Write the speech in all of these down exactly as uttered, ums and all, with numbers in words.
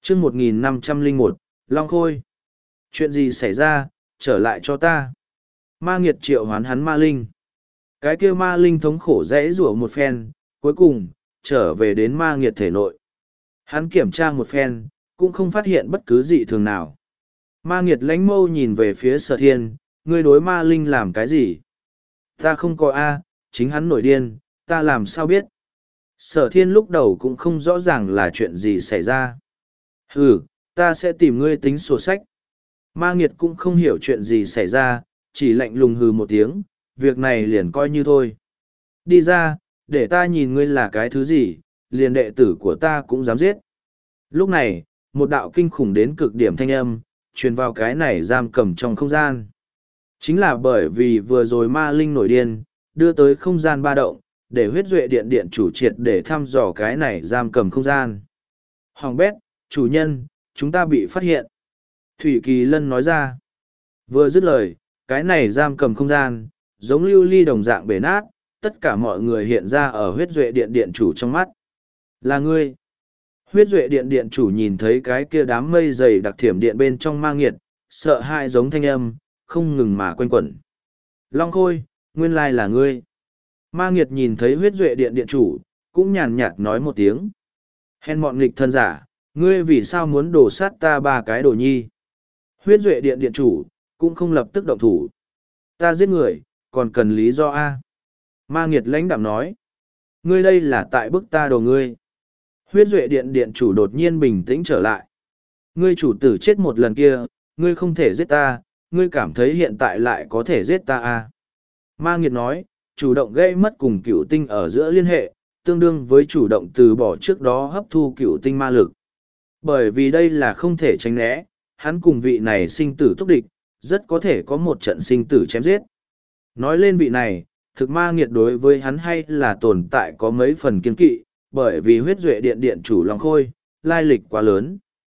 chương một nghìn năm trăm lẻ một, Long Khôi. Chuyện gì xảy ra, trở lại cho ta. Ma nghiệt triệu hoán hắn ma linh. Cái kia ma linh thống khổ rẽ rủa một phen, cuối cùng, trở về đến ma nghiệt thể nội. Hắn kiểm tra một phen, cũng không phát hiện bất cứ dị thường nào. Ma nghiệt lánh mâu nhìn về phía sở thiên, ngươi đối ma linh làm cái gì? Ta không có A, chính hắn nổi điên, ta làm sao biết? Sở thiên lúc đầu cũng không rõ ràng là chuyện gì xảy ra. Ừ, ta sẽ tìm ngươi tính sổ sách. Ma nghiệt cũng không hiểu chuyện gì xảy ra, chỉ lạnh lùng hừ một tiếng, việc này liền coi như thôi. Đi ra, để ta nhìn ngươi là cái thứ gì, liền đệ tử của ta cũng dám giết. Lúc này, một đạo kinh khủng đến cực điểm thanh âm, truyền vào cái này giam cầm trong không gian. Chính là bởi vì vừa rồi ma linh nổi điên, đưa tới không gian ba động, để huyết duệ điện điện chủ triệt để thăm dò cái này giam cầm không gian. Hoàng bét, chủ nhân, chúng ta bị phát hiện. Thủy Kỳ Lân nói ra. Vừa dứt lời, cái này giam cầm không gian, giống lưu ly đồng dạng bể nát, tất cả mọi người hiện ra ở huyết duệ điện điện chủ trong mắt. Là ngươi. Huyết duệ điện điện chủ nhìn thấy cái kia đám mây dày đặc thiểm điện bên trong ma nghiệt, sợ hãi giống thanh âm, không ngừng mà quanh quẩn. Long Khôi, nguyên lai là ngươi. Ma nghiệt nhìn thấy huyết duệ điện điện chủ, cũng nhàn nhạt nói một tiếng. Hèn mọn nghịch thân giả, ngươi vì sao muốn đổ sát ta ba cái đồ nhi? Huyết duệ điện điện chủ, cũng không lập tức động thủ. Ta giết người, còn cần lý do A. Ma nghiệt lãnh đạm nói. Ngươi đây là tại bức ta đồ ngươi. Huyết duệ điện điện chủ đột nhiên bình tĩnh trở lại. Ngươi chủ tử chết một lần kia, ngươi không thể giết ta, ngươi cảm thấy hiện tại lại có thể giết ta A. Ma nghiệt nói, chủ động gây mất cùng cửu tinh ở giữa liên hệ, tương đương với chủ động từ bỏ trước đó hấp thu cửu tinh ma lực. Bởi vì đây là không thể tránh né, hắn cùng vị này sinh tử túc địch, rất có thể có một trận sinh tử chém giết. Nói lên vị này, thực ma nghiệt đối với hắn hay là tồn tại có mấy phần kiên kỵ, bởi vì huyết duệ điện điện chủ Long Khôi, lai lịch quá lớn.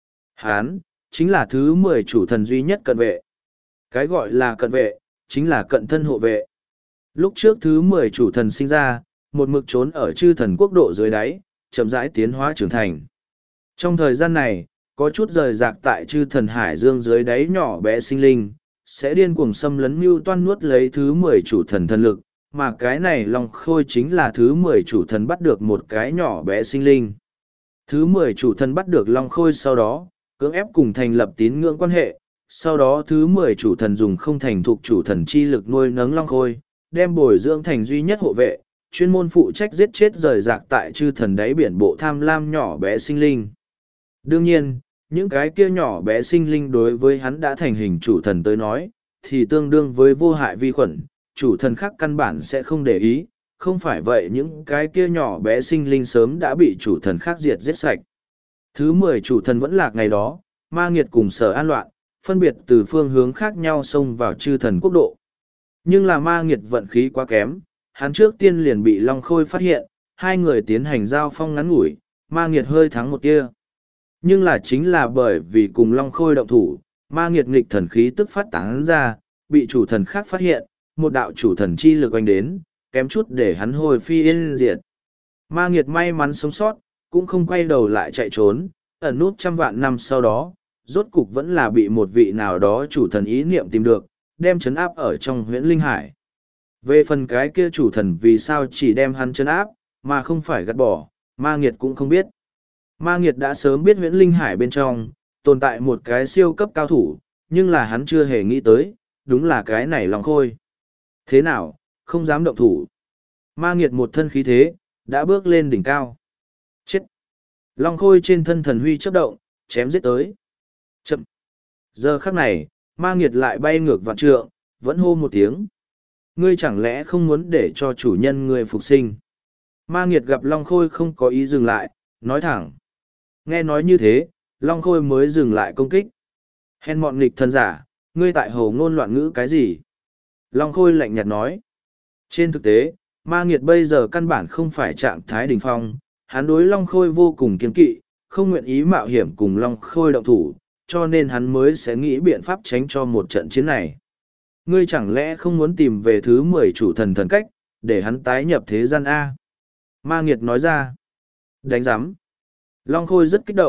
Hắn, chính là thứ mười chủ thần duy nhất cận vệ. Cái gọi là cận vệ, chính là cận thân hộ vệ. Lúc trước thứ mười chủ thần sinh ra, một mực trốn ở chư thần quốc độ dưới đáy, chậm rãi tiến hóa trưởng thành. Trong thời gian này, có chút rời rạc tại chư thần hải dương dưới đáy nhỏ bé sinh linh, sẽ điên cuồng xâm lấn mưu toan nuốt lấy thứ mười chủ thần thần lực, mà cái này Long Khôi chính là thứ mười chủ thần bắt được một cái nhỏ bé sinh linh. Thứ mười chủ thần bắt được Long Khôi sau đó, cưỡng ép cùng thành lập tín ngưỡng quan hệ, sau đó thứ mười chủ thần dùng không thành thục chủ thần chi lực nuôi nấng Long Khôi, đem bồi dưỡng thành duy nhất hộ vệ, chuyên môn phụ trách giết chết rời rạc tại chư thần đáy biển bộ tham lam nhỏ bé sinh linh. Đương nhiên, những cái kia nhỏ bé sinh linh đối với hắn đã thành hình chủ thần tới nói, thì tương đương với vô hại vi khuẩn, chủ thần khác căn bản sẽ không để ý, không phải vậy những cái kia nhỏ bé sinh linh sớm đã bị chủ thần khác diệt giết sạch. Thứ mười chủ thần vẫn lạc ngày đó, ma nghiệt cùng sở an loạn, phân biệt từ phương hướng khác nhau xông vào chư thần quốc độ. Nhưng là ma nghiệt vận khí quá kém, hắn trước tiên liền bị Long Khôi phát hiện, hai người tiến hành giao phong ngắn ngủi, ma nghiệt hơi thắng một tia. Nhưng là chính là bởi vì cùng Long Khôi động thủ, ma nghiệt nghịch thần khí tức phát tán ra, bị chủ thần khác phát hiện, một đạo chủ thần chi lực oanh đến, kém chút để hắn hồi phi yên diệt. Ma nghiệt may mắn sống sót, cũng không quay đầu lại chạy trốn, ẩn nút trăm vạn năm sau đó, rốt cục vẫn là bị một vị nào đó chủ thần ý niệm tìm được, đem chấn áp ở trong huyễn linh hải. Về phần cái kia chủ thần vì sao chỉ đem hắn chấn áp, mà không phải gạt bỏ, ma nghiệt cũng không biết. Ma nghiệt đã sớm biết huyễn linh hải bên trong, tồn tại một cái siêu cấp cao thủ, nhưng là hắn chưa hề nghĩ tới, đúng là cái này Long Khôi. Thế nào, không dám động thủ. Ma nghiệt một thân khí thế, đã bước lên đỉnh cao. Chết! Long Khôi trên thân thần huy chấp động, chém giết tới. Chậm! Giờ khắc này, ma nghiệt lại bay ngược vạn trượng, vẫn hô một tiếng. Ngươi chẳng lẽ không muốn để cho chủ nhân ngươi phục sinh? Ma nghiệt gặp Long Khôi không có ý dừng lại, nói thẳng. Nghe nói như thế, Long Khôi mới dừng lại công kích. Hèn mọn nghịch thân giả, ngươi tại hồ ngôn loạn ngữ cái gì? Long Khôi lạnh nhạt nói. Trên thực tế, ma nghiệt bây giờ căn bản không phải trạng thái đỉnh phong, hắn đối Long Khôi vô cùng kiên kỵ, không nguyện ý mạo hiểm cùng Long Khôi động thủ, cho nên hắn mới sẽ nghĩ biện pháp tránh cho một trận chiến này. Ngươi chẳng lẽ không muốn tìm về thứ mười chủ thần thần cách, để hắn tái nhập thế gian A? Ma nghiệt nói ra. Đánh giám. Long Khôi rất kích động,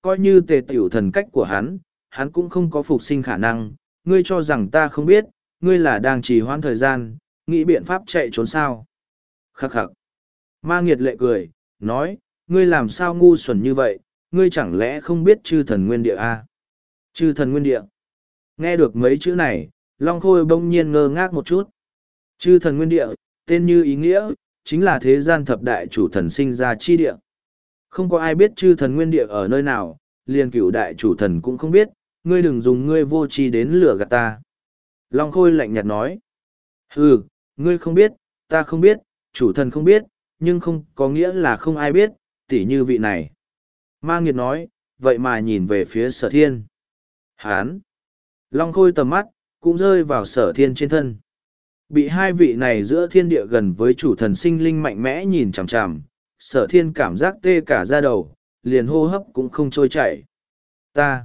Coi như tề tiểu thần cách của hắn, hắn cũng không có phục sinh khả năng, ngươi cho rằng ta không biết, ngươi là đang trì hoãn thời gian, nghĩ biện pháp chạy trốn sao. Khắc khắc. Ma nghiệt lệ cười, nói, ngươi làm sao ngu xuẩn như vậy, ngươi chẳng lẽ không biết chư thần nguyên địa à? Chư thần nguyên địa. Nghe được mấy chữ này, Long Khôi bỗng nhiên ngơ ngác một chút. Chư thần nguyên địa, tên như ý nghĩa, chính là thế gian thập đại chủ thần sinh ra chi địa. Không có ai biết chư thần nguyên địa ở nơi nào, liền cửu đại chủ thần cũng không biết, ngươi đừng dùng ngươi vô tri đến lừa gạt ta. Long Khôi lạnh nhạt nói. Ừ, ngươi không biết, ta không biết, chủ thần không biết, nhưng không có nghĩa là không ai biết, tỉ như vị này. Ma nghiệt nói, vậy mà nhìn về phía sở thiên. Hán. Long Khôi tầm mắt, cũng rơi vào sở thiên trên thân. Bị hai vị này giữa thiên địa gần với chủ thần sinh linh mạnh mẽ nhìn chằm chằm, sở thiên cảm giác tê cả da đầu, liền hô hấp cũng không trôi chảy. Ta.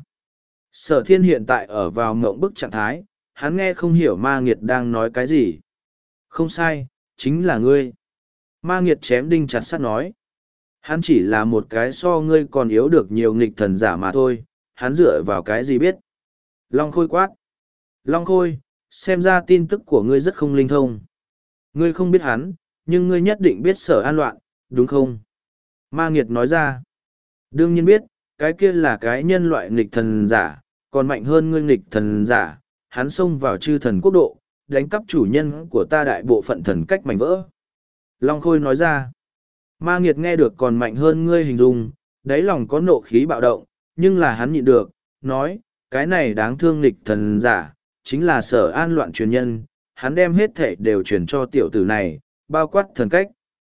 Sở thiên hiện tại ở vào mộng bức trạng thái, hắn nghe không hiểu ma nghiệt đang nói cái gì. Không sai, chính là ngươi. Ma nghiệt chém đinh chặt sắt nói. Hắn chỉ là một cái so ngươi còn yếu được nhiều nghịch thần giả mà thôi, hắn dựa vào cái gì biết. Long Khôi quát. Long Khôi, xem ra tin tức của ngươi rất không linh thông. Ngươi không biết hắn, nhưng ngươi nhất định biết sở an loạn, đúng không? Ma nghiệt nói ra. Đương nhiên biết, cái kia là cái nhân loại nghịch thần giả, còn mạnh hơn ngươi nghịch thần giả, hắn xông vào chư thần quốc độ, đánh cắp chủ nhân của ta đại bộ phận thần cách mảnh vỡ. Long Khôi nói ra. Ma nghiệt nghe được còn mạnh hơn ngươi hình dung, đáy lòng có nộ khí bạo động, nhưng là hắn nhịn được, nói, cái này đáng thương nghịch thần giả, chính là sở an loạn truyền nhân, hắn đem hết thể đều truyền cho tiểu tử này, bao quát thần cách.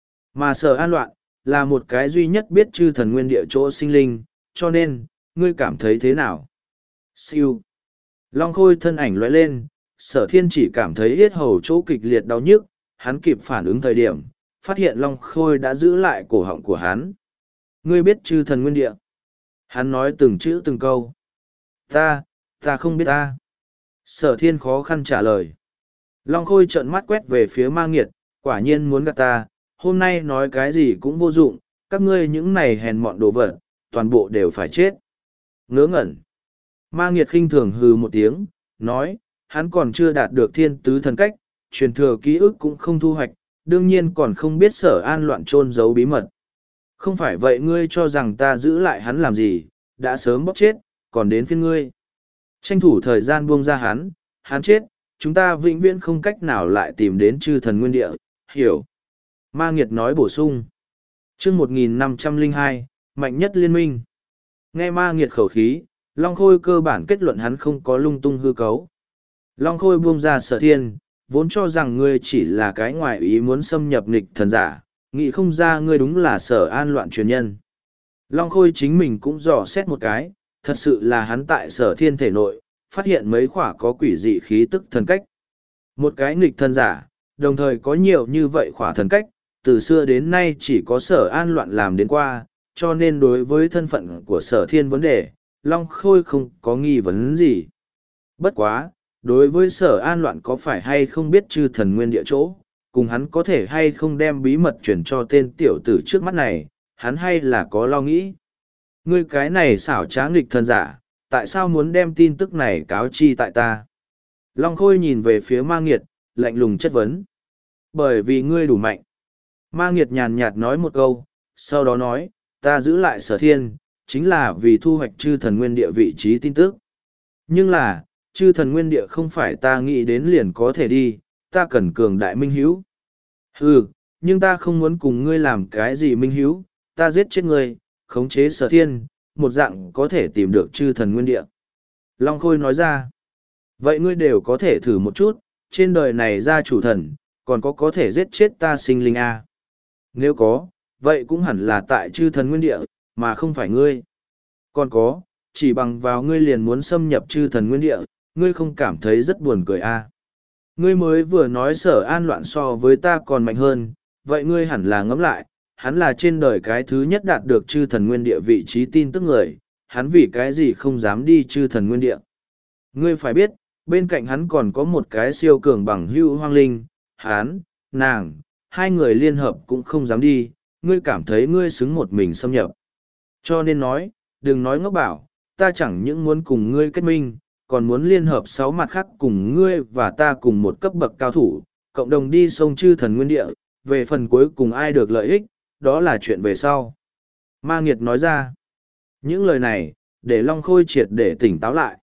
Mà sở an loạn, là một cái duy nhất biết chư thần nguyên địa chỗ sinh linh, cho nên, ngươi cảm thấy thế nào? Siêu. Long Khôi thân ảnh lóe lên, sở thiên chỉ cảm thấy yết hầu chỗ kịch liệt đau nhức, hắn kịp phản ứng thời điểm, phát hiện Long Khôi đã giữ lại cổ họng của hắn. Ngươi biết chư thần nguyên địa. Hắn nói từng chữ từng câu. Ta, ta không biết ta. Sở thiên khó khăn trả lời. Long Khôi trợn mắt quét về phía ma nghiệt, quả nhiên muốn gạt ta, hôm nay nói cái gì cũng vô dụng, các ngươi những này hèn mọn đồ vật, toàn bộ đều phải chết. Ngớ ngẩn. Ma nghiệt khinh thường hừ một tiếng, nói, hắn còn chưa đạt được thiên tứ thần cách, truyền thừa ký ức cũng không thu hoạch, đương nhiên còn không biết sở an loạn trôn giấu bí mật. Không phải vậy ngươi cho rằng ta giữ lại hắn làm gì, đã sớm bóp chết, còn đến phiên ngươi. Tranh thủ thời gian buông ra hắn, hắn chết, chúng ta vĩnh viễn không cách nào lại tìm đến chư thần nguyên địa, hiểu. Ma nghiệt nói bổ sung. chương một nghìn năm trăm lẻ hai, mạnh nhất liên minh. Nghe ma nghiệt khẩu khí, Long Khôi cơ bản kết luận hắn không có lung tung hư cấu. Long Khôi buông ra sở thiên, vốn cho rằng ngươi chỉ là cái ngoại ý muốn xâm nhập nghịch thần giả, nghĩ không ra ngươi đúng là sở an loạn truyền nhân. Long Khôi chính mình cũng dò xét một cái, thật sự là hắn tại sở thiên thể nội, phát hiện mấy khỏa có quỷ dị khí tức thần cách. Một cái nghịch thần giả, đồng thời có nhiều như vậy khỏa thần cách, từ xưa đến nay chỉ có sở an loạn làm đến qua, cho nên đối với thân phận của sở thiên vấn đề, Long Khôi không có nghi vấn gì. Bất quá, đối với sở an loạn có phải hay không biết chư thần nguyên địa chỗ, cùng hắn có thể hay không đem bí mật chuyển cho tên tiểu tử trước mắt này, hắn hay là có lo nghĩ. Ngươi cái này xảo trá nghịch thần giả, tại sao muốn đem tin tức này cáo chi tại ta? Long Khôi nhìn về phía ma nghiệt, lạnh lùng chất vấn. Bởi vì ngươi đủ mạnh. Ma nghiệt nhàn nhạt nói một câu, sau đó nói, ta giữ lại sở thiên, chính là vì thu hoạch chư thần nguyên địa vị trí tin tức. Nhưng là, chư thần nguyên địa không phải ta nghĩ đến liền có thể đi, ta cần cường đại minh hiếu. Ừ, nhưng ta không muốn cùng ngươi làm cái gì minh hiếu, ta giết chết ngươi, khống chế sở thiên, một dạng có thể tìm được chư thần nguyên địa. Long Khôi nói ra, vậy ngươi đều có thể thử một chút, trên đời này ra chủ thần, còn có có thể giết chết ta sinh linh à? Nếu có, vậy cũng hẳn là tại chư thần nguyên địa, mà không phải ngươi. Còn có, chỉ bằng vào ngươi liền muốn xâm nhập chư thần nguyên địa, ngươi không cảm thấy rất buồn cười à? Ngươi mới vừa nói sở an loạn so với ta còn mạnh hơn, vậy ngươi hẳn là ngẫm lại, hắn là trên đời cái thứ nhất đạt được chư thần nguyên địa vị trí tin tức người, hắn vì cái gì không dám đi chư thần nguyên địa. Ngươi phải biết, bên cạnh hắn còn có một cái siêu cường bằng hữu hoang linh, hắn, nàng, hai người liên hợp cũng không dám đi, ngươi cảm thấy ngươi xứng một mình xâm nhập. Cho nên nói, đừng nói ngốc bảo, ta chẳng những muốn cùng ngươi kết minh, còn muốn liên hợp sáu mặt khác cùng ngươi và ta cùng một cấp bậc cao thủ, cộng đồng đi sông chư thần nguyên địa, về phần cuối cùng ai được lợi ích, đó là chuyện về sau. Ma Nghiệt nói ra, những lời này, để Long Khôi triệt để tỉnh táo lại.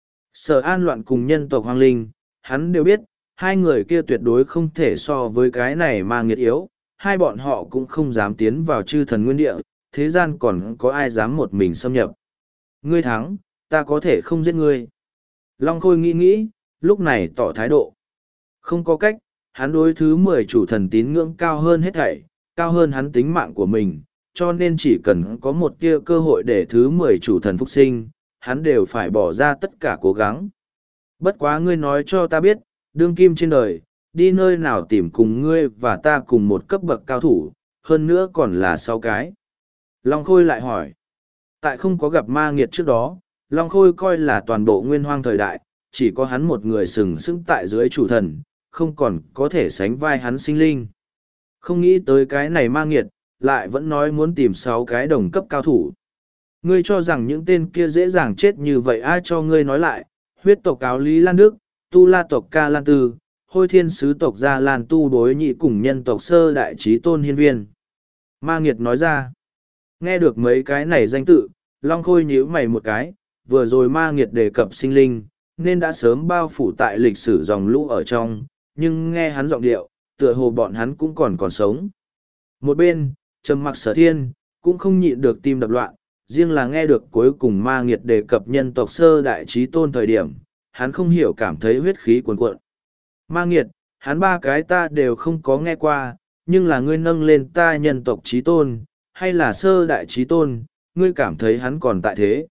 Sở An Loạn cùng nhân tộc Hoang Linh, hắn đều biết, hai người kia tuyệt đối không thể so với cái này Ma Nghiệt yếu, hai bọn họ cũng không dám tiến vào chư thần nguyên địa, thế gian còn có ai dám một mình xâm nhập. Ngươi thắng, ta có thể không giết ngươi. Long Khôi nghĩ nghĩ, lúc này tỏ thái độ. Không có cách, hắn đối thứ mười chủ thần tín ngưỡng cao hơn hết thảy, cao hơn hắn tính mạng của mình, cho nên chỉ cần có một tia cơ hội để thứ mười chủ thần phục sinh, hắn đều phải bỏ ra tất cả cố gắng. Bất quá ngươi nói cho ta biết, đương kim trên đời, đi nơi nào tìm cùng ngươi và ta cùng một cấp bậc cao thủ, hơn nữa còn là sáu cái. Long Khôi lại hỏi. Tại không có gặp Ma Nghiệt trước đó, Long Khôi coi là toàn bộ nguyên hoang thời đại, chỉ có hắn một người sừng sững tại dưới chủ thần, không còn có thể sánh vai hắn sinh linh. Không nghĩ tới cái này Ma Nghiệt, lại vẫn nói muốn tìm sáu cái đồng cấp cao thủ. Ngươi cho rằng những tên kia dễ dàng chết như vậy, ai cho ngươi nói lại, huyết tộc Áo Lý Lan Đức, Tu La tộc Ca Lan Tư, Hôi Thiên sứ tộc Gia Lan Tu đối nhị cùng nhân tộc Sơ Đại Trí Tôn Hiên Viên. Ma Nghiệt nói ra, nghe được mấy cái này danh tự, Long Khôi nhíu mày một cái, vừa rồi Ma Nghiệt đề cập sinh linh, nên đã sớm bao phủ tại lịch sử dòng lũ ở trong, nhưng nghe hắn giọng điệu, tựa hồ bọn hắn cũng còn còn sống. Một bên, trầm mặc Sở Thiên, cũng không nhịn được tim đập loạn, riêng là nghe được cuối cùng Ma Nghiệt đề cập nhân tộc Sơ Đại Trí Tôn thời điểm, hắn không hiểu cảm thấy huyết khí cuồn cuộn. Ma Nghiệt, hắn ba cái ta đều không có nghe qua, nhưng là ngươi nâng lên ta nhân tộc Trí Tôn, hay là Sơ Đại Trí Tôn, ngươi cảm thấy hắn còn tại thế.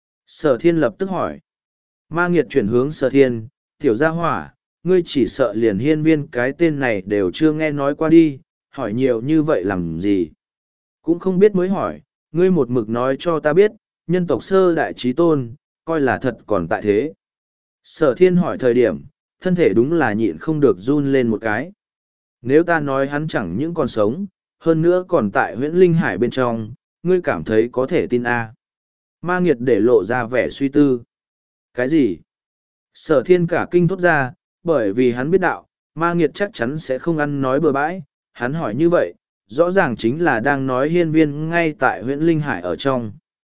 Sở Thiên lập tức hỏi. Ma Nghiệt chuyển hướng Sở Thiên, tiểu gia hỏa, ngươi chỉ sợ liền Hiên Viên cái tên này đều chưa nghe nói qua đi, hỏi nhiều như vậy làm gì. Cũng không biết mới hỏi, ngươi một mực nói cho ta biết, nhân tộc Sơ Đại Trí Tôn, coi là thật còn tại thế. Sở Thiên hỏi thời điểm, thân thể đúng là nhịn không được run lên một cái. Nếu ta nói hắn chẳng những còn sống, hơn nữa còn tại huyễn linh hải bên trong, ngươi cảm thấy có thể tin a? Ma Nghiệt để lộ ra vẻ suy tư. Cái gì? Sở Thiên cả kinh thốt ra, bởi vì hắn biết đạo, Ma Nghiệt chắc chắn sẽ không ăn nói bừa bãi, hắn hỏi như vậy, rõ ràng chính là đang nói Hiên Viên ngay tại huyễn linh hải ở trong.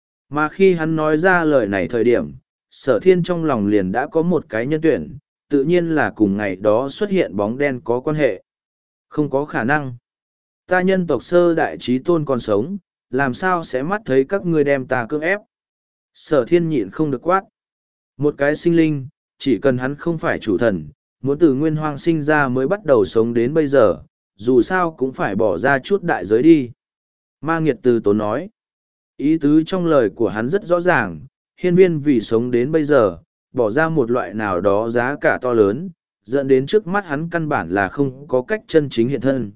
Mà khi hắn nói ra lời này thời điểm, Sở Thiên trong lòng liền đã có một cái nhân tuyển, tự nhiên là cùng ngày đó xuất hiện bóng đen có quan hệ. Không có khả năng. Ta nhân tộc Sơ Đại Trí Tôn còn sống, làm sao sẽ mắt thấy các ngươi đem ta cưỡng ép. Sở Thiên nhịn không được quát. Một cái sinh linh, chỉ cần hắn không phải chủ thần, muốn từ nguyên hoang sinh ra mới bắt đầu sống đến bây giờ, dù sao cũng phải bỏ ra chút đại giới đi. Ma Nghiệt từ tốn nói. Ý tứ trong lời của hắn rất rõ ràng, Hiên Viên vì sống đến bây giờ, bỏ ra một loại nào đó giá cả to lớn, dẫn đến trước mắt hắn căn bản là không có cách chân chính hiện thân.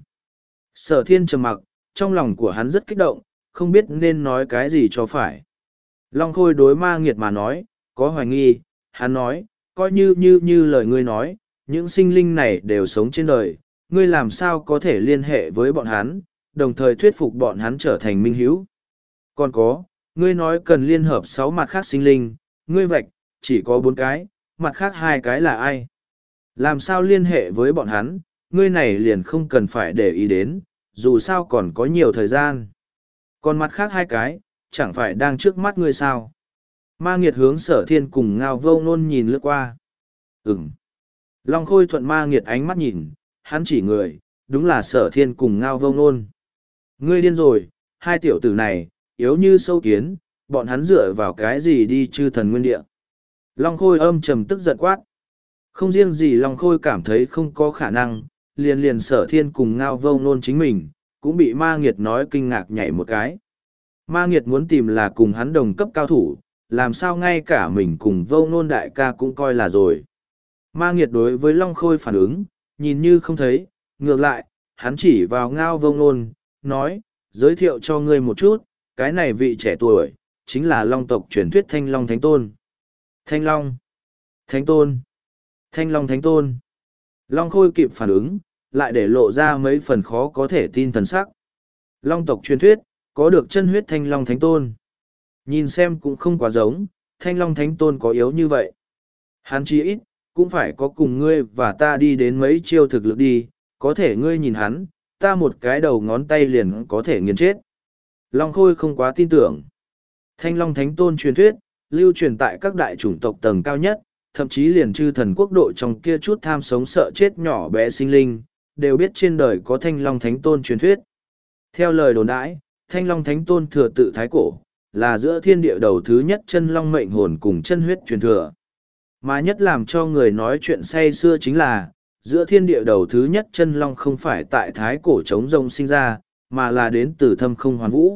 Sở Thiên trầm mặc, trong lòng của hắn rất kích động, không biết nên nói cái gì cho phải. Long Khôi đối Ma Nghiệt mà nói, có hoài nghi, hắn nói, coi như như như lời ngươi nói, những sinh linh này đều sống trên đời, ngươi làm sao có thể liên hệ với bọn hắn, đồng thời thuyết phục bọn hắn trở thành minh hữu. Còn có, ngươi nói cần liên hợp sáu mặt khác sinh linh, ngươi vạch, chỉ có bốn cái, mặt khác hai cái là ai? Làm sao liên hệ với bọn hắn, ngươi này liền không cần phải để ý đến, dù sao còn có nhiều thời gian. Còn mặt khác hai cái, chẳng phải đang trước mắt ngươi sao? Ma Nghiệt hướng Sở Thiên cùng Ngao Vô Nôn nhìn lướt qua. Ừm. Long Khôi thuận Ma Nghiệt ánh mắt nhìn, hắn chỉ người, đúng là Sở Thiên cùng Ngao Vô Nôn. Ngươi điên rồi, hai tiểu tử này, yếu như sâu kiến, bọn hắn dựa vào cái gì đi chư thần nguyên địa. Long Khôi âm trầm tức giận quát. Không riêng gì Long Khôi cảm thấy không có khả năng, liền liền Sở Thiên cùng Ngao Vô Nôn chính mình, cũng bị Ma Nghiệt nói kinh ngạc nhảy một cái. Ma Nghiệt muốn tìm là cùng hắn đồng cấp cao thủ, làm sao ngay cả mình cùng Vô Nôn đại ca cũng coi là rồi. Ma Nghiệt đối với Long Khôi phản ứng, nhìn như không thấy, ngược lại, hắn chỉ vào Ngao Vô Nôn, nói, giới thiệu cho ngươi một chút, cái này vị trẻ tuổi, chính là Long tộc truyền thuyết Thanh Long Thánh Tôn. Thanh Long, Thánh Tôn, Thanh Long Thánh Tôn. Long Khôi kịp phản ứng, lại để lộ ra mấy phần khó có thể tin thần sắc. Long tộc truyền thuyết, có được chân huyết Thanh Long Thánh Tôn. Nhìn xem cũng không quá giống, Thanh Long Thánh Tôn có yếu như vậy. Hắn chí ít, cũng phải có cùng ngươi và ta đi đến mấy chiêu thực lực đi, có thể ngươi nhìn hắn, ta một cái đầu ngón tay liền có thể nghiền chết. Long Khôi không quá tin tưởng. Thanh Long Thánh Tôn truyền thuyết, lưu truyền tại các đại chủng tộc tầng cao nhất, thậm chí liền chư thần quốc độ trong kia chút tham sống sợ chết nhỏ bé sinh linh, đều biết trên đời có Thanh Long Thánh Tôn truyền thuyết. Theo lời đồn đãi, Thanh Long Thánh Tôn thừa tự thái cổ, là giữa thiên địa đầu thứ nhất chân long mệnh hồn cùng chân huyết truyền thừa. Mà nhất làm cho người nói chuyện say xưa chính là, giữa thiên địa đầu thứ nhất chân long không phải tại thái cổ trống rông sinh ra, mà là đến từ thâm không hoàn vũ.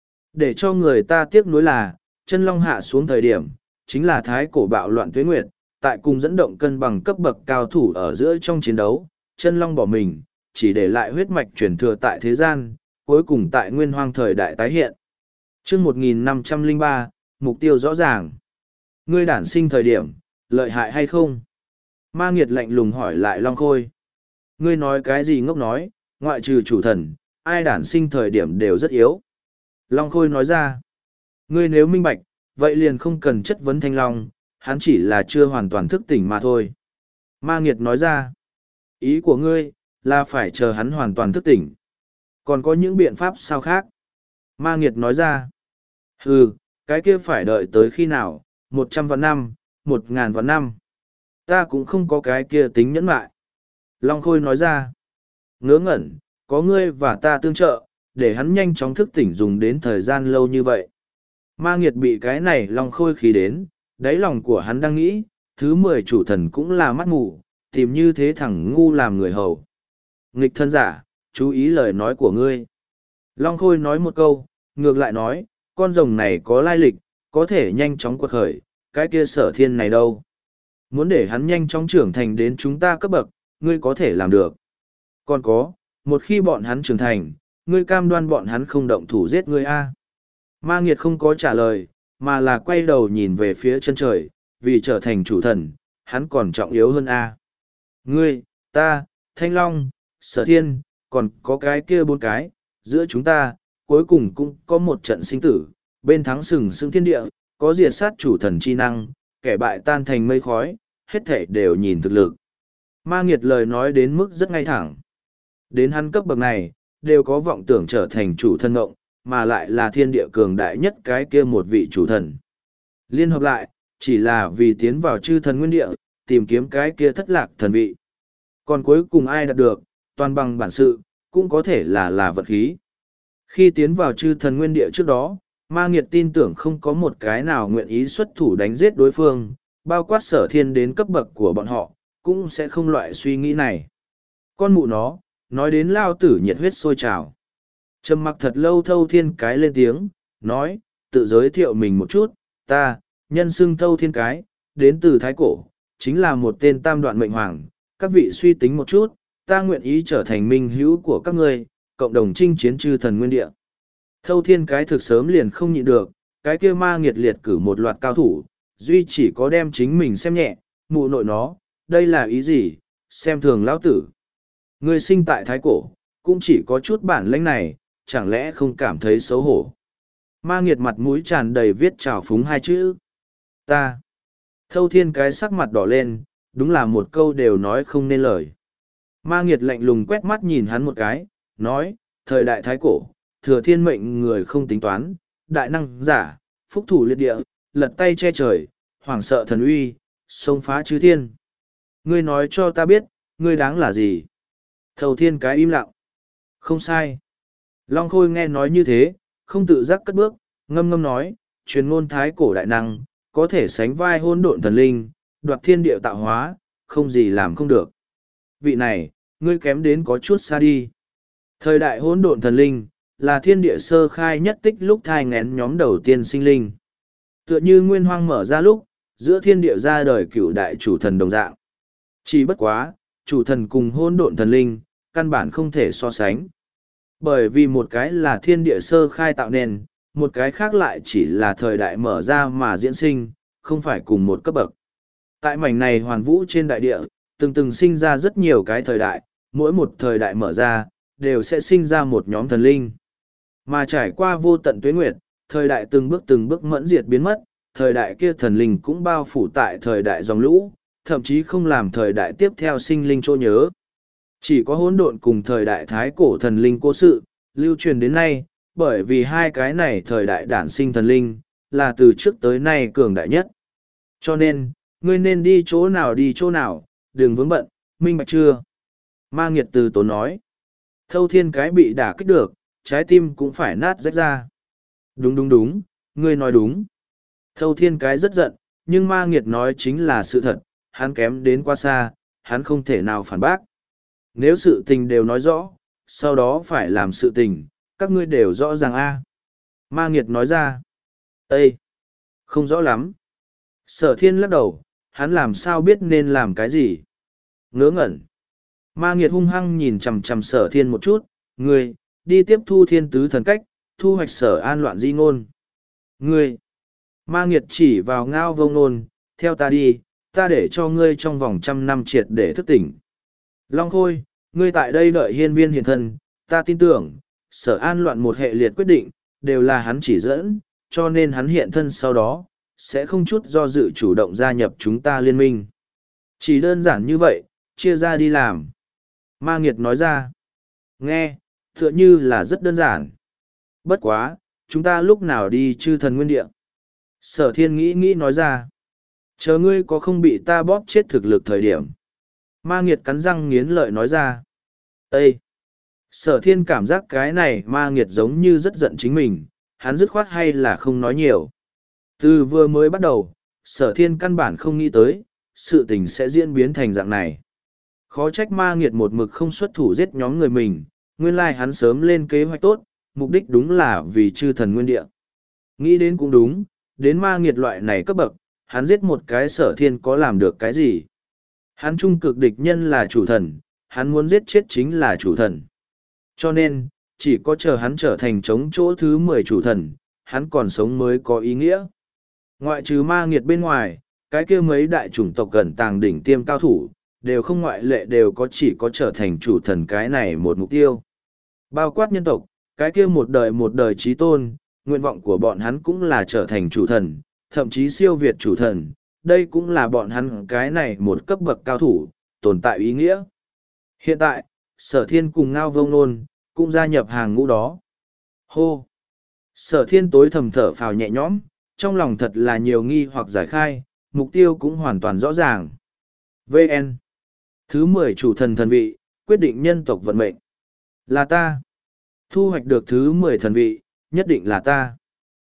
Để cho người ta tiếc nuối là, chân long hạ xuống thời điểm, chính là thái cổ bạo loạn tuế nguyệt, tại cùng dẫn động cân bằng cấp bậc cao thủ ở giữa trong chiến đấu, chân long bỏ mình, chỉ để lại huyết mạch truyền thừa tại thế gian, cuối cùng tại nguyên hoang thời đại tái hiện. Trước một nghìn năm trăm lẻ ba, mục tiêu rõ ràng. Ngươi đản sinh thời điểm, lợi hại hay không? Ma Nghiệt lạnh lùng hỏi lại Long Khôi. Ngươi nói cái gì ngốc nói, ngoại trừ chủ thần, ai đản sinh thời điểm đều rất yếu. Long Khôi nói ra. Ngươi nếu minh bạch, vậy liền không cần chất vấn Thanh Long, hắn chỉ là chưa hoàn toàn thức tỉnh mà thôi. Ma Nghiệt nói ra. Ý của ngươi, là phải chờ hắn hoàn toàn thức tỉnh. Còn có những biện pháp sao khác? Ma Nghiệt nói ra. Ừ, cái kia phải đợi tới khi nào, một trăm vạn năm, một ngàn vạn năm. Ta cũng không có cái kia tính nhẫn lại. Long Khôi nói ra. Ngớ ngẩn, có ngươi và ta tương trợ, để hắn nhanh chóng thức tỉnh dùng đến thời gian lâu như vậy. Ma Nghiệt bị cái này Long Khôi khí đến, đáy lòng của hắn đang nghĩ, thứ mười chủ thần cũng là mắt mù, tìm như thế thằng ngu làm người hầu. Nghịch thân giả, chú ý lời nói của ngươi. Long Khôi nói một câu, ngược lại nói, con rồng này có lai lịch, có thể nhanh chóng quật khởi, cái kia Sở Thiên này đâu. Muốn để hắn nhanh chóng trưởng thành đến chúng ta cấp bậc, ngươi có thể làm được. Còn có, một khi bọn hắn trưởng thành, ngươi cam đoan bọn hắn không động thủ giết ngươi a. Ma Nghiệt không có trả lời, mà là quay đầu nhìn về phía chân trời, vì trở thành chủ thần, hắn còn trọng yếu hơn a. Ngươi, ta, Thanh Long, Sở Thiên, còn có cái kia bốn cái, giữa chúng ta, cuối cùng cũng có một trận sinh tử, bên thắng sừng sững thiên địa, có diệt sát chủ thần chi năng, kẻ bại tan thành mây khói, hết thể đều nhìn thực lực. Ma Nghiệt lời nói đến mức rất ngay thẳng. Đến hắn cấp bậc này, đều có vọng tưởng trở thành chủ thần ngộng, mà lại là thiên địa cường đại nhất cái kia một vị chủ thần. Liên hợp lại, chỉ là vì tiến vào chư thần nguyên địa, tìm kiếm cái kia thất lạc thần vị. Còn cuối cùng ai đạt được, toàn bằng bản sự, cũng có thể là là vật khí. Khi tiến vào chư thần nguyên địa trước đó, Ma Nghiệt tin tưởng không có một cái nào nguyện ý xuất thủ đánh giết đối phương, bao quát Sở Thiên đến cấp bậc của bọn họ, cũng sẽ không loại suy nghĩ này. Con mụ nó, nói đến lao tử nhiệt huyết sôi trào. Trầm mặc thật lâu Thâu Thiên Cái lên tiếng, nói, tự giới thiệu mình một chút, ta, nhân xưng Thâu Thiên Cái, đến từ Thái Cổ, chính là một tên tam đoạn mệnh hoàng, các vị suy tính một chút, ta nguyện ý trở thành minh hữu của các ngươi, cộng đồng chinh chiến chư thần nguyên địa. Thâu Thiên Cái thực sớm liền không nhịn được, cái kia Ma Nghiệt liệt cử một loạt cao thủ, duy chỉ có đem chính mình xem nhẹ, mụ nội nó, đây là ý gì, xem thường lão tử. Người sinh tại Thái Cổ, cũng chỉ có chút bản lĩnh này, chẳng lẽ không cảm thấy xấu hổ. Ma Nghiệt mặt mũi tràn đầy viết trào phúng hai chữ. Ta. Thâu Thiên Cái sắc mặt đỏ lên, đúng là một câu đều nói không nên lời. Ma Nghiệt lạnh lùng quét mắt nhìn hắn một cái, nói, thời đại Thái Cổ, thừa thiên mệnh người không tính toán, đại năng giả, phúc thủ liệt địa, lật tay che trời, hoảng sợ thần uy, xông phá chư thiên. Ngươi nói cho ta biết, ngươi đáng là gì? Thâu Thiên Cái im lặng. Không sai. Long Khôi nghe nói như thế, không tự giác cất bước, ngâm ngâm nói, truyền ngôn Thái Cổ đại năng, có thể sánh vai hôn độn thần linh, đoạt thiên địa tạo hóa, không gì làm không được. Vị này, ngươi kém đến có chút xa đi. Thời đại hôn độn thần linh, là thiên địa sơ khai nhất tích lúc thai ngén nhóm đầu tiên sinh linh. Tựa như nguyên hoang mở ra lúc, giữa thiên địa ra đời cửu đại chủ thần đồng dạng. Chỉ bất quá, chủ thần cùng hôn độn thần linh, căn bản không thể so sánh. Bởi vì một cái là thiên địa sơ khai tạo nên, một cái khác lại chỉ là thời đại mở ra mà diễn sinh, không phải cùng một cấp bậc. Tại mảnh này hoàn vũ trên đại địa, từng từng sinh ra rất nhiều cái thời đại, mỗi một thời đại mở ra, đều sẽ sinh ra một nhóm thần linh. Mà trải qua vô tận tuế nguyệt, thời đại từng bước từng bước mẫn diệt biến mất, thời đại kia thần linh cũng bao phủ tại thời đại dòng lũ, thậm chí không làm thời đại tiếp theo sinh linh chỗ nhớ. Chỉ có hỗn độn cùng thời đại thái cổ thần linh cố sự, lưu truyền đến nay, bởi vì hai cái này thời đại đản sinh thần linh, là từ trước tới nay cường đại nhất. Cho nên, ngươi nên đi chỗ nào đi chỗ nào, đừng vướng bận, minh bạch chưa? Ma Nghiệt từ tốn nói. Thâu Thiên cái bị đả kích được, trái tim cũng phải nát rách ra. Đúng đúng đúng, ngươi nói đúng. Thâu Thiên cái rất giận, nhưng Ma Nghiệt nói chính là sự thật, hắn kém đến quá xa, hắn không thể nào phản bác. Nếu sự tình đều nói rõ, sau đó phải làm sự tình, các ngươi đều rõ ràng a. Ma Nghiệt nói ra. Ê! Không rõ lắm. Sở Thiên lắc đầu, hắn làm sao biết nên làm cái gì? Ngớ ngẩn. Ma Nghiệt hung hăng nhìn chằm chằm Sở Thiên một chút, ngươi, đi tiếp thu thiên tứ thần cách, thu hoạch Sở An loạn di ngôn. Ngươi! Ma Nghiệt chỉ vào Ngao Vông Nôn, theo ta đi, ta để cho ngươi trong vòng trăm năm triệt để thức tỉnh. Long Khôi, ngươi tại đây đợi hiên viên hiền thân, ta tin tưởng, Sở An loạn một hệ liệt quyết định, đều là hắn chỉ dẫn, cho nên hắn hiện thân sau đó, sẽ không chút do dự chủ động gia nhập chúng ta liên minh. Chỉ đơn giản như vậy, chia ra đi làm. Ma Nghiệt nói ra. Nghe, tựa như là rất đơn giản. Bất quá, chúng ta lúc nào đi chư thần nguyên địa. Sở Thiên nghĩ nghĩ nói ra. Chờ ngươi có không bị ta bóp chết thực lực thời điểm. Ma Nghiệt cắn răng nghiến lợi nói ra. Ê! Sở Thiên cảm giác cái này Ma Nghiệt giống như rất giận chính mình, hắn dứt khoát hay là không nói nhiều. Từ vừa mới bắt đầu, Sở Thiên căn bản không nghĩ tới, sự tình sẽ diễn biến thành dạng này. Khó trách Ma Nghiệt một mực không xuất thủ giết nhóm người mình, nguyên lai hắn sớm lên kế hoạch tốt, mục đích đúng là vì chư thần nguyên địa. Nghĩ đến cũng đúng, đến Ma Nghiệt loại này cấp bậc, hắn giết một cái Sở Thiên có làm được cái gì? Hắn trung cực địch nhân là chủ thần, hắn muốn giết chết chính là chủ thần. Cho nên, chỉ có chờ hắn trở thành chống chỗ thứ mười chủ thần, hắn còn sống mới có ý nghĩa. Ngoại trừ Ma Nghiệt bên ngoài, cái kia mấy đại chủng tộc gần tàng đỉnh tiêm cao thủ, đều không ngoại lệ đều có chỉ có trở thành chủ thần cái này một mục tiêu. Bao quát nhân tộc, cái kia một đời một đời trí tôn, nguyện vọng của bọn hắn cũng là trở thành chủ thần, thậm chí siêu việt chủ thần, đây cũng là bọn hắn cái này một cấp bậc cao thủ, tồn tại ý nghĩa. Hiện tại, Sở Thiên cùng Ngao Vông Nôn, cũng gia nhập hàng ngũ đó. Hô! Sở Thiên tối thầm thở phào nhẹ nhõm, trong lòng thật là nhiều nghi hoặc giải khai, mục tiêu cũng hoàn toàn rõ ràng. vê en Thứ mười chủ thần thần vị, quyết định nhân tộc vận mệnh. Là ta. Thu hoạch được thứ mười thần vị, nhất định là ta.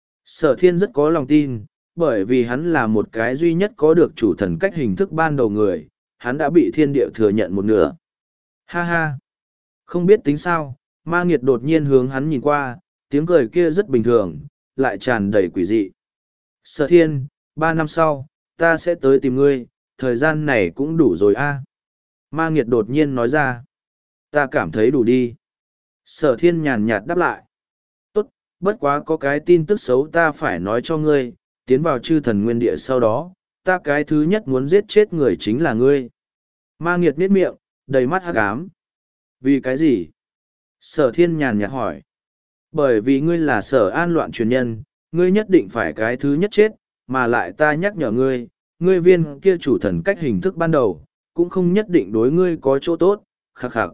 Sở Thiên rất có lòng tin, bởi vì hắn là một cái duy nhất có được chủ thần cách hình thức ban đầu người, hắn đã bị thiên địa thừa nhận một nửa. Ha ha! Không biết tính sao, Ma Nghiệt đột nhiên hướng hắn nhìn qua, tiếng cười kia rất bình thường, lại tràn đầy quỷ dị. Sở Thiên, ba năm sau, ta sẽ tới tìm ngươi, thời gian này cũng đủ rồi a. Ma Nghiệt đột nhiên nói ra. Ta cảm thấy đủ đi. Sở Thiên nhàn nhạt đáp lại. Tốt, bất quá có cái tin tức xấu ta phải nói cho ngươi, tiến vào chư thần nguyên địa sau đó, ta cái thứ nhất muốn giết chết người chính là ngươi. Ma Nghiệt miết miệng, đầy mắt hắc ám. Vì cái gì? Sở Thiên nhàn nhạt hỏi. Bởi vì ngươi là Sở An loạn truyền nhân, ngươi nhất định phải cái thứ nhất chết, mà lại ta nhắc nhở ngươi, ngươi viên kia chủ thần cách hình thức ban đầu, cũng không nhất định đối ngươi có chỗ tốt, khắc khắc.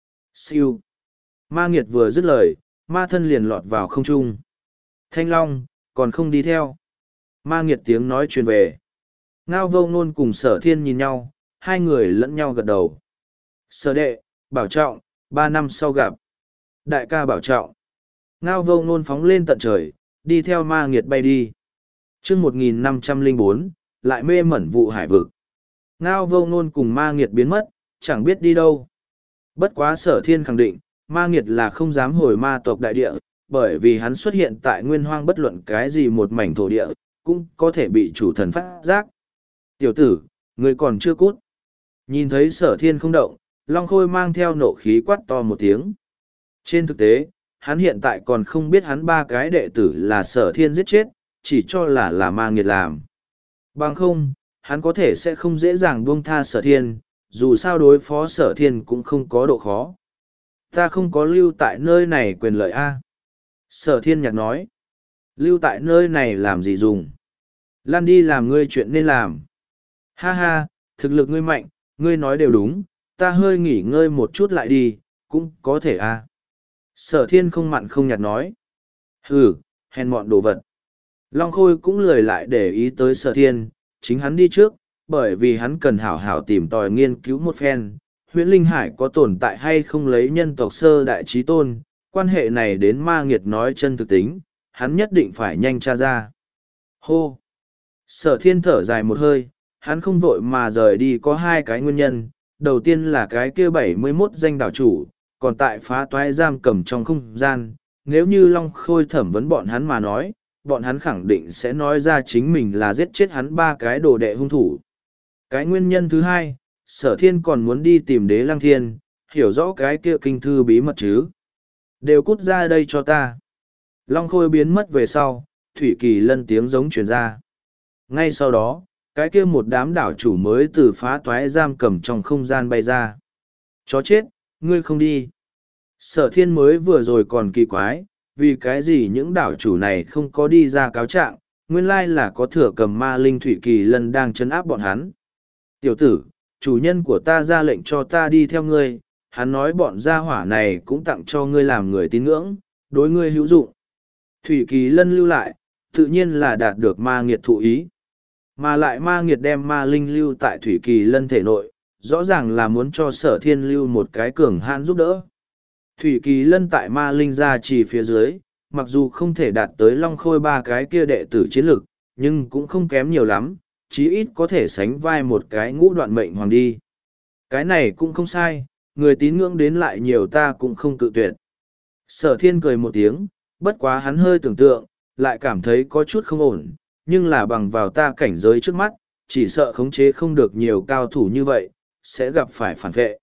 Siêu. Ma Nghiệt vừa dứt lời, ma thân liền lọt vào không trung. Thanh Long, còn không đi theo. Ma Nghiệt tiếng nói truyền về. Ngao Vông Nôn cùng Sở Thiên nhìn nhau, hai người lẫn nhau gật đầu. Sở đệ, bảo trọng, ba năm sau gặp. Đại ca bảo trọng. Ngao Vông Nôn phóng lên tận trời, đi theo Ma Nghiệt bay đi. chương một nghìn năm trăm lẻ bốn, lại mê mẩn vụ hải vực. Ngao Vông Nôn cùng Ma Nghiệt biến mất, chẳng biết đi đâu. Bất quá Sở Thiên khẳng định, Ma Nghiệt là không dám hồi ma tộc đại địa, bởi vì hắn xuất hiện tại nguyên hoang bất luận cái gì một mảnh thổ địa, cũng có thể bị chủ thần phát giác. Tiểu tử, người còn chưa cút. Nhìn thấy Sở Thiên không động, Long Khôi mang theo nộ khí quát to một tiếng. Trên thực tế, hắn hiện tại còn không biết hắn ba cái đệ tử là Sở Thiên giết chết, chỉ cho là là Ma Nghiệt làm. Bằng không, hắn có thể sẽ không dễ dàng buông tha Sở Thiên, dù sao đối phó Sở Thiên cũng không có độ khó. Ta không có lưu tại nơi này quyền lợi A. Sở Thiên nhạc nói. Lưu tại nơi này làm gì dùng? Lan đi làm ngươi chuyện nên làm. Ha ha, thực lực ngươi mạnh, ngươi nói đều đúng, ta hơi nghỉ ngơi một chút lại đi, cũng có thể à. Sở thiên không mặn không nhạt nói. Hừ, hèn mọn đồ vật. Long Khôi cũng lười lại để ý tới sở thiên, chính hắn đi trước, bởi vì hắn cần hảo hảo tìm tòi nghiên cứu một phen, huyễn linh hải có tồn tại hay không lấy nhân tộc sơ đại trí tôn, quan hệ này đến ma nghiệt nói chân thực tính, hắn nhất định phải nhanh tra ra. Hô! Sở thiên thở dài một hơi, hắn không vội mà rời đi có hai cái nguyên nhân, đầu tiên là cái kia bảy mươi mốt danh đảo chủ, còn tại phá toái giam cầm trong không gian, nếu như Long Khôi thẩm vấn bọn hắn mà nói, bọn hắn khẳng định sẽ nói ra chính mình là giết chết hắn ba cái đồ đệ hung thủ. Cái nguyên nhân thứ hai, sở thiên còn muốn đi tìm đế lăng thiên, hiểu rõ cái kia kinh thư bí mật chứ. Đều cút ra đây cho ta. Long Khôi biến mất về sau, Thủy Kỳ Lân tiếng giống truyền ra. Ngay sau đó, cái kia một đám đảo chủ mới từ phá toái giam cầm trong không gian bay ra. Chó chết, ngươi không đi. Sở thiên mới vừa rồi còn kỳ quái, vì cái gì những đảo chủ này không có đi ra cáo trạng, nguyên lai là có thừa cầm ma linh Thủy Kỳ Lân đang trấn áp bọn hắn. Tiểu tử, chủ nhân của ta ra lệnh cho ta đi theo ngươi, hắn nói bọn gia hỏa này cũng tặng cho ngươi làm người tín ngưỡng, đối ngươi hữu dụng. Thủy Kỳ Lân lưu lại, tự nhiên là đạt được ma nghiệt thụ ý. Mà lại ma nghiệt đem ma linh lưu tại Thủy Kỳ Lân thể nội, rõ ràng là muốn cho sở thiên lưu một cái cường hãn giúp đỡ. Thủy Kỳ Lân tại ma linh ra chỉ phía dưới, mặc dù không thể đạt tới Long Khôi ba cái kia đệ tử chiến lực, nhưng cũng không kém nhiều lắm, chí ít có thể sánh vai một cái ngũ đoạn mệnh hoàng đi. Cái này cũng không sai, người tín ngưỡng đến lại nhiều ta cũng không cự tuyệt. Sở thiên cười một tiếng, bất quá hắn hơi tưởng tượng, lại cảm thấy có chút không ổn, nhưng là bằng vào ta cảnh giới trước mắt, chỉ sợ khống chế không được nhiều cao thủ như vậy, sẽ gặp phải phản vệ.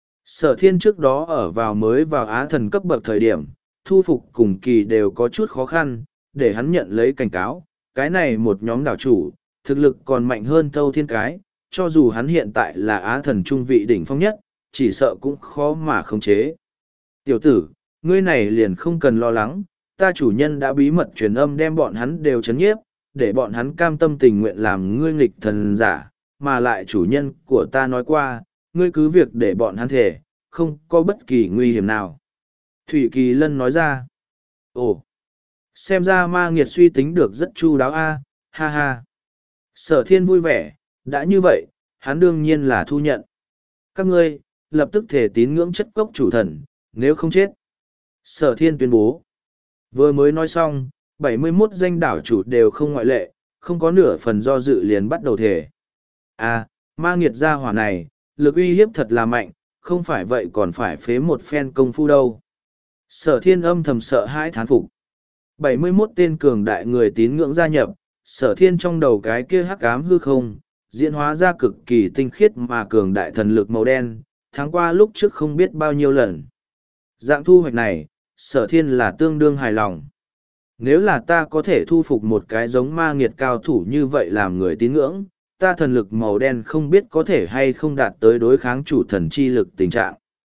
Sở thiên trước đó ở vào mới vào Á thần cấp bậc thời điểm, thu phục cùng kỳ đều có chút khó khăn, để hắn nhận lấy cảnh cáo, cái này một nhóm đảo chủ, thực lực còn mạnh hơn Thâu Thiên cái, cho dù hắn hiện tại là Á thần trung vị đỉnh phong nhất, chỉ sợ cũng khó mà khống chế. Tiểu tử, ngươi này liền không cần lo lắng, ta chủ nhân đã bí mật truyền âm đem bọn hắn đều chấn nhiếp, để bọn hắn cam tâm tình nguyện làm ngươi nghịch thần giả, mà lại chủ nhân của ta nói qua, ngươi cứ việc để bọn hắn thể, không có bất kỳ nguy hiểm nào. Thủy Kỳ Lân nói ra, ồ, xem ra ma nghiệt suy tính được rất chu đáo a, ha ha. Sở thiên vui vẻ, đã như vậy, hắn đương nhiên là thu nhận. Các ngươi, lập tức thể tín ngưỡng chất cốc chủ thần, nếu không chết. Sở thiên tuyên bố. Vừa mới nói xong, bảy mươi mốt danh đảo chủ đều không ngoại lệ, không có nửa phần do dự liền bắt đầu thể. À, ma nghiệt gia hỏa này, lực uy hiếp thật là mạnh, không phải vậy còn phải phế một phen công phu đâu. Sở thiên âm thầm sợ hãi thán phục. bảy mươi mốt tên cường đại người tín ngưỡng gia nhập, sở thiên trong đầu cái kia hắc ám hư không, diễn hóa ra cực kỳ tinh khiết mà cường đại thần lực màu đen, tháng qua lúc trước không biết bao nhiêu lần. Dạng thu hoạch này, sở thiên là tương đương hài lòng. Nếu là ta có thể thu phục một cái giống ma nghiệt cao thủ như vậy làm người tín ngưỡng, ta thần lực màu đen không biết có thể hay không đạt tới đối kháng chủ thần chi lực tình trạng.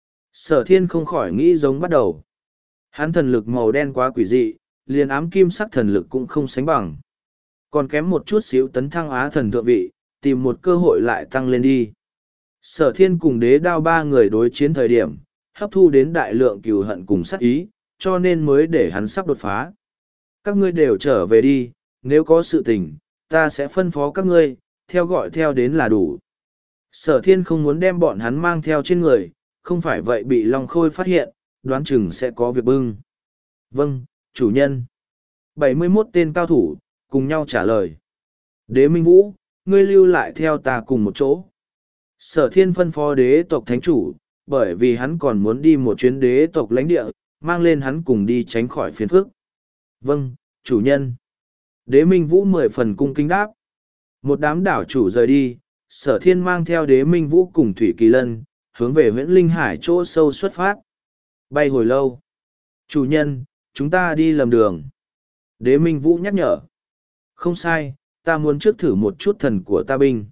Sở thiên không khỏi nghĩ giống bắt đầu. Hắn thần lực màu đen quá quỷ dị, liền ám kim sắc thần lực cũng không sánh bằng. Còn kém một chút xíu tấn thăng Á thần thượng vị, tìm một cơ hội lại tăng lên đi. Sở thiên cùng đế đao ba người đối chiến thời điểm, hấp thu đến đại lượng cừu hận cùng sát ý, cho nên mới để hắn sắp đột phá. Các ngươi đều trở về đi, nếu có sự tình, ta sẽ phân phó các ngươi, theo gọi theo đến là đủ. Sở thiên không muốn đem bọn hắn mang theo trên người, không phải vậy bị Long Khôi phát hiện, đoán chừng sẽ có việc bưng. Vâng, chủ nhân. bảy mươi mốt tên cao thủ, cùng nhau trả lời. Đế Minh Vũ, ngươi lưu lại theo ta cùng một chỗ. Sở thiên phân phó đế tộc thánh chủ, bởi vì hắn còn muốn đi một chuyến đế tộc lãnh địa, mang lên hắn cùng đi tránh khỏi phiền phức. Vâng, chủ nhân. Đế Minh Vũ mười phần cung kính đáp. Một đám đảo chủ rời đi, sở thiên mang theo đế Minh Vũ cùng Thủy Kỳ Lân, hướng về huyện Linh Hải chỗ sâu xuất phát. Bay hồi lâu. Chủ nhân, chúng ta đi lầm đường. Đế Minh Vũ nhắc nhở. Không sai, ta muốn trước thử một chút thần của ta binh.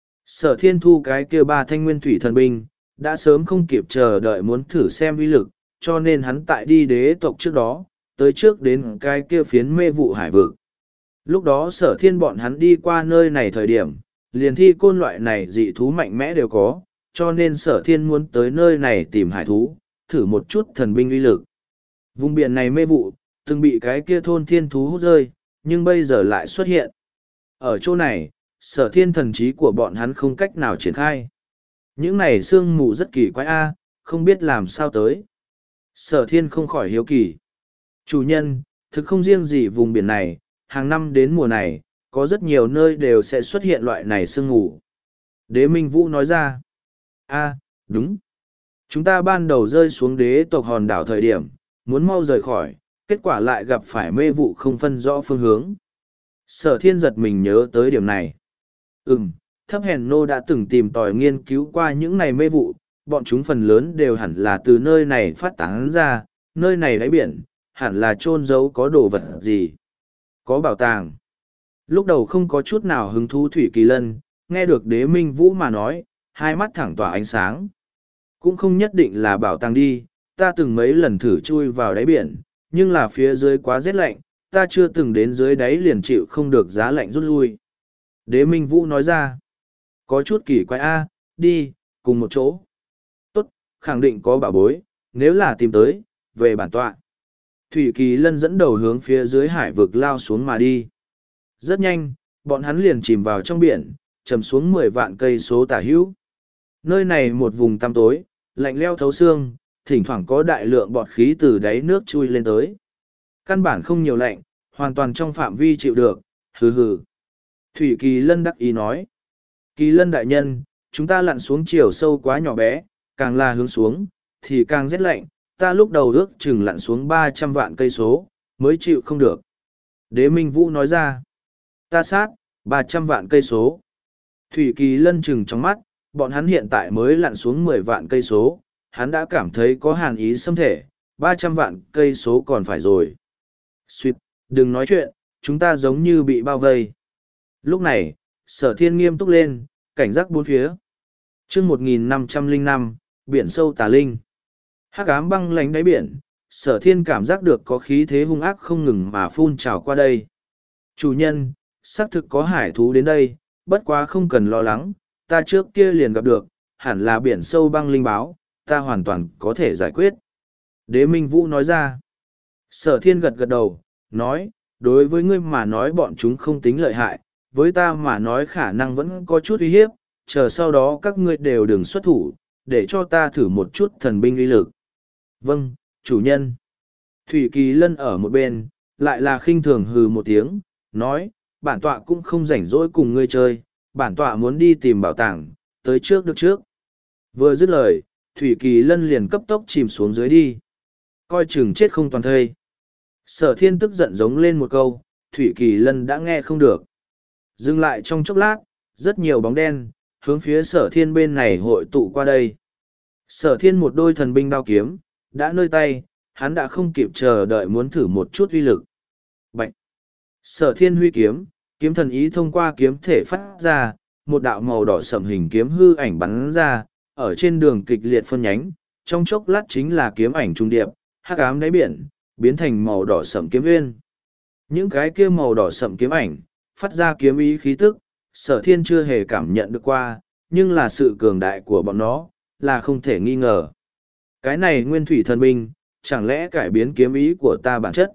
Sở thiên thu cái kia ba thanh nguyên thủy thần binh, đã sớm không kịp chờ đợi muốn thử xem uy lực, cho nên hắn tại đi đế tộc trước đó, tới trước đến cái kia phiến mê vụ hải vực. Lúc đó sở thiên bọn hắn đi qua nơi này thời điểm, liền thi côn loại này dị thú mạnh mẽ đều có, cho nên sở thiên muốn tới nơi này tìm hải thú, thử một chút thần binh uy lực. Vùng biển này mê vụ, từng bị cái kia thôn thiên thú hút rơi, nhưng bây giờ lại xuất hiện. Ở chỗ này, sở thiên thần trí của bọn hắn không cách nào triển khai. Những này sương mù rất kỳ quái a, không biết làm sao tới. Sở thiên không khỏi hiếu kỳ. Chủ nhân, thực không riêng gì vùng biển này, hàng năm đến mùa này, có rất nhiều nơi đều sẽ xuất hiện loại này sương mù. Đế Minh Vũ nói ra. A, đúng. Chúng ta ban đầu rơi xuống đế tộc hòn đảo thời điểm, muốn mau rời khỏi, kết quả lại gặp phải mê vụ không phân rõ phương hướng. Sở thiên giật mình nhớ tới điểm này. Ừm, thấp hèn nô đã từng tìm tòi nghiên cứu qua những này mê vụ, bọn chúng phần lớn đều hẳn là từ nơi này phát tán ra, nơi này đáy biển, hẳn là chôn giấu có đồ vật gì. Có bảo tàng. Lúc đầu không có chút nào hứng thú Thủy Kỳ Lân, nghe được Đế Minh Vũ mà nói, hai mắt thẳng tỏa ánh sáng. Cũng không nhất định là bảo tàng đi, ta từng mấy lần thử chui vào đáy biển, nhưng là phía dưới quá rét lạnh, ta chưa từng đến dưới đáy liền chịu không được giá lạnh rút lui. Đế Minh Vũ nói ra, có chút kỳ quái a, đi, cùng một chỗ. Tốt, khẳng định có bảo bối, nếu là tìm tới, về bản tọa. Thủy Kỳ Lân dẫn đầu hướng phía dưới hải vực lao xuống mà đi. Rất nhanh, bọn hắn liền chìm vào trong biển, chầm xuống mười vạn cây số tả hữu. Nơi này một vùng tăm tối, lạnh leo thấu xương, thỉnh thoảng có đại lượng bọt khí từ đáy nước chui lên tới. Căn bản không nhiều lạnh, hoàn toàn trong phạm vi chịu được, hừ hừ. Thủy Kỳ Lân đắc ý nói. Kỳ Lân đại nhân, chúng ta lặn xuống chiều sâu quá nhỏ bé, càng là hướng xuống, thì càng rét lạnh, ta lúc đầu ước chừng lặn xuống ba trăm vạn cây số, mới chịu không được. Đế Minh Vũ nói ra. Ta sát, ba trăm vạn cây số. Thủy Kỳ Lân chừng trong mắt, bọn hắn hiện tại mới lặn xuống mười vạn cây số, hắn đã cảm thấy có hàn ý xâm thể, ba trăm vạn cây số còn phải rồi. Xuyệt, đừng nói chuyện, chúng ta giống như bị bao vây. Lúc này, sở thiên nghiêm túc lên, cảnh giác bốn phía. chương một nghìn năm trăm lẻ năm, biển sâu tà linh. Hắc ám băng lánh đáy biển, sở thiên cảm giác được có khí thế hung ác không ngừng mà phun trào qua đây. Chủ nhân, xác thực có hải thú đến đây, bất quá không cần lo lắng, ta trước kia liền gặp được, hẳn là biển sâu băng linh báo, ta hoàn toàn có thể giải quyết. Đế Minh Vũ nói ra. Sở thiên gật gật đầu, nói, đối với ngươi mà nói bọn chúng không tính lợi hại, với ta mà nói khả năng vẫn có chút uy hiếp, chờ sau đó các ngươi đều đừng xuất thủ, để cho ta thử một chút thần binh uy lực. Vâng, chủ nhân. Thủy Kỳ Lân ở một bên, lại là khinh thường hừ một tiếng, nói, bản tọa cũng không rảnh rỗi cùng ngươi chơi, bản tọa muốn đi tìm bảo tàng, tới trước được trước. Vừa dứt lời, Thủy Kỳ Lân liền cấp tốc chìm xuống dưới đi. Coi chừng chết không toàn thây. Sở thiên tức giận giống lên một câu, Thủy Kỳ Lân đã nghe không được. Dừng lại trong chốc lát, rất nhiều bóng đen, hướng phía sở thiên bên này hội tụ qua đây. Sở thiên một đôi thần binh đao kiếm, đã nơi tay, hắn đã không kịp chờ đợi muốn thử một chút uy lực. Bạch! Sở thiên huy kiếm, kiếm thần ý thông qua kiếm thể phát ra, một đạo màu đỏ sậm hình kiếm hư ảnh bắn ra, ở trên đường kịch liệt phân nhánh, trong chốc lát chính là kiếm ảnh trung điệp, hắc ám đáy biển, biến thành màu đỏ sậm kiếm uyên. Những cái kia màu đỏ sậm kiếm ảnh, phát ra kiếm ý khí tức, sở thiên chưa hề cảm nhận được qua, nhưng là sự cường đại của bọn nó, là không thể nghi ngờ. Cái này nguyên thủy thần binh, chẳng lẽ cải biến kiếm ý của ta bản chất?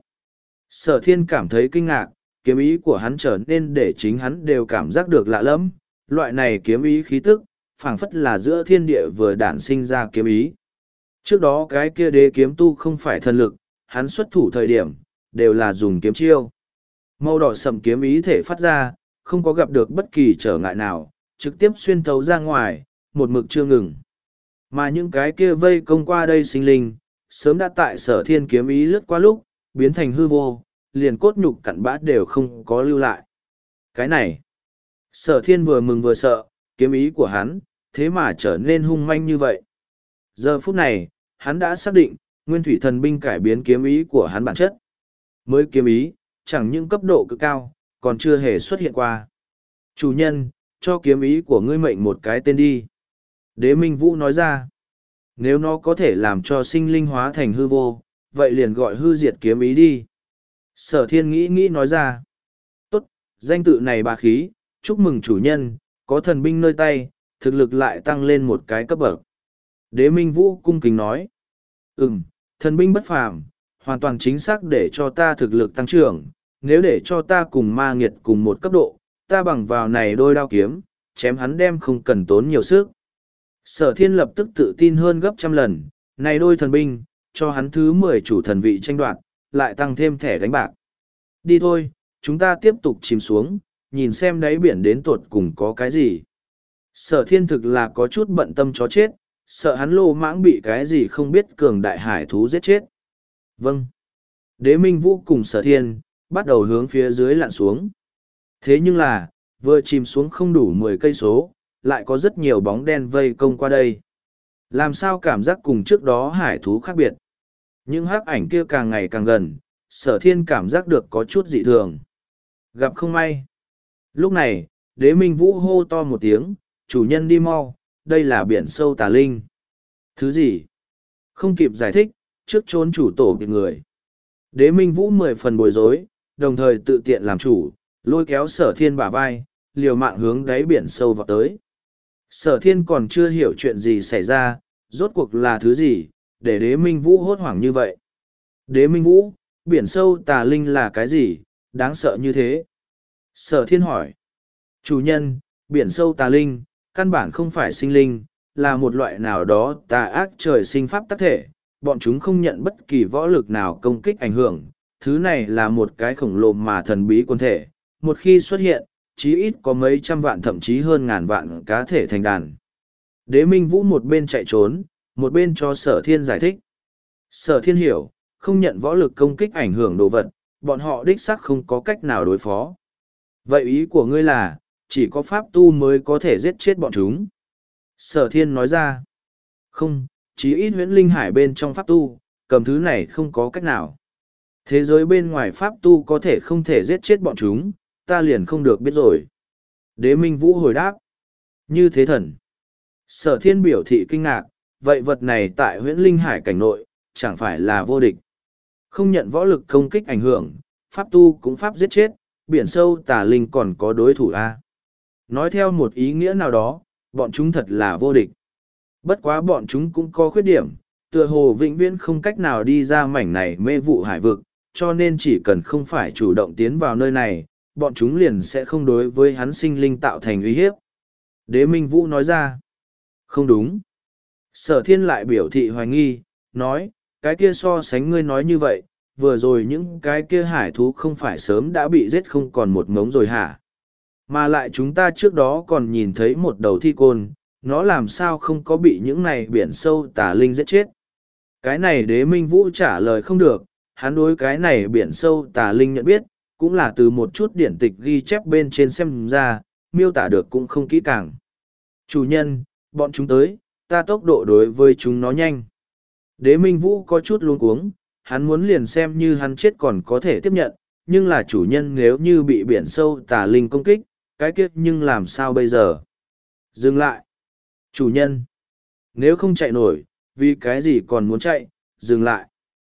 Sở thiên cảm thấy kinh ngạc, kiếm ý của hắn trở nên để chính hắn đều cảm giác được lạ lẫm. Loại này kiếm ý khí tức, phảng phất là giữa thiên địa vừa đản sinh ra kiếm ý. Trước đó cái kia đế kiếm tu không phải thần lực, hắn xuất thủ thời điểm, đều là dùng kiếm chiêu. Màu đỏ sầm kiếm ý thể phát ra, không có gặp được bất kỳ trở ngại nào, trực tiếp xuyên thấu ra ngoài, một mực chưa ngừng. Mà những cái kia vây công qua đây sinh linh, sớm đã tại sở thiên kiếm ý lướt qua lúc, biến thành hư vô, liền cốt nhục cặn bã đều không có lưu lại. Cái này, sở thiên vừa mừng vừa sợ, kiếm ý của hắn, thế mà trở nên hung manh như vậy. Giờ phút này, hắn đã xác định, nguyên thủy thần binh cải biến kiếm ý của hắn bản chất. Mới kiếm ý, chẳng những cấp độ cực cao, còn chưa hề xuất hiện qua. Chủ nhân, cho kiếm ý của ngươi mệnh một cái tên đi. Đế Minh Vũ nói ra, nếu nó có thể làm cho sinh linh hóa thành hư vô, vậy liền gọi hư diệt kiếm ý đi. Sở thiên nghĩ nghĩ nói ra. Tốt, danh tự này bà khí, chúc mừng chủ nhân, có thần binh nơi tay, thực lực lại tăng lên một cái cấp bậc. Đế Minh Vũ cung kính nói. Ừm, thần binh bất phàm, hoàn toàn chính xác để cho ta thực lực tăng trưởng, nếu để cho ta cùng ma nghiệt cùng một cấp độ, ta bằng vào này đôi đao kiếm, chém hắn đem không cần tốn nhiều sức. Sở thiên lập tức tự tin hơn gấp trăm lần, này đôi thần binh, cho hắn thứ mười chủ thần vị tranh đoạt, lại tăng thêm thẻ đánh bạc. Đi thôi, chúng ta tiếp tục chìm xuống, nhìn xem đáy biển đến tột cùng có cái gì. Sở thiên thực là có chút bận tâm chó chết, sợ hắn lô mãng bị cái gì không biết cường đại hải thú giết chết. Vâng. Đế Minh Vũ cùng sở thiên, bắt đầu hướng phía dưới lặn xuống. Thế nhưng là, vừa chìm xuống không đủ mười cây số, lại có rất nhiều bóng đen vây công qua đây. Làm sao cảm giác cùng trước đó hải thú khác biệt? Những hắc ảnh kia càng ngày càng gần, sở thiên cảm giác được có chút dị thường. Gặp không may. Lúc này, Đế Minh Vũ hô to một tiếng, chủ nhân đi mau, đây là biển sâu tà linh. Thứ gì? Không kịp giải thích, trước trốn chủ tổ bị người. Đế Minh Vũ mười phần bối rối, đồng thời tự tiện làm chủ, lôi kéo sở thiên bả vai, liều mạng hướng đáy biển sâu vào tới. Sở thiên còn chưa hiểu chuyện gì xảy ra, rốt cuộc là thứ gì, để đế Minh Vũ hốt hoảng như vậy. Đế Minh Vũ, biển sâu tà linh là cái gì, đáng sợ như thế? Sở thiên hỏi. Chủ nhân, biển sâu tà linh, căn bản không phải sinh linh, là một loại nào đó tà ác trời sinh pháp tác thể, bọn chúng không nhận bất kỳ võ lực nào công kích ảnh hưởng. Thứ này là một cái khổng lồ mà thần bí quân thể, một khi xuất hiện, chí ít có mấy trăm vạn thậm chí hơn ngàn vạn cá thể thành đàn. Đế Minh Vũ một bên chạy trốn, một bên cho sở thiên giải thích. Sở thiên hiểu, không nhận võ lực công kích ảnh hưởng đồ vật, bọn họ đích xác không có cách nào đối phó. Vậy ý của ngươi là, chỉ có pháp tu mới có thể giết chết bọn chúng. Sở thiên nói ra. Không, chí ít huyễn linh hải bên trong pháp tu, cầm thứ này không có cách nào. Thế giới bên ngoài pháp tu có thể không thể giết chết bọn chúng, ta liền không được biết rồi. Đế Minh Vũ hồi đáp. Như thế thần. Sở thiên biểu thị kinh ngạc, vậy vật này tại huyễn linh hải cảnh nội, chẳng phải là vô địch. Không nhận võ lực công kích ảnh hưởng, pháp tu cũng pháp giết chết, biển sâu tà linh còn có đối thủ A. Nói theo một ý nghĩa nào đó, bọn chúng thật là vô địch. Bất quá bọn chúng cũng có khuyết điểm, tựa hồ vĩnh viễn không cách nào đi ra mảnh này mê vụ hải vực, cho nên chỉ cần không phải chủ động tiến vào nơi này, bọn chúng liền sẽ không đối với hắn sinh linh tạo thành uy hiếp. Đế Minh Vũ nói ra. Không đúng. Sở thiên lại biểu thị hoài nghi, nói, cái kia so sánh ngươi nói như vậy, vừa rồi những cái kia hải thú không phải sớm đã bị giết không còn một ngống rồi hả? Mà lại chúng ta trước đó còn nhìn thấy một đầu thi côn, nó làm sao không có bị những này biển sâu tà linh giết chết? Cái này Đế Minh Vũ trả lời không được, hắn đối cái này biển sâu tà linh nhận biết, cũng là từ một chút điển tịch ghi chép bên trên xem ra, miêu tả được cũng không kỹ càng. Chủ nhân, bọn chúng tới, ta tốc độ đối với chúng nó nhanh. Đế Minh Vũ có chút luống cuống, hắn muốn liền xem như hắn chết còn có thể tiếp nhận, nhưng là chủ nhân nếu như bị biển sâu tà linh công kích, cái kiếp nhưng làm sao bây giờ? Dừng lại. Chủ nhân. Nếu không chạy nổi, vì cái gì còn muốn chạy, dừng lại.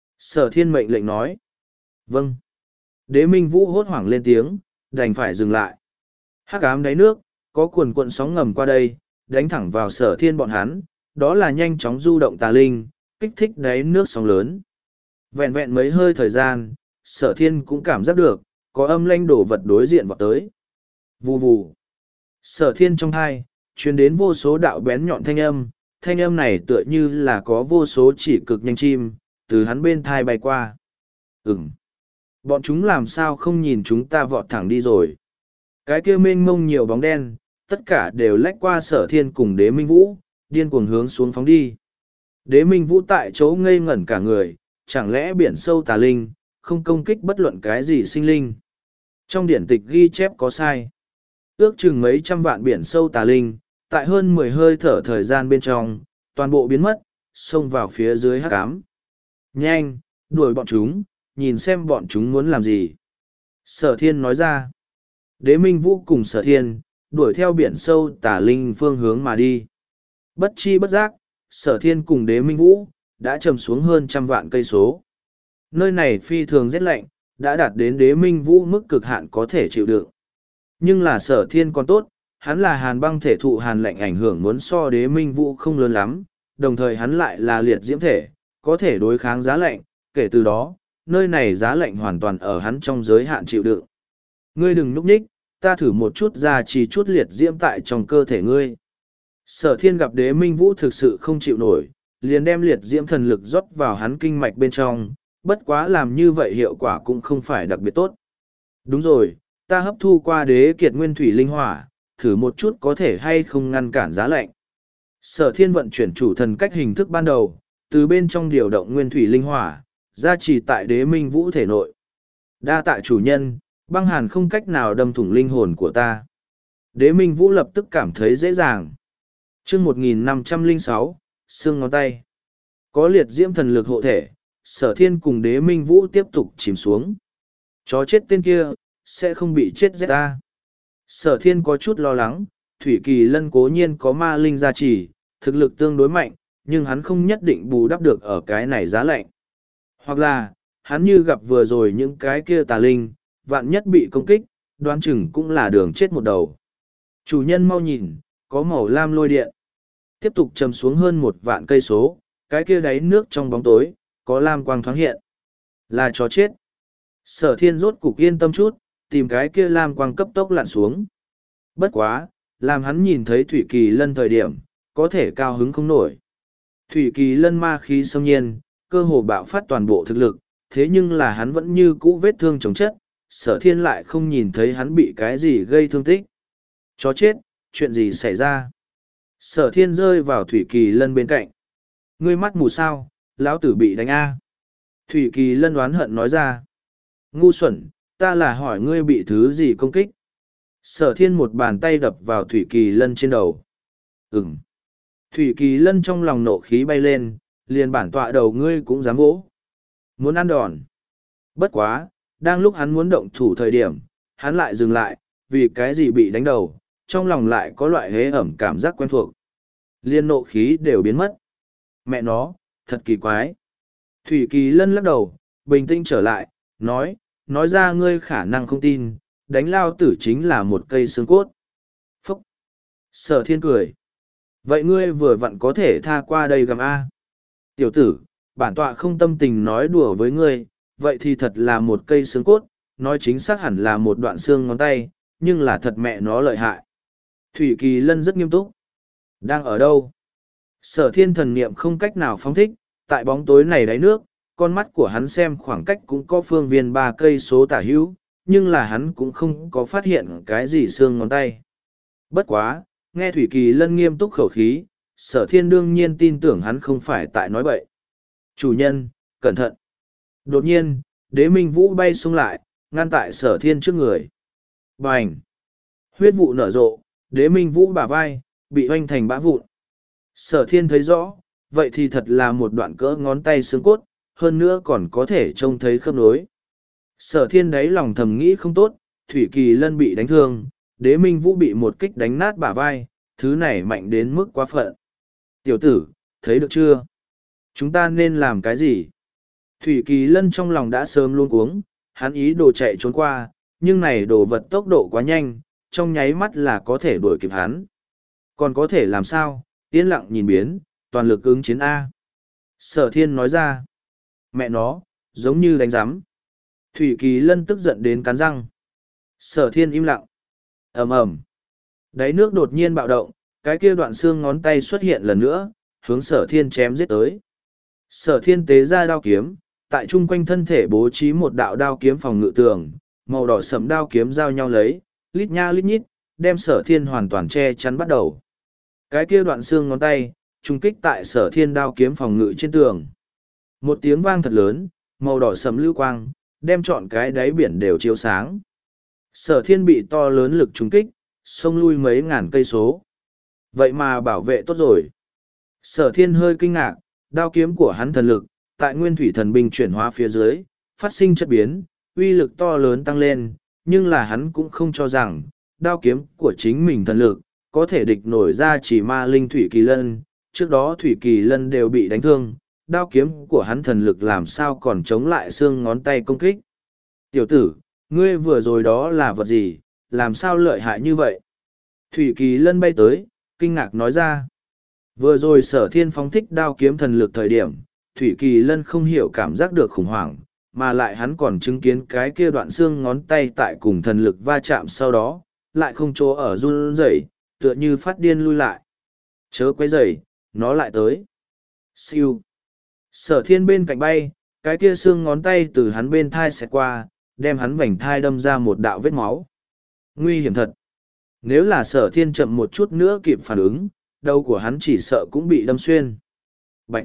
Sở thiên mệnh lệnh nói. Vâng. Đế Minh Vũ hốt hoảng lên tiếng, đành phải dừng lại. Hắc ám đáy nước, có cuồn cuộn sóng ngầm qua đây, đánh thẳng vào sở thiên bọn hắn, đó là nhanh chóng du động tà linh, kích thích đáy nước sóng lớn. Vẹn vẹn mấy hơi thời gian, sở thiên cũng cảm giác được, có âm lanh đổ vật đối diện vào tới. Vù vù. Sở thiên trong thai, truyền đến vô số đạo bén nhọn thanh âm, thanh âm này tựa như là có vô số chỉ cực nhanh chim, từ hắn bên thai bay qua. Ừm. Bọn chúng làm sao không nhìn chúng ta vọt thẳng đi rồi. Cái kia mênh mông nhiều bóng đen, tất cả đều lách qua sở thiên cùng đế minh vũ, điên cuồng hướng xuống phóng đi. Đế minh vũ tại chỗ ngây ngẩn cả người, chẳng lẽ biển sâu tà linh, không công kích bất luận cái gì sinh linh. Trong điển tịch ghi chép có sai. Ước chừng mấy trăm vạn biển sâu tà linh, tại hơn mười hơi thở thời gian bên trong, toàn bộ biến mất, xông vào phía dưới hắc ám. Nhanh, đuổi bọn chúng, nhìn xem bọn chúng muốn làm gì. Sở thiên nói ra. Đế minh vũ cùng sở thiên, đuổi theo biển sâu tà linh phương hướng mà đi. Bất chi bất giác, sở thiên cùng đế minh vũ, đã trầm xuống hơn trăm vạn cây số. Nơi này phi thường rét lạnh, đã đạt đến đế minh vũ mức cực hạn có thể chịu đựng. Nhưng là sở thiên còn tốt, hắn là hàn băng thể thụ hàn lạnh ảnh hưởng muốn so đế minh vũ không lớn lắm, đồng thời hắn lại là liệt diễm thể, có thể đối kháng giá lạnh, kể từ đó, nơi này giá lạnh hoàn toàn ở hắn trong giới hạn chịu đựng. Ngươi đừng núp ních, ta thử một chút ra chỉ chút liệt diễm tại trong cơ thể ngươi. Sở thiên gặp đế minh vũ thực sự không chịu nổi, liền đem liệt diễm thần lực rót vào hắn kinh mạch bên trong, bất quá làm như vậy hiệu quả cũng không phải đặc biệt tốt. Đúng rồi, ta hấp thu qua đế kiệt nguyên thủy linh hỏa, thử một chút có thể hay không ngăn cản giá lạnh. Sở thiên vận chuyển chủ thần cách hình thức ban đầu, từ bên trong điều động nguyên thủy linh hỏa, gia trì tại đế minh vũ thể nội. Đa tạ chủ nhân, băng hàn không cách nào đâm thủng linh hồn của ta. Đế minh vũ lập tức cảm thấy dễ dàng. chương một nghìn năm trăm lẻ sáu, xương ngón tay. Có liệt diễm thần lực hộ thể, sở thiên cùng đế minh vũ tiếp tục chìm xuống. Chó chết tên kia, sẽ không bị chết rét ta. Sở thiên có chút lo lắng, Thủy Kỳ Lân cố nhiên có ma linh gia trì, thực lực tương đối mạnh, nhưng hắn không nhất định bù đắp được ở cái này giá lạnh. Hoặc là, hắn như gặp vừa rồi những cái kia tà linh, vạn nhất bị công kích, đoán chừng cũng là đường chết một đầu. Chủ nhân mau nhìn, có màu lam lôi điện. Tiếp tục chầm xuống hơn một vạn cây số, cái kia đáy nước trong bóng tối, có lam quang thoáng hiện. Là chó chết. Sở thiên rốt cục yên tâm chút, tìm cái kia lam quang cấp tốc lặn xuống. Bất quá, làm hắn nhìn thấy Thủy Kỳ Lân thời điểm, có thể cao hứng không nổi. Thủy Kỳ Lân ma khí xâm nhiên, cơ hồ bạo phát toàn bộ thực lực, thế nhưng là hắn vẫn như cũ vết thương chống chất, sở thiên lại không nhìn thấy hắn bị cái gì gây thương tích. Chó chết, chuyện gì xảy ra? Sở thiên rơi vào Thủy Kỳ Lân bên cạnh. Ngươi mắt mù sao, lão tử bị đánh a. Thủy Kỳ Lân oán hận nói ra. Ngu xuẩn, ta là hỏi ngươi bị thứ gì công kích. Sở thiên một bàn tay đập vào Thủy Kỳ Lân trên đầu. Ừm. Thủy Kỳ Lân trong lòng nộ khí bay lên, liền bản tọa đầu ngươi cũng dám vỗ. Muốn ăn đòn. Bất quá, đang lúc hắn muốn động thủ thời điểm, hắn lại dừng lại, vì cái gì bị đánh đầu, trong lòng lại có loại hế ẩm cảm giác quen thuộc. Liên nộ khí đều biến mất. Mẹ nó, thật kỳ quái. Thủy Kỳ Lân lắc đầu, bình tĩnh trở lại, nói, nói ra ngươi khả năng không tin, đánh lao tử chính là một cây xương cốt. Phúc! Sở thiên cười. Vậy ngươi vừa vặn có thể tha qua đây gầm A. Tiểu tử, bản tọa không tâm tình nói đùa với ngươi, vậy thì thật là một cây xương cốt, nói chính xác hẳn là một đoạn xương ngón tay, nhưng là thật mẹ nó lợi hại. Thủy Kỳ Lân rất nghiêm túc. Đang ở đâu? Sở thiên thần niệm không cách nào phóng thích, tại bóng tối này đáy nước, con mắt của hắn xem khoảng cách cũng có phương viên ba cây số tả hữu, nhưng là hắn cũng không có phát hiện cái gì xương ngón tay. Bất quá, nghe Thủy Kỳ Lân nghiêm túc khẩu khí, sở thiên đương nhiên tin tưởng hắn không phải tại nói bậy. Chủ nhân, cẩn thận. Đột nhiên, đế minh vũ bay xuống lại, ngăn tại sở thiên trước người. Bành! Huyết vụ nở rộ, đế minh vũ bả vai, bị hoanh thành bã vụn. Sở thiên thấy rõ, vậy thì thật là một đoạn cỡ ngón tay xương cốt, hơn nữa còn có thể trông thấy khớp nối. Sở thiên đáy lòng thầm nghĩ không tốt, Thủy Kỳ Lân bị đánh thương, đế minh vũ bị một kích đánh nát bả vai, thứ này mạnh đến mức quá phận. Tiểu tử, thấy được chưa? Chúng ta nên làm cái gì? Thủy Kỳ Lân trong lòng đã sớm luôn cuống, hắn ý đồ chạy trốn qua, nhưng này đồ vật tốc độ quá nhanh, trong nháy mắt là có thể đuổi kịp hắn. Còn có thể làm sao? Yên lặng nhìn biến, toàn lực ứng chiến A. Sở thiên nói ra. Mẹ nó, giống như đánh giám. Thủy Kỳ Lân tức giận đến cắn răng. Sở thiên im lặng. ầm ầm, đáy nước đột nhiên bạo động, cái kia đoạn xương ngón tay xuất hiện lần nữa, hướng sở thiên chém giết tới. Sở thiên tế ra đao kiếm, tại chung quanh thân thể bố trí một đạo đao kiếm phòng ngự tường, màu đỏ sẫm đao kiếm giao nhau lấy, lít nha lít nhít, đem sở thiên hoàn toàn che chắn bắt đầu. Cái kia đoạn xương ngón tay, trung kích tại sở thiên đao kiếm phòng ngự trên tường. Một tiếng vang thật lớn, màu đỏ sẫm lưu quang, đem trọn cái đáy biển đều chiếu sáng. Sở thiên bị to lớn lực trung kích, xông lui mấy ngàn cây số. Vậy mà bảo vệ tốt rồi. Sở thiên hơi kinh ngạc, đao kiếm của hắn thần lực, tại nguyên thủy thần binh chuyển hóa phía dưới, phát sinh chất biến, uy lực to lớn tăng lên, nhưng là hắn cũng không cho rằng, đao kiếm của chính mình thần lực, có thể địch nổi ra chỉ ma linh Thủy Kỳ Lân, trước đó Thủy Kỳ Lân đều bị đánh thương, đao kiếm của hắn thần lực làm sao còn chống lại xương ngón tay công kích. Tiểu tử, ngươi vừa rồi đó là vật gì, làm sao lợi hại như vậy? Thủy Kỳ Lân bay tới, kinh ngạc nói ra. Vừa rồi Sở Thiên phóng thích đao kiếm thần lực thời điểm, Thủy Kỳ Lân không hiểu cảm giác được khủng hoảng, mà lại hắn còn chứng kiến cái kia đoạn xương ngón tay tại cùng thần lực va chạm sau đó, lại không chỗ ở run rẩy, tựa như phát điên lui lại. Chớ quấy rầy, nó lại tới. Siêu. Sở Thiên bên cạnh bay, cái kia xương ngón tay từ hắn bên thai xẹt qua, đem hắn vành thai đâm ra một đạo vết máu. Nguy hiểm thật. Nếu là Sở Thiên chậm một chút nữa kịp phản ứng, đầu của hắn chỉ sợ cũng bị đâm xuyên. Bạch.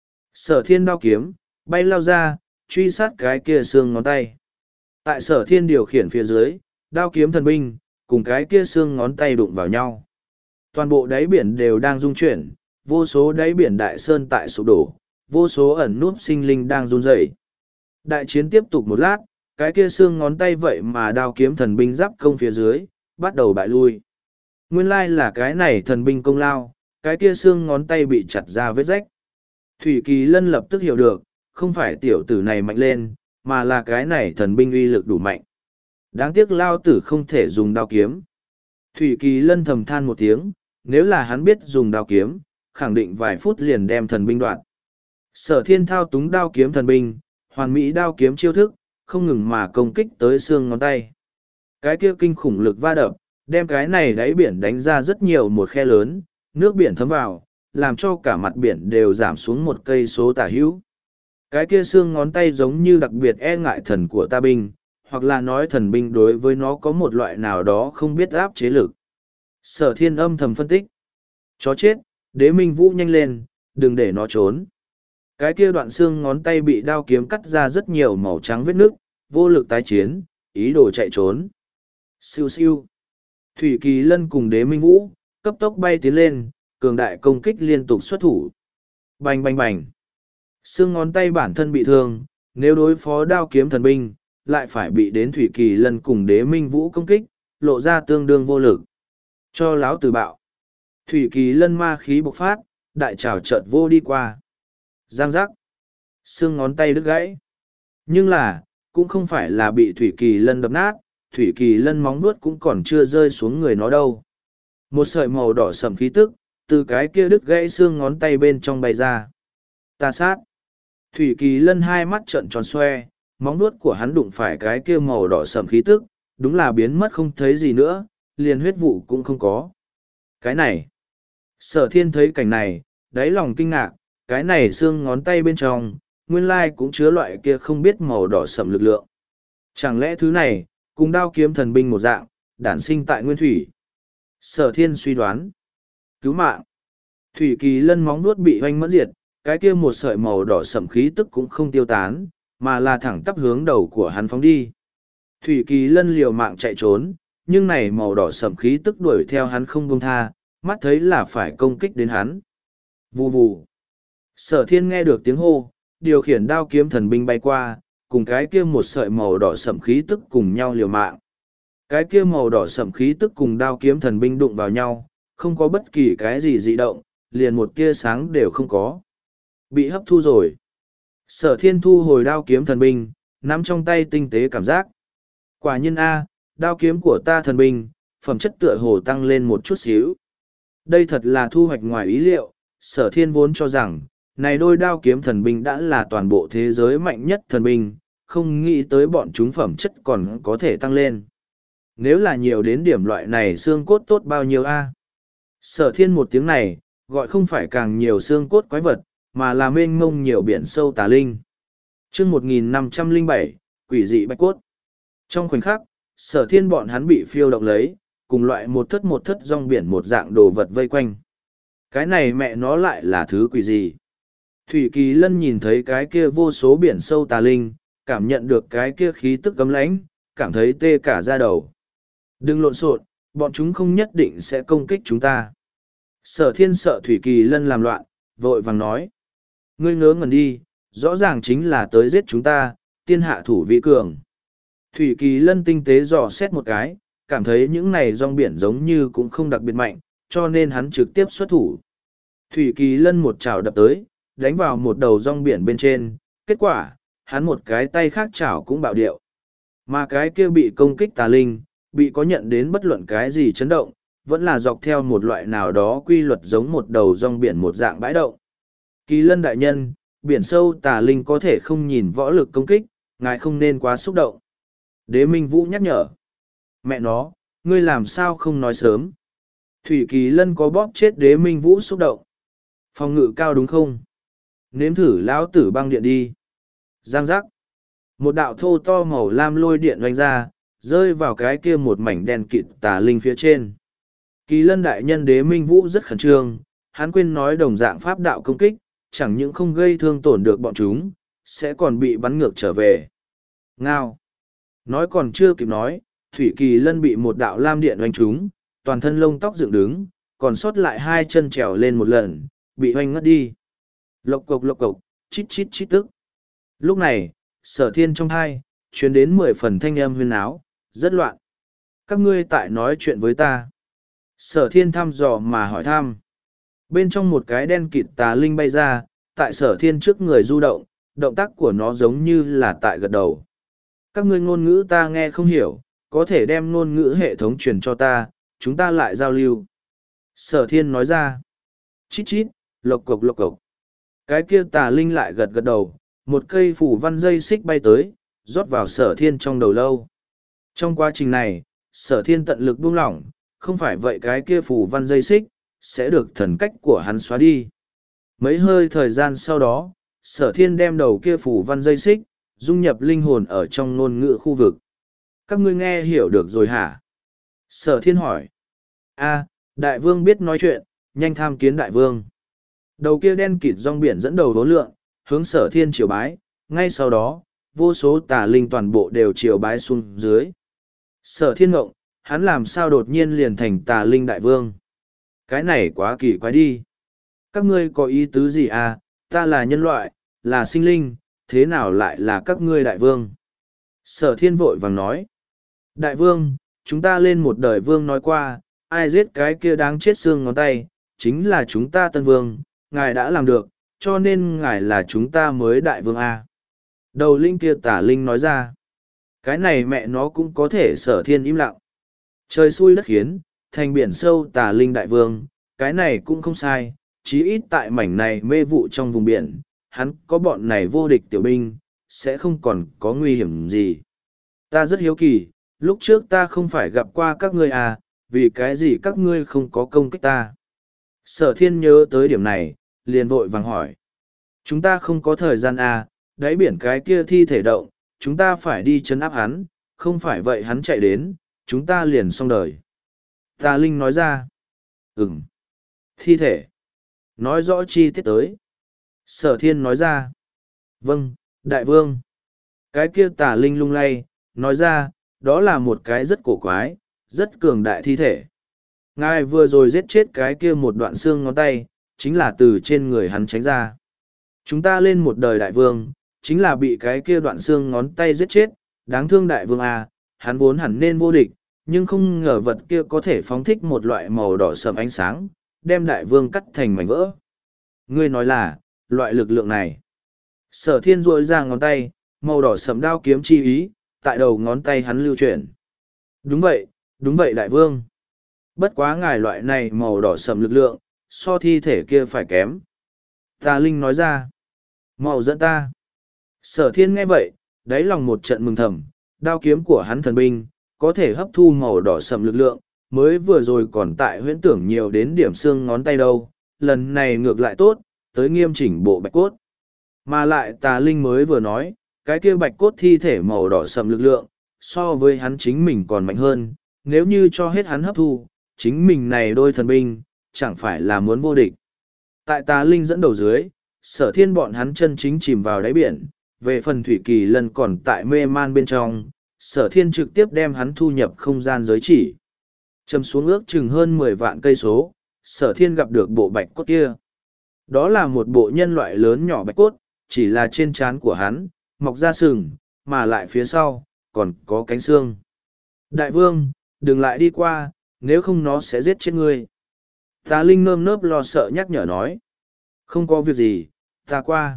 Sở Thiên đao kiếm, bay lao ra, truy sát cái kia xương ngón tay. Tại Sở Thiên điều khiển phía dưới, đao kiếm thần binh, cùng cái kia xương ngón tay đụng vào nhau. Toàn bộ đáy biển đều đang rung chuyển, vô số đáy biển đại sơn tại sụp đổ, vô số ẩn núp sinh linh đang run rẩy. Đại chiến tiếp tục một lát, cái kia xương ngón tay vậy mà đao kiếm thần binh giáp công phía dưới, bắt đầu bại lui. Nguyên lai là cái này thần binh công lao, cái kia xương ngón tay bị chặt ra vết rách. Thủy Kỳ Lân lập tức hiểu được, không phải tiểu tử này mạnh lên, mà là cái này thần binh uy lực đủ mạnh. Đáng tiếc lao tử không thể dùng đao kiếm. Thủy Kỳ Lân thầm than một tiếng, nếu là hắn biết dùng đao kiếm, khẳng định vài phút liền đem thần binh đoạt. Sở Thiên thao túng đao kiếm thần binh, hoàn mỹ đao kiếm chiêu thức, không ngừng mà công kích tới xương ngón tay. Cái kia kinh khủng lực va đập, đem cái này đáy biển đánh ra rất nhiều một khe lớn, nước biển thấm vào, làm cho cả mặt biển đều giảm xuống một cây số tả hữu. Cái kia xương ngón tay giống như đặc biệt e ngại thần của ta binh, hoặc là nói thần binh đối với nó có một loại nào đó không biết áp chế lực. Sở Thiên âm thầm phân tích. Chó chết, Đế Minh Vũ nhanh lên, đừng để nó trốn. Cái kia đoạn xương ngón tay bị đao kiếm cắt ra rất nhiều màu trắng vết nước, vô lực tái chiến, ý đồ chạy trốn. Siêu siêu. Thủy Kỳ Lân cùng Đế Minh Vũ, cấp tốc bay tiến lên, cường đại công kích liên tục xuất thủ. Bành bành bành. Xương ngón tay bản thân bị thương, nếu đối phó đao kiếm thần binh, lại phải bị đến Thủy Kỳ Lân cùng Đế Minh Vũ công kích, lộ ra tương đương vô lực. Cho láo từ bạo. Thủy Kỳ Lân ma khí bộc phát, đại trảo chợt vô đi qua. Giang giác. Xương ngón tay đứt gãy. Nhưng là, cũng không phải là bị Thủy Kỳ Lân đập nát, Thủy Kỳ Lân móng vuốt cũng còn chưa rơi xuống người nó đâu. Một sợi màu đỏ sẫm khí tức, từ cái kia đứt gãy xương ngón tay bên trong bay ra. Ta sát. Thủy Kỳ Lân hai mắt trợn tròn xoe, móng vuốt của hắn đụng phải cái kia màu đỏ sẫm khí tức, đúng là biến mất không thấy gì nữa, liền huyết vụ cũng không có. Cái này. Sở Thiên thấy cảnh này, đáy lòng kinh ngạc, cái này xương ngón tay bên trong, nguyên lai cũng chứa loại kia không biết màu đỏ sẫm lực lượng. Chẳng lẽ thứ này, cùng đao kiếm thần binh một dạng, đản sinh tại nguyên thủy. Sở Thiên suy đoán. Cứu mạng. Thủy Kỳ Lân móng vuốt bị hoanh mẫn diệt, cái kia một sợi màu đỏ sẫm khí tức cũng không tiêu tán, mà là thẳng tắp hướng đầu của hắn phóng đi. Thủy Kỳ Lân liều mạng chạy trốn, nhưng này màu đỏ sẫm khí tức đuổi theo hắn không buông tha, mắt thấy là phải công kích đến hắn. Vù vù. Sở Thiên nghe được tiếng hô, điều khiển đao kiếm thần binh bay qua, cùng cái kia một sợi màu đỏ sẫm khí tức cùng nhau liều mạng. Cái kia màu đỏ sẫm khí tức cùng đao kiếm thần binh đụng vào nhau, không có bất kỳ cái gì dị động, liền một tia sáng đều không có. Bị hấp thu rồi. Sở Thiên thu hồi đao kiếm thần binh, nắm trong tay tinh tế cảm giác. Quả nhiên A, đao kiếm của ta thần binh, phẩm chất tựa hồ tăng lên một chút xíu. Đây thật là thu hoạch ngoài ý liệu, Sở Thiên vốn cho rằng, này đôi đao kiếm thần binh đã là toàn bộ thế giới mạnh nhất thần binh, không nghĩ tới bọn chúng phẩm chất còn có thể tăng lên. Nếu là nhiều đến điểm loại này xương cốt tốt bao nhiêu a? Sở Thiên một tiếng này, gọi không phải càng nhiều xương cốt quái vật, mà là mênh mông nhiều biển sâu tà linh. Chương một nghìn năm trăm lẻ bảy, quỷ dị bạch cốt. Trong khoảnh khắc, Sở Thiên bọn hắn bị phiêu động lấy, cùng loại một thất một thất rong biển một dạng đồ vật vây quanh. Cái này mẹ nó lại là thứ quỷ gì? Thủy Kỳ Lân nhìn thấy cái kia vô số biển sâu tà linh, cảm nhận được cái kia khí tức cấm lãnh, cảm thấy tê cả da đầu. Đừng lộn xộn, bọn chúng không nhất định sẽ công kích chúng ta. Sở Thiên sợ Thủy Kỳ Lân làm loạn, vội vàng nói. Ngươi ngớ ngẩn đi, rõ ràng chính là tới giết chúng ta, tiên hạ thủ vi cường. Thủy Kỳ Lân tinh tế dò xét một cái, cảm thấy những này rong biển giống như cũng không đặc biệt mạnh, cho nên hắn trực tiếp xuất thủ. Thủy Kỳ Lân một chảo đập tới, đánh vào một đầu rong biển bên trên, kết quả, hắn một cái tay khác chảo cũng bạo điệu. Mà cái kia bị công kích tà linh, bị có nhận đến bất luận cái gì chấn động, vẫn là dọc theo một loại nào đó quy luật giống một đầu rong biển một dạng bãi động. Kỳ Lân đại nhân, biển sâu tà linh có thể không nhìn võ lực công kích, ngài không nên quá xúc động. Đế Minh Vũ nhắc nhở. Mẹ nó, ngươi làm sao không nói sớm? Thủy Kỳ Lân có bóp chết Đế Minh Vũ xúc động. Phòng ngự cao đúng không? Nếm thử lão tử băng điện đi. Giang giác. Một đạo thô to màu lam lôi điện oanh ra, rơi vào cái kia một mảnh đen kịt tà linh phía trên. Kỳ Lân đại nhân Đế Minh Vũ rất khẩn trương, hắn quên nói đồng dạng pháp đạo công kích, chẳng những không gây thương tổn được bọn chúng, sẽ còn bị bắn ngược trở về. Ngao. Nói còn chưa kịp nói, Thủy Kỳ Lân bị một đạo lam điện oanh trúng, toàn thân lông tóc dựng đứng, còn sót lại hai chân trèo lên một lần, bị oanh ngất đi. Lộc cộc lộc cộc, chít chít chít tức. Lúc này, Sở Thiên trong hai, chuyến đến mười phần thanh âm huyên áo, rất loạn. Các ngươi tại nói chuyện với ta. Sở Thiên thăm dò mà hỏi thăm. Bên trong một cái đen kịt tà linh bay ra, tại Sở Thiên trước người du động, động tác của nó giống như là tại gật đầu. Các ngươi ngôn ngữ ta nghe không hiểu, có thể đem ngôn ngữ hệ thống truyền cho ta, chúng ta lại giao lưu. Sở Thiên nói ra. Chít chít, lộc cộc lộc cộc. Cái kia tà linh lại gật gật đầu, một cây phủ văn dây xích bay tới, rót vào Sở Thiên trong đầu lâu. Trong quá trình này, Sở Thiên tận lực buông lỏng, không phải vậy cái kia phủ văn dây xích, sẽ được thần cách của hắn xóa đi. Mấy hơi thời gian sau đó, Sở Thiên đem đầu kia phủ văn dây xích, dung nhập linh hồn ở trong ngôn ngữ khu vực. Các ngươi nghe hiểu được rồi hả? Sở Thiên hỏi. A, đại vương biết nói chuyện, nhanh tham kiến đại vương. Đầu kia đen kịt rong biển dẫn đầu đố lượng, hướng Sở Thiên triều bái, ngay sau đó, vô số tà linh toàn bộ đều triều bái xuống dưới. Sở Thiên ngộng, hắn làm sao đột nhiên liền thành tà linh đại vương? Cái này quá kỳ quái đi. Các ngươi có ý tứ gì à, ta là nhân loại, là sinh linh, thế nào lại là các ngươi đại vương? Sở Thiên vội vàng nói. Đại vương, chúng ta lên một đời vương nói qua, ai giết cái kia đáng chết xương ngón tay, chính là chúng ta tân vương, ngài đã làm được, cho nên ngài là chúng ta mới đại vương A. Đầu linh kia tả linh nói ra. Cái này mẹ nó cũng có thể. Sở Thiên im lặng. Trời xui đất khiến, thành biển sâu tà linh đại vương, cái này cũng không sai, chí ít tại mảnh này mê vụ trong vùng biển, hắn có bọn này vô địch tiểu binh, sẽ không còn có nguy hiểm gì. Ta rất hiếu kỳ, lúc trước ta không phải gặp qua các ngươi à, vì cái gì các ngươi không có công kích ta. Sở Thiên nhớ tới điểm này, liền vội vàng hỏi. Chúng ta không có thời gian à, đáy biển cái kia thi thể động, chúng ta phải đi chấn áp hắn, không phải vậy hắn chạy đến, chúng ta liền xong đời. Tà Linh nói ra. Ừm. Thi thể. Nói rõ chi tiết tới. Sở Thiên nói ra. Vâng, đại vương. Cái kia Tà Linh lung lay, nói ra, đó là một cái rất cổ quái, rất cường đại thi thể. Ngài vừa rồi giết chết cái kia một đoạn xương ngón tay, chính là từ trên người hắn tránh ra. Chúng ta lên một đời đại vương, chính là bị cái kia đoạn xương ngón tay giết chết, đáng thương đại vương à, hắn vốn hẳn nên vô địch, nhưng không ngờ vật kia có thể phóng thích một loại màu đỏ sẫm ánh sáng, đem đại vương cắt thành mảnh vỡ. Ngươi nói là, loại lực lượng này. Sở Thiên duỗi ra ngón tay, màu đỏ sẫm đao kiếm chi ý, tại đầu ngón tay hắn lưu chuyển. Đúng vậy, đúng vậy đại vương. Bất quá ngài loại này màu đỏ sẫm lực lượng, so thi thể kia phải kém. Tà Linh nói ra. Màu dẫn ta. Sở Thiên nghe vậy, đáy lòng một trận mừng thầm, đao kiếm của hắn thần binh, có thể hấp thu màu đỏ sẫm lực lượng, mới vừa rồi còn tại huyễn tưởng nhiều đến điểm xương ngón tay đâu, lần này ngược lại tốt, tới nghiêm chỉnh bộ bạch cốt. Mà lại Tà Linh mới vừa nói, cái kia bạch cốt thi thể màu đỏ sẫm lực lượng, so với hắn chính mình còn mạnh hơn, nếu như cho hết hắn hấp thu, chính mình này đôi thần binh, chẳng phải là muốn vô địch. Tại Tà Linh dẫn đầu dưới, Sở Thiên bọn hắn chân chính chìm vào đáy biển, về phần Thủy Kỳ Lân còn tại mê man bên trong, Sở Thiên trực tiếp đem hắn thu nhập không gian giới chỉ. Chầm xuống ước chừng hơn mười vạn cây số, Sở Thiên gặp được bộ bạch cốt kia. Đó là một bộ nhân loại lớn nhỏ bạch cốt, chỉ là trên trán của hắn, mọc ra sừng, mà lại phía sau, còn có cánh xương. Đại vương, đừng lại đi qua, nếu không nó sẽ giết chết ngươi. Tà Linh nơm nớp lo sợ nhắc nhở nói. Không có việc gì, Ta qua.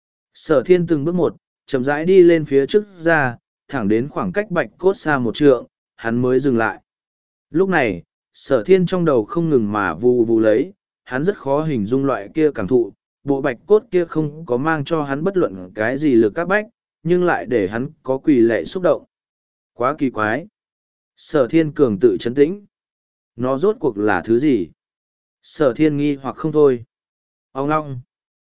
Sở thiên từng bước một, chậm rãi đi lên phía trước ra, thẳng đến khoảng cách bạch cốt xa một trượng, hắn mới dừng lại. Lúc này, sở thiên trong đầu không ngừng mà vù vù lấy, hắn rất khó hình dung loại kia cảm thụ, bộ bạch cốt kia không có mang cho hắn bất luận cái gì lực các bách, nhưng lại để hắn có quỳ lệ xúc động. Quá kỳ quái. Sở thiên cường tự chấn tĩnh. Nó rốt cuộc là thứ gì? Sở thiên nghi hoặc không thôi. Ông long.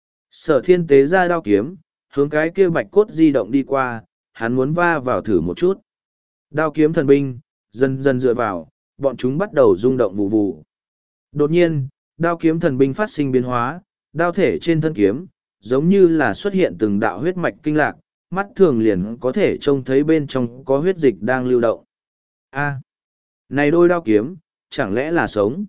Sở thiên tế ra đao kiếm, hướng cái kia bạch cốt di động đi qua, hắn muốn va vào thử một chút. Đao kiếm thần binh, dần dần dựa vào, bọn chúng bắt đầu rung động vù vù. Đột nhiên, đao kiếm thần binh phát sinh biến hóa, đao thể trên thân kiếm, giống như là xuất hiện từng đạo huyết mạch kinh lạc, mắt thường liền có thể trông thấy bên trong có huyết dịch đang lưu động. A, này đôi đao kiếm, chẳng lẽ là sống?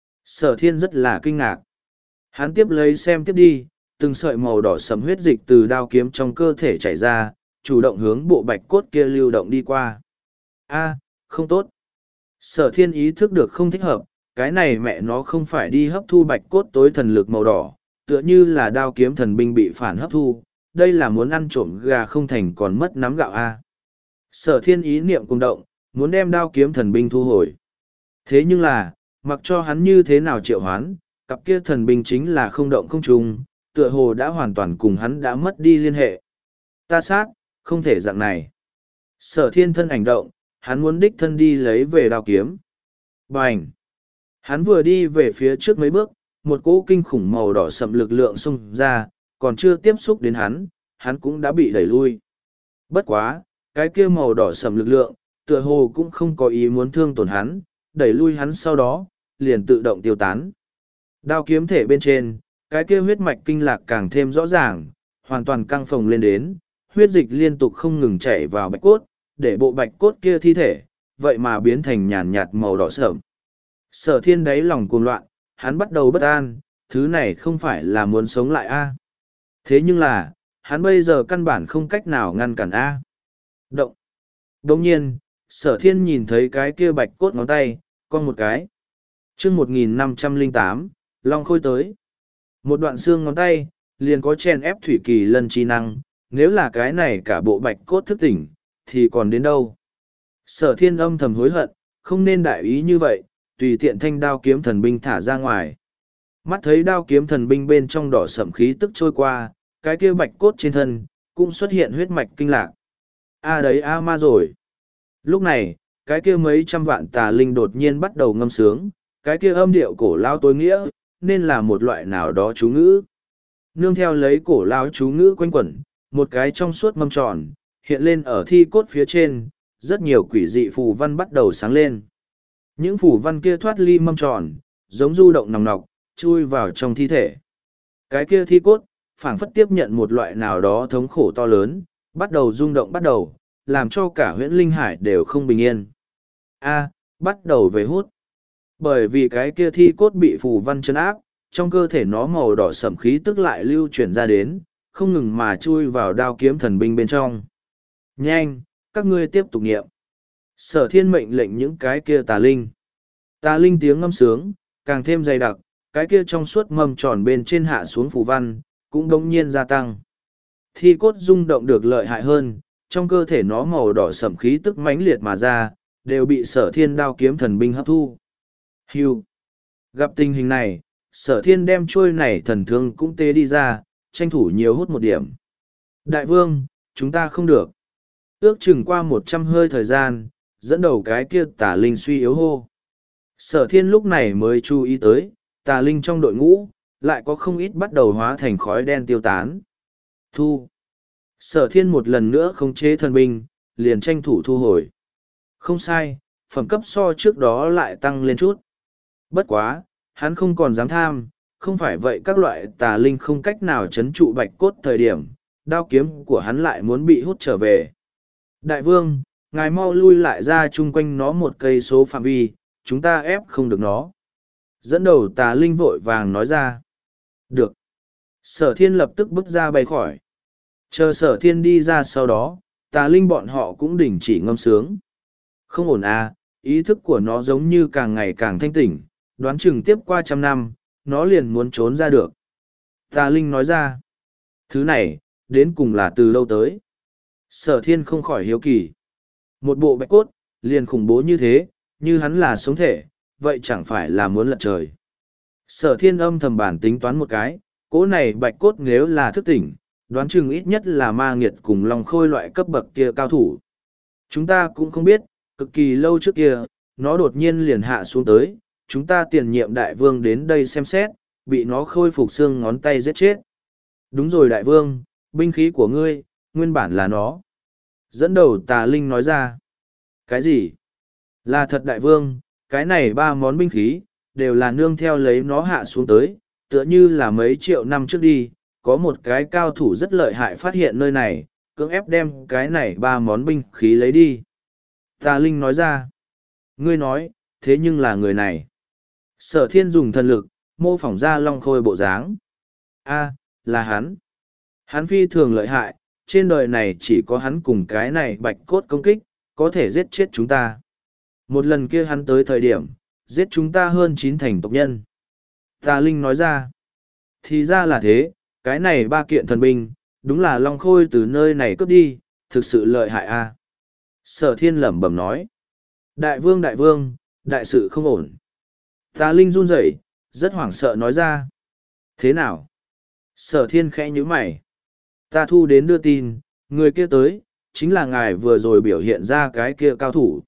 Sở thiên rất là kinh ngạc. Hắn tiếp lấy xem tiếp đi, từng sợi màu đỏ sẫm huyết dịch từ đao kiếm trong cơ thể chảy ra, chủ động hướng bộ bạch cốt kia lưu động đi qua. A, không tốt. Sở thiên ý thức được không thích hợp, cái này mẹ nó không phải đi hấp thu bạch cốt tối thần lực màu đỏ, tựa như là đao kiếm thần binh bị phản hấp thu, đây là muốn ăn trộm gà không thành còn mất nắm gạo A. Sở thiên ý niệm cùng động, muốn đem đao kiếm thần binh thu hồi. Thế nhưng là, mặc cho hắn như thế nào triệu hoán, cặp kia thần binh chính là không động không trùng, tựa hồ đã hoàn toàn cùng hắn đã mất đi liên hệ. Ta sát, không thể dạng này. Sở thiên thân ảnh động, hắn muốn đích thân đi lấy về đao kiếm. Bành! Hắn vừa đi về phía trước mấy bước, một cỗ kinh khủng màu đỏ sậm lực lượng xông ra, còn chưa tiếp xúc đến hắn, hắn cũng đã bị đẩy lui. Bất quá, cái kia màu đỏ sậm lực lượng, tựa hồ cũng không có ý muốn thương tổn hắn, đẩy lui hắn sau đó, liền tự động tiêu tán. Đao kiếm thể bên trên, cái kia huyết mạch kinh lạc càng thêm rõ ràng, hoàn toàn căng phồng lên đến, huyết dịch liên tục không ngừng chảy vào bạch cốt, để bộ bạch cốt kia thi thể, vậy mà biến thành nhàn nhạt màu đỏ sợm. Sở thiên đáy lòng cuồng loạn, hắn bắt đầu bất an, thứ này không phải là muốn sống lại a. Thế nhưng là, hắn bây giờ căn bản không cách nào ngăn cản a. Động. Đồng nhiên, sở thiên nhìn thấy cái kia bạch cốt ngón tay, con một cái. chương một nghìn năm trăm lẻ tám, Long Khôi tới. Một đoạn xương ngón tay, liền có chèn ép thủy kỳ lân chi năng, nếu là cái này cả bộ bạch cốt thức tỉnh, thì còn đến đâu. Sở thiên âm thầm hối hận, không nên đại ý như vậy, tùy tiện thanh đao kiếm thần binh thả ra ngoài. Mắt thấy đao kiếm thần binh bên trong đỏ sậm khí tức trôi qua, cái kia bạch cốt trên thân, cũng xuất hiện huyết mạch kinh lạc. A đấy a ma rồi. Lúc này, cái kia mấy trăm vạn tà linh đột nhiên bắt đầu ngâm sướng, cái kia âm điệu cổ lao tối nghĩa, nên là một loại nào đó chú ngữ. Nương theo lấy cổ lao chú ngữ quanh quẩn, một cái trong suốt mâm tròn, hiện lên ở thi cốt phía trên, rất nhiều quỷ dị phù văn bắt đầu sáng lên. Những phù văn kia thoát ly mâm tròn, giống du động nòng nọc, chui vào trong thi thể. Cái kia thi cốt, phảng phất tiếp nhận một loại nào đó thống khổ to lớn, bắt đầu rung động bắt đầu, làm cho cả huyễn linh hải đều không bình yên. A, bắt đầu về hút. Bởi vì cái kia thi cốt bị phù văn chấn áp, trong cơ thể nó màu đỏ sẫm khí tức lại lưu chuyển ra đến, không ngừng mà chui vào đao kiếm thần binh bên trong. Nhanh, các ngươi tiếp tục nghiệm. Sở thiên mệnh lệnh những cái kia tà linh. Tà linh tiếng ngâm sướng, càng thêm dày đặc, cái kia trong suốt mâm tròn bên trên hạ xuống phù văn, cũng đống nhiên gia tăng. Thi cốt rung động được lợi hại hơn, trong cơ thể nó màu đỏ sẫm khí tức mãnh liệt mà ra, đều bị sở thiên đao kiếm thần binh hấp thu. Hưu. Gặp tình hình này, sở thiên đem trôi này thần thương cũng tế đi ra, tranh thủ nhiều hút một điểm. Đại vương, chúng ta không được. Ước chừng qua một trăm hơi thời gian, dẫn đầu cái kia tà linh suy yếu hô. Sở thiên lúc này mới chú ý tới, tà linh trong đội ngũ, lại có không ít bắt đầu hóa thành khói đen tiêu tán. Thu. Sở thiên một lần nữa không chế thần binh, liền tranh thủ thu hồi. Không sai, phẩm cấp so trước đó lại tăng lên chút. Bất quá, hắn không còn dám tham, không phải vậy các loại tà linh không cách nào chấn trụ bạch cốt thời điểm, đao kiếm của hắn lại muốn bị hút trở về. Đại vương, ngài mau lui lại ra chung quanh nó một cây số phạm vi, chúng ta ép không được nó. Dẫn đầu tà linh vội vàng nói ra. Được. Sở thiên lập tức bước ra bay khỏi. Chờ sở thiên đi ra sau đó, tà linh bọn họ cũng đình chỉ ngâm sướng. Không ổn à, ý thức của nó giống như càng ngày càng thanh tỉnh, đoán chừng tiếp qua trăm năm, nó liền muốn trốn ra được. Tà linh nói ra. Thứ này, đến cùng là từ lâu tới. Sở thiên không khỏi hiếu kỳ. Một bộ bạch cốt, liền khủng bố như thế, như hắn là sống thể, vậy chẳng phải là muốn lật trời. Sở thiên âm thầm bản tính toán một cái, cỗ này bạch cốt nếu là thức tỉnh, đoán chừng ít nhất là ma nghiệt cùng lòng khôi loại cấp bậc kia cao thủ. Chúng ta cũng không biết, cực kỳ lâu trước kia, nó đột nhiên liền hạ xuống tới, chúng ta tiền nhiệm đại vương đến đây xem xét, bị nó khôi phục xương ngón tay giết chết. Đúng rồi đại vương, binh khí của ngươi, nguyên bản là nó. Dẫn đầu tà linh nói ra. Cái gì? Là thật đại vương, cái này ba món binh khí, đều là nương theo lấy nó hạ xuống tới, tựa như là mấy triệu năm trước đi, có một cái cao thủ rất lợi hại phát hiện nơi này, cưỡng ép đem cái này ba món binh khí lấy đi. Tà linh nói ra. Ngươi nói, thế nhưng là người này. Sở thiên dùng thần lực, mô phỏng ra long khôi bộ dáng. A, là hắn. Hắn phi thường lợi hại, trên đời này chỉ có hắn cùng cái này bạch cốt công kích, có thể giết chết chúng ta. Một lần kia hắn tới thời điểm, giết chúng ta hơn chín thành tộc nhân. Tà Linh nói ra. Thì ra là thế, cái này ba kiện thần binh, đúng là long khôi từ nơi này cướp đi, thực sự lợi hại a. Sở thiên lẩm bẩm nói. Đại vương đại vương, đại sự không ổn. Tà Linh run rẩy, rất hoảng sợ nói ra. Thế nào? Sở thiên khẽ nhíu mày. Ta thu đến đưa tin, người kia tới, chính là ngài vừa rồi biểu hiện ra cái kia cao thủ.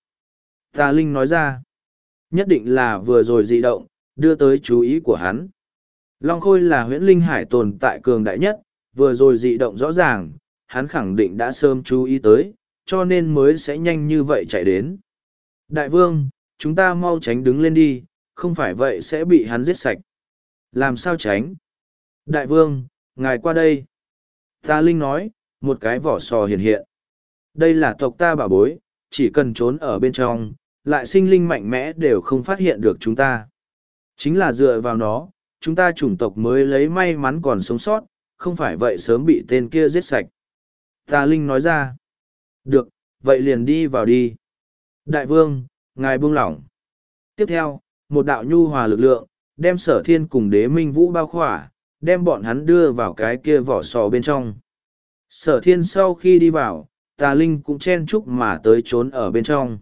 Tà Linh nói ra. Nhất định là vừa rồi dị động, đưa tới chú ý của hắn. Long Khôi là huyễn linh hải tồn tại cường đại nhất, vừa rồi dị động rõ ràng, hắn khẳng định đã sớm chú ý tới, cho nên mới sẽ nhanh như vậy chạy đến. Đại vương, chúng ta mau tránh đứng lên đi, không phải vậy sẽ bị hắn giết sạch. Làm sao tránh? Đại vương, ngài qua đây. Tà Linh nói, một cái vỏ sò hiện hiện. Đây là tộc ta bảo bối, chỉ cần trốn ở bên trong, lại sinh linh mạnh mẽ đều không phát hiện được chúng ta. Chính là dựa vào nó, chúng ta chủng tộc mới lấy may mắn còn sống sót, không phải vậy sớm bị tên kia giết sạch. Tà Linh nói ra. Được, vậy liền đi vào đi. Đại vương, ngài buông lỏng. Tiếp theo, một đạo nhu hòa lực lượng, đem sở thiên cùng đế minh vũ bao khỏa, đem bọn hắn đưa vào cái kia vỏ sò bên trong. Sở thiên sau khi đi vào, tà linh cũng chen chúc mà tới trốn ở bên trong.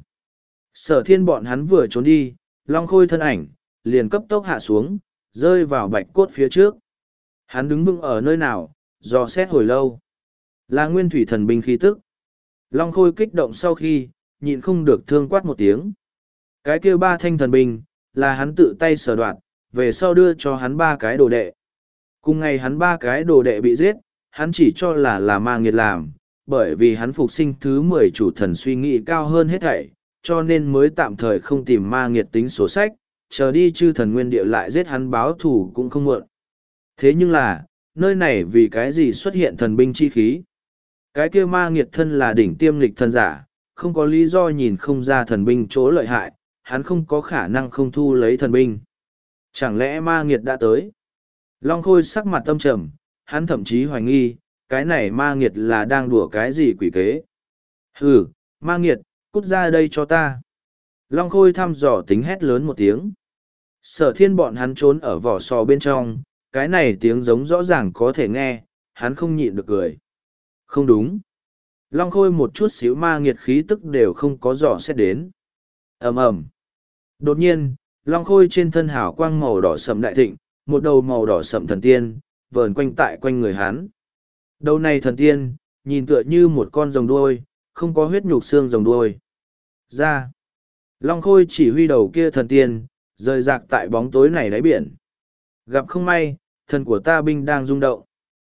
Sở thiên bọn hắn vừa trốn đi, long khôi thân ảnh, liền cấp tốc hạ xuống, rơi vào bạch cốt phía trước. Hắn đứng vững ở nơi nào, dò xét hồi lâu. Là nguyên thủy thần binh khí tức. Long khôi kích động sau khi, nhịn không được thương quát một tiếng. Cái kia ba thanh thần binh, là hắn tự tay sở đoạt, về sau đưa cho hắn ba cái đồ đệ. Cùng ngày hắn ba cái đồ đệ bị giết, hắn chỉ cho là là ma nghiệt làm, bởi vì hắn phục sinh thứ mười chủ thần suy nghĩ cao hơn hết thảy, cho nên mới tạm thời không tìm ma nghiệt tính sổ sách, chờ đi chư thần nguyên địa lại giết hắn báo thù cũng không muộn. Thế nhưng là, nơi này vì cái gì xuất hiện thần binh chi khí? Cái kia ma nghiệt thân là đỉnh tiêm lịch thần giả, không có lý do nhìn không ra thần binh chỗ lợi hại, hắn không có khả năng không thu lấy thần binh. Chẳng lẽ ma nghiệt đã tới? Long Khôi sắc mặt tâm trầm, hắn thậm chí hoài nghi, cái này ma nghiệt là đang đùa cái gì quỷ kế. Hừ, ma nghiệt, cút ra đây cho ta. Long Khôi thăm dò tính hét lớn một tiếng. Sở thiên bọn hắn trốn ở vỏ sò bên trong, cái này tiếng giống rõ ràng có thể nghe, hắn không nhịn được cười. Không đúng. Long Khôi một chút xíu ma nghiệt khí tức đều không có dò xét đến. ầm ầm. Đột nhiên, Long Khôi trên thân hào quang màu đỏ sậm đại thịnh, một đầu màu đỏ sậm thần tiên, vờn quanh tại quanh người hắn. Đầu này thần tiên, nhìn tựa như một con rồng đuôi, không có huyết nhục xương rồng đuôi. Ra. Long Khôi chỉ huy đầu kia thần tiên, rời rạc tại bóng tối này đáy biển. Gặp không may, thần của ta binh đang rung động.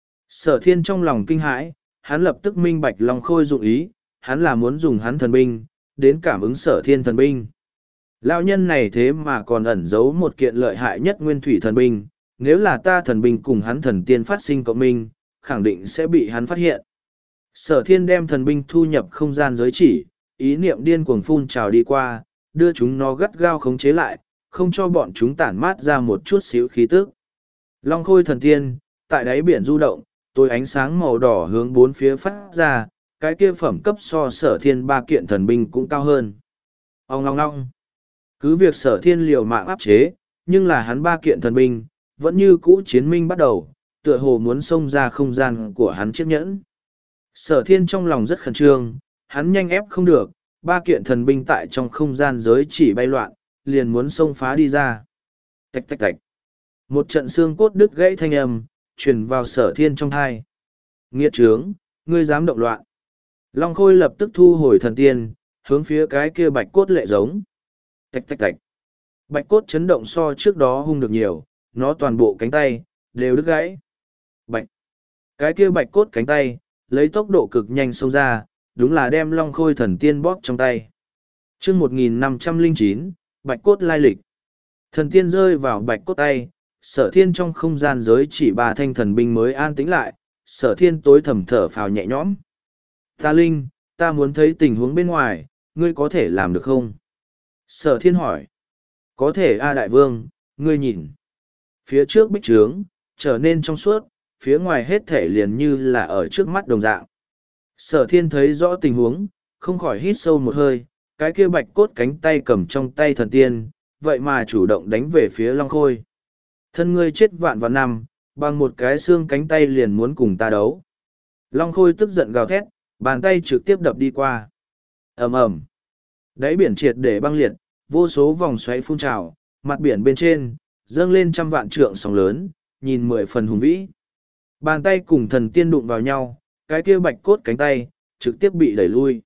Sở thiên trong lòng kinh hãi, hắn lập tức minh bạch Long Khôi dụng ý, hắn là muốn dùng hắn thần binh, đến cảm ứng sở thiên thần binh. Lão nhân này thế mà còn ẩn giấu một kiện lợi hại nhất nguyên thủy thần binh, nếu là ta thần binh cùng hắn thần tiên phát sinh cộng minh, khẳng định sẽ bị hắn phát hiện. Sở thiên đem thần binh thu nhập không gian giới chỉ, ý niệm điên cuồng phun trào đi qua, đưa chúng nó gắt gao khống chế lại, không cho bọn chúng tản mát ra một chút xíu khí tức. Long Khôi thần tiên, tại đáy biển du động, tối ánh sáng màu đỏ hướng bốn phía phát ra, cái kia phẩm cấp so sở thiên ba kiện thần binh cũng cao hơn. Ông ngong ngong. Cứ việc sở thiên liều mạng áp chế, nhưng là hắn ba kiện thần binh, vẫn như cũ chiến minh bắt đầu, tựa hồ muốn xông ra không gian của hắn chiếc nhẫn. Sở thiên trong lòng rất khẩn trương, hắn nhanh ép không được, ba kiện thần binh tại trong không gian giới chỉ bay loạn, liền muốn xông phá đi ra. Tạch tạch tạch. Một trận xương cốt đứt gãy thanh âm, truyền vào sở thiên trong thai. Nghiệt trướng, ngươi dám động loạn. Long Khôi lập tức thu hồi thần tiên, hướng phía cái kia bạch cốt lệ giống. Tạch tạch tạch. Bạch cốt chấn động so trước đó hung được nhiều, nó toàn bộ cánh tay, đều đứt gãy. Bạch. Cái kia bạch cốt cánh tay, lấy tốc độ cực nhanh xông ra, đúng là đem Long Khôi thần tiên bóp trong tay. chương một nghìn năm trăm lẻ chín, bạch cốt lai lịch. Thần tiên rơi vào bạch cốt tay, sở thiên trong không gian giới chỉ ba thanh thần binh mới an tĩnh lại, sở thiên tối thầm thở phào nhẹ nhõm. Ta Linh, ta muốn thấy tình huống bên ngoài, ngươi có thể làm được không? Sở thiên hỏi. Có thể A Đại Vương, ngươi nhìn. Phía trước bích trướng, trở nên trong suốt, phía ngoài hết thể liền như là ở trước mắt đồng dạng. Sở thiên thấy rõ tình huống, không khỏi hít sâu một hơi, cái kia bạch cốt cánh tay cầm trong tay thần tiên, vậy mà chủ động đánh về phía Long Khôi. Thân ngươi chết vạn vạn năm, bằng một cái xương cánh tay liền muốn cùng ta đấu. Long Khôi tức giận gào thét, bàn tay trực tiếp đập đi qua. Ầm ầm. Đáy biển triệt để băng liệt, vô số vòng xoáy phun trào, mặt biển bên trên, dâng lên trăm vạn trượng sóng lớn, nhìn mười phần hùng vĩ. Bàn tay cùng thần tiên đụng vào nhau, cái kia bạch cốt cánh tay, trực tiếp bị đẩy lui.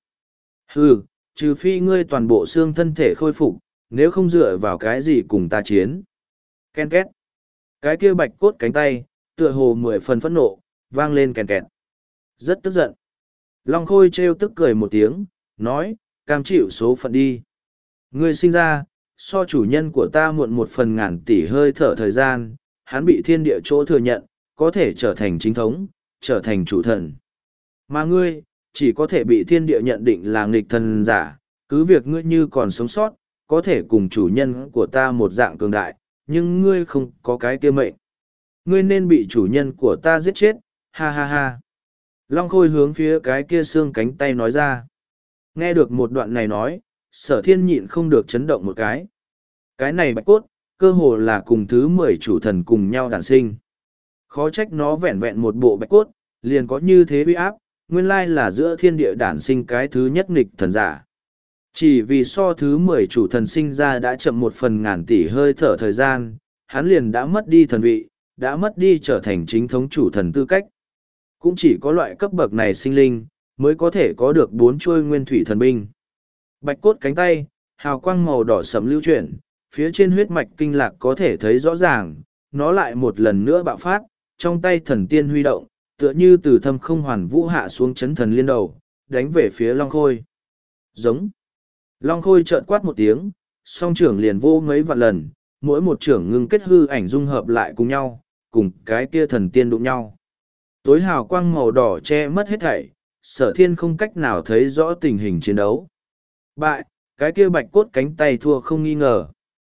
Hừ, trừ phi ngươi toàn bộ xương thân thể khôi phục, nếu không dựa vào cái gì cùng ta chiến. Ken két. Cái kia bạch cốt cánh tay, tựa hồ mười phần phẫn nộ, vang lên kèn kẹt. Rất tức giận. Long Khôi trêu tức cười một tiếng, nói, cam chịu số phận đi. Ngươi sinh ra, so chủ nhân của ta muộn một phần ngàn tỷ hơi thở thời gian, hắn bị thiên địa chỗ thừa nhận, có thể trở thành chính thống, trở thành chủ thần. Mà ngươi, chỉ có thể bị thiên địa nhận định là nghịch thần giả, cứ việc ngươi như còn sống sót, có thể cùng chủ nhân của ta một dạng cường đại, nhưng ngươi không có cái kia mệnh. Ngươi nên bị chủ nhân của ta giết chết, ha ha ha. Long Khôi hướng phía cái kia xương cánh tay nói ra. Nghe được một đoạn này nói, sở thiên nhịn không được chấn động một cái. Cái này bạch cốt, cơ hồ là cùng thứ mười chủ thần cùng nhau đản sinh. Khó trách nó vẹn vẹn một bộ bạch cốt, liền có như thế uy áp, nguyên lai là giữa thiên địa đản sinh cái thứ nhất nghịch thần giả. Chỉ vì so thứ mười chủ thần sinh ra đã chậm một phần ngàn tỷ hơi thở thời gian, hắn liền đã mất đi thần vị, đã mất đi trở thành chính thống chủ thần tư cách. Cũng chỉ có loại cấp bậc này sinh linh, mới có thể có được bốn chuôi nguyên thủy thần binh. Bạch cốt cánh tay, hào quang màu đỏ sẫm lưu chuyển, phía trên huyết mạch kinh lạc có thể thấy rõ ràng, nó lại một lần nữa bạo phát, trong tay thần tiên huy động, tựa như từ thâm không hoàn vũ hạ xuống chấn thần liên đầu, đánh về phía Long Khôi. Giống. Long Khôi trợn quát một tiếng, song trưởng liền vô mấy vạn lần, mỗi một trưởng ngưng kết hư ảnh dung hợp lại cùng nhau, cùng cái kia thần tiên đụng nhau. Tối hào quang màu đỏ che mất hết thảy, sở thiên không cách nào thấy rõ tình hình chiến đấu. Bại, cái kia bạch cốt cánh tay thua không nghi ngờ.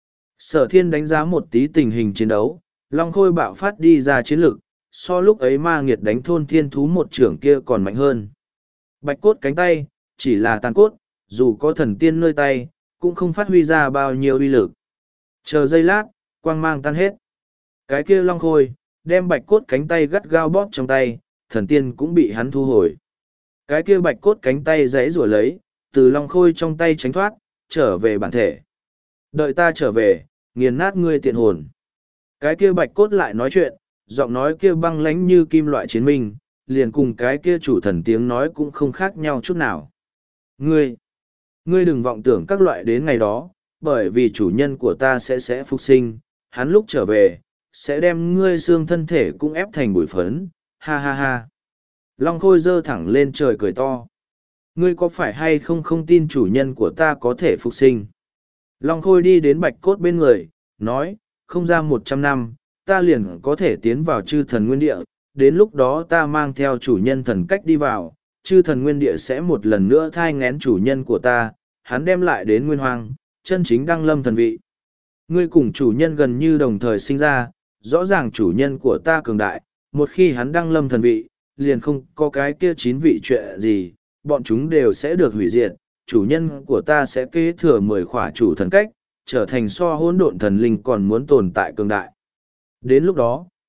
Sở thiên đánh giá một tí tình hình chiến đấu, Long Khôi bạo phát đi ra chiến lực, so lúc ấy ma nghiệt đánh thôn thiên thú một trưởng kia còn mạnh hơn. Bạch cốt cánh tay, chỉ là tàn cốt, dù có thần tiên nơi tay, cũng không phát huy ra bao nhiêu uy lực. Chờ giây lát, quang mang tan hết. Cái kia Long Khôi, đem bạch cốt cánh tay gắt gao bóp trong tay, thần tiên cũng bị hắn thu hồi. Cái kia bạch cốt cánh tay giãy rủa lấy, từ Long Khôi trong tay tránh thoát, trở về bản thể. Đợi ta trở về, nghiền nát ngươi tiện hồn. Cái kia bạch cốt lại nói chuyện, giọng nói kia băng lãnh như kim loại chiến minh, liền cùng cái kia chủ thần tiếng nói cũng không khác nhau chút nào. Ngươi, ngươi đừng vọng tưởng các loại đến ngày đó, bởi vì chủ nhân của ta sẽ sẽ phục sinh, hắn lúc trở về, sẽ đem ngươi xương thân thể cũng ép thành bụi phấn, ha ha ha. Long Khôi giơ thẳng lên trời cười to. Ngươi có phải hay không không tin chủ nhân của ta có thể phục sinh? Long Khôi đi đến bạch cốt bên người, nói, không ra một trăm năm, ta liền có thể tiến vào chư thần nguyên địa, đến lúc đó ta mang theo chủ nhân thần cách đi vào, chư thần nguyên địa sẽ một lần nữa thai ngén chủ nhân của ta, hắn đem lại đến nguyên hoang, chân chính đăng lâm thần vị. Ngươi cùng chủ nhân gần như đồng thời sinh ra, rõ ràng chủ nhân của ta cường đại, một khi hắn đăng lâm thần vị, liền không có cái kia chín vị chuyện gì, bọn chúng đều sẽ được hủy diệt, chủ nhân của ta sẽ kế thừa mười khỏa chủ thần cách, trở thành so hỗn độn thần linh còn muốn tồn tại cường đại. Đến lúc đó,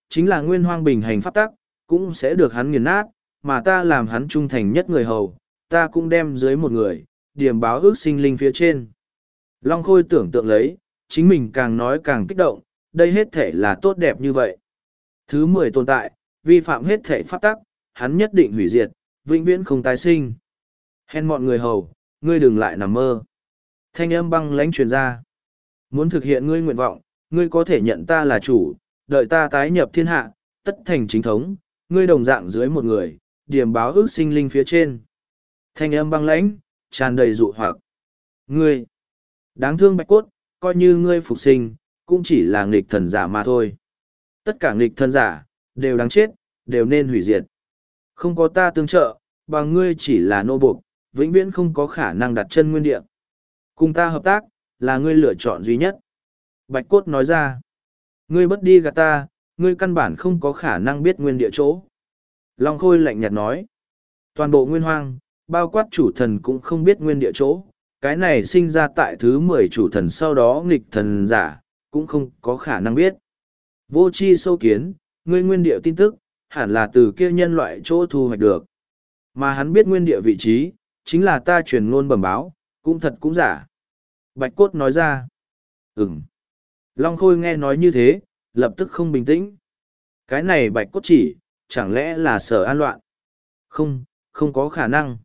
chính là nguyên hoang bình hành pháp tắc, cũng sẽ được hắn nghiền nát, mà ta làm hắn trung thành nhất người hầu, ta cũng đem dưới một người, điểm báo ước sinh linh phía trên. Long Khôi tưởng tượng lấy, chính mình càng nói càng kích động, đây hết thể là tốt đẹp như vậy. Thứ mười tồn tại, vi phạm hết thể pháp tắc, hắn nhất định hủy diệt, vĩnh viễn không tái sinh. Hèn mọn người hầu, ngươi đừng lại nằm mơ. Thanh âm băng lãnh truyền ra. Muốn thực hiện ngươi nguyện vọng, ngươi có thể nhận ta là chủ, đợi ta tái nhập thiên hạ, tất thành chính thống, ngươi đồng dạng dưới một người, điểm báo ước sinh linh phía trên. Thanh âm băng lãnh, tràn đầy dụ hoặc. Ngươi, đáng thương Bạch Cốt, coi như ngươi phục sinh, cũng chỉ là nghịch thần giả mà thôi. Tất cả nghịch thần giả, đều đáng chết, đều nên hủy diệt. Không có ta tương trợ, bằng ngươi chỉ là nô buộc, vĩnh viễn không có khả năng đặt chân nguyên địa. Cùng ta hợp tác, là ngươi lựa chọn duy nhất. Bạch Cốt nói ra, ngươi bất đi gạt ta, ngươi căn bản không có khả năng biết nguyên địa chỗ. Long Khôi lạnh nhạt nói, toàn bộ nguyên hoang, bao quát chủ thần cũng không biết nguyên địa chỗ, cái này sinh ra tại thứ mười chủ thần sau đó nghịch thần giả, cũng không có khả năng biết. Vô tri sâu kiến, ngươi nguyên địa tin tức, hẳn là từ kia nhân loại chỗ thu hoạch được. Mà hắn biết nguyên địa vị trí, chính là ta truyền ngôn bẩm báo, cũng thật cũng giả. Bạch Cốt nói ra, ừm. Long Khôi nghe nói như thế, lập tức không bình tĩnh. Cái này Bạch Cốt chỉ, chẳng lẽ là Sở An Loạn? Không, không có khả năng.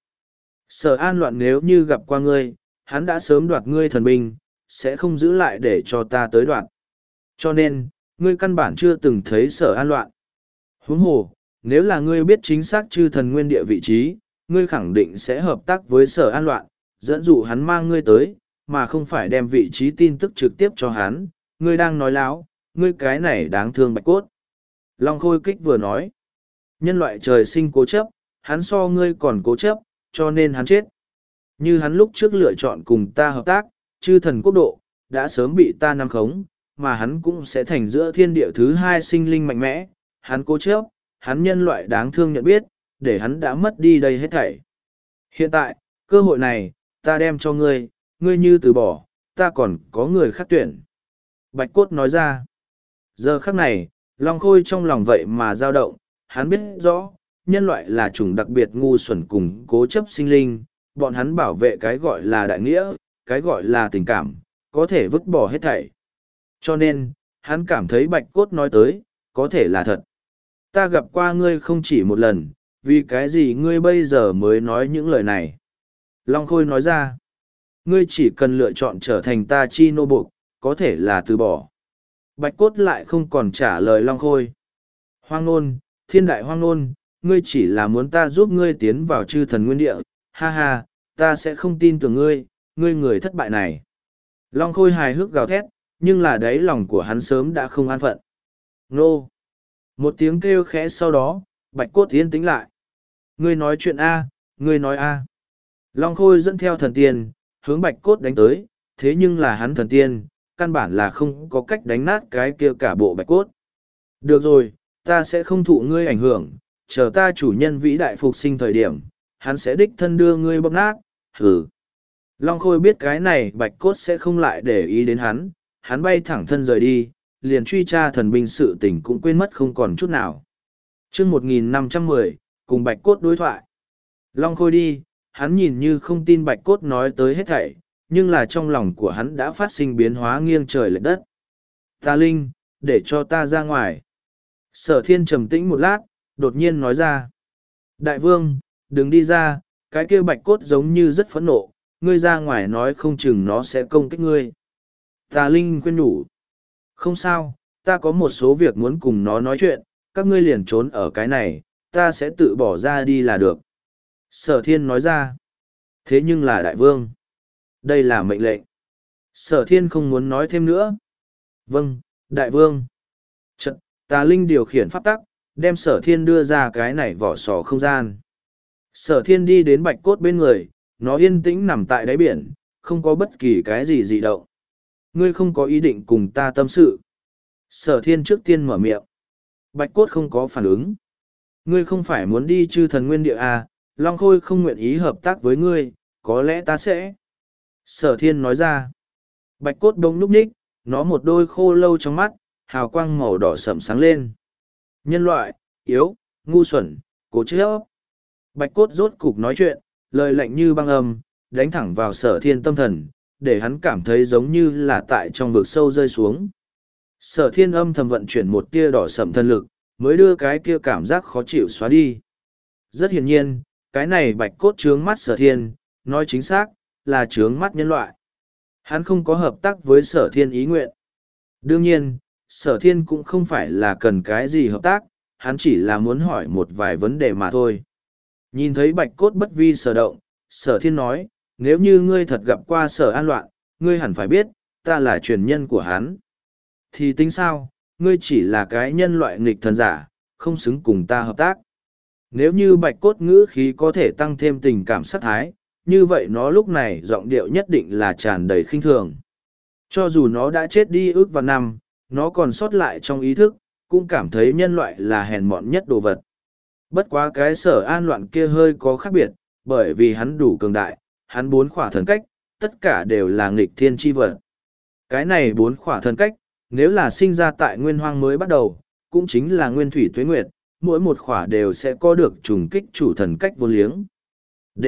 Sở An Loạn nếu như gặp qua ngươi, hắn đã sớm đoạt ngươi thần binh, sẽ không giữ lại để cho ta tới đoạt. Cho nên, ngươi căn bản chưa từng thấy Sở An Loạn. Huống hồ, nếu là ngươi biết chính xác chư thần nguyên địa vị trí, ngươi khẳng định sẽ hợp tác với Sở An Loạn, dẫn dụ hắn mang ngươi tới, mà không phải đem vị trí tin tức trực tiếp cho hắn. Ngươi đang nói láo, ngươi cái này đáng thương Bạch Cốt. Long Khôi kích vừa nói, nhân loại trời sinh cố chấp, hắn so ngươi còn cố chấp, cho nên hắn chết. Như hắn lúc trước lựa chọn cùng ta hợp tác, chư thần quốc độ, đã sớm bị ta nắm khống, mà hắn cũng sẽ thành giữa thiên địa thứ hai sinh linh mạnh mẽ. Hắn cố chấp, hắn nhân loại đáng thương nhận biết, để hắn đã mất đi đây hết thảy. Hiện tại, cơ hội này, ta đem cho ngươi, ngươi như từ bỏ, ta còn có người khác tuyển. Bạch Cốt nói ra. Giờ khắc này, Long Khôi trong lòng vậy mà dao động, hắn biết rõ, nhân loại là chủng đặc biệt ngu xuẩn cùng cố chấp sinh linh, bọn hắn bảo vệ cái gọi là đại nghĩa, cái gọi là tình cảm, có thể vứt bỏ hết thảy. Cho nên, hắn cảm thấy Bạch Cốt nói tới, có thể là thật. Ta gặp qua ngươi không chỉ một lần, vì cái gì ngươi bây giờ mới nói những lời này? Long Khôi nói ra, ngươi chỉ cần lựa chọn trở thành ta chi nô buộc, có thể là từ bỏ. Bạch Cốt lại không còn trả lời Long Khôi. Hoang nôn, thiên đại hoang nôn, ngươi chỉ là muốn ta giúp ngươi tiến vào chư thần nguyên địa, ha ha, ta sẽ không tin tưởng ngươi, ngươi người thất bại này. Long Khôi hài hước gào thét, nhưng là đáy lòng của hắn sớm đã không an phận. Nô! Một tiếng kêu khẽ sau đó, Bạch Cốt yên tĩnh lại. Ngươi nói chuyện A, ngươi nói A. Long Khôi dẫn theo thần tiên, hướng Bạch Cốt đánh tới, thế nhưng là hắn thần tiên, căn bản là không có cách đánh nát cái kia cả bộ Bạch Cốt. Được rồi, ta sẽ không thụ ngươi ảnh hưởng, chờ ta chủ nhân vĩ đại phục sinh thời điểm, hắn sẽ đích thân đưa ngươi bóp nát, hừ. Long Khôi biết cái này Bạch Cốt sẽ không lại để ý đến hắn, hắn bay thẳng thân rời đi, liền truy tra thần binh sự tình cũng quên mất không còn chút nào. Chương một nghìn năm trăm mười, cùng Bạch Cốt đối thoại. Long Khôi đi, hắn nhìn như không tin Bạch Cốt nói tới hết thảy, nhưng là trong lòng của hắn đã phát sinh biến hóa nghiêng trời lệch đất. Ta Linh, để cho ta ra ngoài. Sở Thiên trầm tĩnh một lát, đột nhiên nói ra. Đại vương, đừng đi ra, cái kia Bạch Cốt giống như rất phẫn nộ, ngươi ra ngoài nói không chừng nó sẽ công kích ngươi. Tà Linh khuyên nhủ. Không sao, ta có một số việc muốn cùng nó nói chuyện, các ngươi liền trốn ở cái này, ta sẽ tự bỏ ra đi là được. Sở Thiên nói ra. Thế nhưng là đại vương. Đây là mệnh lệnh. Sở Thiên không muốn nói thêm nữa. Vâng, đại vương. Trận, Tà Linh điều khiển pháp tắc, đem Sở Thiên đưa ra cái này vỏ sò không gian. Sở Thiên đi đến Bạch Cốt bên người, nó yên tĩnh nằm tại đáy biển, không có bất kỳ cái gì dị động. Ngươi không có ý định cùng ta tâm sự. Sở Thiên trước tiên mở miệng. Bạch Cốt không có phản ứng. Ngươi không phải muốn đi chư thần nguyên địa à, Long Khôi không nguyện ý hợp tác với ngươi, có lẽ ta sẽ. Sở Thiên nói ra. Bạch Cốt đông núp ních, nó một đôi khô lâu trong mắt, hào quang màu đỏ sậm sáng lên. Nhân loại, yếu, ngu xuẩn, cố chấp. Bạch cốt rốt cục nói chuyện, lời lạnh như băng âm, đánh thẳng vào sở thiên tâm thần, để hắn cảm thấy giống như là tại trong vực sâu rơi xuống. Sở thiên âm thầm vận chuyển một tia đỏ sậm thân lực, mới đưa cái kia cảm giác khó chịu xóa đi. Rất hiển nhiên, cái này bạch cốt trướng mắt sở thiên, nói chính xác, là trướng mắt nhân loại. Hắn không có hợp tác với sở thiên ý nguyện. Đương nhiên, sở thiên cũng không phải là cần cái gì hợp tác, hắn chỉ là muốn hỏi một vài vấn đề mà thôi. Nhìn thấy bạch cốt bất vi sở động, sở thiên nói, nếu như ngươi thật gặp qua sở an loạn, ngươi hẳn phải biết, ta là truyền nhân của hắn. Thì tính sao, ngươi chỉ là cái nhân loại nghịch thần giả, không xứng cùng ta hợp tác. Nếu như bạch cốt ngữ khí có thể tăng thêm tình cảm sát thái, như vậy nó lúc này giọng điệu nhất định là tràn đầy khinh thường. Cho dù nó đã chết đi ước vạn năm, nó còn sót lại trong ý thức, cũng cảm thấy nhân loại là hèn mọn nhất đồ vật. Bất quá cái sở an loạn kia hơi có khác biệt, bởi vì hắn đủ cường đại, hắn bốn khỏa thần cách, tất cả đều là nghịch thiên chi vật. Cái này bốn khỏa thần cách, nếu là sinh ra tại nguyên hoang mới bắt đầu, cũng chính là nguyên thủy tuế nguyệt, mỗi một khỏa đều sẽ có được trùng kích chủ thần cách vô liếng. D.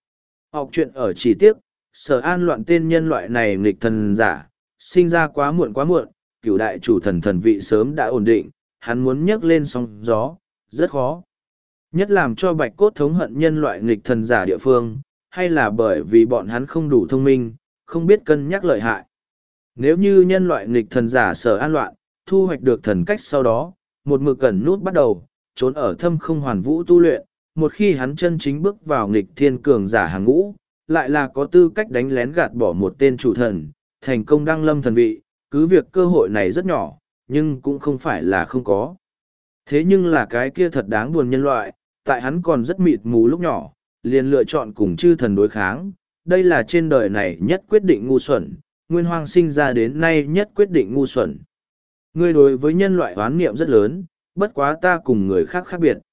Học chuyện ở chỉ tiếc, sở an loạn tên nhân loại này nghịch thần giả, sinh ra quá muộn quá muộn, cửu đại chủ thần thần vị sớm đã ổn định, hắn muốn nhấc lên sóng gió, rất khó. Nhất làm cho bạch cốt thống hận nhân loại nghịch thần giả địa phương, hay là bởi vì bọn hắn không đủ thông minh, không biết cân nhắc lợi hại. Nếu như nhân loại nghịch thần giả sở an loạn, thu hoạch được thần cách sau đó, một mực cẩn nút bắt đầu, trốn ở thâm không hoàn vũ tu luyện, một khi hắn chân chính bước vào nghịch thiên cường giả hàng ngũ, lại là có tư cách đánh lén gạt bỏ một tên chủ thần, thành công đăng lâm thần vị, cứ việc cơ hội này rất nhỏ, nhưng cũng không phải là không có. Thế nhưng là cái kia thật đáng buồn nhân loại, tại hắn còn rất mịt mù lúc nhỏ, liền lựa chọn cùng chư thần đối kháng, đây là trên đời này nhất quyết định ngu xuẩn, nguyên hoang sinh ra đến nay nhất quyết định ngu xuẩn. Ngươi đối với nhân loại oán niệm rất lớn, bất quá ta cùng người khác khác biệt.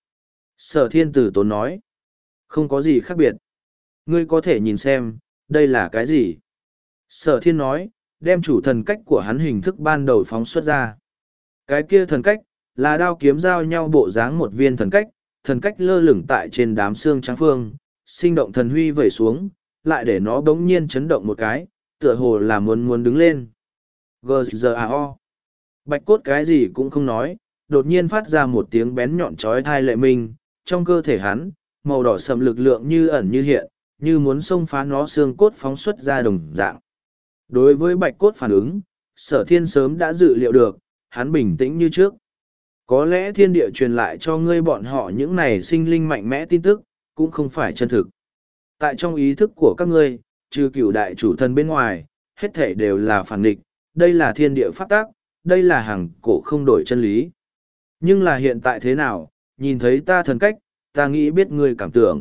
Sở thiên tử tốn nói, không có gì khác biệt. Ngươi có thể nhìn xem, đây là cái gì? Sở thiên nói, đem chủ thần cách của hắn hình thức ban đầu phóng xuất ra. Cái kia thần cách, là đao kiếm giao nhau bộ dáng một viên thần cách, thần cách lơ lửng tại trên đám xương trắng phương, sinh động thần huy vẩy xuống, lại để nó bỗng nhiên chấn động một cái, tựa hồ là muốn muốn đứng lên. G G A O. Bạch cốt cái gì cũng không nói, đột nhiên phát ra một tiếng bén nhọn chói tai lệ minh, trong cơ thể hắn, màu đỏ sầm lực lượng như ẩn như hiện, như muốn xông phá nó xương cốt phóng xuất ra đồng dạng. Đối với bạch cốt phản ứng, sở thiên sớm đã dự liệu được, hắn bình tĩnh như trước. Có lẽ thiên địa truyền lại cho ngươi bọn họ những này sinh linh mạnh mẽ tin tức, cũng không phải chân thực. Tại trong ý thức của các ngươi, trừ cửu đại chủ thần bên ngoài, hết thể đều là phản nghịch, đây là thiên địa pháp tác, đây là hàng cổ không đổi chân lý. Nhưng là hiện tại thế nào, nhìn thấy ta thần cách, ta nghĩ biết ngươi cảm tưởng.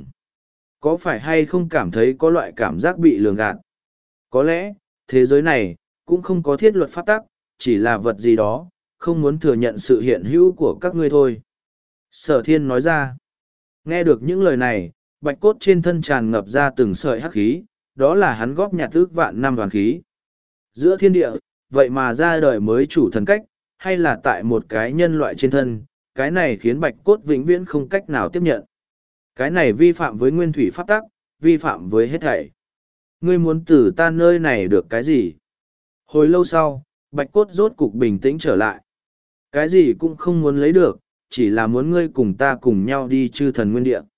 Có phải hay không cảm thấy có loại cảm giác bị lường gạt? Có lẽ, thế giới này, cũng không có thiết luật pháp tắc, chỉ là vật gì đó, không muốn thừa nhận sự hiện hữu của các ngươi thôi. Sở thiên nói ra. Nghe được những lời này, bạch cốt trên thân tràn ngập ra từng sợi hắc khí, đó là hắn góp nhặt ước vạn năm đoàn khí. Giữa thiên địa, vậy mà ra đời mới chủ thần cách, hay là tại một cái nhân loại trên thân, cái này khiến bạch cốt vĩnh viễn không cách nào tiếp nhận. Cái này vi phạm với nguyên thủy pháp tắc, vi phạm với hết thảy. Ngươi muốn từ ta nơi này được cái gì? Hồi lâu sau, bạch cốt rốt cục bình tĩnh trở lại. Cái gì cũng không muốn lấy được, chỉ là muốn ngươi cùng ta cùng nhau đi chư thần nguyên địa.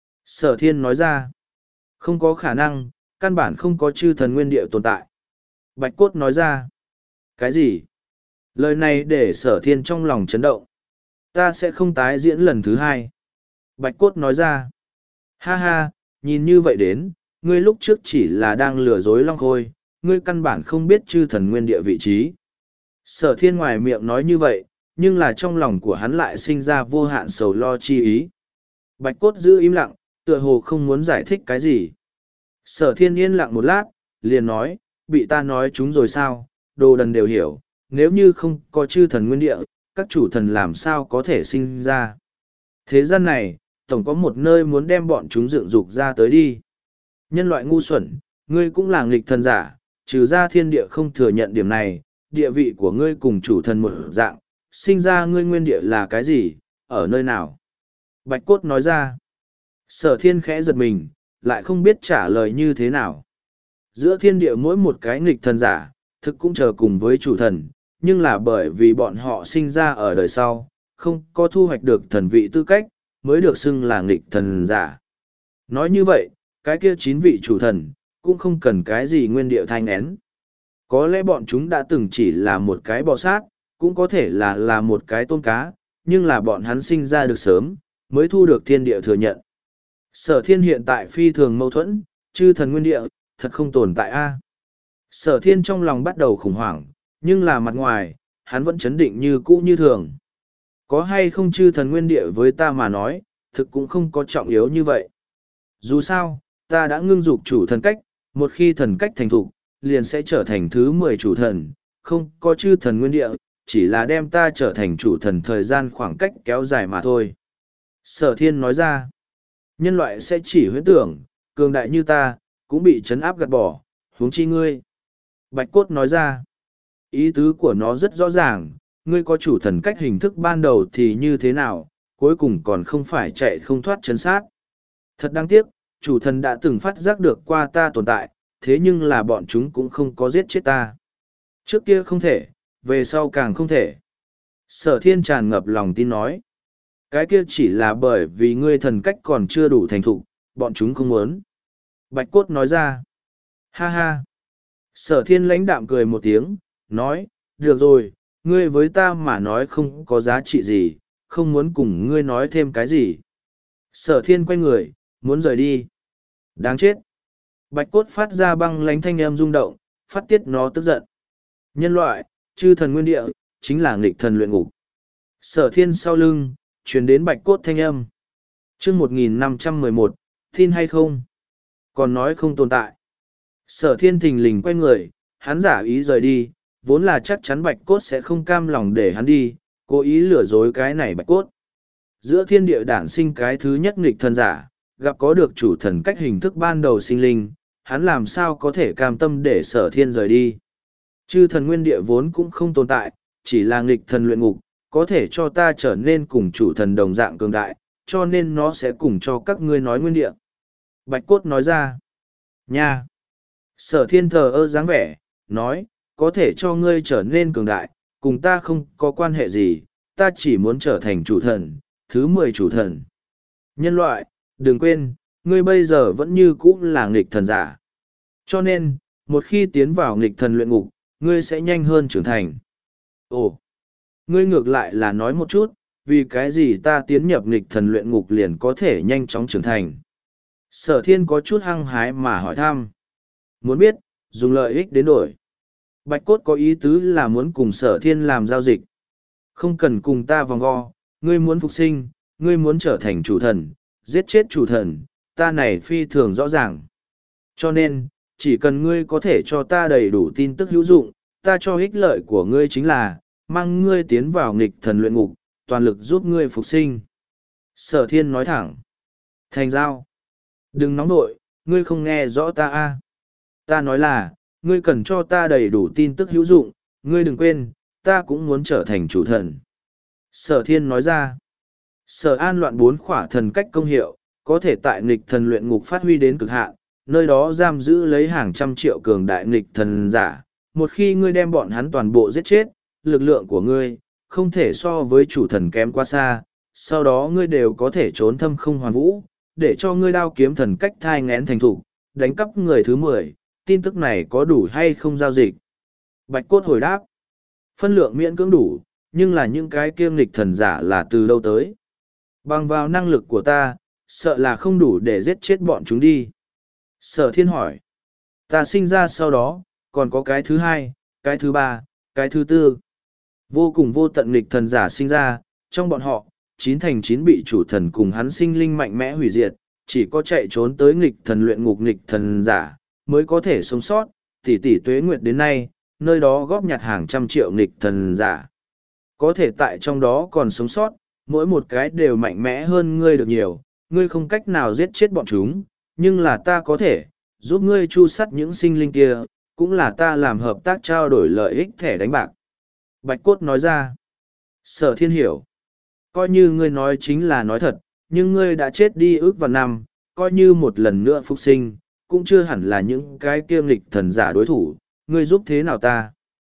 Sở thiên nói ra, không có khả năng, căn bản không có chư thần nguyên địa tồn tại. Bạch cốt nói ra, cái gì? Lời này để sở thiên trong lòng chấn động. Ta sẽ không tái diễn lần thứ hai. Bạch cốt nói ra, ha ha, nhìn như vậy đến, ngươi lúc trước chỉ là đang lừa dối Long Khôi, ngươi căn bản không biết chư thần nguyên địa vị trí. Sở thiên ngoài miệng nói như vậy, nhưng là trong lòng của hắn lại sinh ra vô hạn sầu lo chi ý. Bạch cốt giữ im lặng, tựa hồ không muốn giải thích cái gì. Sở thiên yên lặng một lát, liền nói, bị ta nói chúng rồi sao, đồ đần đều hiểu, nếu như không có chư thần nguyên địa, các chủ thần làm sao có thể sinh ra. Thế gian này, tổng có một nơi muốn đem bọn chúng dựng dục ra tới đi. Nhân loại ngu xuẩn, ngươi cũng là nghịch thần giả, trừ ra thiên địa không thừa nhận điểm này, địa vị của ngươi cùng chủ thần một dạng, sinh ra ngươi nguyên địa là cái gì, ở nơi nào? Bạch cốt nói ra. Sở thiên khẽ giật mình, lại không biết trả lời như thế nào. Giữa thiên địa mỗi một cái nghịch thần giả, thực cũng chờ cùng với chủ thần, nhưng là bởi vì bọn họ sinh ra ở đời sau, không có thu hoạch được thần vị tư cách, mới được xưng là nghịch thần giả. Nói như vậy, cái kia chín vị chủ thần, cũng không cần cái gì nguyên địa thanh én. Có lẽ bọn chúng đã từng chỉ là một cái bò sát, cũng có thể là là một cái tôm cá, nhưng là bọn hắn sinh ra được sớm, mới thu được thiên địa thừa nhận. Sở thiên hiện tại phi thường mâu thuẫn, chư thần nguyên địa, thật không tồn tại a. Sở thiên trong lòng bắt đầu khủng hoảng, nhưng là mặt ngoài, hắn vẫn chấn định như cũ như thường. Có hay không chư thần nguyên địa với ta mà nói, thực cũng không có trọng yếu như vậy. Dù sao, ta đã ngưng dục chủ thần cách, một khi thần cách thành thục, liền sẽ trở thành thứ mười chủ thần, không có chư thần nguyên địa, chỉ là đem ta trở thành chủ thần thời gian khoảng cách kéo dài mà thôi. Sở thiên nói ra, nhân loại sẽ chỉ huyễn tưởng, cường đại như ta, cũng bị chấn áp gạt bỏ, huống chi ngươi. Bạch cốt nói ra, ý tứ của nó rất rõ ràng, ngươi có chủ thần cách hình thức ban đầu thì như thế nào, cuối cùng còn không phải chạy không thoát chấn sát. Thật đáng tiếc, chủ thần đã từng phát giác được qua ta tồn tại, thế nhưng là bọn chúng cũng không có giết chết ta. Trước kia không thể, về sau càng không thể. Sở thiên tràn ngập lòng tin nói. Cái kia chỉ là bởi vì ngươi thần cách còn chưa đủ thành thục, bọn chúng không muốn. Bạch cốt nói ra. Ha ha. Sở thiên lãnh đạm cười một tiếng, nói, được rồi, ngươi với ta mà nói không có giá trị gì, không muốn cùng ngươi nói thêm cái gì. Sở thiên quay người, muốn rời đi. Đáng chết. Bạch cốt phát ra băng lánh thanh âm rung động, phát tiết nó tức giận. Nhân loại, chư thần nguyên địa, chính là nghịch thần luyện ngục. Sở thiên sau lưng, truyền đến bạch cốt thanh âm. chương một nghìn năm trăm mười một, tin hay không? Còn nói không tồn tại. Sở thiên thình lình quay người, hắn giả ý rời đi, vốn là chắc chắn bạch cốt sẽ không cam lòng để hắn đi, cố ý lừa dối cái này bạch cốt. Giữa thiên địa đản sinh cái thứ nhất nghịch thần giả, gặp có được chủ thần cách hình thức ban đầu sinh linh, hắn làm sao có thể cam tâm để sở thiên rời đi. Chư thần nguyên địa vốn cũng không tồn tại, chỉ là nghịch thần luyện ngục, có thể cho ta trở nên cùng chủ thần đồng dạng cường đại, cho nên nó sẽ cùng cho các ngươi nói nguyên địa. Bạch cốt nói ra. Nha! Sở thiên thờ ơ dáng vẻ, nói, có thể cho ngươi trở nên cường đại, cùng ta không có quan hệ gì, ta chỉ muốn trở thành chủ thần, thứ mười chủ thần. Nhân loại, đừng quên, ngươi bây giờ vẫn như cũ là nghịch thần giả. Cho nên, một khi tiến vào nghịch thần luyện ngục, ngươi sẽ nhanh hơn trưởng thành. Ồ, ngươi ngược lại là nói một chút, vì cái gì ta tiến nhập nghịch thần luyện ngục liền có thể nhanh chóng trưởng thành. Sở thiên có chút hăng hái mà hỏi thăm. Muốn biết, dùng lợi ích đến đổi. Bạch cốt có ý tứ là muốn cùng sở thiên làm giao dịch. Không cần cùng ta vòng vo, ngươi muốn phục sinh, ngươi muốn trở thành chủ thần, giết chết chủ thần, ta này phi thường rõ ràng. Cho nên, chỉ cần ngươi có thể cho ta đầy đủ tin tức hữu dụng, ta cho ích lợi của ngươi chính là, mang ngươi tiến vào nghịch thần luyện ngục, toàn lực giúp ngươi phục sinh. Sở thiên nói thẳng. Thành giao. Đừng nóng nội, ngươi không nghe rõ ta a. Ta nói là, ngươi cần cho ta đầy đủ tin tức hữu dụng, ngươi đừng quên, ta cũng muốn trở thành chủ thần. Sở thiên nói ra. Sở an loạn bốn khỏa thần cách công hiệu, có thể tại nghịch thần luyện ngục phát huy đến cực hạn, nơi đó giam giữ lấy hàng trăm triệu cường đại nghịch thần giả. Một khi ngươi đem bọn hắn toàn bộ giết chết, lực lượng của ngươi, không thể so với chủ thần kém quá xa, sau đó ngươi đều có thể trốn thâm không hoàn vũ, để cho ngươi đao kiếm thần cách thai ngén thành thủ, đánh cắp người thứ mười, tin tức này có đủ hay không giao dịch? Bạch cốt hồi đáp, phân lượng miễn cưỡng đủ, nhưng là những cái kiêm nghịch thần giả là từ đâu tới? Bằng vào năng lực của ta, sợ là không đủ để giết chết bọn chúng đi. Sở thiên hỏi, ta sinh ra sau đó, còn có cái thứ hai, cái thứ ba, cái thứ tư. Vô cùng vô tận nghịch thần giả sinh ra, trong bọn họ, chín thành chín bị chủ thần cùng hắn sinh linh mạnh mẽ hủy diệt, chỉ có chạy trốn tới nghịch thần luyện ngục nghịch thần giả, mới có thể sống sót, tỷ tỷ tuế nguyệt đến nay, nơi đó góp nhặt hàng trăm triệu nghịch thần giả. Có thể tại trong đó còn sống sót, mỗi một cái đều mạnh mẽ hơn ngươi được nhiều, ngươi không cách nào giết chết bọn chúng, nhưng là ta có thể, giúp ngươi chu sắt những sinh linh kia, cũng là ta làm hợp tác trao đổi lợi ích thẻ đánh bạc. Bạch cốt nói ra. Sở thiên hiểu. Coi như ngươi nói chính là nói thật, nhưng ngươi đã chết đi ước vạn năm, coi như một lần nữa phục sinh, cũng chưa hẳn là những cái kiêm lịch thần giả đối thủ, ngươi giúp thế nào ta?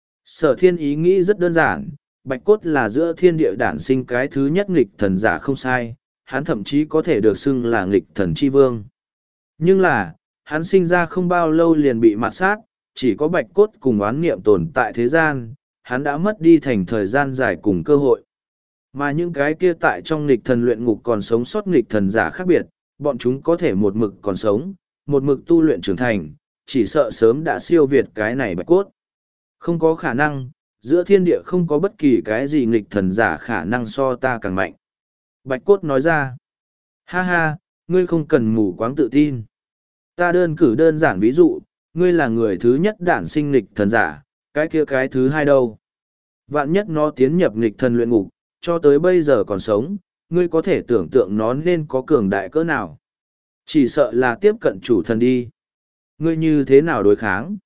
Sở thiên ý nghĩ rất đơn giản, bạch cốt là giữa thiên địa đản sinh cái thứ nhất nghịch thần giả không sai, hắn thậm chí có thể được xưng là nghịch thần chi vương. Nhưng là, hắn sinh ra không bao lâu liền bị mạt sát, chỉ có bạch cốt cùng oán niệm tồn tại thế gian, hắn đã mất đi thành thời gian dài cùng cơ hội. Mà những cái kia tại trong nghịch thần luyện ngục còn sống sót nghịch thần giả khác biệt, bọn chúng có thể một mực còn sống, một mực tu luyện trưởng thành, chỉ sợ sớm đã siêu việt cái này bạch cốt. Không có khả năng, giữa thiên địa không có bất kỳ cái gì nghịch thần giả khả năng so ta càng mạnh. Bạch cốt nói ra, ha ha, ngươi không cần mù quáng tự tin. Ta đơn cử đơn giản ví dụ, ngươi là người thứ nhất đản sinh nghịch thần giả, cái kia cái thứ hai đâu. Vạn nhất nó tiến nhập nghịch thần luyện ngục, cho tới bây giờ còn sống, ngươi có thể tưởng tượng nó nên có cường đại cỡ nào. Chỉ sợ là tiếp cận chủ thần đi. Ngươi như thế nào đối kháng?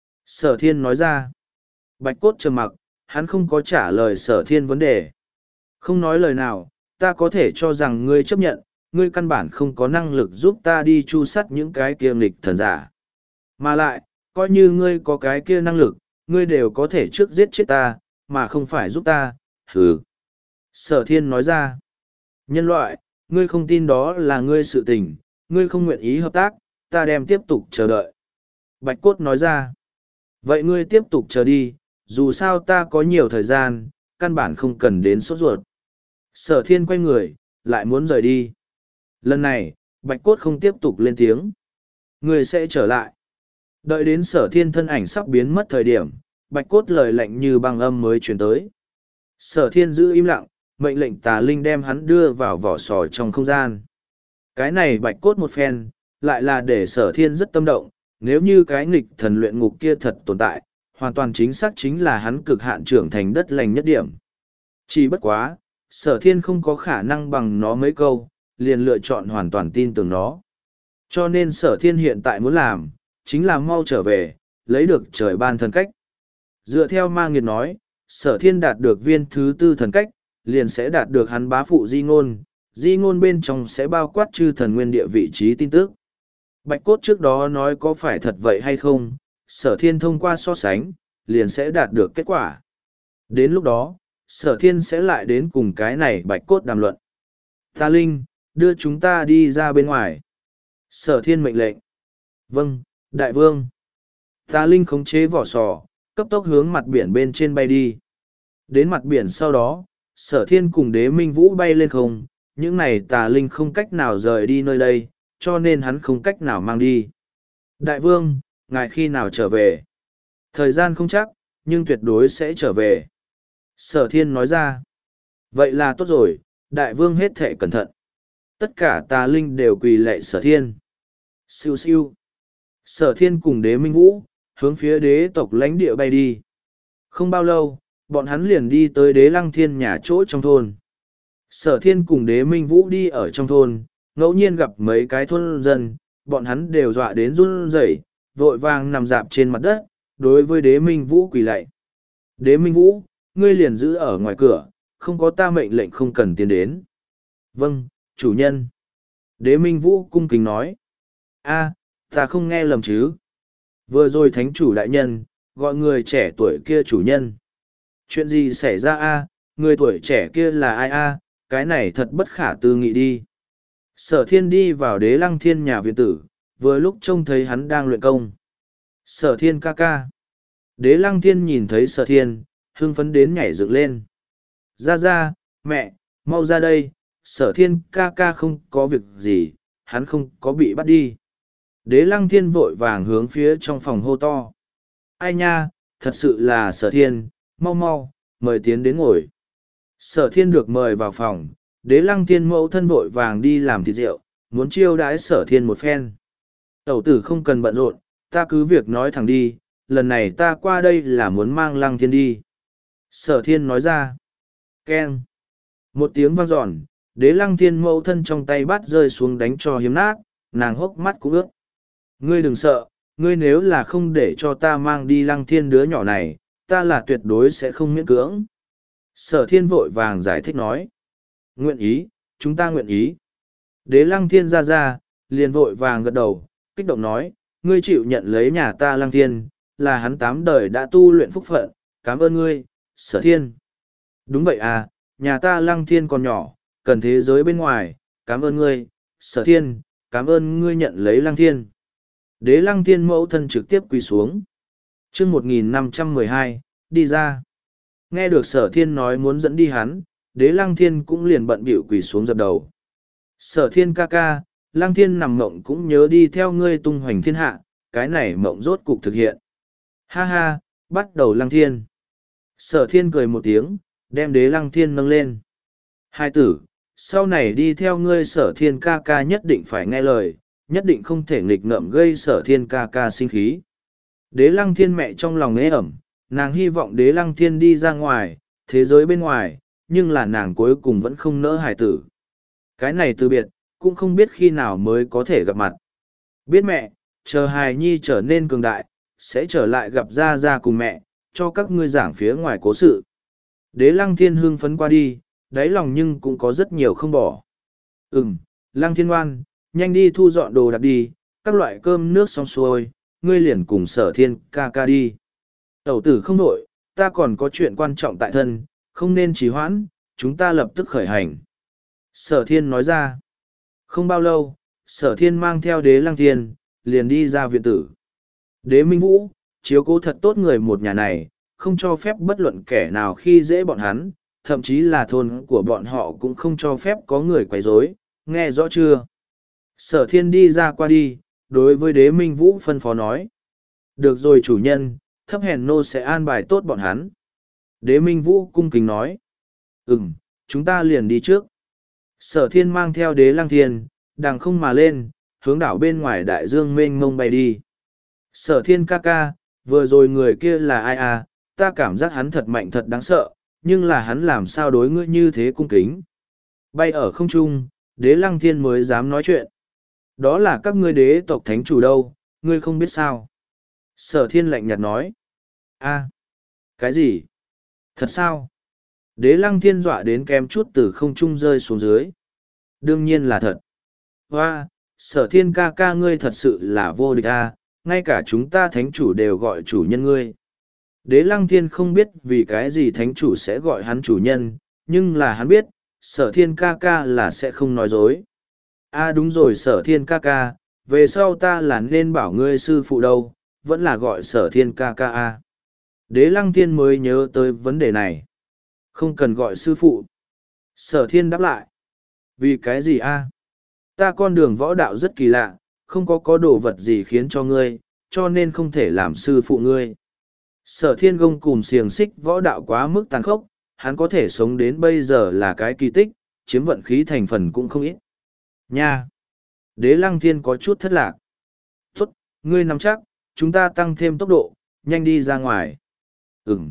Sở thiên nói ra. Bạch cốt trầm mặc, hắn không có trả lời sở thiên vấn đề. Không nói lời nào, ta có thể cho rằng ngươi chấp nhận, ngươi căn bản không có năng lực giúp ta đi chu sắt những cái kia nghịch thần giả. Mà lại, coi như ngươi có cái kia năng lực, ngươi đều có thể trước giết chết ta, mà không phải giúp ta, hừ. Sở thiên nói ra, nhân loại, ngươi không tin đó là ngươi sự tình, ngươi không nguyện ý hợp tác, ta đem tiếp tục chờ đợi. Bạch cốt nói ra, vậy ngươi tiếp tục chờ đi, dù sao ta có nhiều thời gian, căn bản không cần đến sốt ruột. Sở thiên quay người, lại muốn rời đi. Lần này, bạch cốt không tiếp tục lên tiếng. Ngươi sẽ trở lại. Đợi đến sở thiên thân ảnh sắp biến mất thời điểm, bạch cốt lời lệnh như băng âm mới truyền tới. Sở thiên giữ im lặng, mệnh lệnh tà linh đem hắn đưa vào vỏ sò trong không gian. Cái này bạch cốt một phen, lại là để sở thiên rất tâm động, nếu như cái nghịch thần luyện ngục kia thật tồn tại, hoàn toàn chính xác chính là hắn cực hạn trưởng thành đất lành nhất điểm. Chỉ bất quá, sở thiên không có khả năng bằng nó mấy câu, liền lựa chọn hoàn toàn tin tưởng nó. Cho nên sở thiên hiện tại muốn làm, chính là mau trở về, lấy được trời ban thần cách. Dựa theo ma nghiệt nói, sở thiên đạt được viên thứ tư thần cách, liền sẽ đạt được hắn bá phụ di ngôn, di ngôn bên trong sẽ bao quát chư thần nguyên địa vị trí tin tức. Bạch cốt trước đó nói có phải thật vậy hay không, sở thiên thông qua so sánh, liền sẽ đạt được kết quả. Đến lúc đó, sở thiên sẽ lại đến cùng cái này bạch cốt đàm luận. Ta Linh, đưa chúng ta đi ra bên ngoài. Sở thiên mệnh lệnh. Vâng, đại vương. Ta Linh khống chế vỏ sò, cấp tốc hướng mặt biển bên trên bay đi. Đến mặt biển sau đó, sở thiên cùng đế minh vũ bay lên không, những này tà linh không cách nào rời đi nơi đây, cho nên hắn không cách nào mang đi. Đại vương, ngài khi nào trở về? Thời gian không chắc, nhưng tuyệt đối sẽ trở về. Sở thiên nói ra. Vậy là tốt rồi, đại vương hết thệ cẩn thận. Tất cả tà linh đều quỳ lạy sở thiên. Siêu siêu. Sở thiên cùng đế minh vũ, hướng phía đế tộc lãnh địa bay đi. Không bao lâu, bọn hắn liền đi tới đế lăng thiên nhà chỗ trong thôn. Sở thiên cùng đế minh vũ đi ở trong thôn, ngẫu nhiên gặp mấy cái thôn dân, bọn hắn đều dọa đến run rẩy, vội vàng nằm dạp trên mặt đất, đối với đế minh vũ quỳ lạy. Đế minh vũ, ngươi liền giữ ở ngoài cửa, không có ta mệnh lệnh không cần tiến đến. Vâng, chủ nhân. Đế minh vũ cung kính nói. A, ta không nghe lầm chứ. Vừa rồi thánh chủ đại nhân, gọi người trẻ tuổi kia chủ nhân. Chuyện gì xảy ra a? Người tuổi trẻ kia là ai a? Cái này thật bất khả tư nghị đi. Sở thiên đi vào đế lăng thiên nhà viện tử, vừa lúc trông thấy hắn đang luyện công. Sở thiên ca ca. Đế lăng thiên nhìn thấy sở thiên, hưng phấn đến nhảy dựng lên. Ra ra, mẹ, mau ra đây, sở thiên ca ca không có việc gì, hắn không có bị bắt đi. Đế lăng thiên vội vàng hướng phía trong phòng hô to. Ai nha, thật sự là sở thiên, mau mau, mời tiến đến ngồi. Sở thiên được mời vào phòng, đế lăng thiên mẫu thân vội vàng đi làm thịt rượu, muốn chiêu đãi sở thiên một phen. Tẩu tử không cần bận rộn, ta cứ việc nói thẳng đi, lần này ta qua đây là muốn mang lăng thiên đi. Sở thiên nói ra. Keng. Một tiếng vang dọn, đế lăng thiên mẫu thân trong tay bắt rơi xuống đánh cho hiếm nát, nàng hốc mắt cũng ướt. Ngươi đừng sợ, ngươi nếu là không để cho ta mang đi lăng thiên đứa nhỏ này, ta là tuyệt đối sẽ không miễn cưỡng. Sở thiên vội vàng giải thích nói. Nguyện ý, chúng ta nguyện ý. Đế lăng thiên ra ra, liền vội vàng gật đầu, kích động nói, ngươi chịu nhận lấy nhà ta lăng thiên, là hắn tám đời đã tu luyện phúc phận, cảm ơn ngươi, sở thiên. Đúng vậy à, nhà ta lăng thiên còn nhỏ, cần thế giới bên ngoài, cảm ơn ngươi, sở thiên, cảm ơn ngươi nhận lấy lăng thiên. Đế lăng thiên mẫu thân trực tiếp quỳ xuống. chương một nghìn năm trăm mười hai, đi ra. Nghe được sở thiên nói muốn dẫn đi hắn, đế lăng thiên cũng liền bận bịu quỳ xuống dập đầu. Sở thiên ca ca, lăng thiên nằm mộng cũng nhớ đi theo ngươi tung hoành thiên hạ, cái này mộng rốt cục thực hiện. Ha ha, bắt đầu lăng thiên. Sở thiên cười một tiếng, đem đế lăng thiên nâng lên. Hai tử, sau này đi theo ngươi sở thiên ca ca nhất định phải nghe lời, nhất định không thể nghịch ngợm gây sở thiên ca ca sinh khí. Đế lăng thiên mẹ trong lòng ế ẩm, nàng hy vọng đế lăng thiên đi ra ngoài, thế giới bên ngoài, nhưng là nàng cuối cùng vẫn không nỡ hài tử. Cái này từ biệt, cũng không biết khi nào mới có thể gặp mặt. Biết mẹ, chờ hài nhi trở nên cường đại, sẽ trở lại gặp gia gia cùng mẹ, cho các ngươi giảng phía ngoài cố sự. Đế lăng thiên hưng phấn qua đi, đáy lòng nhưng cũng có rất nhiều không bỏ. Ừm, lăng thiên ngoan, nhanh đi thu dọn đồ đạc đi, các loại cơm nước xong xuôi, ngươi liền cùng sở thiên ca ca đi. Tẩu tử không nổi, ta còn có chuyện quan trọng tại thân, không nên trì hoãn, chúng ta lập tức khởi hành. Sở thiên nói ra. Không bao lâu, sở thiên mang theo đế lăng thiên, liền đi ra viện tử. Đế Minh Vũ, chiếu cố thật tốt người một nhà này, không cho phép bất luận kẻ nào khi dễ bọn hắn, thậm chí là thôn của bọn họ cũng không cho phép có người quấy rối, nghe rõ chưa? Sở thiên đi ra qua đi, đối với đế Minh Vũ phân phó nói. Được rồi chủ nhân, thấp hèn nô sẽ an bài tốt bọn hắn. Đế Minh Vũ cung kính nói. Ừm, chúng ta liền đi trước. Sở thiên mang theo đế lăng thiên, đằng không mà lên, hướng đảo bên ngoài đại dương mênh mông bay đi. Sở thiên ca ca, vừa rồi người kia là ai à, ta cảm giác hắn thật mạnh thật đáng sợ, nhưng là hắn làm sao đối ngươi như thế cung kính. Bay ở không trung, đế lăng thiên mới dám nói chuyện. Đó là các ngươi đế tộc thánh chủ đâu, ngươi không biết sao. Sở thiên lạnh nhạt nói. A, cái gì? Thật sao? Đế lăng thiên dọa đến kém chút từ không trung rơi xuống dưới. Đương nhiên là thật. Hoa, sở thiên ca ca ngươi thật sự là vô địch a, ngay cả chúng ta thánh chủ đều gọi chủ nhân ngươi. Đế lăng thiên không biết vì cái gì thánh chủ sẽ gọi hắn chủ nhân, nhưng là hắn biết, sở thiên ca ca là sẽ không nói dối. A đúng rồi sở thiên ca ca, về sau ta là nên bảo ngươi sư phụ đâu, vẫn là gọi sở thiên ca ca a. Đế lăng thiên mới nhớ tới vấn đề này. Không cần gọi sư phụ. Sở thiên đáp lại. Vì cái gì a? Ta con đường võ đạo rất kỳ lạ, không có có đồ vật gì khiến cho ngươi, cho nên không thể làm sư phụ ngươi. Sở thiên gông cùm xiềng xích võ đạo quá mức tàn khốc, hắn có thể sống đến bây giờ là cái kỳ tích, chiếm vận khí thành phần cũng không ít. Nha! Đế lăng thiên có chút thất lạc. Tốt, ngươi nắm chắc, chúng ta tăng thêm tốc độ, nhanh đi ra ngoài. Ừm.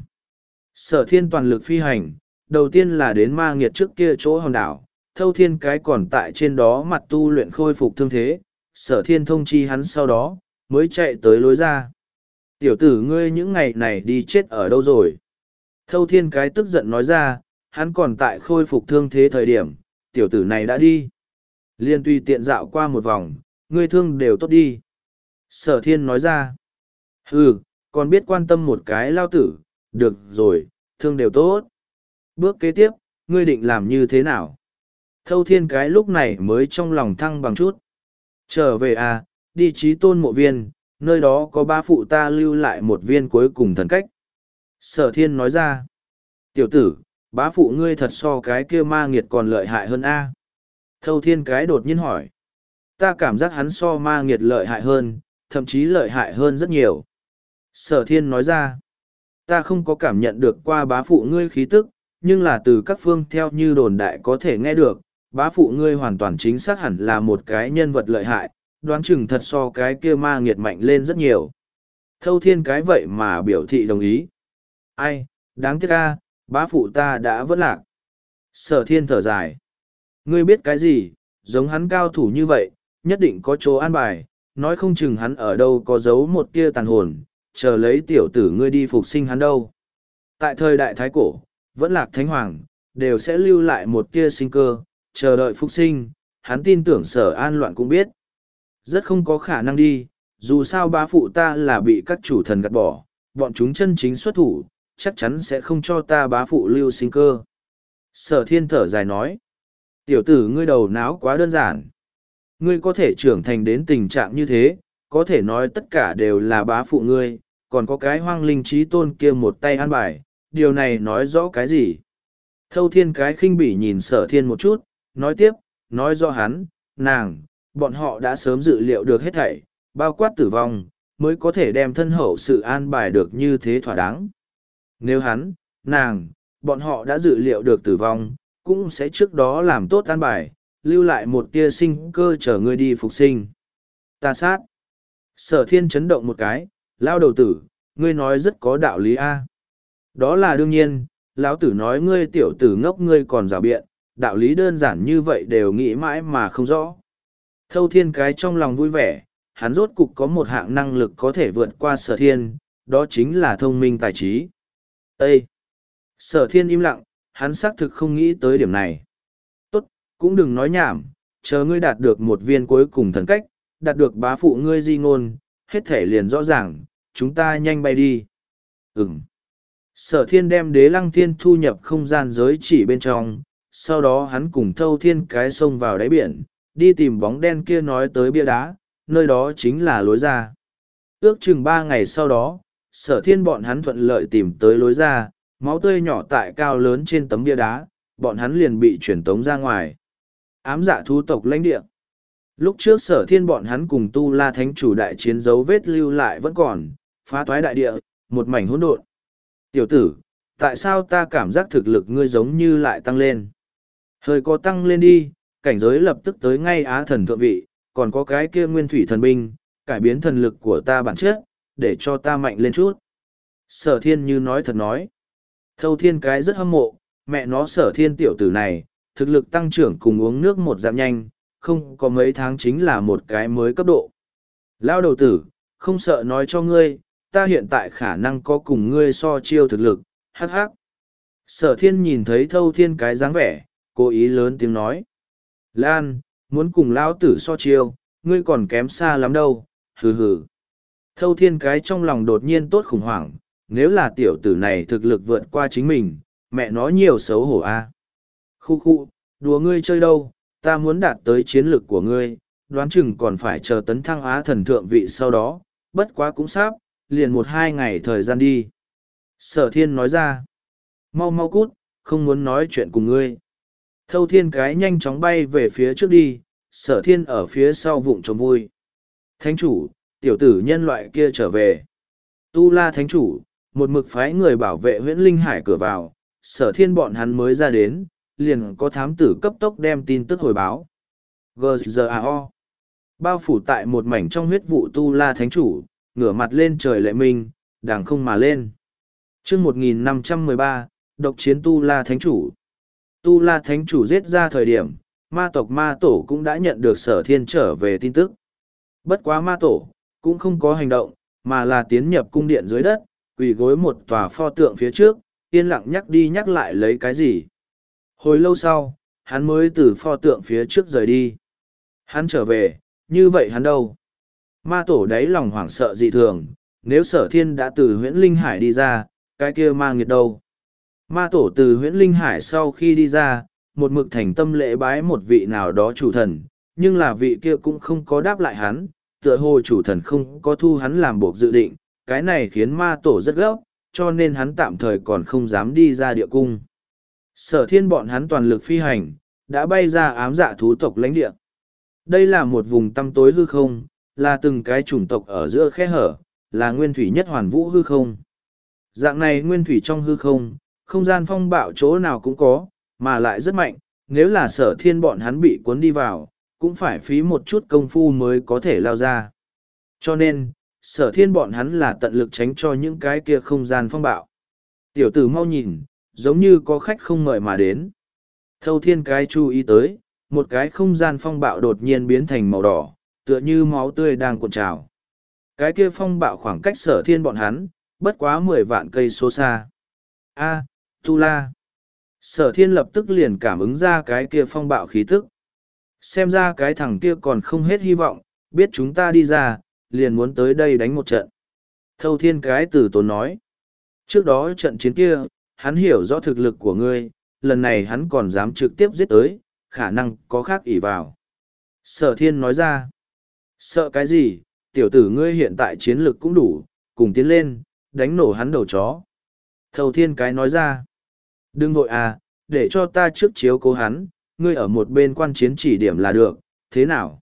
Sở thiên toàn lực phi hành, đầu tiên là đến ma nghiệt trước kia chỗ hòn đảo, thâu thiên cái còn tại trên đó mặt tu luyện khôi phục thương thế, sở thiên thông chi hắn sau đó, mới chạy tới lối ra. Tiểu tử ngươi những ngày này đi chết ở đâu rồi? Thâu thiên cái tức giận nói ra, hắn còn tại khôi phục thương thế thời điểm, tiểu tử này đã đi. Liên tùy tiện dạo qua một vòng, ngươi thương đều tốt đi. Sở thiên nói ra, ừ, còn biết quan tâm một cái lao tử, được rồi, thương đều tốt. Bước kế tiếp, ngươi định làm như thế nào? Thâu thiên cái lúc này mới trong lòng thăng bằng chút. Trở về à, đi trí tôn mộ viên, nơi đó có ba phụ ta lưu lại một viên cuối cùng thần cách. Sở thiên nói ra, tiểu tử, bá phụ ngươi thật so cái kia ma nghiệt còn lợi hại hơn a. Thâu thiên cái đột nhiên hỏi, ta cảm giác hắn so ma nghiệt lợi hại hơn, thậm chí lợi hại hơn rất nhiều. Sở thiên nói ra, ta không có cảm nhận được qua bá phụ ngươi khí tức, nhưng là từ các phương theo như đồn đại có thể nghe được, bá phụ ngươi hoàn toàn chính xác hẳn là một cái nhân vật lợi hại, đoán chừng thật so cái kia ma nghiệt mạnh lên rất nhiều. Thâu thiên cái vậy mà biểu thị đồng ý. Ai, đáng tiếc a, bá phụ ta đã vất lạc. Sở thiên thở dài. Ngươi biết cái gì, giống hắn cao thủ như vậy, nhất định có chỗ an bài, nói không chừng hắn ở đâu có giấu một tia tàn hồn, chờ lấy tiểu tử ngươi đi phục sinh hắn đâu. Tại thời đại Thái Cổ, vẫn lạc Thánh Hoàng, đều sẽ lưu lại một tia sinh cơ, chờ đợi phục sinh, hắn tin tưởng sở an loạn cũng biết. Rất không có khả năng đi, dù sao bá phụ ta là bị các chủ thần gạt bỏ, bọn chúng chân chính xuất thủ, chắc chắn sẽ không cho ta bá phụ lưu sinh cơ. Sở thiên thở dài nói, tiểu tử ngươi đầu não quá đơn giản. Ngươi có thể trưởng thành đến tình trạng như thế, có thể nói tất cả đều là bá phụ ngươi, còn có cái hoang linh trí tôn kia một tay an bài, điều này nói rõ cái gì? Thâu thiên cái khinh bỉ nhìn sở thiên một chút, nói tiếp, nói rõ hắn, nàng, bọn họ đã sớm dự liệu được hết thảy, bao quát tử vong, mới có thể đem thân hậu sự an bài được như thế thỏa đáng. Nếu hắn, nàng, bọn họ đã dự liệu được tử vong, cũng sẽ trước đó làm tốt an bài, lưu lại một tia sinh cơ chờ ngươi đi phục sinh. Ta sát. Sở thiên chấn động một cái, lao đầu tử, ngươi nói rất có đạo lý a. Đó là đương nhiên, lão tử nói ngươi tiểu tử ngốc ngươi còn rào biện, đạo lý đơn giản như vậy đều nghĩ mãi mà không rõ. Thâu thiên cái trong lòng vui vẻ, hắn rốt cục có một hạng năng lực có thể vượt qua sở thiên, đó chính là thông minh tài trí. Ê! Sở thiên im lặng, hắn xác thực không nghĩ tới điểm này. Tốt, cũng đừng nói nhảm, chờ ngươi đạt được một viên cuối cùng thần cách, đạt được bá phụ ngươi di ngôn, hết thể liền rõ ràng, chúng ta nhanh bay đi. Ừm. Sở thiên đem đế lăng thiên thu nhập không gian giới chỉ bên trong, sau đó hắn cùng thâu thiên cái sông vào đáy biển, đi tìm bóng đen kia nói tới bia đá, nơi đó chính là lối ra. Ước chừng ba ngày sau đó, sở thiên bọn hắn thuận lợi tìm tới lối ra, máu tươi nhỏ tại cao lớn trên tấm bia đá, bọn hắn liền bị chuyển tống ra ngoài. Ám dạ thú tộc lãnh địa. Lúc trước sở thiên bọn hắn cùng tu la thánh chủ đại chiến dấu vết lưu lại vẫn còn, phá toái đại địa, một mảnh hỗn độn. Tiểu tử, tại sao ta cảm giác thực lực ngươi giống như lại tăng lên? Hơi có tăng lên đi, cảnh giới lập tức tới ngay á thần thượng vị, còn có cái kia nguyên thủy thần binh, cải biến thần lực của ta bản chất, để cho ta mạnh lên chút. Sở thiên như nói thật nói. Thâu thiên cái rất hâm mộ, mẹ nó sở thiên tiểu tử này, thực lực tăng trưởng cùng uống nước một giảm nhanh, không có mấy tháng chính là một cái mới cấp độ. Lao đầu tử, không sợ nói cho ngươi, ta hiện tại khả năng có cùng ngươi so chiêu thực lực, hắc hắc. Sở thiên nhìn thấy thâu thiên cái dáng vẻ, cố ý lớn tiếng nói. Lan, muốn cùng lão tử so chiêu, ngươi còn kém xa lắm đâu, hừ hừ. Thâu thiên cái trong lòng đột nhiên tốt khủng hoảng, nếu là tiểu tử này thực lực vượt qua chính mình, mẹ nó nhiều xấu hổ a. À. Khu khu, đùa ngươi chơi đâu, ta muốn đạt tới chiến lực của ngươi, đoán chừng còn phải chờ tấn thăng á thần thượng vị sau đó, bất quá cũng sắp, liền một hai ngày thời gian đi. Sở thiên nói ra, mau mau cút, không muốn nói chuyện cùng ngươi. Thâu thiên cái nhanh chóng bay về phía trước đi, sở thiên ở phía sau vụng trộm vui. Thánh chủ, tiểu tử nhân loại kia trở về. Tu la thánh chủ, một mực phái người bảo vệ huyễn linh hải cửa vào, sở thiên bọn hắn mới ra đến, liền có thám tử cấp tốc đem tin tức hồi báo. giê giê a o. Bao phủ tại một mảnh trong huyết vụ tu la thánh chủ, ngửa mặt lên trời lệ minh, đàng không mà lên. chương một nghìn năm trăm mười ba, độc chiến tu la thánh chủ. Tu la thánh chủ giết ra thời điểm, ma tộc ma tổ cũng đã nhận được sở thiên trở về tin tức. Bất quá ma tổ, cũng không có hành động, mà là tiến nhập cung điện dưới đất, quỳ gối một tòa pho tượng phía trước, yên lặng nhắc đi nhắc lại lấy cái gì. Hồi lâu sau, hắn mới từ pho tượng phía trước rời đi. Hắn trở về, như vậy hắn đâu? Ma tổ đáy lòng hoảng sợ dị thường, nếu sở thiên đã từ huyễn linh hải đi ra, cái kia ma nghiệt đâu? Ma tổ từ huyễn linh hải sau khi đi ra, một mực thành tâm lễ bái một vị nào đó chủ thần, nhưng là vị kia cũng không có đáp lại hắn, tựa hồ chủ thần không có thu hắn làm buộc dự định, cái này khiến ma tổ rất gấp, cho nên hắn tạm thời còn không dám đi ra địa cung. Sở thiên bọn hắn toàn lực phi hành, đã bay ra ám dạ thú tộc lãnh địa. Đây là một vùng tăm tối hư không, là từng cái chủng tộc ở giữa khe hở, là nguyên thủy nhất hoàn vũ hư không. Dạng này nguyên thủy trong hư không, không gian phong bạo chỗ nào cũng có, mà lại rất mạnh, nếu là sở thiên bọn hắn bị cuốn đi vào, cũng phải phí một chút công phu mới có thể lao ra. Cho nên, sở thiên bọn hắn là tận lực tránh cho những cái kia không gian phong bạo. Tiểu tử mau nhìn, giống như có khách không mời mà đến. Thâu thiên cái chú ý tới, một cái không gian phong bạo đột nhiên biến thành màu đỏ, tựa như máu tươi đang cuộn trào. Cái kia phong bạo khoảng cách sở thiên bọn hắn, bất quá mười vạn cây số xa. A, Tu La. Sở thiên lập tức liền cảm ứng ra cái kia phong bạo khí tức. Xem ra cái thằng kia còn không hết hy vọng, biết chúng ta đi ra, liền muốn tới đây đánh một trận. Thâu thiên cái từ tốn nói. Trước đó trận chiến kia, hắn hiểu rõ thực lực của ngươi, lần này hắn còn dám trực tiếp giết tới, khả năng có khác ỷ vào. Sở thiên nói ra. Sợ cái gì, tiểu tử ngươi hiện tại chiến lực cũng đủ, cùng tiến lên, đánh nổ hắn đầu chó. Thâu thiên cái nói ra. Đừng vội à, để cho ta trước chiếu cố hắn, ngươi ở một bên quan chiến chỉ điểm là được, thế nào?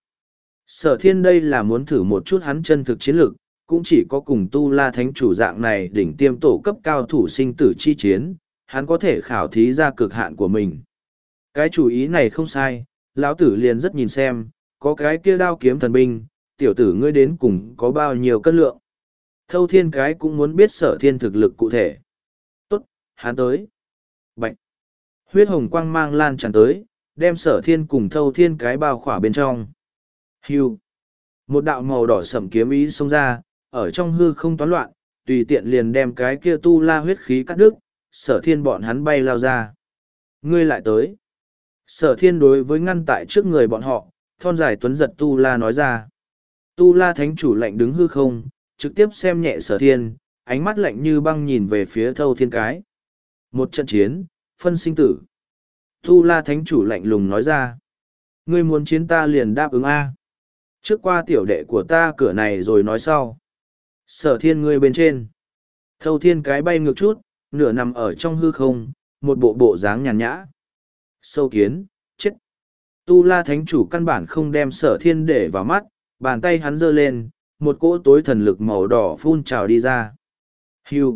Sở thiên đây là muốn thử một chút hắn chân thực chiến lực, cũng chỉ có cùng tu la thánh chủ dạng này đỉnh tiêm tổ cấp cao thủ sinh tử chi chiến, hắn có thể khảo thí ra cực hạn của mình. Cái chủ ý này không sai, lão tử liền rất nhìn xem, có cái kia đao kiếm thần binh, tiểu tử ngươi đến cùng có bao nhiêu cân lượng. Thâu thiên cái cũng muốn biết sở thiên thực lực cụ thể. Tốt, hắn tới. Bạch. Huyết hồng quang mang lan tràn tới, đem sở thiên cùng thâu thiên cái bao khỏa bên trong. Hưu. Một đạo màu đỏ sẫm kiếm ý xông ra, ở trong hư không toán loạn, tùy tiện liền đem cái kia tu la huyết khí cắt đứt, sở thiên bọn hắn bay lao ra. Ngươi lại tới. Sở thiên đối với ngăn tại trước người bọn họ, thon dài tuấn giật tu la nói ra. Tu la thánh chủ lạnh đứng hư không, trực tiếp xem nhẹ sở thiên, ánh mắt lạnh như băng nhìn về phía thâu thiên cái. Một trận chiến, phân sinh tử. Tu la thánh chủ lạnh lùng nói ra. Ngươi muốn chiến ta liền đáp ứng A. Trước qua tiểu đệ của ta cửa này rồi nói sau. Sở thiên ngươi bên trên. Thâu thiên cái bay ngược chút, nửa nằm ở trong hư không, một bộ bộ dáng nhàn nhã. Sâu kiến, chết. Tu la thánh chủ căn bản không đem sở thiên để vào mắt, bàn tay hắn giơ lên, một cỗ tối thần lực màu đỏ phun trào đi ra. Hưu.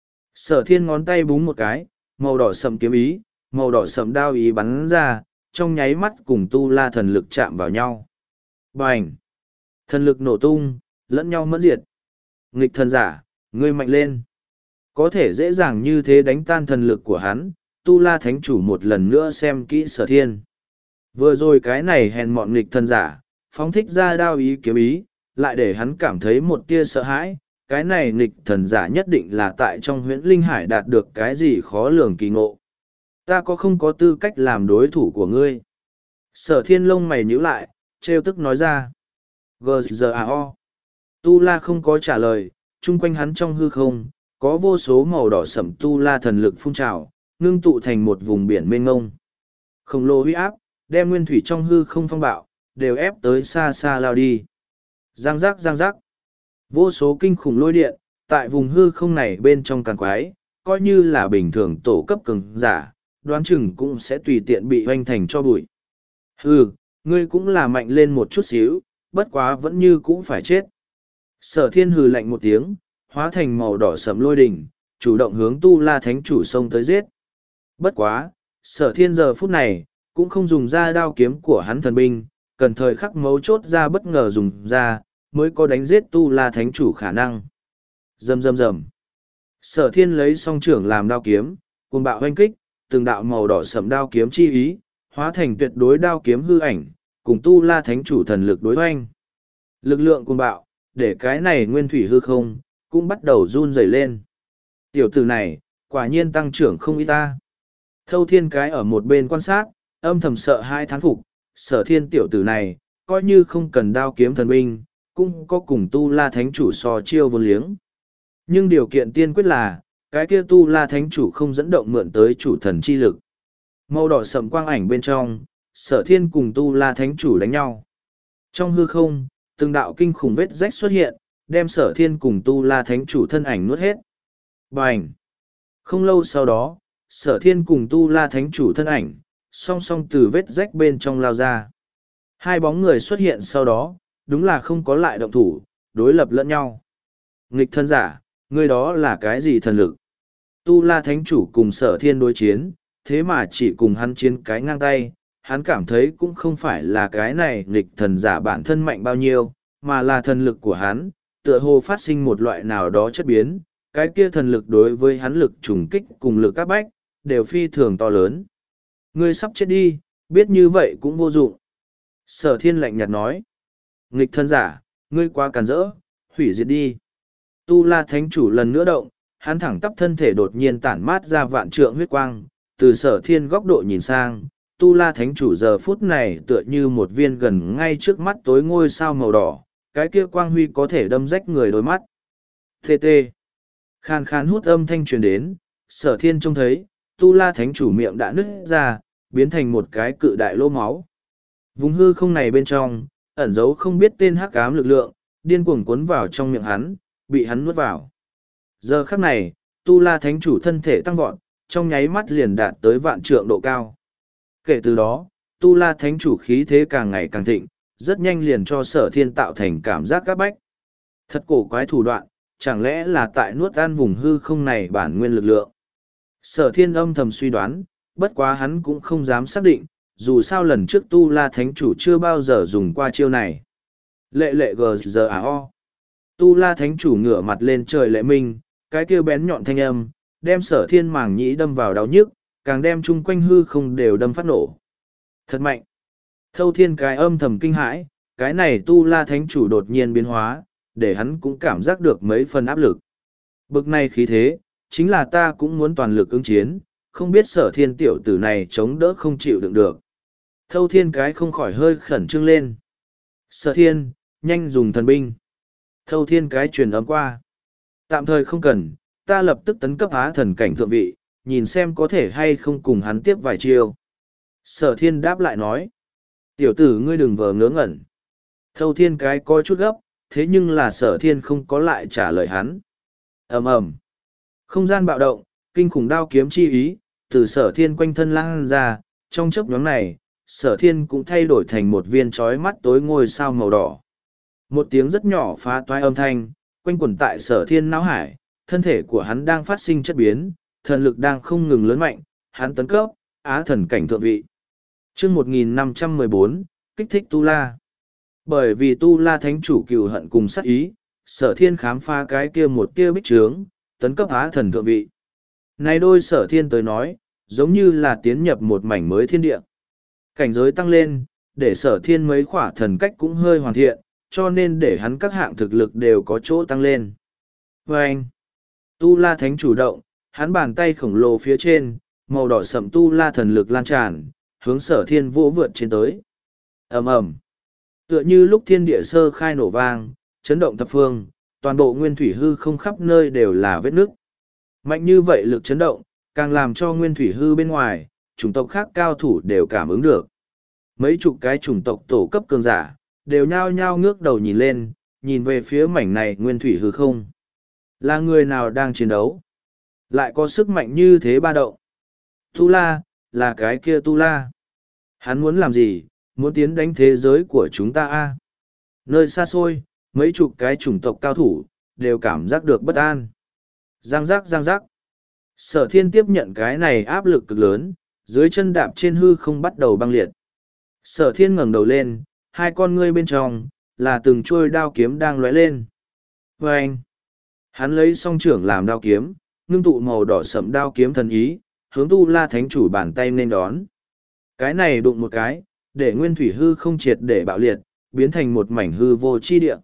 Sở thiên ngón tay búng một cái, màu đỏ sậm kiếm ý, màu đỏ sậm đao ý bắn ra, trong nháy mắt cùng tu la thần lực chạm vào nhau. Bành! Thần lực nổ tung, lẫn nhau mẫn diệt. Nghịch thần giả, ngươi mạnh lên. Có thể dễ dàng như thế đánh tan thần lực của hắn, tu la thánh chủ một lần nữa xem kỹ sở thiên. Vừa rồi cái này hèn mọn nghịch thần giả, phóng thích ra đao ý kiếm ý, lại để hắn cảm thấy một tia sợ hãi. Cái này nghịch thần giả nhất định là tại trong huyễn linh hải đạt được cái gì khó lường kỳ ngộ. Ta có không có tư cách làm đối thủ của ngươi? Sở thiên lông mày nhíu lại, trêu tức nói ra. G G A O. Tu la không có trả lời, chung quanh hắn trong hư không, có vô số màu đỏ sẫm tu la thần lực phun trào, ngưng tụ thành một vùng biển mênh ngông. Khổng lồ huy áp, đem nguyên thủy trong hư không phong bạo, đều ép tới xa xa lao đi. Giang giác giang giác. Vô số kinh khủng lôi điện, tại vùng hư không này bên trong càng quái, coi như là bình thường tổ cấp cường giả, đoán chừng cũng sẽ tùy tiện bị hoành thành cho bụi. Hừ, ngươi cũng là mạnh lên một chút xíu, bất quá vẫn như cũng phải chết. Sở thiên hừ lạnh một tiếng, hóa thành màu đỏ sẫm lôi đỉnh, chủ động hướng tu la thánh chủ xông tới giết. Bất quá, sở thiên giờ phút này, cũng không dùng ra đao kiếm của hắn thần binh, cần thời khắc mấu chốt ra bất ngờ dùng ra, mới có đánh giết tu la thánh chủ khả năng. Rầm rầm rầm. Sở thiên lấy song trưởng làm đao kiếm, cuồng bạo hoanh kích, từng đạo màu đỏ sẫm đao kiếm chi ý, hóa thành tuyệt đối đao kiếm hư ảnh, cùng tu la thánh chủ thần lực đối hoanh. Lực lượng cuồng bạo, để cái này nguyên thủy hư không, cũng bắt đầu run rẩy lên. Tiểu tử này, quả nhiên tăng trưởng không ít ta. Thâu thiên cái ở một bên quan sát, âm thầm sợ hai thán phục, sở thiên tiểu tử này, coi như không cần đao kiếm thần binh, cũng có cùng tu la thánh chủ so chiêu vô liếng. Nhưng điều kiện tiên quyết là, cái kia tu la thánh chủ không dẫn động mượn tới chủ thần chi lực. Màu đỏ sậm quang ảnh bên trong, sở thiên cùng tu la thánh chủ đánh nhau. Trong hư không, từng đạo kinh khủng vết rách xuất hiện, đem sở thiên cùng tu la thánh chủ thân ảnh nuốt hết. Bành! Không lâu sau đó, sở thiên cùng tu la thánh chủ thân ảnh, song song từ vết rách bên trong lao ra. Hai bóng người xuất hiện sau đó, đúng là không có lại động thủ, đối lập lẫn nhau. Nghịch thân giả, người đó là cái gì thần lực? Tu la thánh chủ cùng sở thiên đối chiến, thế mà chỉ cùng hắn chiến cái ngang tay, hắn cảm thấy cũng không phải là cái này nghịch thần giả bản thân mạnh bao nhiêu, mà là thần lực của hắn, tựa hồ phát sinh một loại nào đó chất biến, cái kia thần lực đối với hắn lực trùng kích cùng lực áp bách, đều phi thường to lớn. Ngươi sắp chết đi, biết như vậy cũng vô dụng. Sở thiên lạnh nhạt nói. Nghịch thân giả, ngươi quá càn rỡ, hủy diệt đi. Tu la thánh chủ lần nữa động, hắn thẳng tắp thân thể đột nhiên tản mát ra vạn trượng huyết quang, từ sở thiên góc độ nhìn sang, Tu La Thánh Chủ giờ phút này tựa như một viên gần ngay trước mắt tối ngôi sao màu đỏ, cái kia quang huy có thể đâm rách người đôi mắt. Tê tê. Khan khan hút âm thanh truyền đến, sở thiên trông thấy, Tu La Thánh Chủ miệng đã nứt ra, biến thành một cái cự đại lỗ máu. Vùng hư không này bên trong, ẩn giấu không biết tên hắc ám lực lượng, điên cuồng cuốn vào trong miệng hắn, bị hắn nuốt vào. Giờ khắc này, Tu La Thánh Chủ thân thể tăng vọt, trong nháy mắt liền đạt tới vạn trượng độ cao. Kể từ đó, Tu La Thánh Chủ khí thế càng ngày càng thịnh, rất nhanh liền cho sở thiên tạo thành cảm giác các bách. Thật cổ quái thủ đoạn, chẳng lẽ là tại nuốt ăn vùng hư không này bản nguyên lực lượng. Sở thiên âm thầm suy đoán, bất quá hắn cũng không dám xác định, dù sao lần trước Tu La Thánh Chủ chưa bao giờ dùng qua chiêu này. Lệ lệ gờ giờ à o. Tu La Thánh Chủ ngửa mặt lên trời lệ minh, cái kêu bén nhọn thanh âm, đem sở thiên màng nhĩ đâm vào đau nhức, càng đem chung quanh hư không đều đâm phát nổ. Thật mạnh. Thâu thiên cái âm thầm kinh hãi, cái này Tu La Thánh Chủ đột nhiên biến hóa, để hắn cũng cảm giác được mấy phần áp lực. Bực này khí thế, chính là ta cũng muốn toàn lực ứng chiến, không biết sở thiên tiểu tử này chống đỡ không chịu đựng được. Thâu thiên cái không khỏi hơi khẩn trương lên. Sở thiên, nhanh dùng thần binh. Thâu thiên cái truyền âm qua. Tạm thời không cần, ta lập tức tấn cấp á thần cảnh thượng vị, nhìn xem có thể hay không cùng hắn tiếp vài chiêu. Sở thiên đáp lại nói. Tiểu tử ngươi đừng vờ ngớ ngẩn. Thâu thiên cái coi chút gấp, thế nhưng là sở thiên không có lại trả lời hắn. Ầm ầm. Không gian bạo động, kinh khủng đao kiếm chi ý, từ sở thiên quanh thân lan ra, trong chớp nhoáng này, sở thiên cũng thay đổi thành một viên trói mắt tối ngôi sao màu đỏ. Một tiếng rất nhỏ phá toái âm thanh, quanh quẩn tại sở thiên não hải, thân thể của hắn đang phát sinh chất biến, thần lực đang không ngừng lớn mạnh, hắn tấn cấp, á thần cảnh thượng vị. chương một nghìn năm trăm mười bốn, kích thích Tu La. Bởi vì Tu La Thánh Chủ cừu hận cùng sát ý, sở thiên khám phá cái kia một kia bích trướng, tấn cấp á thần thượng vị. Này đôi sở thiên tới nói, giống như là tiến nhập một mảnh mới thiên địa. Cảnh giới tăng lên, để sở thiên mấy khỏa thần cách cũng hơi hoàn thiện, cho nên để hắn các hạng thực lực đều có chỗ tăng lên. Và anh, Tu La Thánh Chủ động, hắn bàn tay khổng lồ phía trên, màu đỏ sậm Tu La thần lực lan tràn, hướng sở thiên vỗ vượt trên tới. Ầm ầm, tựa như lúc thiên địa sơ khai nổ vang, chấn động thập phương, toàn bộ nguyên thủy hư không khắp nơi đều là vết nước. Mạnh như vậy lực chấn động, càng làm cho nguyên thủy hư bên ngoài, chủng tộc khác cao thủ đều cảm ứng được. Mấy chục cái chủng tộc tổ cấp cường giả, đều nhao nhao ngước đầu nhìn lên, nhìn về phía mảnh này nguyên thủy hư không. Là người nào đang chiến đấu? Lại có sức mạnh như thế ba động. Tu La, là cái kia Tu La. Hắn muốn làm gì? Muốn tiến đánh thế giới của chúng ta a? À? Nơi xa xôi, mấy chục cái chủng tộc cao thủ, đều cảm giác được bất an. Giang giác giang giác. Sở thiên tiếp nhận cái này áp lực cực lớn, dưới chân đạp trên hư không bắt đầu băng liệt. Sở thiên ngẩng đầu lên, hai con ngươi bên trong, là từng trôi đao kiếm đang lóe lên. Và anh, hắn lấy song trưởng làm đao kiếm, ngưng tụ màu đỏ sẫm đao kiếm thần ý, hướng Tu La Thánh Chủ bàn tay nên đón. Cái này đụng một cái, để nguyên thủy hư không triệt để bạo liệt, biến thành một mảnh hư vô chi địa.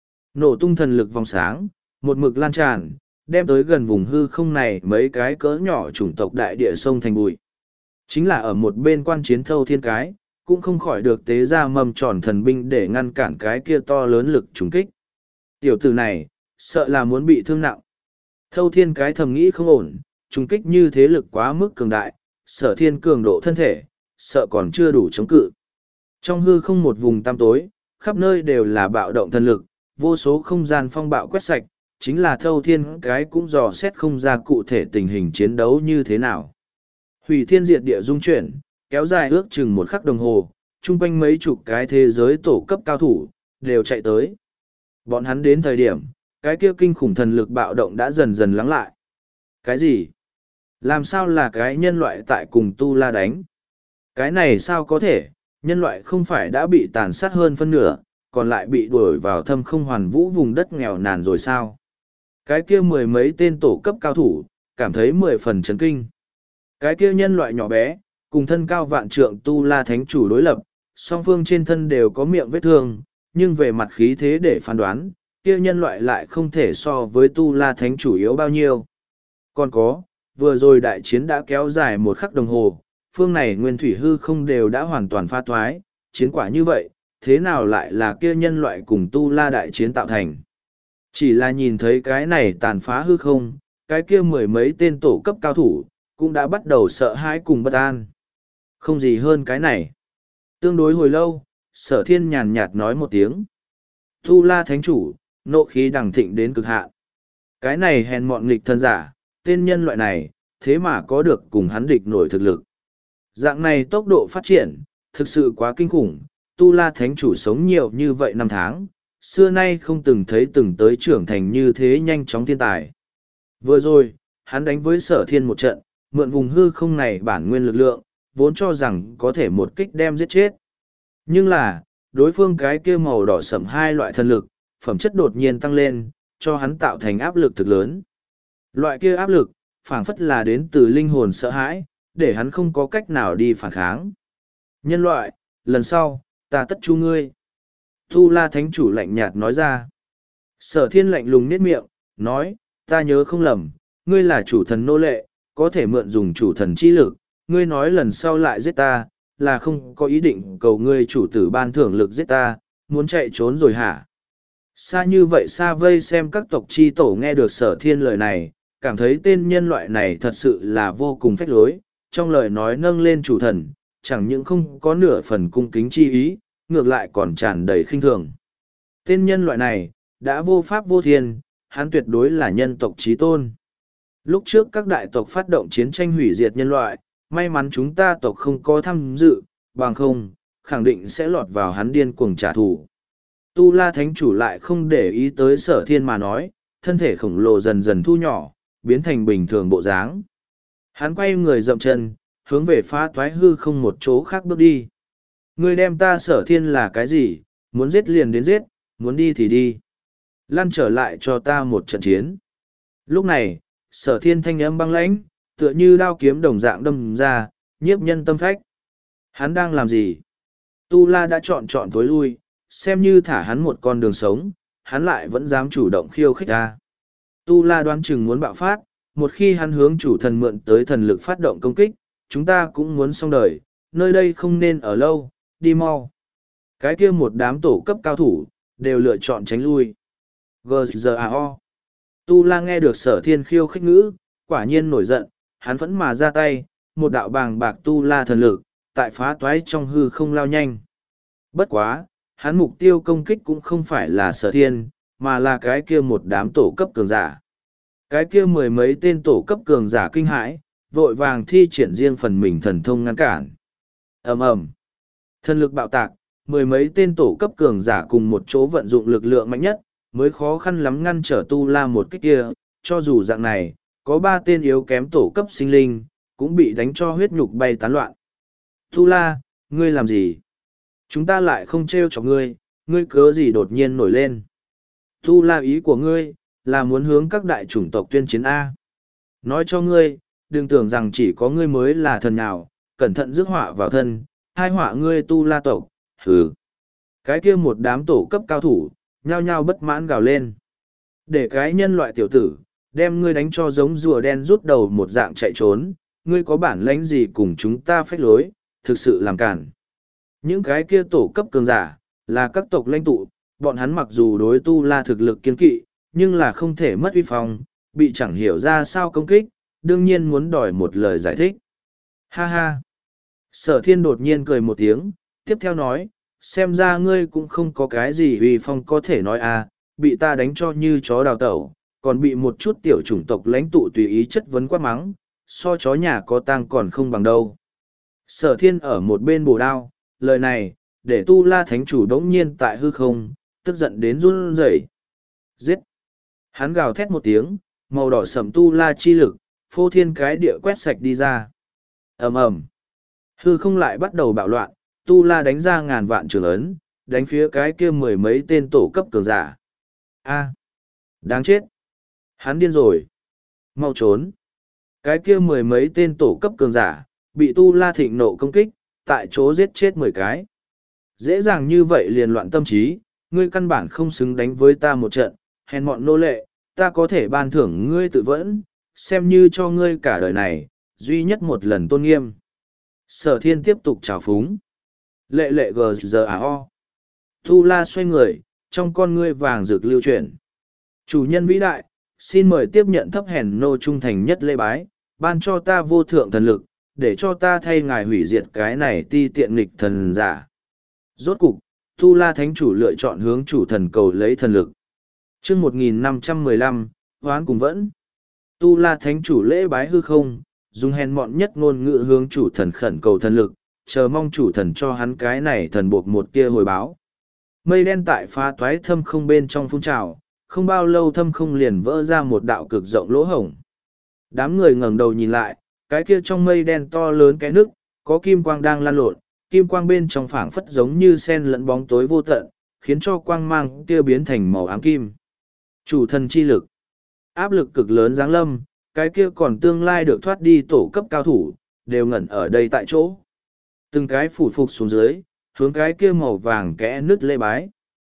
Nổ tung thần lực vòng sáng, một mực lan tràn, đem tới gần vùng hư không này mấy cái cỡ nhỏ chủng tộc đại địa sông thành bụi. Chính là ở một bên quan chiến Thâu Thiên cái, cũng không khỏi được tế ra mầm tròn thần binh để ngăn cản cái kia to lớn lực trùng kích. Tiểu tử này, sợ là muốn bị thương nặng. Thâu Thiên cái thầm nghĩ không ổn, trùng kích như thế lực quá mức cường đại, sở thiên cường độ thân thể, sợ còn chưa đủ chống cự. Trong hư không một vùng tăm tối, khắp nơi đều là bạo động thần lực, vô số không gian phong bạo quét sạch, chính là Thâu Thiên cái cũng dò xét không ra cụ thể tình hình chiến đấu như thế nào. Hủy thiên diệt địa dung chuyển, kéo dài ước chừng một khắc đồng hồ, chung quanh mấy chục cái thế giới tổ cấp cao thủ, đều chạy tới. Bọn hắn đến thời điểm, cái kia kinh khủng thần lực bạo động đã dần dần lắng lại. Cái gì? Làm sao là cái nhân loại tại cùng Tu La đánh? Cái này sao có thể, nhân loại không phải đã bị tàn sát hơn phân nửa, còn lại bị đuổi vào thâm không hoàn vũ vùng đất nghèo nàn rồi sao? Cái kia mười mấy tên tổ cấp cao thủ, cảm thấy mười phần chấn kinh. Cái kia nhân loại nhỏ bé, cùng thân cao vạn trượng Tu La Thánh Chủ đối lập, song phương trên thân đều có miệng vết thương, nhưng về mặt khí thế để phán đoán, kia nhân loại lại không thể so với Tu La Thánh Chủ yếu bao nhiêu. Còn có, vừa rồi đại chiến đã kéo dài một khắc đồng hồ, phương này nguyên thủy hư không đều đã hoàn toàn pha thoái, chiến quả như vậy, thế nào lại là kia nhân loại cùng tu la đại chiến tạo thành. Chỉ là nhìn thấy cái này tàn phá hư không, cái kia mười mấy tên tổ cấp cao thủ, cũng đã bắt đầu sợ hãi cùng bất an. Không gì hơn cái này. Tương đối hồi lâu, sở thiên nhàn nhạt nói một tiếng. Tu la thánh chủ, nộ khí đằng thịnh đến cực hạn. Cái này hèn mọn nghịch thân giả, tên nhân loại này, thế mà có được cùng hắn địch nổi thực lực. Dạng này tốc độ phát triển, thực sự quá kinh khủng. Tu la thánh chủ sống nhiều như vậy năm tháng, xưa nay không từng thấy từng tới trưởng thành như thế nhanh chóng thiên tài. Vừa rồi, hắn đánh với sở thiên một trận, mượn vùng hư không này bản nguyên lực lượng, vốn cho rằng có thể một kích đem giết chết. Nhưng là, đối phương cái kia màu đỏ sẫm hai loại thần lực, phẩm chất đột nhiên tăng lên, cho hắn tạo thành áp lực thực lớn. Loại kia áp lực, phảng phất là đến từ linh hồn sợ hãi, để hắn không có cách nào đi phản kháng. Nhân loại, lần sau, ta tất chu ngươi. Tu La Thánh Chủ lạnh nhạt nói ra. Sở thiên lạnh lùng niết miệng, nói, ta nhớ không lầm, ngươi là chủ thần nô lệ, có thể mượn dùng chủ thần chi lực, ngươi nói lần sau lại giết ta, là không có ý định cầu ngươi chủ tử ban thưởng lực giết ta, muốn chạy trốn rồi hả? Xa như vậy xa vây xem các tộc chi tổ nghe được sở thiên lời này, cảm thấy tên nhân loại này thật sự là vô cùng phách lối, trong lời nói nâng lên chủ thần, chẳng những không có nửa phần cung kính chi ý, ngược lại còn tràn đầy khinh thường. Tên nhân loại này, đã vô pháp vô thiên, hắn tuyệt đối là nhân tộc chí tôn. Lúc trước các đại tộc phát động chiến tranh hủy diệt nhân loại, may mắn chúng ta tộc không có tham dự, bằng không, khẳng định sẽ lọt vào hắn điên cuồng trả thù. Tu La Thánh Chủ lại không để ý tới sở thiên mà nói, thân thể khổng lồ dần dần thu nhỏ, biến thành bình thường bộ dáng. Hắn quay người dậm chân, hướng về phá toái hư không một chỗ khác bước đi. Ngươi đem ta sở thiên là cái gì, muốn giết liền đến giết, muốn đi thì đi. Lăn trở lại cho ta một trận chiến. Lúc này, sở thiên thanh âm băng lãnh, tựa như đao kiếm đồng dạng đâm ra, nhiếp nhân tâm phách. Hắn đang làm gì? Tu La đã chọn chọn tối lui, xem như thả hắn một con đường sống, hắn lại vẫn dám chủ động khiêu khích ra. Tu La đoán chừng muốn bạo phát, một khi hắn hướng chủ thần mượn tới thần lực phát động công kích, chúng ta cũng muốn xong đời, nơi đây không nên ở lâu, đi mau. Cái kia một đám tổ cấp cao thủ, đều lựa chọn tránh lui. giê giê a o. Tu La nghe được sở thiên khiêu khích ngữ, quả nhiên nổi giận, hắn vẫn mà ra tay, một đạo bàng bạc Tu La thần lực, tại phá toái trong hư không lao nhanh. Bất quá, hắn mục tiêu công kích cũng không phải là sở thiên, mà là cái kia một đám tổ cấp cường giả. Cái kia mười mấy tên tổ cấp cường giả kinh hãi, vội vàng thi triển riêng phần mình thần thông ngăn cản. Ầm ầm. Thần lực bạo tạc, mười mấy tên tổ cấp cường giả cùng một chỗ vận dụng lực lượng mạnh nhất, mới khó khăn lắm ngăn trở Tu La một kích kia, cho dù dạng này, có ba tên yếu kém tổ cấp sinh linh, cũng bị đánh cho huyết nhục bay tán loạn. Tu La, ngươi làm gì? Chúng ta lại không trêu chọc ngươi, ngươi cớ gì đột nhiên nổi lên? Tu La ý của ngươi, là muốn hướng các đại chủng tộc tuyên chiến A. Nói cho ngươi, đừng tưởng rằng chỉ có ngươi mới là thần nào, cẩn thận rước họa vào thân, hai họa ngươi Tu La tộc, hừ. Cái kia một đám tổ cấp cao thủ, nhao nhao bất mãn gào lên. Để cái nhân loại tiểu tử, đem ngươi đánh cho giống rùa đen rút đầu một dạng chạy trốn, ngươi có bản lãnh gì cùng chúng ta phách lối, thực sự làm cản. Những cái kia tổ cấp cường giả, là các tộc lãnh tụ, bọn hắn mặc dù đối Tu La thực lực kiên kỵ, nhưng là không thể mất uy phong, bị chẳng hiểu ra sao công kích, đương nhiên muốn đòi một lời giải thích. Ha ha! Sở thiên đột nhiên cười một tiếng, tiếp theo nói, xem ra ngươi cũng không có cái gì uy phong có thể nói à, bị ta đánh cho như chó đào tẩu, còn bị một chút tiểu chủng tộc lãnh tụ tùy ý chất vấn quát mắng, so chó nhà có tang còn không bằng đâu. Sở thiên ở một bên bổ đao, lời này, để Tu La Thánh Chủ đống nhiên tại hư không, tức giận đến run rẩy. Giết! Hắn gào thét một tiếng, màu đỏ sẫm Tu La chi lực, phô thiên cái địa quét sạch đi ra. Ầm ầm. Hư không lại bắt đầu bạo loạn, Tu La đánh ra ngàn vạn trường ấn, đánh phía cái kia mười mấy tên tổ cấp cường giả. A, đáng chết! Hắn điên rồi! Mau trốn! Cái kia mười mấy tên tổ cấp cường giả, bị Tu La thịnh nộ công kích, tại chỗ giết chết mười cái. Dễ dàng như vậy liền loạn tâm trí, ngươi căn bản không xứng đánh với ta một trận, hèn mọn nô lệ, ta có thể ban thưởng ngươi tự vẫn, xem như cho ngươi cả đời này, duy nhất một lần tôn nghiêm. Sở thiên tiếp tục trào phúng. Lệ lệ gờ giờ à o. Tu La xoay người, trong con ngươi vàng rực lưu chuyển. Chủ nhân vĩ đại, xin mời tiếp nhận thấp hèn nô trung thành nhất lễ bái, ban cho ta vô thượng thần lực, để cho ta thay ngài hủy diệt cái này ti tiện nghịch thần giả. Rốt cục, Tu La Thánh Chủ lựa chọn hướng chủ thần cầu lấy thần lực. chương một nghìn năm trăm mười lăm, Hoán cùng vẫn. Tu La Thánh Chủ lễ bái hư không, dùng hèn mọn nhất ngôn ngữ hướng chủ thần khẩn cầu thần lực, chờ mong chủ thần cho hắn cái này thần buộc một kia hồi báo. Mây đen tại phá toái thâm không bên trong phun trào, không bao lâu thâm không liền vỡ ra một đạo cực rộng lỗ hổng. Đám người ngẩng đầu nhìn lại, cái kia trong mây đen to lớn cái nước, có kim quang đang lan lộn, kim quang bên trong phảng phất giống như sen lẫn bóng tối vô tận, khiến cho quang mang kia biến thành màu ám kim. Chủ thần chi lực, áp lực cực lớn giáng lâm, cái kia còn tương lai được thoát đi tổ cấp cao thủ, đều ngẩn ở đây tại chỗ. Từng cái phủ phục xuống dưới, hướng cái kia màu vàng kẽ nứt lê bái.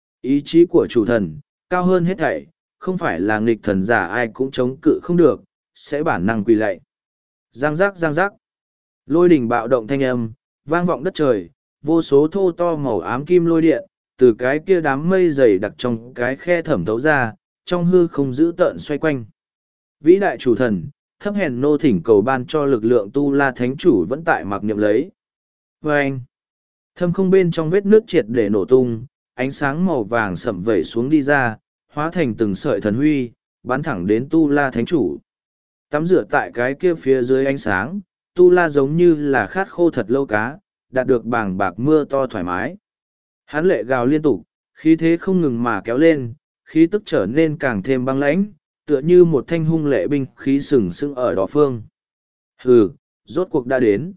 Ý chí của chủ thần, cao hơn hết thảy, không phải là nghịch thần giả ai cũng chống cự không được, sẽ bản năng quỳ lạy. Giang giác giang giác. Lôi đỉnh bạo động thanh âm, vang vọng đất trời, vô số thô to màu ám kim lôi điện, từ cái kia đám mây dày đặc trong cái khe thẩm thấu ra, trong hư không giữ tợn xoay quanh. Vĩ đại chủ thần, thấp hèn nô thỉnh cầu ban cho lực lượng Tu La Thánh Chủ vẫn tại mặc niệm lấy. Và anh, thâm không bên trong vết nước triệt để nổ tung, ánh sáng màu vàng sậm vẩy xuống đi ra, hóa thành từng sợi thần huy, bắn thẳng đến Tu La Thánh Chủ. Tắm rửa tại cái kia phía dưới ánh sáng, Tu La giống như là khát khô thật lâu cá, đạt được bảng bạc mưa to thoải mái. Hắn lệ gào liên tục, khí thế không ngừng mà kéo lên, khí tức trở nên càng thêm băng lãnh, tựa như một thanh hung lệ binh khí sừng sững ở đó phương. Hừ, rốt cuộc đã đến.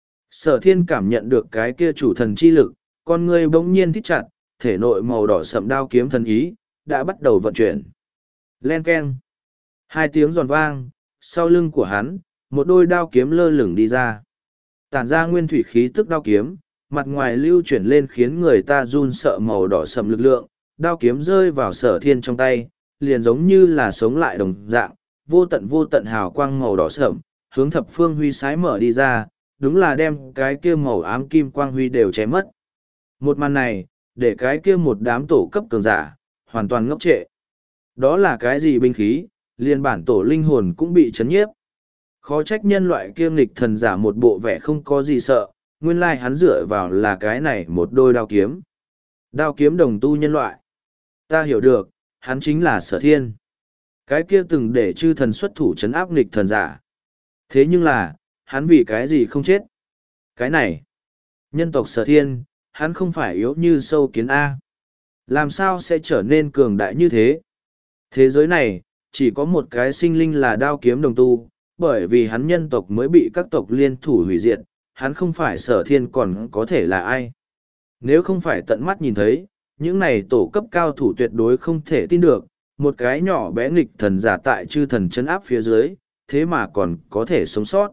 Sở thiên cảm nhận được cái kia chủ thần chi lực, con người bỗng nhiên thích chặt, thể nội màu đỏ sậm đao kiếm thần ý, đã bắt đầu vận chuyển. Len keng. Hai tiếng giòn vang, sau lưng của hắn, một đôi đao kiếm lơ lửng đi ra. Tản ra nguyên thủy khí tức đao kiếm, mặt ngoài lưu chuyển lên khiến người ta run sợ màu đỏ sậm lực lượng, đao kiếm rơi vào sở thiên trong tay, liền giống như là sống lại đồng dạng, vô tận vô tận hào quang màu đỏ sậm, hướng thập phương huy sái mở đi ra, đúng là đem cái kia màu ám kim quang huy đều chém mất. Một màn này, để cái kia một đám tổ cấp cường giả, hoàn toàn ngốc trệ. Đó là cái gì binh khí, liền bản tổ linh hồn cũng bị chấn nhiếp. Khó trách nhân loại kia nghịch thần giả một bộ vẻ không có gì sợ, nguyên lai hắn dựa vào là cái này một đôi đao kiếm. Đao kiếm đồng tu nhân loại. Ta hiểu được, hắn chính là Sở Thiên. Cái kia từng để chư thần xuất thủ trấn áp nghịch thần giả. Thế nhưng là, hắn vì cái gì không chết? Cái này, nhân tộc Sở Thiên, hắn không phải yếu như sâu kiến A. Làm sao sẽ trở nên cường đại như thế? Thế giới này, chỉ có một cái sinh linh là đao kiếm đồng tu, bởi vì hắn nhân tộc mới bị các tộc liên thủ hủy diệt, hắn không phải Sở Thiên còn có thể là ai. Nếu không phải tận mắt nhìn thấy, những này tổ cấp cao thủ tuyệt đối không thể tin được, một cái nhỏ bé nghịch thần giả tại chư thần chấn áp phía dưới, thế mà còn có thể sống sót.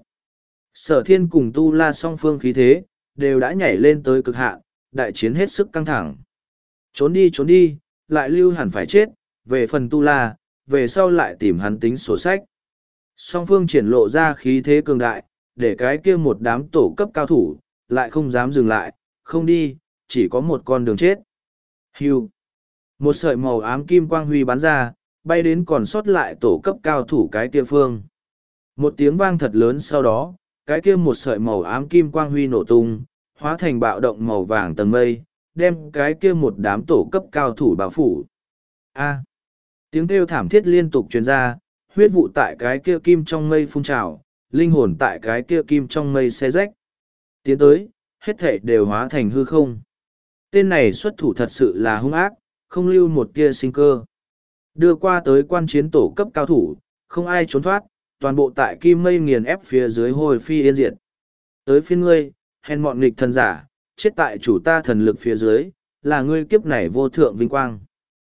Sở Thiên cùng Tu La song phương khí thế, đều đã nhảy lên tới cực hạn, đại chiến hết sức căng thẳng. Trốn đi trốn đi, lại lưu hẳn phải chết, về phần Tu La, về sau lại tìm hắn tính sổ sách. Song phương triển lộ ra khí thế cường đại, để cái kia một đám tổ cấp cao thủ, lại không dám dừng lại, không đi, chỉ có một con đường chết. Hưu. Một sợi màu ám kim quang huy bắn ra, bay đến còn sót lại tổ cấp cao thủ cái kia phương. Một tiếng vang thật lớn sau đó, cái kia một sợi màu ám kim quang huy nổ tung, hóa thành bạo động màu vàng tầng mây, đem cái kia một đám tổ cấp cao thủ bao phủ. A. Tiếng kêu thảm thiết liên tục truyền ra, huyết vụ tại cái kia kim trong mây phun trào, linh hồn tại cái kia kim trong mây xé rách. Tiến tới, hết thảy đều hóa thành hư không. Tên này xuất thủ thật sự là hung ác, không lưu một tia sinh cơ. Đưa qua tới quan chiến tổ cấp cao thủ, không ai trốn thoát, toàn bộ tại kim mây nghiền ép phía dưới hồi phi yên diệt. Tới phiên ngươi, hèn mọn nghịch thần giả, chết tại chủ ta thần lực phía dưới, là ngươi kiếp này vô thượng vinh quang.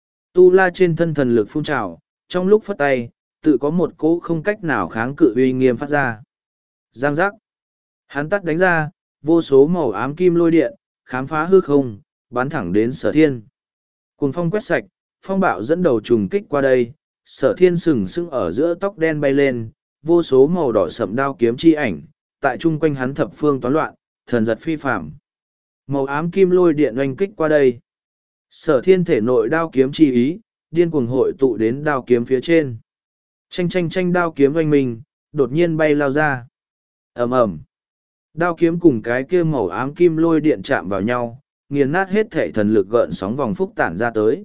Tu La trên thân thần lực phun trào, trong lúc phất tay, tự có một cỗ không cách nào kháng cự uy nghiêm phát ra. Giang giác. Hắn tắt đánh ra, vô số màu ám kim lôi điện, khám phá hư không, bắn thẳng đến Sở Thiên. Cuồng phong quét sạch, phong bạo dẫn đầu trùng kích qua đây, Sở Thiên sừng sững ở giữa tóc đen bay lên, vô số màu đỏ sậm đao kiếm chi ảnh, tại chung quanh hắn thập phương toán loạn, thần giật phi phạm. Màu ám kim lôi điện oanh kích qua đây. Sở thiên thể nội đao kiếm chi ý, điên cuồng hội tụ đến đao kiếm phía trên. Tranh tranh tranh đao kiếm oanh mình, đột nhiên bay lao ra. Ầm ầm. Đao kiếm cùng cái kia màu ám kim lôi điện chạm vào nhau, nghiền nát hết thể thần lực gợn sóng vòng phúc tản ra tới.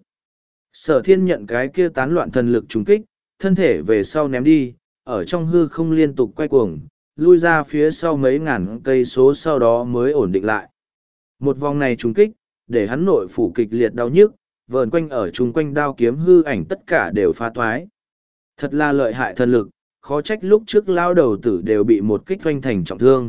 Sở thiên nhận cái kia tán loạn thần lực trúng kích, thân thể về sau ném đi, ở trong hư không liên tục quay cuồng, lui ra phía sau mấy ngàn cây số sau đó mới ổn định lại. Một vòng này trúng kích, để hắn nội phủ kịch liệt đau nhức, vờn quanh ở chung quanh đao kiếm hư ảnh tất cả đều phá toái. Thật là lợi hại thần lực, khó trách lúc trước lao đầu tử đều bị một kích doanh thành trọng thương.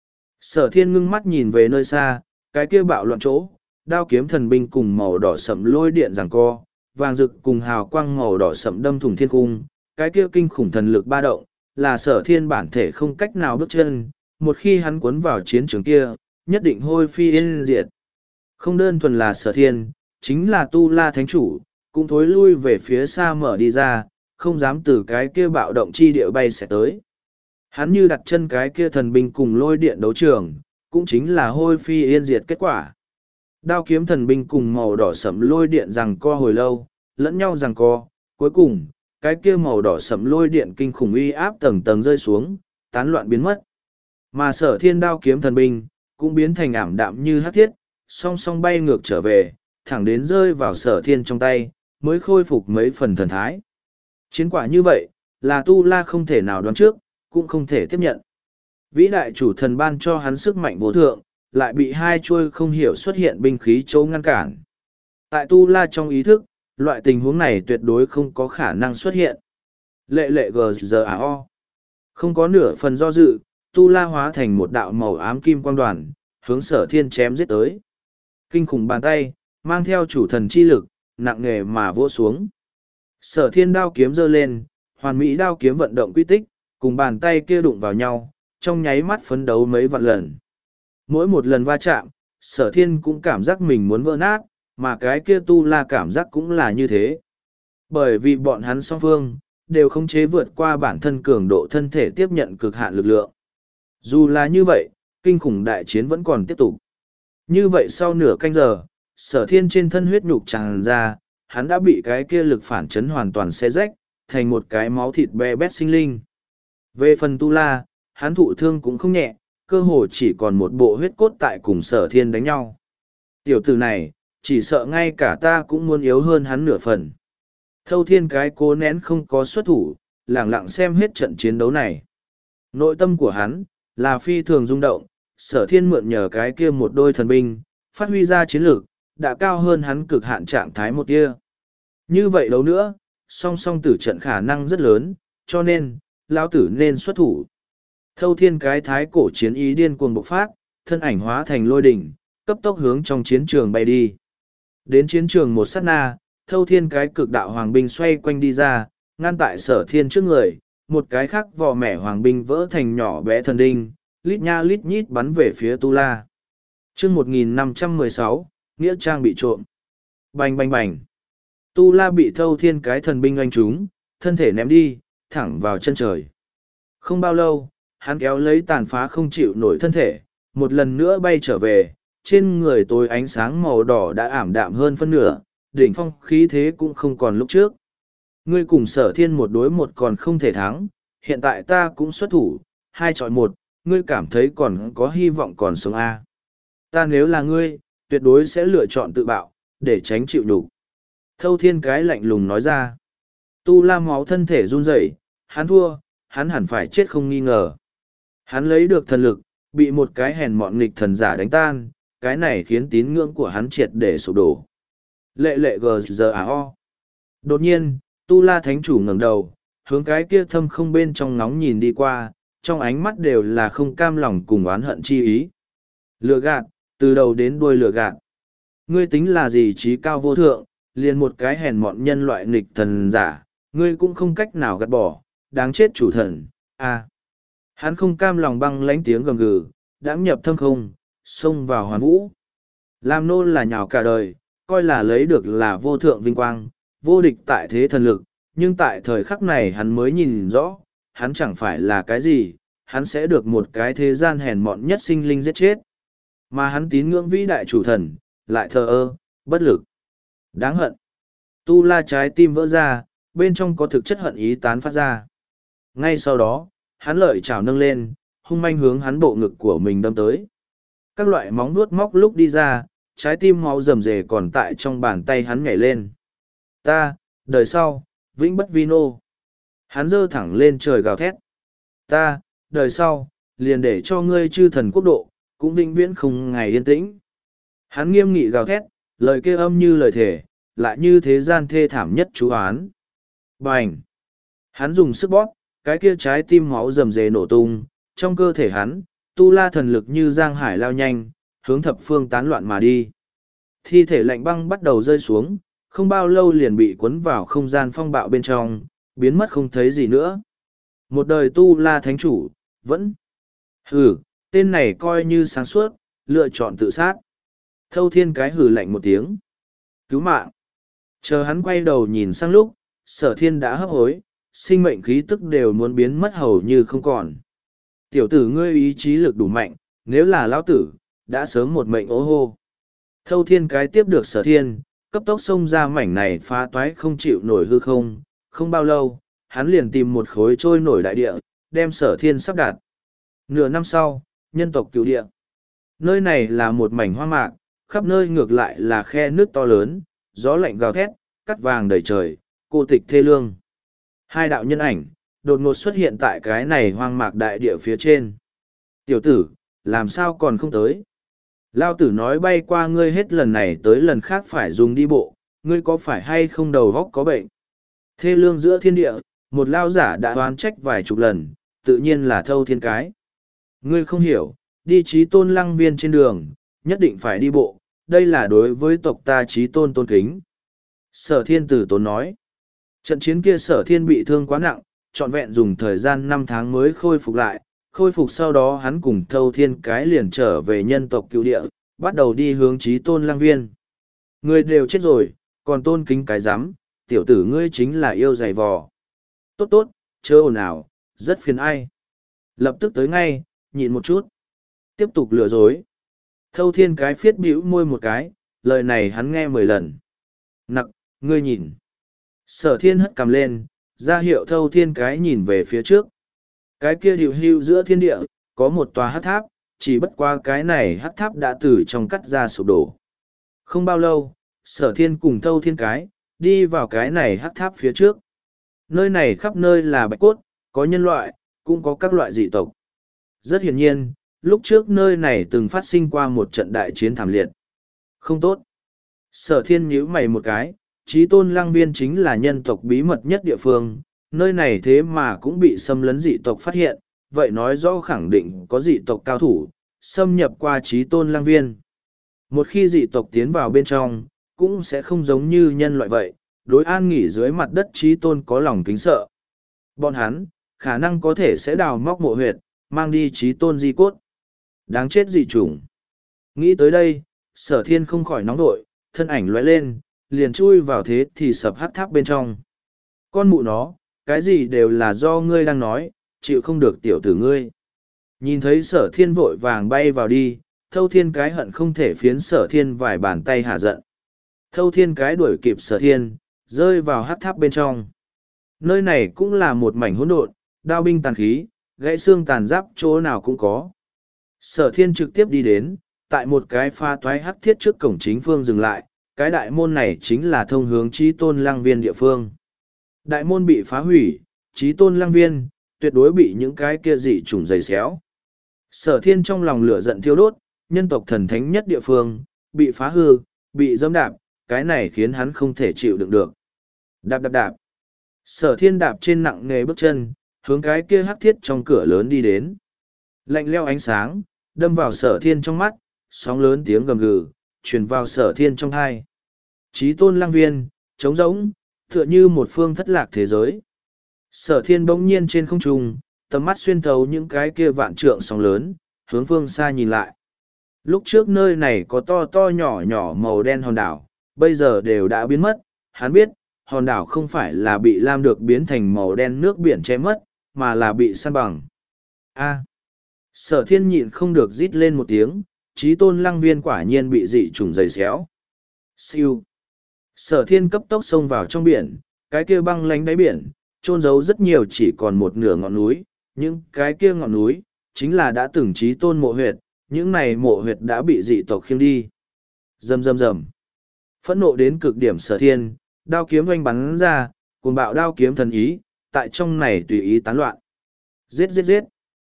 Sở thiên ngưng mắt nhìn về nơi xa, cái kia bạo loạn chỗ, đao kiếm thần binh cùng màu đỏ sậm lôi điện giằng co, vàng rực cùng hào quang màu đỏ sậm đâm thủng thiên cung, cái kia kinh khủng thần lực ba động, là sở thiên bản thể không cách nào bước chân, một khi hắn cuốn vào chiến trường kia, nhất định hôi phi yên diệt. Không đơn thuần là sở thiên, chính là tu la thánh chủ, cũng thối lui về phía xa mở đi ra, không dám từ cái kia bạo động chi địa bay sẽ tới. Hắn như đặt chân cái kia thần binh cùng lôi điện đấu trường, cũng chính là hôi phi yên diệt kết quả. Đao kiếm thần binh cùng màu đỏ sẫm lôi điện rằng co hồi lâu, lẫn nhau rằng co, cuối cùng, cái kia màu đỏ sẫm lôi điện kinh khủng uy áp tầng tầng rơi xuống, tán loạn biến mất. Mà sở thiên đao kiếm thần binh, cũng biến thành ảm đạm như hắc thiết, song song bay ngược trở về, thẳng đến rơi vào sở thiên trong tay, mới khôi phục mấy phần thần thái. Chiến quả như vậy, là Tu La không thể nào đoán trước, cũng không thể tiếp nhận. Vĩ đại chủ thần ban cho hắn sức mạnh vô thượng, lại bị hai chuôi không hiểu xuất hiện binh khí châu ngăn cản. Tại Tu La trong ý thức, loại tình huống này tuyệt đối không có khả năng xuất hiện. Lệ lệ gờ giờ à o. Không có nửa phần do dự, Tu La hóa thành một đạo màu ám kim quang đoàn, hướng sở thiên chém giết tới. Kinh khủng bàn tay, mang theo chủ thần chi lực, nặng nề mà vỗ xuống. Sở thiên đao kiếm giơ lên, hoàn mỹ đao kiếm vận động quy tích, cùng bàn tay kia đụng vào nhau, trong nháy mắt phấn đấu mấy vạn lần. Mỗi một lần va chạm, sở thiên cũng cảm giác mình muốn vỡ nát, mà cái kia Tu La cảm giác cũng là như thế. Bởi vì bọn hắn song phương, đều không chế vượt qua bản thân cường độ thân thể tiếp nhận cực hạn lực lượng. Dù là như vậy, kinh khủng đại chiến vẫn còn tiếp tục. Như vậy sau nửa canh giờ, sở thiên trên thân huyết nhục tràn ra, hắn đã bị cái kia lực phản chấn hoàn toàn xé rách, thành một cái máu thịt be bét sinh linh. Về phần Tu La, hắn thụ thương cũng không nhẹ, cơ hồ chỉ còn một bộ huyết cốt tại cùng sở thiên đánh nhau. Tiểu tử này, chỉ sợ ngay cả ta cũng muốn yếu hơn hắn nửa phần. Thâu thiên cái cố nén không có xuất thủ, lẳng lặng xem hết trận chiến đấu này. Nội tâm của hắn, là phi thường rung động, sở thiên mượn nhờ cái kia một đôi thần binh, phát huy ra chiến lược, đã cao hơn hắn cực hạn trạng thái một tia. Như vậy đấu nữa, song song tử trận khả năng rất lớn, cho nên, lão tử nên xuất thủ. Thâu thiên cái thái cổ chiến ý điên cuồng bộc phát, thân ảnh hóa thành lôi đỉnh, cấp tốc hướng trong chiến trường bay đi. Đến chiến trường một sát na, thâu thiên cái cực đạo hoàng binh xoay quanh đi ra, ngăn tại sở thiên trước người, một cái khác vò mẻ hoàng binh vỡ thành nhỏ bé thần đinh, lít nha lít nhít bắn về phía Tu La. Chương một nghìn năm trăm mười sáu, Nghĩa Trang bị trộm. Bành bành bành. Tu La bị thâu thiên cái thần binh oanh trúng, thân thể ném đi, thẳng vào chân trời. Không bao lâu, hắn kéo lấy tàn phá không chịu nổi thân thể, một lần nữa bay trở về, trên người tối ánh sáng màu đỏ đã ảm đạm hơn phân nửa, đỉnh phong khí thế cũng không còn lúc trước. Ngươi cùng sở thiên một đối một còn không thể thắng, hiện tại ta cũng xuất thủ, hai chọi một, ngươi cảm thấy còn có hy vọng còn sống a? Ta nếu là ngươi, tuyệt đối sẽ lựa chọn tự bạo, để tránh chịu nhục. Thâu thiên cái lạnh lùng nói ra. Tu La máu thân thể run rẩy, hắn thua, hắn hẳn phải chết không nghi ngờ. Hắn lấy được thần lực, bị một cái hèn mọn nghịch thần giả đánh tan, cái này khiến tín ngưỡng của hắn triệt để sụp đổ. Lệ lệ gờ giờ à o. Đột nhiên, Tu La thánh chủ ngẩng đầu, hướng cái kia thâm không bên trong ngóng nhìn đi qua, trong ánh mắt đều là không cam lòng cùng oán hận chi ý. Lừa gạt, từ đầu đến đuôi lừa gạt. Ngươi tính là gì trí cao vô thượng, liền một cái hèn mọn nhân loại nghịch thần giả, ngươi cũng không cách nào gạt bỏ, đáng chết chủ thần, a. Hắn không cam lòng băng lánh tiếng gầm gừ, đãng nhập thâm không, xông vào hoàn vũ. Làm nô là nhào cả đời, coi là lấy được là vô thượng vinh quang, vô địch tại thế thần lực, nhưng tại thời khắc này hắn mới nhìn rõ, hắn chẳng phải là cái gì, hắn sẽ được một cái thế gian hèn mọn nhất sinh linh giết chết. Mà hắn tín ngưỡng vĩ đại chủ thần, lại thờ ơ, bất lực. Đáng hận. Tu La trái tim vỡ ra, bên trong có thực chất hận ý tán phát ra. Ngay sau đó, hắn lợi chảo nâng lên, hung manh hướng hắn bộ ngực của mình đâm tới. Các loại móng nuốt móc lúc đi ra, trái tim máu rầm rề còn tại trong bàn tay hắn nhảy lên. Ta, đời sau, vĩnh bất vi nô. Hắn giơ thẳng lên trời gào thét. Ta, đời sau, liền để cho ngươi chư thần quốc độ, cũng vĩnh viễn không ngày yên tĩnh. Hắn nghiêm nghị gào thét, lời kêu âm như lời thể, lại như thế gian thê thảm nhất chú án. Bành! Hắn dùng sức bóp, cái kia trái tim máu rầm rề nổ tung, trong cơ thể hắn, tu la thần lực như giang hải lao nhanh, hướng thập phương tán loạn mà đi. Thi thể lạnh băng bắt đầu rơi xuống, không bao lâu liền bị cuốn vào không gian phong bạo bên trong, biến mất không thấy gì nữa. Một đời tu la thánh chủ, vẫn... Hừ, tên này coi như sáng suốt, lựa chọn tự sát. Thâu thiên cái hừ lạnh một tiếng. Cứu mạng. Chờ hắn quay đầu nhìn sang lúc, sở thiên đã hấp hối, sinh mệnh khí tức đều muốn biến mất hầu như không còn. Tiểu tử ngươi ý chí lực đủ mạnh, nếu là lão tử, đã sớm một mệnh ố hô. Thâu thiên cái tiếp được sở thiên, cấp tốc xông ra mảnh này phá toái không chịu nổi hư không, không bao lâu, hắn liền tìm một khối trôi nổi đại địa, đem sở thiên sắp đặt. Nửa năm sau, nhân tộc cựu địa. Nơi này là một mảnh hoa mạc, khắp nơi ngược lại là khe nước to lớn, gió lạnh gào thét, cắt vàng đầy trời, cô tịch thê lương. Hai đạo nhân ảnh, đột ngột xuất hiện tại cái này hoang mạc đại địa phía trên. Tiểu tử, làm sao còn không tới? Lao tử nói bay qua ngươi hết lần này tới lần khác phải dùng đi bộ, ngươi có phải hay không đầu góc có bệnh? Thê lương giữa thiên địa, một lao giả đã oán trách vài chục lần, tự nhiên là thâu thiên cái. Ngươi không hiểu, đi trí tôn lăng viên trên đường, nhất định phải đi bộ, đây là đối với tộc ta trí tôn tôn kính. Sở thiên tử tốn nói, trận chiến kia sở thiên bị thương quá nặng, trọn vẹn dùng thời gian năm tháng mới khôi phục lại, khôi phục sau đó hắn cùng thâu thiên cái liền trở về nhân tộc cựu địa, bắt đầu đi hướng trí tôn lăng viên. Người đều chết rồi, còn tôn kính cái rắm tiểu tử ngươi chính là yêu dày vò. Tốt tốt, chớ ồn ào, rất phiền ai. Lập tức tới ngay, nhịn một chút. Tiếp tục lừa dối. Thâu thiên cái phiết bĩu môi một cái, lời này hắn nghe mười lần. Nặc, ngươi nhìn. Sở thiên hất cầm lên, ra hiệu thâu thiên cái nhìn về phía trước. Cái kia điều hưu giữa thiên địa, có một tòa hát tháp, chỉ bất qua cái này hát tháp đã từ trong cắt ra sụp đổ. Không bao lâu, sở thiên cùng thâu thiên cái, đi vào cái này hát tháp phía trước. Nơi này khắp nơi là bạch cốt, có nhân loại, cũng có các loại dị tộc. Rất hiển nhiên, lúc trước nơi này từng phát sinh qua một trận đại chiến thảm liệt. Không tốt. Sở thiên nhíu mày một cái, Chí tôn lăng viên chính là nhân tộc bí mật nhất địa phương, nơi này thế mà cũng bị xâm lấn dị tộc phát hiện, vậy nói rõ khẳng định có dị tộc cao thủ, xâm nhập qua Chí tôn lăng viên. Một khi dị tộc tiến vào bên trong, cũng sẽ không giống như nhân loại vậy, đối an nghỉ dưới mặt đất Chí tôn có lòng kính sợ. Bọn hắn, khả năng có thể sẽ đào móc mộ huyệt, mang đi Chí tôn di cốt. Đáng chết dị chủng. Nghĩ tới đây, sở thiên không khỏi nóng vội, thân ảnh lóe lên, liền chui vào thế thì sập hắc tháp bên trong. Con mụ nó, cái gì đều là do ngươi đang nói, chịu không được tiểu tử ngươi. Nhìn thấy sở thiên vội vàng bay vào đi, thâu thiên cái hận không thể phiến sở thiên vài bàn tay hạ giận. Thâu thiên cái đuổi kịp sở thiên, rơi vào hắc tháp bên trong. Nơi này cũng là một mảnh hỗn độn, đao binh tàn khí, gãy xương tàn giáp chỗ nào cũng có. Sở thiên trực tiếp đi đến, tại một cái pha toái hắc thiết trước cổng chính phương dừng lại, cái đại môn này chính là thông hướng Chí tôn lăng viên địa phương. Đại môn bị phá hủy, Chí tôn lăng viên, tuyệt đối bị những cái kia dị trùng giày xéo. Sở thiên trong lòng lửa giận thiêu đốt, nhân tộc thần thánh nhất địa phương, bị phá hư, bị dẫm đạp, cái này khiến hắn không thể chịu đựng được. Đạp đạp đạp. Sở thiên đạp trên nặng nề bước chân, hướng cái kia hắc thiết trong cửa lớn đi đến. Lạnh leo ánh sáng, đâm vào sở thiên trong mắt, sóng lớn tiếng gầm gừ, truyền vào sở thiên trong thai. Chí tôn lăng viên, trống rỗng, tựa như một phương thất lạc thế giới. Sở thiên bỗng nhiên trên không trung, tầm mắt xuyên thấu những cái kia vạn trượng sóng lớn, hướng phương xa nhìn lại. Lúc trước nơi này có to to nhỏ nhỏ màu đen hòn đảo, bây giờ đều đã biến mất. Hắn biết, hòn đảo không phải là bị lam được biến thành màu đen nước biển che mất, mà là bị săn bằng. A. Sở thiên nhịn không được rít lên một tiếng, trí tôn lăng viên quả nhiên bị dị trùng dày xéo. Siêu. Sở thiên cấp tốc xông vào trong biển, cái kia băng lánh đáy biển, trôn giấu rất nhiều chỉ còn một nửa ngọn núi, những cái kia ngọn núi, chính là đã từng trí tôn mộ huyệt, những này mộ huyệt đã bị dị tộc khiêng đi. Rầm rầm rầm. Phẫn nộ đến cực điểm sở thiên, đao kiếm oanh bắn ra, cuồng bạo đao kiếm thần ý, tại trong này tùy ý tán loạn. Giết giết giết.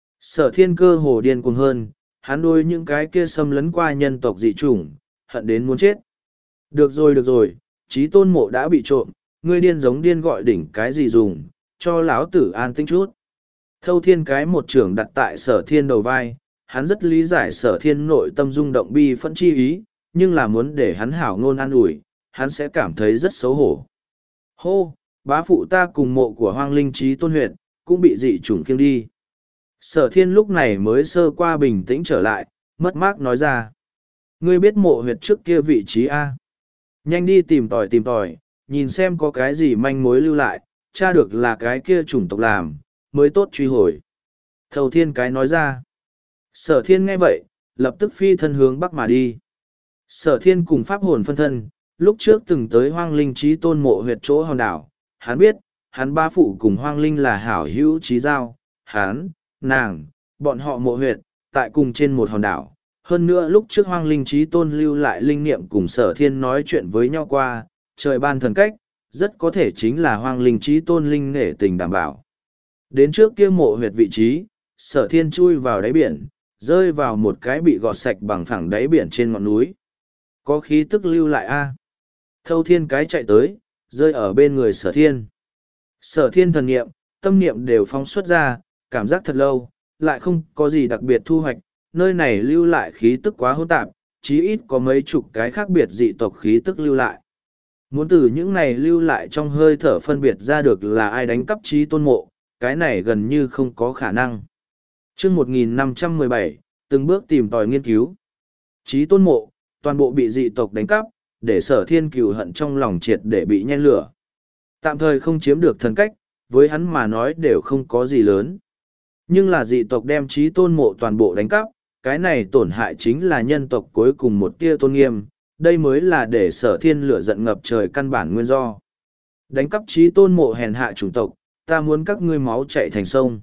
Sở thiên cơ hồ điên cuồng hơn, hắn đôi những cái kia xâm lấn qua nhân tộc dị chủng, hận đến muốn chết. Được rồi được rồi, trí tôn mộ đã bị trộm, ngươi điên giống điên gọi đỉnh cái gì dùng, cho lão tử an tĩnh chút. Thâu thiên cái một trưởng đặt tại sở thiên đầu vai, hắn rất lý giải sở thiên nội tâm rung động bi phẫn chi ý, nhưng là muốn để hắn hảo ngôn an ủi, hắn sẽ cảm thấy rất xấu hổ. Hô, bá phụ ta cùng mộ của hoang linh trí tôn huyệt, cũng bị dị chủng kiêng đi. Sở thiên lúc này mới sơ qua bình tĩnh trở lại, mất mát nói ra. Ngươi biết mộ huyệt trước kia vị trí A. Nhanh đi tìm tòi tìm tòi, nhìn xem có cái gì manh mối lưu lại, tra được là cái kia chủng tộc làm, mới tốt truy hồi. Thâu thiên cái nói ra. Sở thiên nghe vậy, lập tức phi thân hướng bắc mà đi. Sở thiên cùng pháp hồn phân thân, lúc trước từng tới hoang linh trí tôn mộ huyệt chỗ hòn đảo, hắn biết, hắn ba phụ cùng hoang linh là hảo hữu trí giao, hắn, nàng, bọn họ mộ huyệt, tại cùng trên một hòn đảo. Hơn nữa lúc trước hoang linh trí tôn lưu lại linh niệm cùng sở thiên nói chuyện với nhau qua, trời ban thần cách, rất có thể chính là hoang linh trí tôn linh nể tình đảm bảo. Đến trước kia mộ huyệt vị trí, sở thiên chui vào đáy biển, rơi vào một cái bị gọt sạch bằng phẳng đáy biển trên ngọn núi. Có khí tức lưu lại a. Thâu thiên cái chạy tới, rơi ở bên người sở thiên. Sở thiên thần niệm, tâm niệm đều phóng xuất ra, cảm giác thật lâu, lại không có gì đặc biệt thu hoạch, nơi này lưu lại khí tức quá hỗn tạp, chí ít có mấy chục cái khác biệt dị tộc khí tức lưu lại. Muốn từ những này lưu lại trong hơi thở phân biệt ra được là ai đánh cắp trí tôn mộ, cái này gần như không có khả năng. Chương một nghìn năm trăm mười bảy, từng bước tìm tòi nghiên cứu. Trí tôn mộ, toàn bộ bị dị tộc đánh cắp, để sở thiên cừu hận trong lòng triệt để bị nhen lửa. Tạm thời không chiếm được thần cách, với hắn mà nói đều không có gì lớn. Nhưng là dị tộc đem trí tôn mộ toàn bộ đánh cắp, cái này tổn hại chính là nhân tộc cuối cùng một tia tôn nghiêm, đây mới là để sở thiên lửa giận ngập trời căn bản nguyên do. Đánh cắp trí tôn mộ hèn hạ chủng tộc, ta muốn các ngươi máu chạy thành sông.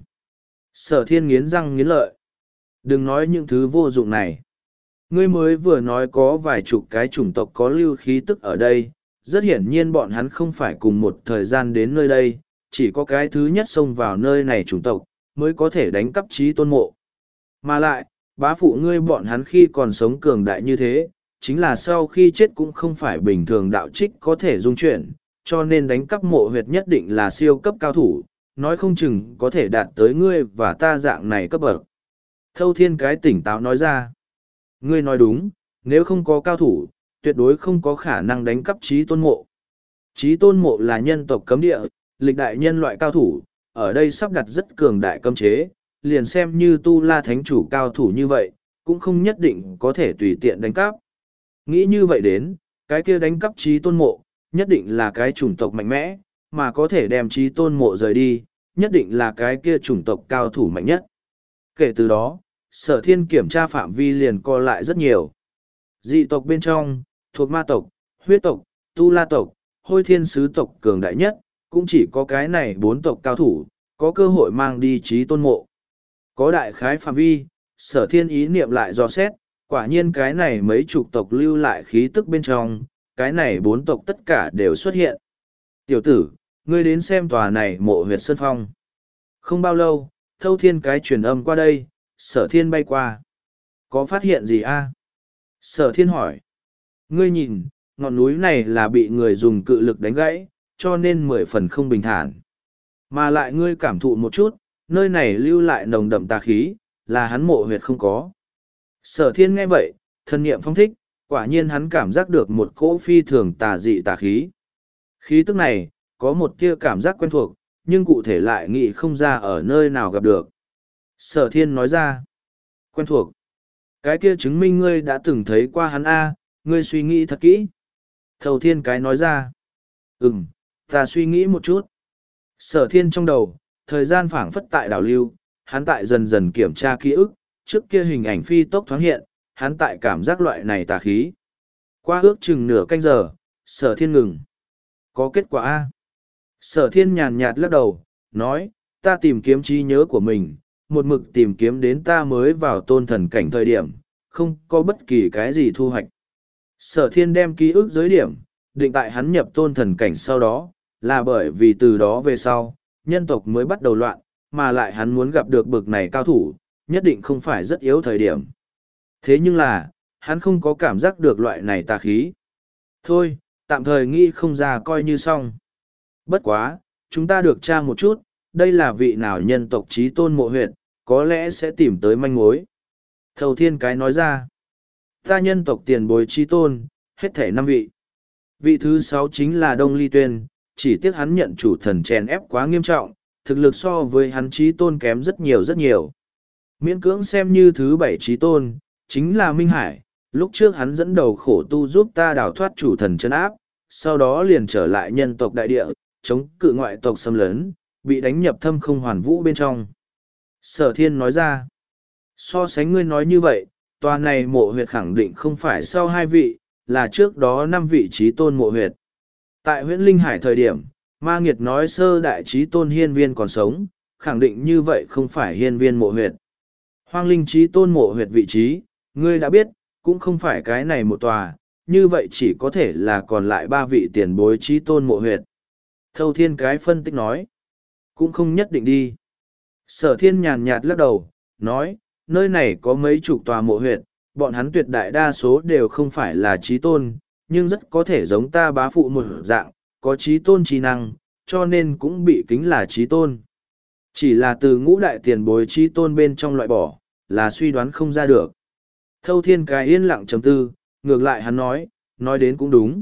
Sở thiên nghiến răng nghiến lợi. Đừng nói những thứ vô dụng này. Ngươi mới vừa nói có vài chục cái chủng tộc có lưu khí tức ở đây, rất hiển nhiên bọn hắn không phải cùng một thời gian đến nơi đây, chỉ có cái thứ nhất xông vào nơi này chủng tộc, mới có thể đánh cắp trí tôn mộ. Mà lại, bá phụ ngươi bọn hắn khi còn sống cường đại như thế, chính là sau khi chết cũng không phải bình thường đạo trích có thể dung chuyển, cho nên đánh cắp mộ huyệt nhất định là siêu cấp cao thủ, nói không chừng có thể đạt tới ngươi và ta dạng này cấp bậc. Thâu thiên cái tỉnh táo nói ra. Ngươi nói đúng, nếu không có cao thủ, tuyệt đối không có khả năng đánh cắp trí tôn mộ. Trí tôn mộ là nhân tộc cấm địa, lịch đại nhân loại cao thủ, ở đây sắp đặt rất cường đại cấm chế, liền xem như tu la thánh chủ cao thủ như vậy, cũng không nhất định có thể tùy tiện đánh cắp. Nghĩ như vậy đến, cái kia đánh cắp trí tôn mộ, nhất định là cái chủng tộc mạnh mẽ, mà có thể đem trí tôn mộ rời đi, nhất định là cái kia chủng tộc cao thủ mạnh nhất. Kể từ đó, sở thiên kiểm tra phạm vi liền co lại rất nhiều. Dị tộc bên trong, thuộc ma tộc, huyết tộc, tu la tộc, hôi thiên sứ tộc cường đại nhất, cũng chỉ có cái này bốn tộc cao thủ, có cơ hội mang đi trí tôn mộ. Có đại khái phạm vi, sở thiên ý niệm lại dò xét, quả nhiên cái này mấy chục tộc lưu lại khí tức bên trong, cái này bốn tộc tất cả đều xuất hiện. Tiểu tử, ngươi đến xem tòa này mộ huyệt sơn phong. Không bao lâu, thâu thiên cái truyền âm qua đây, sở thiên bay qua. Có phát hiện gì a? Sở thiên hỏi. Ngươi nhìn, ngọn núi này là bị người dùng cự lực đánh gãy, cho nên mười phần không bình thản. Mà lại ngươi cảm thụ một chút, nơi này lưu lại nồng đậm tà khí, là hắn mộ huyệt không có. Sở thiên nghe vậy, thân niệm phong thích, quả nhiên hắn cảm giác được một cỗ phi thường tà dị tà khí. Khí tức này, có một tia cảm giác quen thuộc, nhưng cụ thể lại nghĩ không ra ở nơi nào gặp được. Sở thiên nói ra, quen thuộc. Cái kia chứng minh ngươi đã từng thấy qua hắn A, ngươi suy nghĩ thật kỹ. Thâu thiên cái nói ra, ừm, ta suy nghĩ một chút. Sở thiên trong đầu, thời gian phảng phất tại đảo lưu, hắn tại dần dần kiểm tra ký ức, trước kia hình ảnh phi tốc thoáng hiện, hắn tại cảm giác loại này tà khí. Qua ước chừng nửa canh giờ, sở thiên ngừng. Có kết quả A. Sở thiên nhàn nhạt lắc đầu, nói, ta tìm kiếm trí nhớ của mình, một mực tìm kiếm đến ta mới vào tôn thần cảnh thời điểm, không có bất kỳ cái gì thu hoạch. Sở thiên đem ký ức giới điểm, định tại hắn nhập tôn thần cảnh sau đó, là bởi vì từ đó về sau, nhân tộc mới bắt đầu loạn, mà lại hắn muốn gặp được bực này cao thủ, nhất định không phải rất yếu thời điểm. Thế nhưng là, hắn không có cảm giác được loại này tà khí. Thôi, tạm thời nghĩ không ra coi như xong. Bất quá, chúng ta được tra một chút, đây là vị nào nhân tộc trí tôn mộ huyệt, có lẽ sẽ tìm tới manh mối. Thầu thiên cái nói ra, ta nhân tộc tiền bối trí tôn, hết thể năm vị. Vị thứ sáu chính là Đông Ly Tuyên, chỉ tiếc hắn nhận chủ thần chèn ép quá nghiêm trọng, thực lực so với hắn trí tôn kém rất nhiều rất nhiều. Miễn cưỡng xem như thứ bảy trí tôn, chính là Minh Hải, lúc trước hắn dẫn đầu khổ tu giúp ta đào thoát chủ thần chân áp, sau đó liền trở lại nhân tộc đại địa, chống cự ngoại tộc xâm lấn, bị đánh nhập thâm không hoàn vũ bên trong. Sở thiên nói ra, so sánh ngươi nói như vậy, tòa này mộ huyệt khẳng định không phải sau hai vị, là trước đó năm vị trí tôn mộ huyệt. Tại huyện Linh Hải thời điểm, Ma Nghiệt nói sơ đại trí tôn hiên viên còn sống, khẳng định như vậy không phải hiên viên mộ huyệt. Hoang linh trí tôn mộ huyệt vị trí, ngươi đã biết, cũng không phải cái này một tòa, như vậy chỉ có thể là còn lại ba vị tiền bối trí tôn mộ huyệt. Thâu thiên cái phân tích nói, cũng không nhất định đi. Sở thiên nhàn nhạt lắc đầu, nói, nơi này có mấy chục tòa mộ huyệt, bọn hắn tuyệt đại đa số đều không phải là trí tôn, nhưng rất có thể giống ta bá phụ một dạng, có trí tôn trí năng, cho nên cũng bị kính là trí tôn. Chỉ là từ ngũ đại tiền bối trí tôn bên trong loại bỏ, là suy đoán không ra được. Thâu thiên cái yên lặng trầm tư, ngược lại hắn nói, nói đến cũng đúng.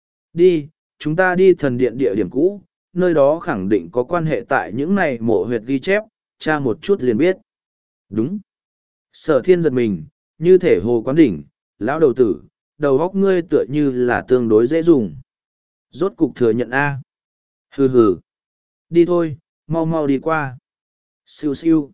Đi, chúng ta đi thần điện địa điểm cũ, nơi đó khẳng định có quan hệ tại những này mộ huyệt ghi chép, tra một chút liền biết. Đúng. Sở thiên giật mình, như thể hồ quán đỉnh, lão đầu tử, đầu góc ngươi tựa như là tương đối dễ dùng. Rốt cục thừa nhận A. Hừ hừ. Đi thôi, mau mau đi qua. Siêu siêu.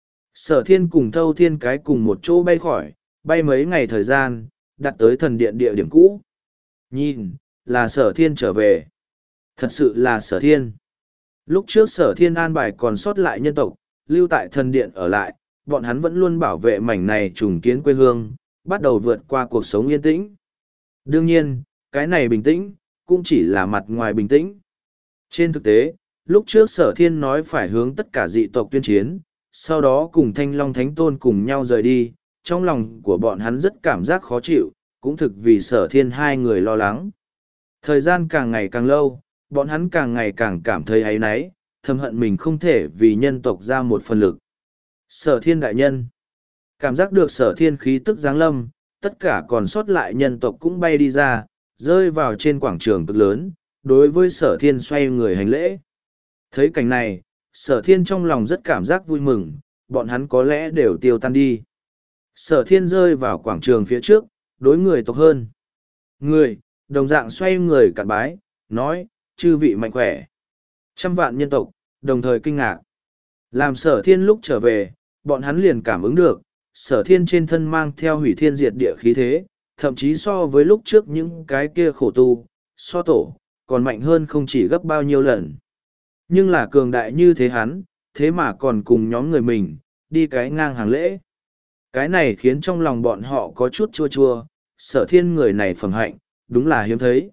Sở thiên cùng thâu thiên cái cùng một chỗ bay khỏi, bay mấy ngày thời gian, đặt tới thần điện địa điểm cũ. Nhìn, là sở thiên trở về. Thật sự là sở thiên. Lúc trước sở thiên an bài còn sót lại nhân tộc, lưu tại thần điện ở lại, bọn hắn vẫn luôn bảo vệ mảnh này trùng kiến quê hương, bắt đầu vượt qua cuộc sống yên tĩnh. Đương nhiên, cái này bình tĩnh, cũng chỉ là mặt ngoài bình tĩnh. Trên thực tế, lúc trước sở thiên nói phải hướng tất cả dị tộc tuyên chiến, sau đó cùng Thanh Long Thánh Tôn cùng nhau rời đi, trong lòng của bọn hắn rất cảm giác khó chịu, cũng thực vì sở thiên hai người lo lắng. Thời gian càng ngày càng lâu, bọn hắn càng ngày càng cảm thấy áy náy, thầm hận mình không thể vì nhân tộc ra một phần lực. Sở thiên đại nhân. Cảm giác được sở thiên khí tức giáng lâm, tất cả còn sót lại nhân tộc cũng bay đi ra, rơi vào trên quảng trường cực lớn, đối với sở thiên xoay người hành lễ. Thấy cảnh này, sở thiên trong lòng rất cảm giác vui mừng, bọn hắn có lẽ đều tiêu tan đi. Sở thiên rơi vào quảng trường phía trước, đối người tộc hơn. Người, đồng dạng xoay người cạn bái, nói, chư vị mạnh khỏe. Trăm vạn nhân tộc, đồng thời kinh ngạc. Làm sở thiên lúc trở về, bọn hắn liền cảm ứng được, sở thiên trên thân mang theo hủy thiên diệt địa khí thế, thậm chí so với lúc trước những cái kia khổ tu, so tổ, còn mạnh hơn không chỉ gấp bao nhiêu lần. Nhưng là cường đại như thế hắn, thế mà còn cùng nhóm người mình, đi cái ngang hàng lễ. Cái này khiến trong lòng bọn họ có chút chua chua, sở thiên người này phẩm hạnh, đúng là hiếm thấy.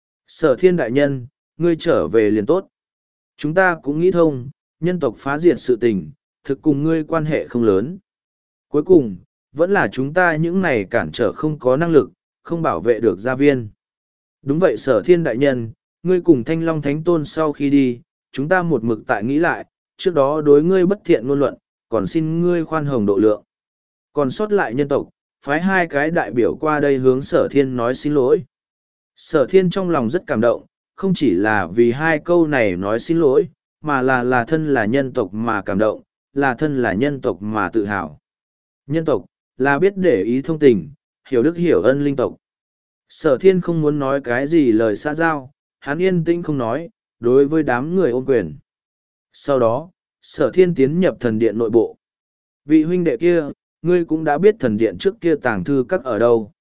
Sở thiên đại nhân, ngươi trở về liền tốt. Chúng ta cũng nghĩ thông, nhân tộc phá diệt sự tình, thực cùng ngươi quan hệ không lớn. Cuối cùng, vẫn là chúng ta những này cản trở không có năng lực, không bảo vệ được gia viên. Đúng vậy sở thiên đại nhân, ngươi cùng Thanh Long Thánh Tôn sau khi đi, chúng ta một mực tại nghĩ lại, trước đó đối ngươi bất thiện ngôn luận, còn xin ngươi khoan hồng độ lượng. Còn sót lại nhân tộc, phái hai cái đại biểu qua đây hướng sở thiên nói xin lỗi. Sở thiên trong lòng rất cảm động, không chỉ là vì hai câu này nói xin lỗi, mà là là thân là nhân tộc mà cảm động, là thân là nhân tộc mà tự hào. Nhân tộc, là biết để ý thông tình, hiểu đức hiểu ân linh tộc. Sở thiên không muốn nói cái gì lời xã giao, hắn yên tĩnh không nói, đối với đám người ôm quyền. Sau đó, Sở Thiên tiến nhập thần điện nội bộ. Vị huynh đệ kia, ngươi cũng đã biết thần điện trước kia tàng thư các ở đâu.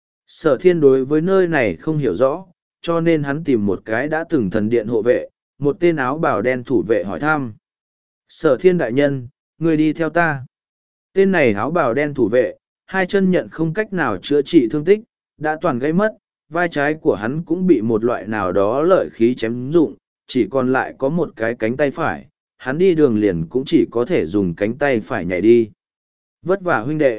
Sở Thiên đối với nơi này không hiểu rõ, cho nên hắn tìm một cái đã từng thần điện hộ vệ, một tên áo bào đen thủ vệ hỏi thăm. Sở Thiên đại nhân, ngươi đi theo ta. Tên này áo bào đen thủ vệ, hai chân nhận không cách nào chữa trị thương tích, đã toàn gãy mất, vai trái của hắn cũng bị một loại nào đó lợi khí chém rụng, chỉ còn lại có một cái cánh tay phải, hắn đi đường liền cũng chỉ có thể dùng cánh tay phải nhảy đi. Vất vả huynh đệ.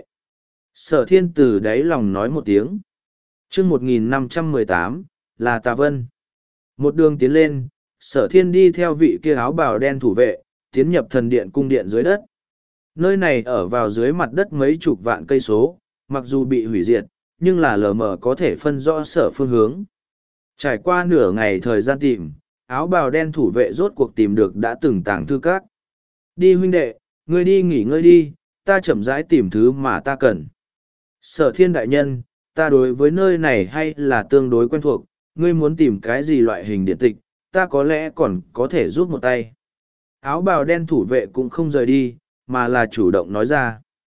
Sở Thiên từ đáy lòng nói một tiếng. chương một nghìn năm trăm mười tám, là Tà Vân. Một đường tiến lên, Sở Thiên đi theo vị kia áo bào đen thủ vệ, tiến nhập thần điện cung điện dưới đất. Nơi này ở vào dưới mặt đất mấy chục vạn cây số, mặc dù bị hủy diệt, nhưng là lờ mờ có thể phân rõ sở phương hướng. Trải qua nửa ngày thời gian tìm, áo bào đen thủ vệ rốt cuộc tìm được đã từng tàng thư các. Đi huynh đệ, ngươi đi nghỉ ngơi đi, ta chậm rãi tìm thứ mà ta cần. Sở Thiên đại nhân, ta đối với nơi này hay là tương đối quen thuộc, ngươi muốn tìm cái gì loại hình điện tịch, ta có lẽ còn có thể giúp một tay. Áo bào đen thủ vệ cũng không rời đi, mà là chủ động nói ra.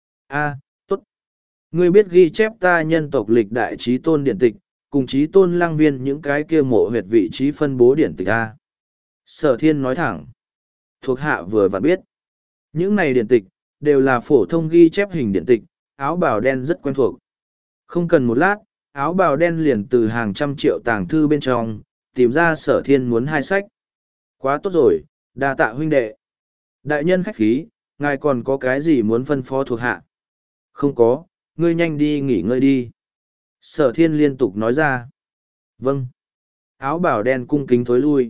A, tốt. Ngươi biết ghi chép ta nhân tộc lịch đại trí tôn điện tịch, cùng trí tôn lăng viên những cái kia mộ huyệt vị trí phân bố điện tịch A. Sở Thiên nói thẳng. Thuộc hạ vừa vặn biết. Những này điện tịch, đều là phổ thông ghi chép hình điện tịch, áo bào đen rất quen thuộc. Không cần một lát, áo bào đen liền từ hàng trăm triệu tàng thư bên trong, tìm ra Sở Thiên muốn hai sách. Quá tốt rồi, đa tạ huynh đệ. Đại nhân khách khí, ngài còn có cái gì muốn phân phó thuộc hạ? Không có, ngươi nhanh đi nghỉ ngơi đi. Sở Thiên liên tục nói ra. Vâng. Áo bào đen cung kính thối lui.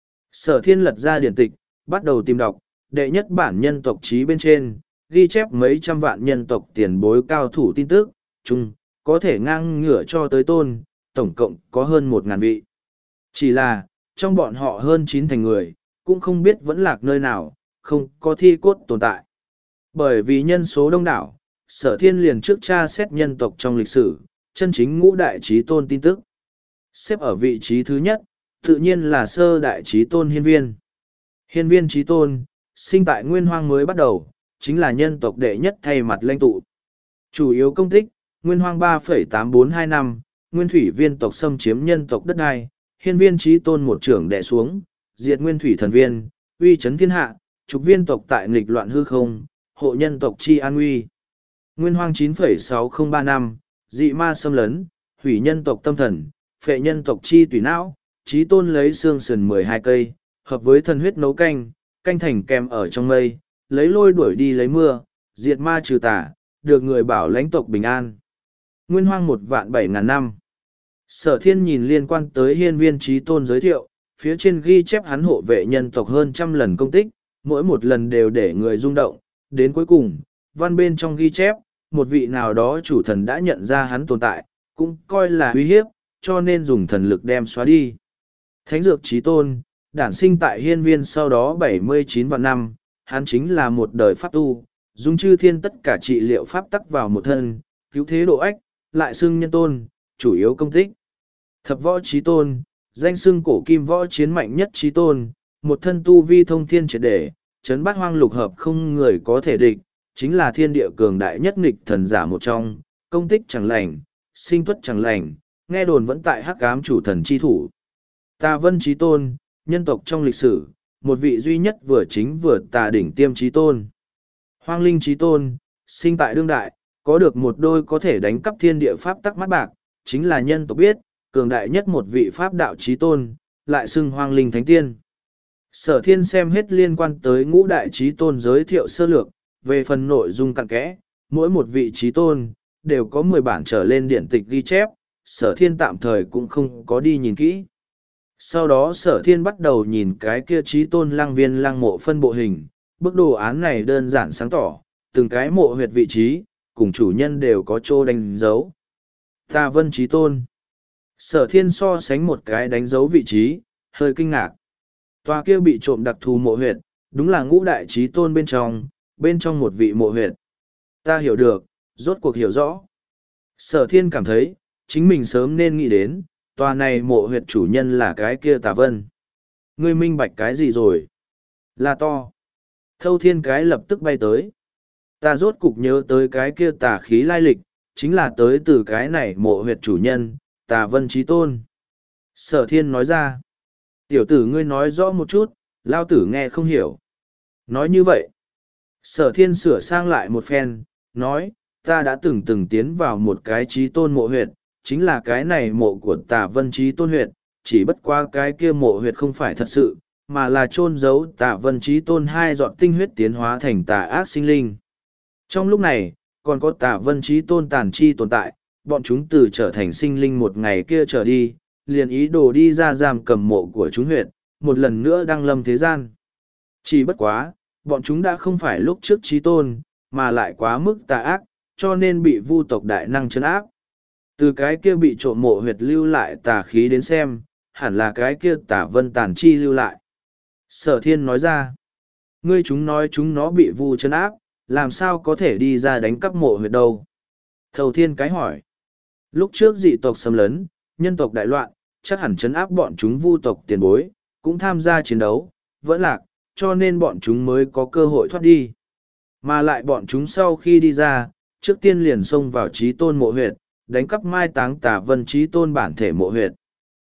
Sở Thiên lật ra điển tịch, bắt đầu tìm đọc, đệ nhất bản nhân tộc trí bên trên, ghi chép mấy trăm vạn nhân tộc tiền bối cao thủ tin tức, chung, có thể ngang ngửa cho tới tôn, tổng cộng có hơn một ngàn vị. Chỉ là, trong bọn họ hơn chín thành người, cũng không biết vẫn lạc nơi nào, không có thi cốt tồn tại. Bởi vì nhân số đông đảo, Sở Thiên liền trước tra xét nhân tộc trong lịch sử, chân chính ngũ đại trí tôn tin tức. Xếp ở vị trí thứ nhất, tự nhiên là sơ đại trí tôn hiên viên. Hiên viên trí tôn, sinh tại nguyên hoang mới bắt đầu, chính là nhân tộc đệ nhất thay mặt lãnh tụ. Chủ yếu công tích, nguyên hoang ba phẩy tám bốn hai năm, nguyên thủy viên tộc xâm chiếm nhân tộc đất đai, hiên viên trí tôn một trưởng đè xuống, diệt nguyên thủy thần viên, uy chấn thiên hạ, trục viên tộc tại nghịch loạn hư không, hộ nhân tộc chi an uy. Nguyên hoang chín phẩy sáu không ba năm, dị ma xâm lấn, hủy nhân tộc tâm thần, phệ nhân tộc chi tùy não, trí tôn lấy xương sườn mười hai cây, hợp với thần huyết nấu canh, canh thành kèm ở trong mây, lấy lôi đuổi đi lấy mưa, diệt ma trừ tà, được người bảo lãnh tộc bình an. Nguyên hoang một vạn bảy ngàn năm. Sở Thiên nhìn liên quan tới hiên viên trí tôn giới thiệu, phía trên ghi chép hắn hộ vệ nhân tộc hơn trăm lần công tích, mỗi một lần đều để người rung động, đến cuối cùng, văn bên trong ghi chép, một vị nào đó chủ thần đã nhận ra hắn tồn tại, cũng coi là uy hiếp, cho nên dùng thần lực đem xóa đi. Thánh dược trí tôn, đản sinh tại hiên viên sau đó bảy mươi chín vạn năm, hắn chính là một đời pháp tu, dùng chư thiên tất cả trị liệu pháp tắc vào một thân, cứu thế độ ách, lại xưng nhân tôn, chủ yếu công tích. Thập võ trí tôn, danh xưng cổ kim võ chiến mạnh nhất trí tôn, một thân tu vi thông thiên triệt để, chấn bát hoang lục hợp không người có thể địch, chính là thiên địa cường đại nhất nghịch thần giả một trong, công tích chẳng lành, sinh tuất chẳng lành, nghe đồn vẫn tại hắc ám chủ thần chi thủ. Tà Vân trí tôn, nhân tộc trong lịch sử, một vị duy nhất vừa chính vừa tà đỉnh tiêm trí tôn. Hoang linh trí tôn, sinh tại đương đại, có được một đôi có thể đánh cắp thiên địa pháp tắc mắt bạc, chính là nhân tộc biết, cường đại nhất một vị pháp đạo trí tôn, lại xưng hoang linh thánh tiên. Sở Thiên xem hết liên quan tới ngũ đại trí tôn giới thiệu sơ lược, về phần nội dung cặn kẽ, mỗi một vị trí tôn, đều có mười bản trở lên điển tịch ghi chép, Sở Thiên tạm thời cũng không có đi nhìn kỹ. Sau đó Sở Thiên bắt đầu nhìn cái kia trí tôn lăng viên lăng mộ phân bộ hình, bức đồ án này đơn giản sáng tỏ, từng cái mộ huyệt vị trí, cùng chủ nhân đều có chỗ đánh dấu. Tà Vân trí tôn. Sở Thiên so sánh một cái đánh dấu vị trí, hơi kinh ngạc. Tòa kia bị trộm đặc thù mộ huyệt, đúng là ngũ đại trí tôn bên trong, bên trong một vị mộ huyệt. Ta hiểu được, rốt cuộc hiểu rõ. Sở Thiên cảm thấy, chính mình sớm nên nghĩ đến, tòa này mộ huyệt chủ nhân là cái kia Tà Vân. Ngươi minh bạch cái gì rồi? Là to. Thâu thiên cái lập tức bay tới. Ta rốt cục nhớ tới cái kia tà khí lai lịch, chính là tới từ cái này mộ huyệt chủ nhân, tà vân trí tôn. Sở thiên nói ra. Tiểu tử ngươi nói rõ một chút, lao tử nghe không hiểu. Nói như vậy. Sở thiên sửa sang lại một phen, nói, ta đã từng từng tiến vào một cái trí tôn mộ huyệt, chính là cái này mộ của tà vân trí tôn huyệt, chỉ bất qua cái kia mộ huyệt không phải thật sự, mà là chôn giấu tà vân trí tôn hai giọt tinh huyết tiến hóa thành tà ác sinh linh. Trong lúc này, còn có tà vân trí tôn tàn chi tồn tại, bọn chúng từ trở thành sinh linh một ngày kia trở đi, liền ý đồ đi ra giam cầm mộ của chúng huyệt, một lần nữa đăng lâm thế gian. Chỉ bất quá, bọn chúng đã không phải lúc trước trí tôn, mà lại quá mức tà ác, cho nên bị vu tộc đại năng trấn áp. Từ cái kia bị trộm mộ huyệt lưu lại tà khí đến xem, hẳn là cái kia tà vân tàn chi lưu lại. Sở thiên nói ra, ngươi chúng nói chúng nó bị vu trấn áp, làm sao có thể đi ra đánh cắp mộ huyệt đâu? Thầu thiên cái hỏi, lúc trước dị tộc xâm lấn, nhân tộc đại loạn, chắc hẳn trấn áp bọn chúng vu tộc tiền bối, cũng tham gia chiến đấu, vẫn lạc, cho nên bọn chúng mới có cơ hội thoát đi. Mà lại bọn chúng sau khi đi ra, trước tiên liền xông vào trí tôn mộ huyệt, đánh cắp mai táng tà vân trí tôn bản thể mộ huyệt.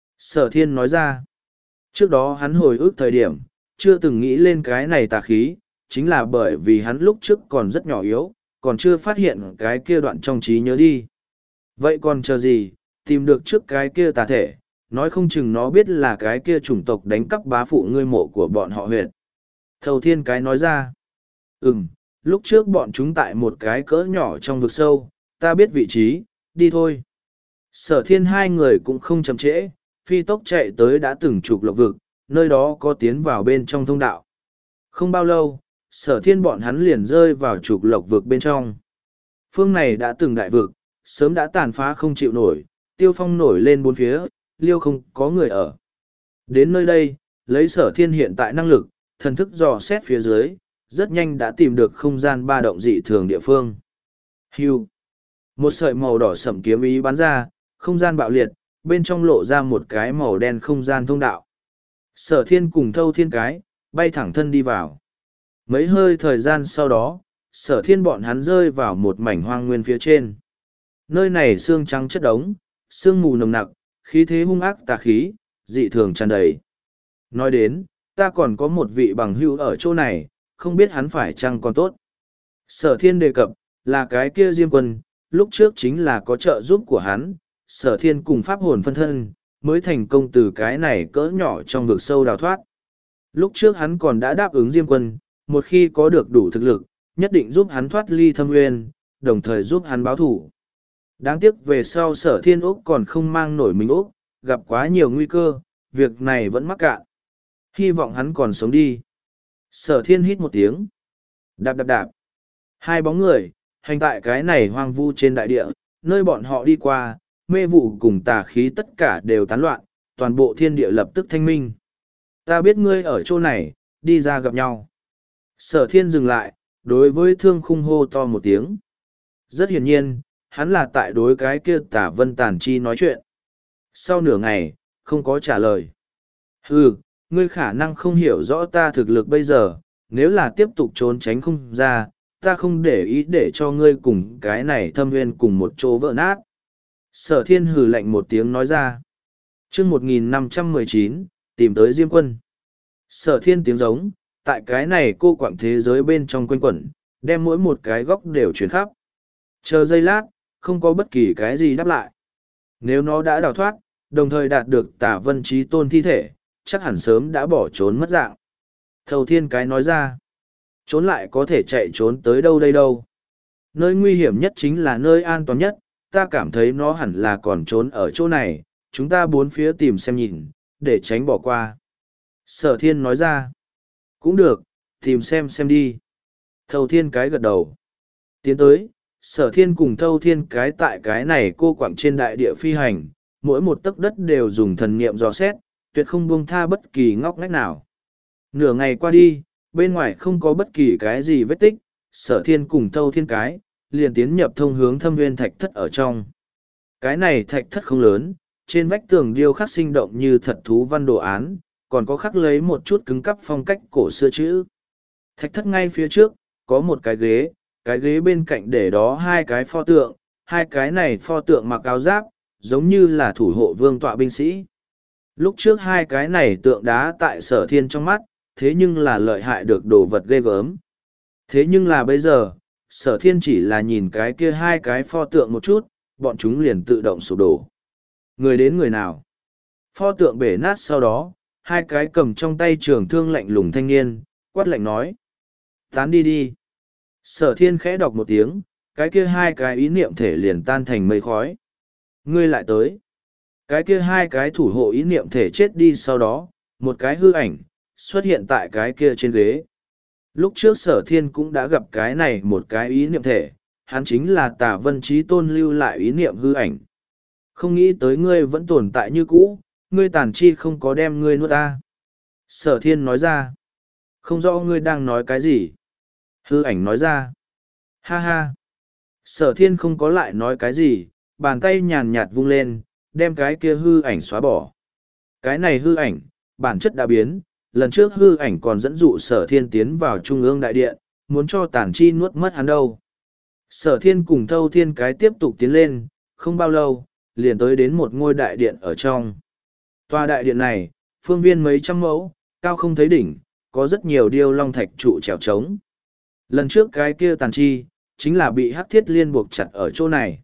Sở thiên nói ra, trước đó hắn hồi ức thời điểm, chưa từng nghĩ lên cái này tà khí, chính là bởi vì hắn lúc trước còn rất nhỏ yếu, còn chưa phát hiện cái kia đoạn trong trí nhớ đi. Vậy còn chờ gì, tìm được trước cái kia tà thể, nói không chừng nó biết là cái kia chủng tộc đánh cắp bá phụ ngươi mộ của bọn họ huyệt. Thầu thiên cái nói ra, ừm, lúc trước bọn chúng tại một cái cỡ nhỏ trong vực sâu, ta biết vị trí, đi thôi. Sở thiên hai người cũng không chậm trễ, phi tốc chạy tới đã từng chục lộc vực, nơi đó có tiến vào bên trong thông đạo. Không bao lâu, sở thiên bọn hắn liền rơi vào trục lộc vực bên trong. Phương này đã từng đại vực, sớm đã tàn phá không chịu nổi, tiêu phong nổi lên bốn phía, liêu không có người ở. Đến nơi đây, lấy sở thiên hiện tại năng lực, thần thức dò xét phía dưới, rất nhanh đã tìm được không gian ba động dị thường địa phương. Hưu. Một sợi màu đỏ sẫm kiếm ý bắn ra, không gian bạo liệt, bên trong lộ ra một cái màu đen không gian thông đạo. Sở thiên cùng thâu thiên cái, bay thẳng thân đi vào. Mấy hơi thời gian sau đó, sở thiên bọn hắn rơi vào một mảnh hoang nguyên phía trên. Nơi này xương trắng chất đống, sương mù nồng nặc, khí thế hung ác tà khí, dị thường tràn đầy. Nói đến, ta còn có một vị bằng hữu ở chỗ này, không biết hắn phải chăng còn tốt. Sở thiên đề cập, là cái kia Diêm Quân, lúc trước chính là có trợ giúp của hắn, sở thiên cùng pháp hồn phân thân, mới thành công từ cái này cỡ nhỏ trong vực sâu đào thoát. Lúc trước hắn còn đã đáp ứng Diêm Quân, một khi có được đủ thực lực, nhất định giúp hắn thoát ly thâm nguyên, đồng thời giúp hắn báo thủ. Đáng tiếc về sau sở thiên Úc còn không mang nổi mình Úc, gặp quá nhiều nguy cơ, việc này vẫn mắc cạn. Hy vọng hắn còn sống đi. Sở thiên hít một tiếng. Đạp đạp đạp. Hai bóng người, hành tại cái này hoang vu trên đại địa, nơi bọn họ đi qua, mê vụ cùng tà khí tất cả đều tán loạn, toàn bộ thiên địa lập tức thanh minh. Ta biết ngươi ở chỗ này, đi ra gặp nhau. Sở thiên dừng lại, đối với thương khung hô to một tiếng. Rất hiển nhiên, hắn là tại đối cái kia tả vân tàn chi nói chuyện. Sau nửa ngày, không có trả lời. Ừ, ngươi khả năng không hiểu rõ ta thực lực bây giờ, nếu là tiếp tục trốn tránh không ra, ta không để ý để cho ngươi cùng cái này thâm nguyên cùng một chỗ vỡ nát. Sở thiên hừ lạnh một tiếng nói ra. chương một nghìn năm trăm mười chín, tìm tới Diêm Quân. Sở thiên tiếng giống, tại cái này cô quạng thế giới bên trong quanh quẩn, đem mỗi một cái góc đều chuyển khắp. Chờ giây lát, không có bất kỳ cái gì đáp lại. Nếu nó đã đào thoát, đồng thời đạt được tả vân trí tôn thi thể, chắc hẳn sớm đã bỏ trốn mất dạng. Thầu thiên cái nói ra, trốn lại có thể chạy trốn tới đâu đây đâu. Nơi nguy hiểm nhất chính là nơi an toàn nhất, ta cảm thấy nó hẳn là còn trốn ở chỗ này, chúng ta bốn phía tìm xem nhìn, để tránh bỏ qua. Sở thiên nói ra, cũng được, tìm xem xem đi. Thầu thiên cái gật đầu. Tiến tới, sở thiên cùng thâu thiên cái tại cái này cô quặng trên đại địa phi hành, mỗi một tấc đất đều dùng thần niệm dò xét, tuyệt không buông tha bất kỳ ngóc ngách nào. Nửa ngày qua đi, bên ngoài không có bất kỳ cái gì vết tích, sở thiên cùng thâu thiên cái, liền tiến nhập thông hướng thâm nguyên thạch thất ở trong. Cái này thạch thất không lớn, trên vách tường điêu khắc sinh động như thật thú văn đồ án, còn có khắc lấy một chút cứng cắp phong cách cổ xưa chữ. Thạch thất ngay phía trước, có một cái ghế, cái ghế bên cạnh để đó hai cái pho tượng, hai cái này pho tượng mặc áo giáp, giống như là thủ hộ vương tọa binh sĩ. Lúc trước hai cái này tượng đá tại sở thiên trong mắt, thế nhưng là lợi hại được đồ vật ghê gớm. Thế nhưng là bây giờ, sở thiên chỉ là nhìn cái kia hai cái pho tượng một chút, bọn chúng liền tự động sụp đổ. Người đến người nào? Pho tượng bể nát sau đó, hai cái cầm trong tay trường thương lạnh lùng thanh niên, quát lạnh nói. Tán đi đi. Sở thiên khẽ đọc một tiếng, cái kia hai cái ý niệm thể liền tan thành mây khói. Ngươi lại tới. Cái kia hai cái thủ hộ ý niệm thể chết đi sau đó, một cái hư ảnh, xuất hiện tại cái kia trên ghế. Lúc trước sở thiên cũng đã gặp cái này một cái ý niệm thể, hắn chính là Tả Vân Trí Tôn lưu lại ý niệm hư ảnh. Không nghĩ tới ngươi vẫn tồn tại như cũ, ngươi tàn chi không có đem ngươi nuốt ta. Sở thiên nói ra. Không rõ ngươi đang nói cái gì. Hư ảnh nói ra. Ha ha. Sở thiên không có lại nói cái gì, bàn tay nhàn nhạt vung lên, đem cái kia hư ảnh xóa bỏ. Cái này hư ảnh, bản chất đã biến, lần trước hư ảnh còn dẫn dụ sở thiên tiến vào trung ương đại điện, muốn cho tản chi nuốt mất hắn đâu. Sở thiên cùng thâu thiên cái tiếp tục tiến lên, không bao lâu, liền tới đến một ngôi đại điện ở trong. Tòa đại điện này, phương viên mấy trăm mẫu, cao không thấy đỉnh, có rất nhiều điêu long thạch trụ trèo trống. Lần trước cái kia tàn chi, chính là bị hắc thiết liên buộc chặt ở chỗ này.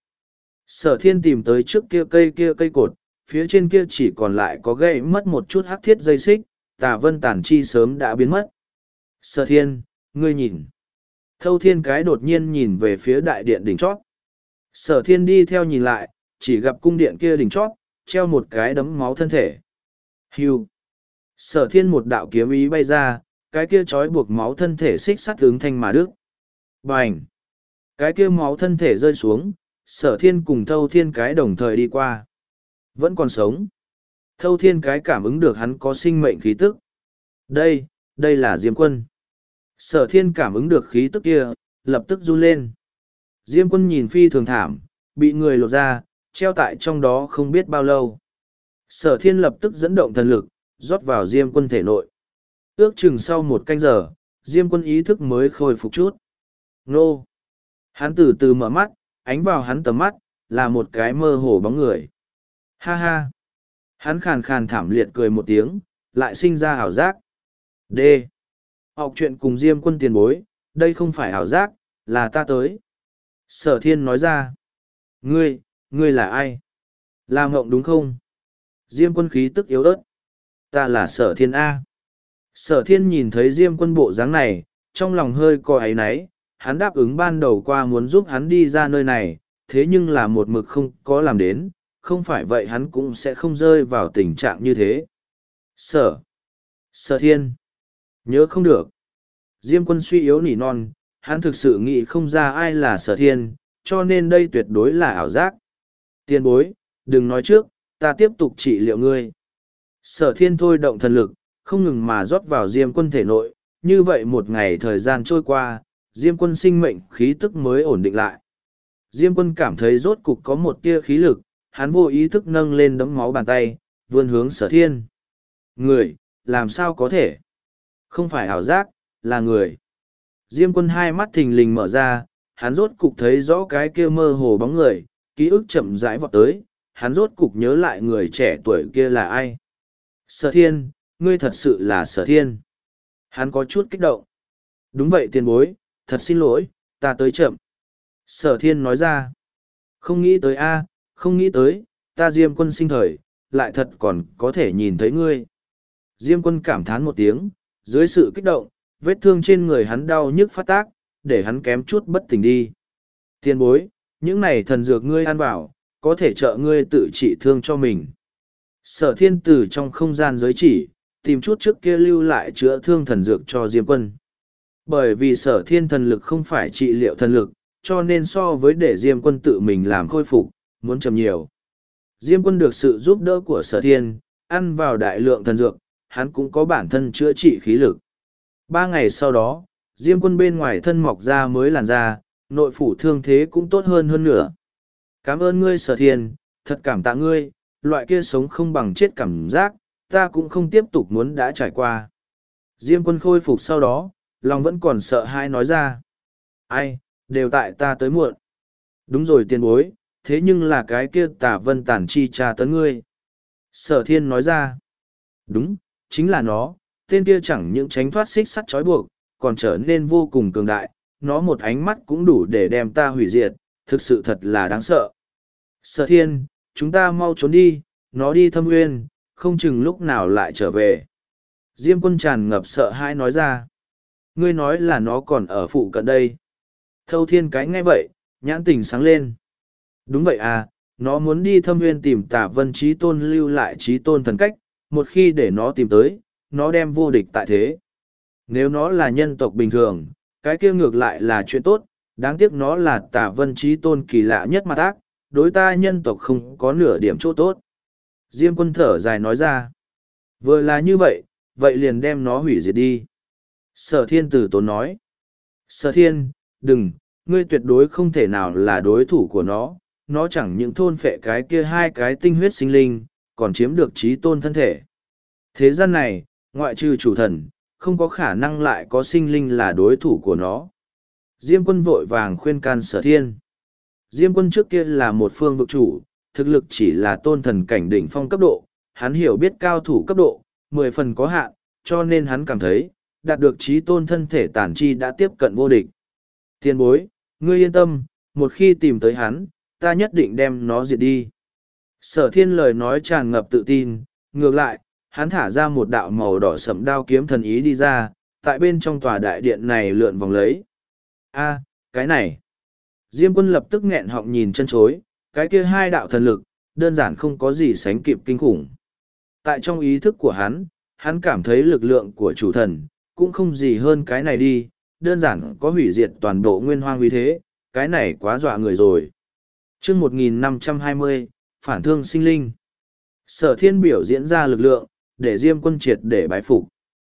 Sở thiên tìm tới trước kia cây kia cây cột, phía trên kia chỉ còn lại có gãy mất một chút hắc thiết dây xích, tà vân tàn chi sớm đã biến mất. Sở thiên, ngươi nhìn. Thâu thiên cái đột nhiên nhìn về phía đại điện đỉnh chót. Sở thiên đi theo nhìn lại, chỉ gặp cung điện kia đỉnh chót, treo một cái đấm máu thân thể. Hưu. Sở thiên một đạo kiếm ý bay ra, cái kia trói buộc máu thân thể xích sắt hướng thanh mà đức. Bành! Cái kia máu thân thể rơi xuống, sở thiên cùng thâu thiên cái đồng thời đi qua. Vẫn còn sống. Thâu thiên cái cảm ứng được hắn có sinh mệnh khí tức. Đây, đây là Diêm Quân. Sở thiên cảm ứng được khí tức kia, lập tức run lên. Diêm Quân nhìn phi thường thảm, bị người lột ra, treo tại trong đó không biết bao lâu. Sở thiên lập tức dẫn động thần lực, rót vào Diêm Quân thể nội. Ước chừng sau một canh giờ, Diêm Quân ý thức mới khôi phục chút. Nô! Hắn từ từ mở mắt, ánh vào hắn tầm mắt, là một cái mơ hồ bóng người. Ha ha! Hắn khàn khàn thảm liệt cười một tiếng, lại sinh ra ảo giác. D. Học chuyện cùng Diêm Quân tiền bối, đây không phải ảo giác, là ta tới. Sở thiên nói ra. Ngươi, ngươi là ai? Là ngộng đúng không? Diêm Quân khí tức yếu ớt. Ta là sở thiên A. Sở thiên nhìn thấy Diêm Quân bộ dáng này, trong lòng hơi co áy náy, hắn đáp ứng ban đầu qua muốn giúp hắn đi ra nơi này, thế nhưng là một mực không có làm đến, không phải vậy hắn cũng sẽ không rơi vào tình trạng như thế. Sở. Sở thiên. Nhớ không được. Diêm Quân suy yếu nỉ non, hắn thực sự nghĩ không ra ai là sở thiên, cho nên đây tuyệt đối là ảo giác. Tiền bối, đừng nói trước, ta tiếp tục trị liệu ngươi. Sở thiên thôi động thần lực, không ngừng mà rót vào Diêm Quân thể nội, như vậy một ngày thời gian trôi qua, Diêm Quân sinh mệnh khí tức mới ổn định lại. Diêm Quân cảm thấy rốt cục có một tia khí lực, hắn vô ý thức nâng lên đấm máu bàn tay, vươn hướng sở thiên. Người, làm sao có thể? Không phải ảo giác, là người. Diêm Quân hai mắt thình lình mở ra, hắn rốt cục thấy rõ cái kia mơ hồ bóng người, ký ức chậm rãi vọt tới, hắn rốt cục nhớ lại người trẻ tuổi kia là ai. Sở thiên, ngươi thật sự là sở thiên. Hắn có chút kích động. Đúng vậy tiền bối, thật xin lỗi, ta tới chậm. Sở thiên nói ra. Không nghĩ tới a, không nghĩ tới, ta Diêm Quân sinh thời, lại thật còn có thể nhìn thấy ngươi. Diêm Quân cảm thán một tiếng, dưới sự kích động, vết thương trên người hắn đau nhức phát tác, để hắn kém chút bất tỉnh đi. Tiền bối, những này thần dược ngươi ăn vào, có thể trợ ngươi tự trị thương cho mình. Sở thiên tử trong không gian giới chỉ, tìm chút trước kia lưu lại chữa thương thần dược cho Diêm Quân. Bởi vì sở thiên thần lực không phải trị liệu thần lực, cho nên so với để Diêm Quân tự mình làm khôi phục, muốn chậm nhiều. Diêm Quân được sự giúp đỡ của sở thiên, ăn vào đại lượng thần dược, hắn cũng có bản thân chữa trị khí lực. Ba ngày sau đó, Diêm Quân bên ngoài thân mọc ra mới làn da, nội phủ thương thế cũng tốt hơn hơn nữa. Cảm ơn ngươi sở thiên, thật cảm tạ ngươi, loại kia sống không bằng chết cảm giác, ta cũng không tiếp tục muốn đã trải qua. Diêm Quân khôi phục sau đó, lòng vẫn còn sợ hãi nói ra. Ai, đều tại ta tới muộn. Đúng rồi tiền bối, thế nhưng là cái kia tả vân tản chi tra tấn ngươi. Sở thiên nói ra. Đúng, chính là nó, tên kia chẳng những tránh thoát xích sắt trói buộc, còn trở nên vô cùng cường đại, nó một ánh mắt cũng đủ để đem ta hủy diệt, thực sự thật là đáng sợ. Sở thiên, chúng ta mau trốn đi, nó đi thâm nguyên, không chừng lúc nào lại trở về. Diêm quân tràn ngập sợ hãi nói ra. Ngươi nói là nó còn ở phụ cận đây. Thâu thiên cái nghe vậy, nhãn tình sáng lên. Đúng vậy à, nó muốn đi thâm nguyên tìm tả vân trí tôn lưu lại trí tôn thần cách, một khi để nó tìm tới, nó đem vô địch tại thế. Nếu nó là nhân tộc bình thường, cái kia ngược lại là chuyện tốt, đáng tiếc nó là tả vân trí tôn kỳ lạ nhất mặt ác, đối ta nhân tộc không có nửa điểm chỗ tốt. Diêm quân thở dài nói ra. Vừa là như vậy, vậy liền đem nó hủy diệt đi. Sở thiên tử tốn nói. Sở thiên, đừng, ngươi tuyệt đối không thể nào là đối thủ của nó, nó chẳng những thôn phệ cái kia hai cái tinh huyết sinh linh, còn chiếm được trí tôn thân thể. Thế gian này, ngoại trừ chủ thần, không có khả năng lại có sinh linh là đối thủ của nó. Diêm quân vội vàng khuyên can sở thiên. Diêm quân trước kia là một phương vực chủ, thực lực chỉ là tôn thần cảnh đỉnh phong cấp độ, hắn hiểu biết cao thủ cấp độ, mười phần có hạn, cho nên hắn cảm thấy, đạt được trí tôn thân thể tản chi đã tiếp cận vô địch. Tiền bối, ngươi yên tâm, một khi tìm tới hắn, ta nhất định đem nó diệt đi. Sở thiên lời nói tràn ngập tự tin, ngược lại, hắn thả ra một đạo màu đỏ sẫm đao kiếm thần ý đi ra, tại bên trong tòa đại điện này lượn vòng lấy. A, cái này. Diêm quân lập tức nghẹn họng nhìn chân chối, cái kia hai đạo thần lực, đơn giản không có gì sánh kịp kinh khủng. Tại trong ý thức của hắn, hắn cảm thấy lực lượng của chủ thần, cũng không gì hơn cái này đi, đơn giản có hủy diệt toàn bộ nguyên hoang uy thế, cái này quá dọa người rồi. Chương một nghìn năm trăm hai mươi, phản thương sinh linh. Sở thiên biểu diễn ra lực lượng, để Diêm quân triệt để bái phục.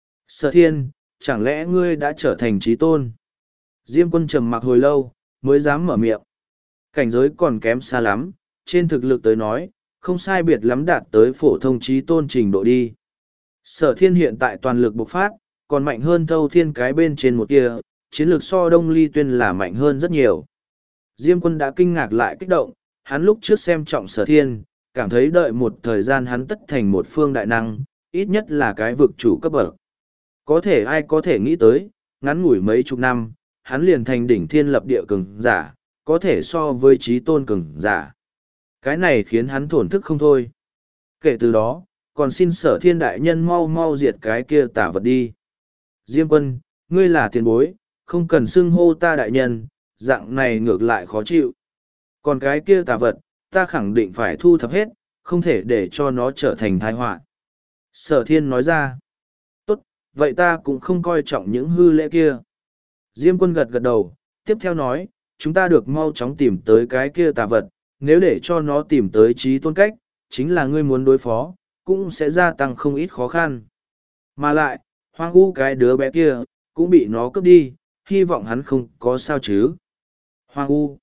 Sở thiên, chẳng lẽ ngươi đã trở thành trí tôn? Diêm quân trầm mặc hồi lâu, mới dám mở miệng. Cảnh giới còn kém xa lắm, trên thực lực tới nói, không sai biệt lắm đạt tới phổ thông trí tôn trình độ đi. Sở thiên hiện tại toàn lực bộc phát, còn mạnh hơn thâu thiên cái bên trên một kia, chiến lược so đông ly tuyên là mạnh hơn rất nhiều. Diêm quân đã kinh ngạc lại kích động, hắn lúc trước xem trọng sở thiên, cảm thấy đợi một thời gian hắn tất thành một phương đại năng, ít nhất là cái vực chủ cấp bậc. Có thể ai có thể nghĩ tới, ngắn ngủi mấy chục năm, hắn liền thành đỉnh thiên lập địa cường giả, có thể so với trí tôn cường giả. Cái này khiến hắn thổn thức không thôi. Kể từ đó, còn xin sở thiên đại nhân mau mau diệt cái kia tả vật đi. Diêm quân, ngươi là tiền bối, không cần xưng hô ta đại nhân, dạng này ngược lại khó chịu. Còn cái kia tà vật, ta khẳng định phải thu thập hết, không thể để cho nó trở thành tai họa. Sở thiên nói ra. Tốt, vậy ta cũng không coi trọng những hư lễ kia. Diêm quân gật gật đầu, tiếp theo nói, chúng ta được mau chóng tìm tới cái kia tà vật, nếu để cho nó tìm tới trí tôn cách, chính là ngươi muốn đối phó, cũng sẽ gia tăng không ít khó khăn. Mà lại, hoang u cái đứa bé kia, cũng bị nó cướp đi, hy vọng hắn không có sao chứ. Hoang u.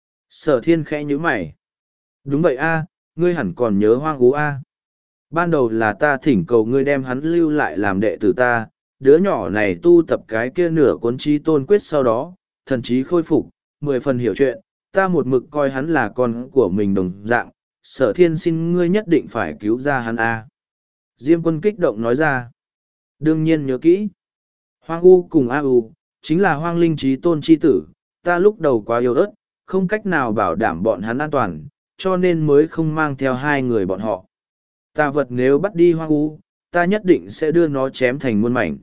Sở thiên khẽ nhíu mày. Đúng vậy a, ngươi hẳn còn nhớ hoang u a. Ban đầu là ta thỉnh cầu ngươi đem hắn lưu lại làm đệ tử ta, đứa nhỏ này tu tập cái kia nửa cuốn trí tôn quyết sau đó, thần trí khôi phục, mười phần hiểu chuyện, ta một mực coi hắn là con của mình đồng dạng, sở thiên xin ngươi nhất định phải cứu ra hắn a. Diêm quân kích động nói ra. Đương nhiên nhớ kỹ. Hoang u cùng a u, chính là hoang linh trí tôn chi tử, ta lúc đầu quá yếu ớt, không cách nào bảo đảm bọn hắn an toàn, cho nên mới không mang theo hai người bọn họ. Tà vật nếu bắt đi hoang u, ta nhất định sẽ đưa nó chém thành muôn mảnh.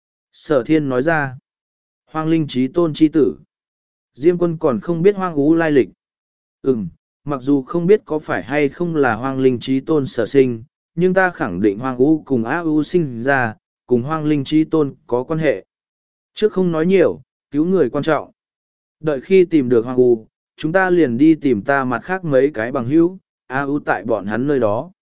Sở thiên nói ra. Hoang linh trí tôn chi tử. Diêm quân còn không biết hoang u lai lịch. Ừm, mặc dù không biết có phải hay không là hoang linh trí tôn sở sinh, nhưng ta khẳng định hoang u cùng a u sinh ra, cùng hoang linh trí tôn có quan hệ. Trước không nói nhiều, cứu người quan trọng. Đợi khi tìm được hoang u, chúng ta liền đi tìm ta mặt khác mấy cái bằng hữu, a u tại bọn hắn nơi đó.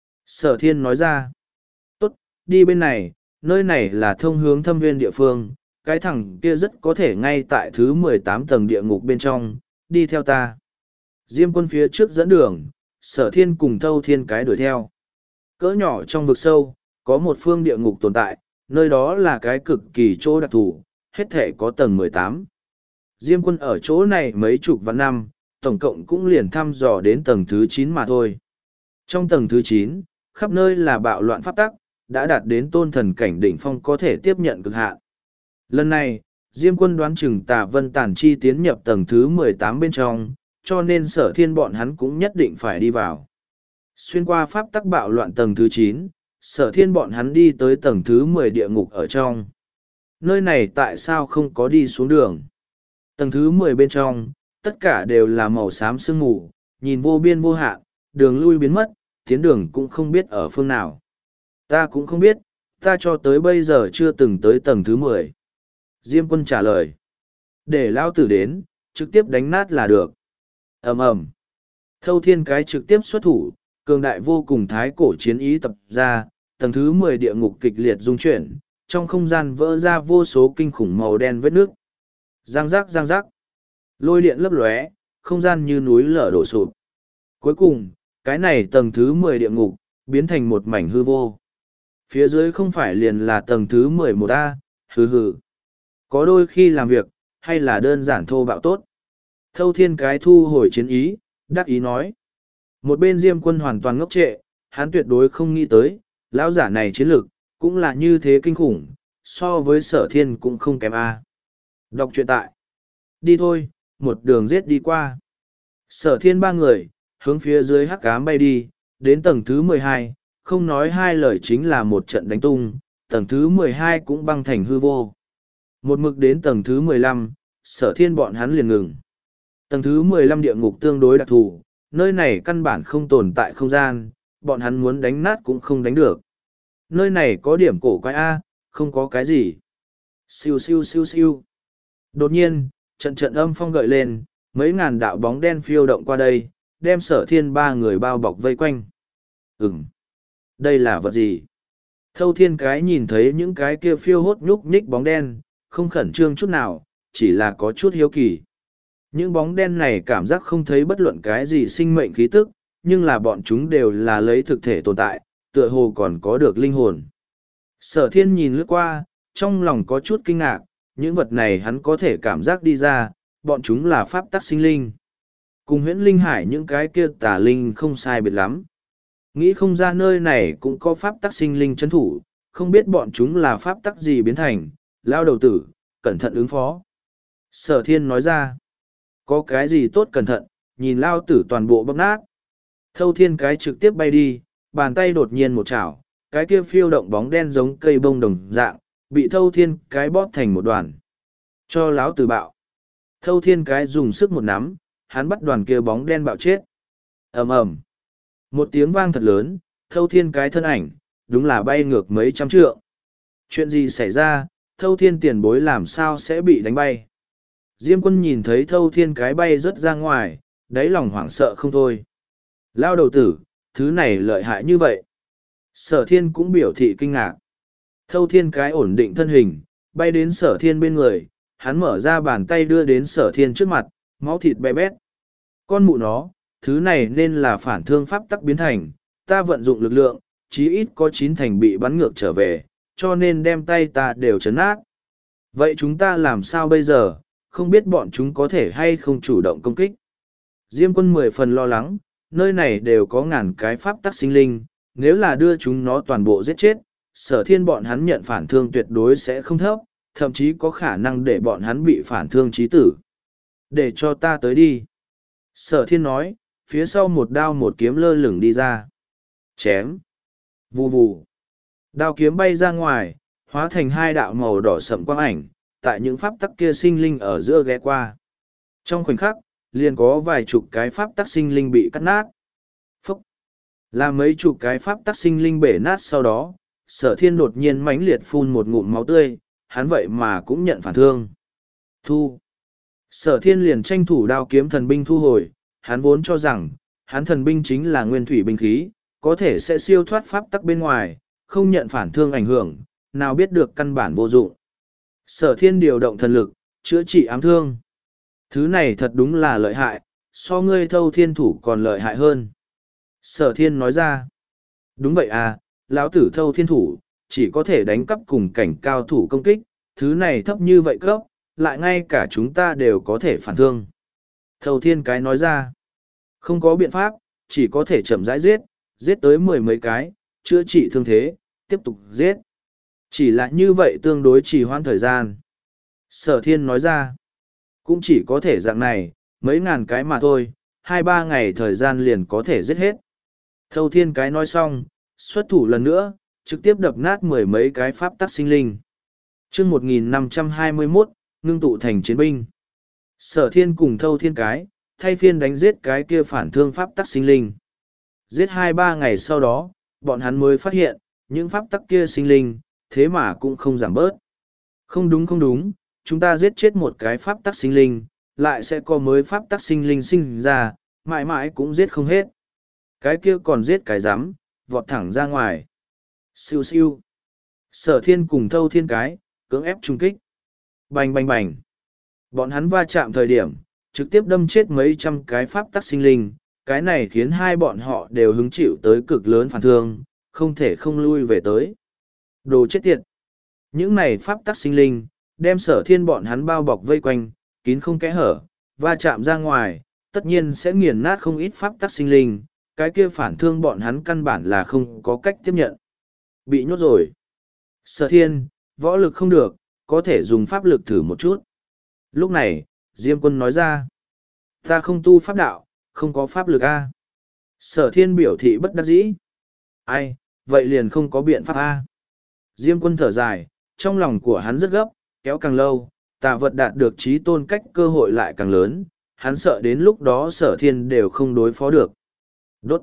Sở thiên nói ra. Tốt, đi bên này, nơi này là thông hướng thâm viên địa phương, cái thằng kia rất có thể ngay tại thứ mười tám tầng địa ngục bên trong, đi theo ta. Diêm quân phía trước dẫn đường, sở thiên cùng thâu thiên cái đuổi theo. Cỡ nhỏ trong vực sâu, có một phương địa ngục tồn tại, nơi đó là cái cực kỳ chỗ đặc thù, hết thể có tầng mười tám. Diêm quân ở chỗ này mấy chục vạn năm, tổng cộng cũng liền thăm dò đến tầng thứ chín mà thôi. Trong tầng thứ chín, khắp nơi là bạo loạn pháp tắc, đã đạt đến tôn thần cảnh đỉnh phong có thể tiếp nhận cực hạn. Lần này, Diêm quân đoán chừng Tà Vân Tản Chi tiến nhập tầng thứ mười tám bên trong, cho nên Sở Thiên bọn hắn cũng nhất định phải đi vào. Xuyên qua pháp tắc bạo loạn tầng thứ chín, Sở Thiên bọn hắn đi tới tầng thứ mười địa ngục ở trong. Nơi này tại sao không có đi xuống đường? Tầng thứ mười bên trong, tất cả đều là màu xám sương mù, nhìn vô biên vô hạn, đường lui biến mất, tiến đường cũng không biết ở phương nào. Ta cũng không biết, ta cho tới bây giờ chưa từng tới tầng thứ mười. Diêm quân trả lời. Để lao tử đến, trực tiếp đánh nát là được. ầm ầm. Thâu thiên cái trực tiếp xuất thủ, cường đại vô cùng thái cổ chiến ý tập ra, tầng thứ mười địa ngục kịch liệt rung chuyển, trong không gian vỡ ra vô số kinh khủng màu đen vết nước. Giang giác giang giác. Lôi điện lấp lóe, không gian như núi lở đổ sụp. Cuối cùng, cái này tầng thứ mười địa ngục, biến thành một mảnh hư vô. Phía dưới không phải liền là tầng thứ mười một A, hừ hừ. Có đôi khi làm việc, hay là đơn giản thô bạo tốt. Thâu thiên cái thu hồi chiến ý, đắc ý nói. Một bên Diêm quân hoàn toàn ngốc trệ, hắn tuyệt đối không nghĩ tới, lão giả này chiến lực, cũng là như thế kinh khủng, so với Sở Thiên cũng không kém A. Đọc truyện tại. Đi thôi, một đường giết đi qua. Sở Thiên ba người, hướng phía dưới hắc ám bay đi, đến tầng thứ mười hai, không nói hai lời chính là một trận đánh tung, tầng thứ mười hai cũng băng thành hư vô. Một mực đến tầng thứ mười lăm, Sở Thiên bọn hắn liền ngừng. Tầng thứ mười lăm địa ngục tương đối đặc thù, nơi này căn bản không tồn tại không gian, bọn hắn muốn đánh nát cũng không đánh được. Nơi này có điểm cổ quái A, không có cái gì. Siêu siêu siêu siêu. Đột nhiên, trận trận âm phong gợi lên, mấy ngàn đạo bóng đen phiêu động qua đây, đem Sở Thiên ba người bao bọc vây quanh. Ừm, đây là vật gì? Thâu thiên cái nhìn thấy những cái kia phiêu hốt nhúc nhích bóng đen, không khẩn trương chút nào, chỉ là có chút hiếu kỳ. Những bóng đen này cảm giác không thấy bất luận cái gì sinh mệnh khí tức, nhưng là bọn chúng đều là lấy thực thể tồn tại, tựa hồ còn có được linh hồn. Sở Thiên nhìn lướt qua, trong lòng có chút kinh ngạc, những vật này hắn có thể cảm giác đi ra, bọn chúng là pháp tắc sinh linh. Cùng huyễn linh hải những cái kia tà linh không sai biệt lắm. Nghĩ không ra nơi này cũng có pháp tắc sinh linh chấn thủ, không biết bọn chúng là pháp tắc gì biến thành, lao đầu tử, cẩn thận ứng phó. Sở Thiên nói ra, có cái gì tốt cẩn thận, nhìn lao tử toàn bộ bóp nát. Thâu thiên cái trực tiếp bay đi, bàn tay đột nhiên một chảo, cái kia phiêu động bóng đen giống cây bông đồng dạng, bị thâu thiên cái bóp thành một đoàn. Cho láo tử bạo. Thâu thiên cái dùng sức một nắm, hắn bắt đoàn kia bóng đen bạo chết. ầm ầm. Một tiếng vang thật lớn, thâu thiên cái thân ảnh, đúng là bay ngược mấy trăm trượng. Chuyện gì xảy ra, thâu thiên tiền bối làm sao sẽ bị đánh bay? Diêm quân nhìn thấy thâu thiên cái bay rớt ra ngoài, đáy lòng hoảng sợ không thôi. Lao đầu tử, thứ này lợi hại như vậy. Sở thiên cũng biểu thị kinh ngạc. Thâu thiên cái ổn định thân hình, bay đến sở thiên bên người, hắn mở ra bàn tay đưa đến sở thiên trước mặt, máu thịt bé bét. Con mụ nó, thứ này nên là phản thương pháp tắc biến thành, ta vận dụng lực lượng, chí ít có chín thành bị bắn ngược trở về, cho nên đem tay ta đều chấn nát. Vậy chúng ta làm sao bây giờ, không biết bọn chúng có thể hay không chủ động công kích. Diêm quân mười phần lo lắng, nơi này đều có ngàn cái pháp tắc sinh linh, nếu là đưa chúng nó toàn bộ giết chết, sở thiên bọn hắn nhận phản thương tuyệt đối sẽ không thấp, thậm chí có khả năng để bọn hắn bị phản thương chí tử. Để cho ta tới đi. Sở thiên nói, phía sau một đao một kiếm lơ lửng đi ra. Chém. Vù vù. Đao kiếm bay ra ngoài, hóa thành hai đạo màu đỏ sậm quang ảnh, tại những pháp tắc kia sinh linh ở giữa ghé qua. Trong khoảnh khắc, liền có vài chục cái pháp tắc sinh linh bị cắt nát. Phúc! Là mấy chục cái pháp tắc sinh linh bể nát sau đó, sở thiên đột nhiên mãnh liệt phun một ngụm máu tươi, hắn vậy mà cũng nhận phản thương. Thu! Sở thiên liền tranh thủ đao kiếm thần binh thu hồi, hắn vốn cho rằng, hắn thần binh chính là nguyên thủy binh khí, có thể sẽ siêu thoát pháp tắc bên ngoài, không nhận phản thương ảnh hưởng, nào biết được căn bản vô dụng. Sở thiên điều động thần lực, chữa trị ám thương. Thứ này thật đúng là lợi hại, so ngươi thâu thiên thủ còn lợi hại hơn. Sở thiên nói ra. Đúng vậy à, lão tử thâu thiên thủ, chỉ có thể đánh cắp cùng cảnh cao thủ công kích, thứ này thấp như vậy cấp, lại ngay cả chúng ta đều có thể phản thương. Thâu thiên cái nói ra, không có biện pháp, chỉ có thể chậm rãi giết, giết tới mười mấy cái, chữa trị thương thế, tiếp tục giết. Chỉ là như vậy tương đối trì hoãn thời gian. Sở thiên nói ra, cũng chỉ có thể dạng này, mấy ngàn cái mà thôi, hai ba ngày thời gian liền có thể giết hết. Thâu thiên cái nói xong, xuất thủ lần nữa, trực tiếp đập nát mười mấy cái pháp tắc sinh linh. chương một nghìn năm trăm hai mươi mốt, ngưng tụ thành chiến binh. Sở thiên cùng thâu thiên cái, thay phiên đánh giết cái kia phản thương pháp tắc sinh linh. Giết hai ba ngày sau đó, bọn hắn mới phát hiện, những pháp tắc kia sinh linh, thế mà cũng không giảm bớt. Không đúng không đúng, chúng ta giết chết một cái pháp tắc sinh linh, lại sẽ có mới pháp tắc sinh linh sinh ra, mãi mãi cũng giết không hết. Cái kia còn giết cái rắm vọt thẳng ra ngoài. Siêu siêu. Sở thiên cùng thâu thiên cái, cưỡng ép trung kích. Bành bành bành. Bọn hắn va chạm thời điểm, trực tiếp đâm chết mấy trăm cái pháp tắc sinh linh, cái này khiến hai bọn họ đều hứng chịu tới cực lớn phản thương, không thể không lui về tới. Đồ chết tiệt. Những này pháp tắc sinh linh, đem sở thiên bọn hắn bao bọc vây quanh, kín không kẽ hở, va chạm ra ngoài, tất nhiên sẽ nghiền nát không ít pháp tắc sinh linh, cái kia phản thương bọn hắn căn bản là không có cách tiếp nhận. Bị nhốt rồi. Sở thiên, võ lực không được, có thể dùng pháp lực thử một chút. Lúc này, Diêm Quân nói ra, ta không tu pháp đạo, không có pháp lực a. Sở thiên biểu thị bất đắc dĩ. Ai, vậy liền không có biện pháp a. Diêm Quân thở dài, trong lòng của hắn rất gấp, kéo càng lâu, tà vật đạt được trí tôn cách cơ hội lại càng lớn, hắn sợ đến lúc đó sở thiên đều không đối phó được. Đốt.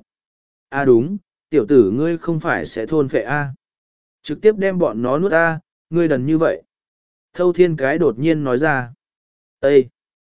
A đúng, tiểu tử ngươi không phải sẽ thôn phệ a. Trực tiếp đem bọn nó nuốt a, ngươi đần như vậy. Thâu thiên cái đột nhiên nói ra. Ê!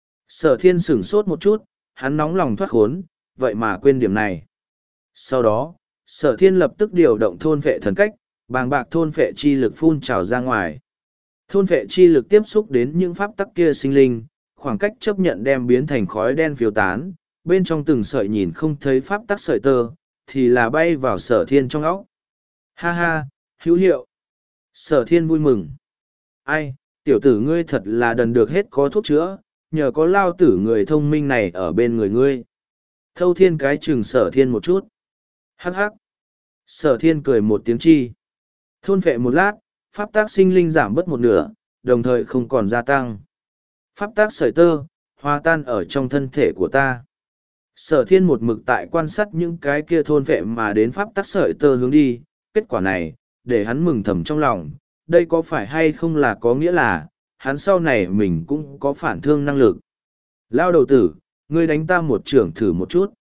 Sở thiên sửng sốt một chút, hắn nóng lòng thoát khốn, vậy mà quên điểm này. Sau đó, sở thiên lập tức điều động thôn phệ thần cách, bàng bạc thôn phệ chi lực phun trào ra ngoài. Thôn phệ chi lực tiếp xúc đến những pháp tắc kia sinh linh, khoảng cách chấp nhận đem biến thành khói đen phiêu tán, bên trong từng sợi nhìn không thấy pháp tắc sợi tơ, thì là bay vào sở thiên trong óc. Ha ha, hữu hiệu. Sở thiên vui mừng. Ai, tiểu tử ngươi thật là đần được hết có thuốc chữa, nhờ có lao tử người thông minh này ở bên người ngươi. Thâu thiên cái chừng sở thiên một chút. Hắc hắc. Sở thiên cười một tiếng chi. Thôn phệ một lát, pháp tác sinh linh giảm bớt một nửa, đồng thời không còn gia tăng. Pháp tác sợi tơ, hòa tan ở trong thân thể của ta. Sở thiên một mực tại quan sát những cái kia thôn phệ mà đến pháp tác sợi tơ hướng đi, kết quả này, để hắn mừng thầm trong lòng, đây có phải hay không là có nghĩa là, hắn sau này mình cũng có phản thương năng lực. Lao đầu tử, ngươi đánh ta một trưởng thử một chút.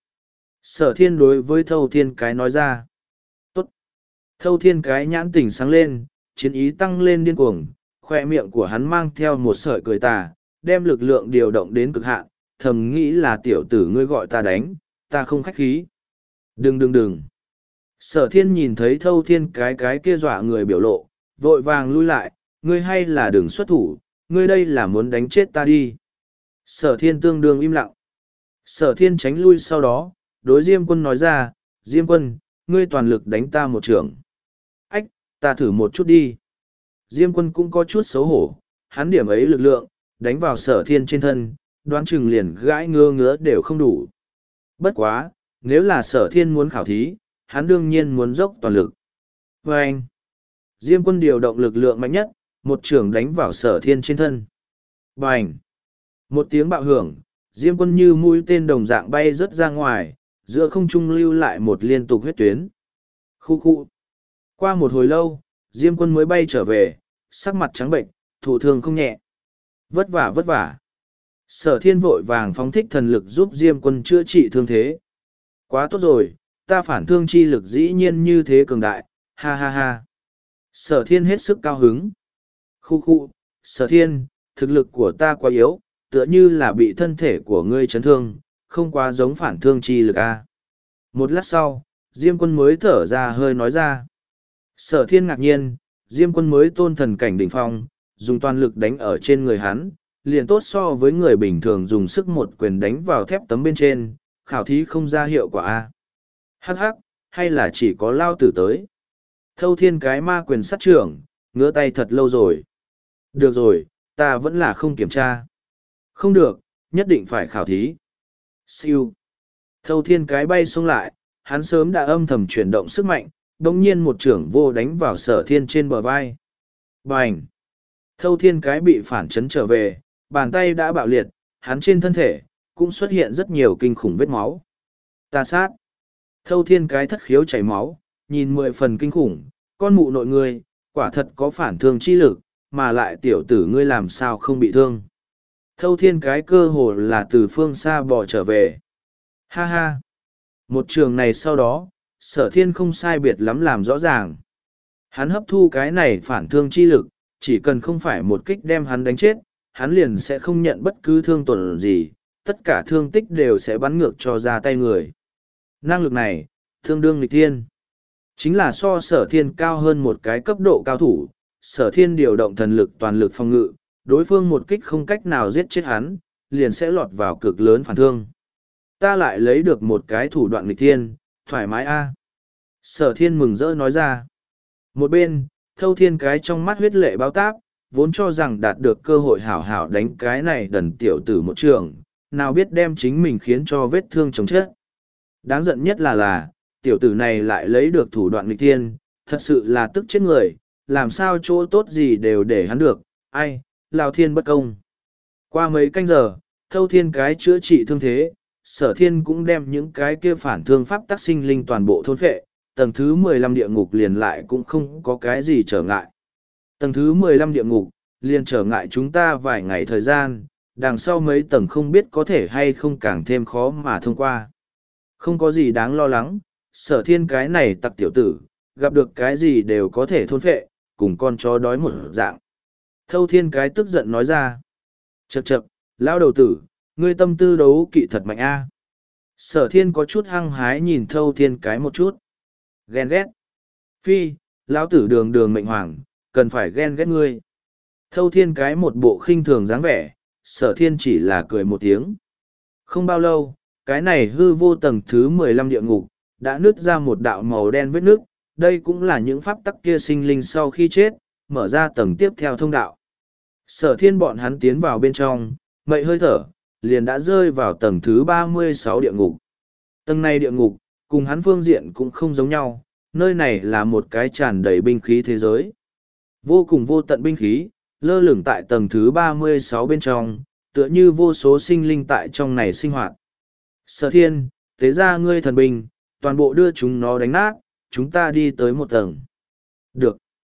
Sở thiên đối với thâu thiên cái nói ra. Tốt. Thâu thiên cái nhãn tỉnh sáng lên, chiến ý tăng lên điên cuồng, khoe miệng của hắn mang theo một sợi cười tà, đem lực lượng điều động đến cực hạn, thầm nghĩ là tiểu tử ngươi gọi ta đánh, ta không khách khí. Đừng đừng đừng. Sở thiên nhìn thấy thâu thiên cái cái kia dọa người biểu lộ, vội vàng lui lại, ngươi hay là đừng xuất thủ, ngươi đây là muốn đánh chết ta đi. Sở thiên tương đương im lặng. Sở thiên tránh lui sau đó, đối Diêm Quân nói ra, Diêm Quân, ngươi toàn lực đánh ta một trưởng. Ách, ta thử một chút đi. Diêm Quân cũng có chút xấu hổ, hắn điểm ấy lực lượng, đánh vào sở thiên trên thân, đoán chừng liền gãi ngơ ngứa đều không đủ. Bất quá, nếu là sở thiên muốn khảo thí, hắn đương nhiên muốn dốc toàn lực. Và anh, Diêm Quân điều động lực lượng mạnh nhất, một trưởng đánh vào sở thiên trên thân. Bành! Một tiếng bạo hưởng, Diêm Quân như mũi tên đồng dạng bay rớt ra ngoài, giữa không trung lưu lại một liên tục huyết tuyến. Khu khu! Qua một hồi lâu, Diêm Quân mới bay trở về, sắc mặt trắng bệnh, thụ thương không nhẹ. Vất vả vất vả! Sở thiên vội vàng phóng thích thần lực giúp Diêm Quân chữa trị thương thế. Quá tốt rồi, ta phản thương chi lực dĩ nhiên như thế cường đại, ha ha ha. Sở thiên hết sức cao hứng. Khu khu, sở thiên, thực lực của ta quá yếu, tựa như là bị thân thể của ngươi chấn thương, không quá giống phản thương chi lực a. Một lát sau, Diêm Quân mới thở ra hơi nói ra. Sở thiên ngạc nhiên, Diêm Quân mới tôn thần cảnh đỉnh phong, dùng toàn lực đánh ở trên người hắn, liền tốt so với người bình thường dùng sức một quyền đánh vào thép tấm bên trên, khảo thí không ra hiệu quả a. Hắc hắc, hay là chỉ có lao tử tới. Thâu thiên cái ma quyền sát trưởng, ngứa tay thật lâu rồi. Được rồi, ta vẫn là không kiểm tra. Không được, nhất định phải khảo thí. Siêu. Thâu thiên cái bay xuống lại, hắn sớm đã âm thầm chuyển động sức mạnh, đồng nhiên một trưởng vô đánh vào sở thiên trên bờ vai. Bành! Thâu thiên cái bị phản chấn trở về, bàn tay đã bạo liệt, hắn trên thân thể, cũng xuất hiện rất nhiều kinh khủng vết máu. Ta sát! Thâu thiên cái thất khiếu chảy máu, nhìn mười phần kinh khủng, con mụ nội ngươi, quả thật có phản thương chi lực, mà lại tiểu tử ngươi làm sao không bị thương. Thâu thiên cái cơ hồ là từ phương xa bò trở về. Ha ha! Một trường này sau đó, sở thiên không sai biệt lắm làm rõ ràng. Hắn hấp thu cái này phản thương chi lực, chỉ cần không phải một kích đem hắn đánh chết, hắn liền sẽ không nhận bất cứ thương tổn gì, tất cả thương tích đều sẽ bắn ngược cho ra tay người. Năng lực này, tương đương nghịch thiên. Chính là so sở thiên cao hơn một cái cấp độ cao thủ, sở thiên điều động thần lực toàn lực phòng ngự, đối phương một kích không cách nào giết chết hắn, liền sẽ lọt vào cực lớn phản thương. Ta lại lấy được một cái thủ đoạn nghịch thiên, thoải mái a. Sở thiên mừng rỡ nói ra. Một bên, thâu thiên cái trong mắt huyết lệ báo táp, vốn cho rằng đạt được cơ hội hảo hảo đánh cái này đần tiểu tử một trường, nào biết đem chính mình khiến cho vết thương chồng chết. Đáng giận nhất là là, tiểu tử này lại lấy được thủ đoạn nghịch thiên, thật sự là tức chết người, làm sao chỗ tốt gì đều để hắn được, ai, lao thiên bất công. Qua mấy canh giờ, thâu thiên cái chữa trị thương thế, sở thiên cũng đem những cái kia phản thương pháp tác sinh linh toàn bộ thôn phệ, tầng thứ mười lăm địa ngục liền lại cũng không có cái gì trở ngại. Tầng thứ mười lăm địa ngục, liền trở ngại chúng ta vài ngày thời gian, đằng sau mấy tầng không biết có thể hay không càng thêm khó mà thông qua. Không có gì đáng lo lắng, sở thiên cái này tặc tiểu tử, gặp được cái gì đều có thể thôn phệ, cùng con chó đói một dạng. Thâu thiên cái tức giận nói ra. Chậc chậc, lão đầu tử, ngươi tâm tư đấu kỵ thật mạnh a. Sở thiên có chút hăng hái nhìn thâu thiên cái một chút. Ghen ghét. Phi, lão tử đường đường mệnh hoàng, cần phải ghen ghét ngươi. Thâu thiên cái một bộ khinh thường dáng vẻ, sở thiên chỉ là cười một tiếng. Không bao lâu, cái này hư vô tầng thứ mười lăm địa ngục, đã nứt ra một đạo màu đen vết nước, đây cũng là những pháp tắc kia sinh linh sau khi chết, mở ra tầng tiếp theo thông đạo. Sở thiên bọn hắn tiến vào bên trong, mậy hơi thở, liền đã rơi vào tầng thứ ba mươi sáu địa ngục. Tầng này địa ngục, cùng hắn phương diện cũng không giống nhau, nơi này là một cái tràn đầy binh khí thế giới. Vô cùng vô tận binh khí, lơ lửng tại tầng thứ ba mươi sáu bên trong, tựa như vô số sinh linh tại trong này sinh hoạt. Sở thiên, tế ra ngươi thần binh, toàn bộ đưa chúng nó đánh nát, chúng ta đi tới một tầng. Được.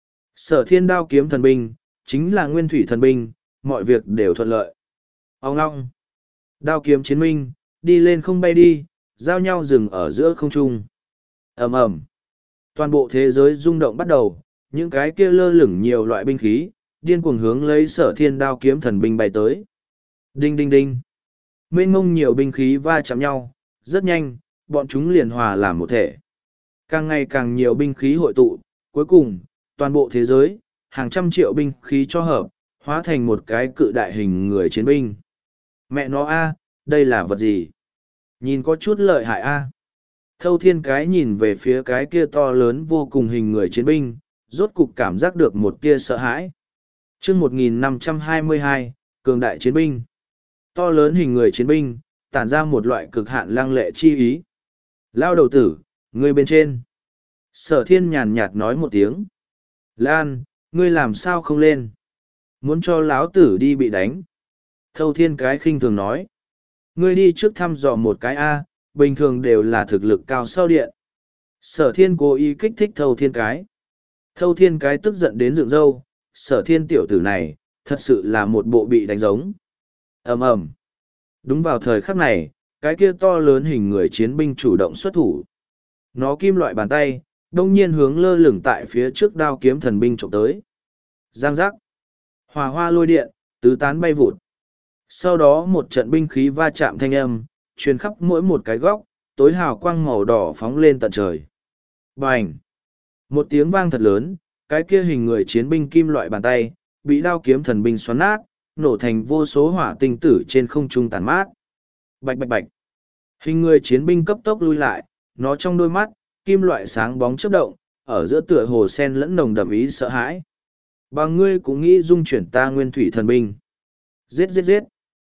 Sở thiên đao kiếm thần binh, chính là nguyên thủy thần binh, mọi việc đều thuận lợi. Ông ngong. Đao kiếm chiến minh, đi lên không bay đi, giao nhau dừng ở giữa không trung. Ầm ầm. Toàn bộ thế giới rung động bắt đầu, những cái kia lơ lửng nhiều loại binh khí, điên cuồng hướng lấy sở thiên đao kiếm thần binh bay tới. Đinh đinh đinh. Mênh mông nhiều binh khí va chạm nhau, rất nhanh, bọn chúng liền hòa làm một thể. Càng ngày càng nhiều binh khí hội tụ, cuối cùng, toàn bộ thế giới, hàng trăm triệu binh khí cho hợp, hóa thành một cái cự đại hình người chiến binh. Mẹ nó a, đây là vật gì? Nhìn có chút lợi hại a. Thâu thiên cái nhìn về phía cái kia to lớn vô cùng hình người chiến binh, rốt cục cảm giác được một tia sợ hãi. Chương một nghìn năm trăm hai mươi hai, cường đại chiến binh. To lớn hình người chiến binh, tản ra một loại cực hạn lăng lệ chi ý. Lao đầu tử, ngươi bên trên. Sở thiên nhàn nhạt nói một tiếng. Lan, ngươi làm sao không lên? Muốn cho lão tử đi bị đánh. Thâu thiên cái khinh thường nói. Ngươi đi trước thăm dò một cái A, bình thường đều là thực lực cao sau điện. Sở thiên cố ý kích thích thâu thiên cái. Thâu thiên cái tức giận đến dựng râu, sở thiên tiểu tử này, thật sự là một bộ bị đánh giống. Ầm ầm. Đúng vào thời khắc này, cái kia to lớn hình người chiến binh chủ động xuất thủ. Nó kim loại bàn tay, đông nhiên hướng lơ lửng tại phía trước đao kiếm thần binh trộm tới. Giang giác. Hòa hoa lôi điện, tứ tán bay vụt. Sau đó một trận binh khí va chạm thanh âm, truyền khắp mỗi một cái góc, tối hào quang màu đỏ phóng lên tận trời. Bành! Một tiếng vang thật lớn, cái kia hình người chiến binh kim loại bàn tay, bị đao kiếm thần binh xoắn nát, nổ thành vô số hỏa tinh tử trên không trung tàn mát. Bạch bạch bạch! Hình người chiến binh cấp tốc lui lại, nó trong đôi mắt, kim loại sáng bóng chớp động, ở giữa tựa hồ sen lẫn nồng đậm ý sợ hãi. Bằng ngươi cũng nghĩ dung chuyển ta nguyên thủy thần binh. Giết giết giết.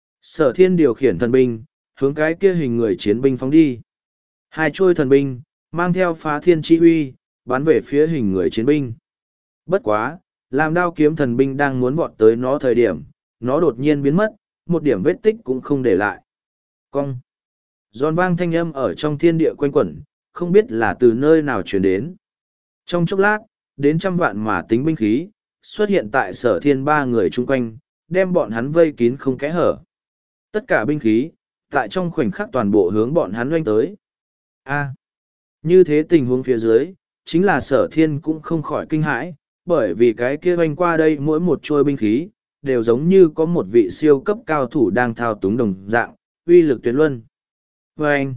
Sở thiên điều khiển thần binh, hướng cái kia hình người chiến binh phóng đi. Hai trôi thần binh, mang theo phá thiên chi huy, bắn về phía hình người chiến binh. Bất quá, làm đao kiếm thần binh đang muốn vọt tới nó thời điểm, nó đột nhiên biến mất, một điểm vết tích cũng không để lại. Cong. Giòn vang thanh âm ở trong thiên địa quanh quẩn, không biết là từ nơi nào truyền đến. Trong chốc lát, đến trăm vạn mà tính binh khí, xuất hiện tại sở thiên ba người chung quanh, đem bọn hắn vây kín không kẽ hở. Tất cả binh khí, tại trong khoảnh khắc toàn bộ hướng bọn hắn doanh tới. A. Như thế tình huống phía dưới, chính là sở thiên cũng không khỏi kinh hãi, bởi vì cái kia doanh qua đây mỗi một trôi binh khí, đều giống như có một vị siêu cấp cao thủ đang thao túng đồng dạng, uy lực tuyệt luân. Vâng!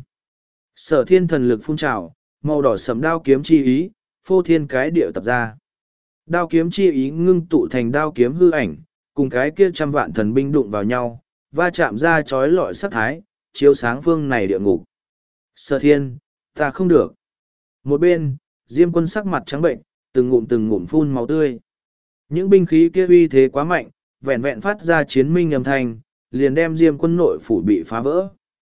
Sở thiên thần lực phun trào, màu đỏ sẫm đao kiếm chi ý, phô thiên cái điệu tập ra. Đao kiếm chi ý ngưng tụ thành đao kiếm hư ảnh, cùng cái kia trăm vạn thần binh đụng vào nhau, va chạm ra chói lọi sắc thái, chiếu sáng phương này địa ngục. Sở thiên, ta không được. Một bên, Diêm Quân sắc mặt trắng bệnh, từng ngụm từng ngụm phun máu tươi. Những binh khí kia uy thế quá mạnh, vẹn vẹn phát ra chiến minh âm thanh, liền đem Diêm Quân nội phủ bị phá vỡ.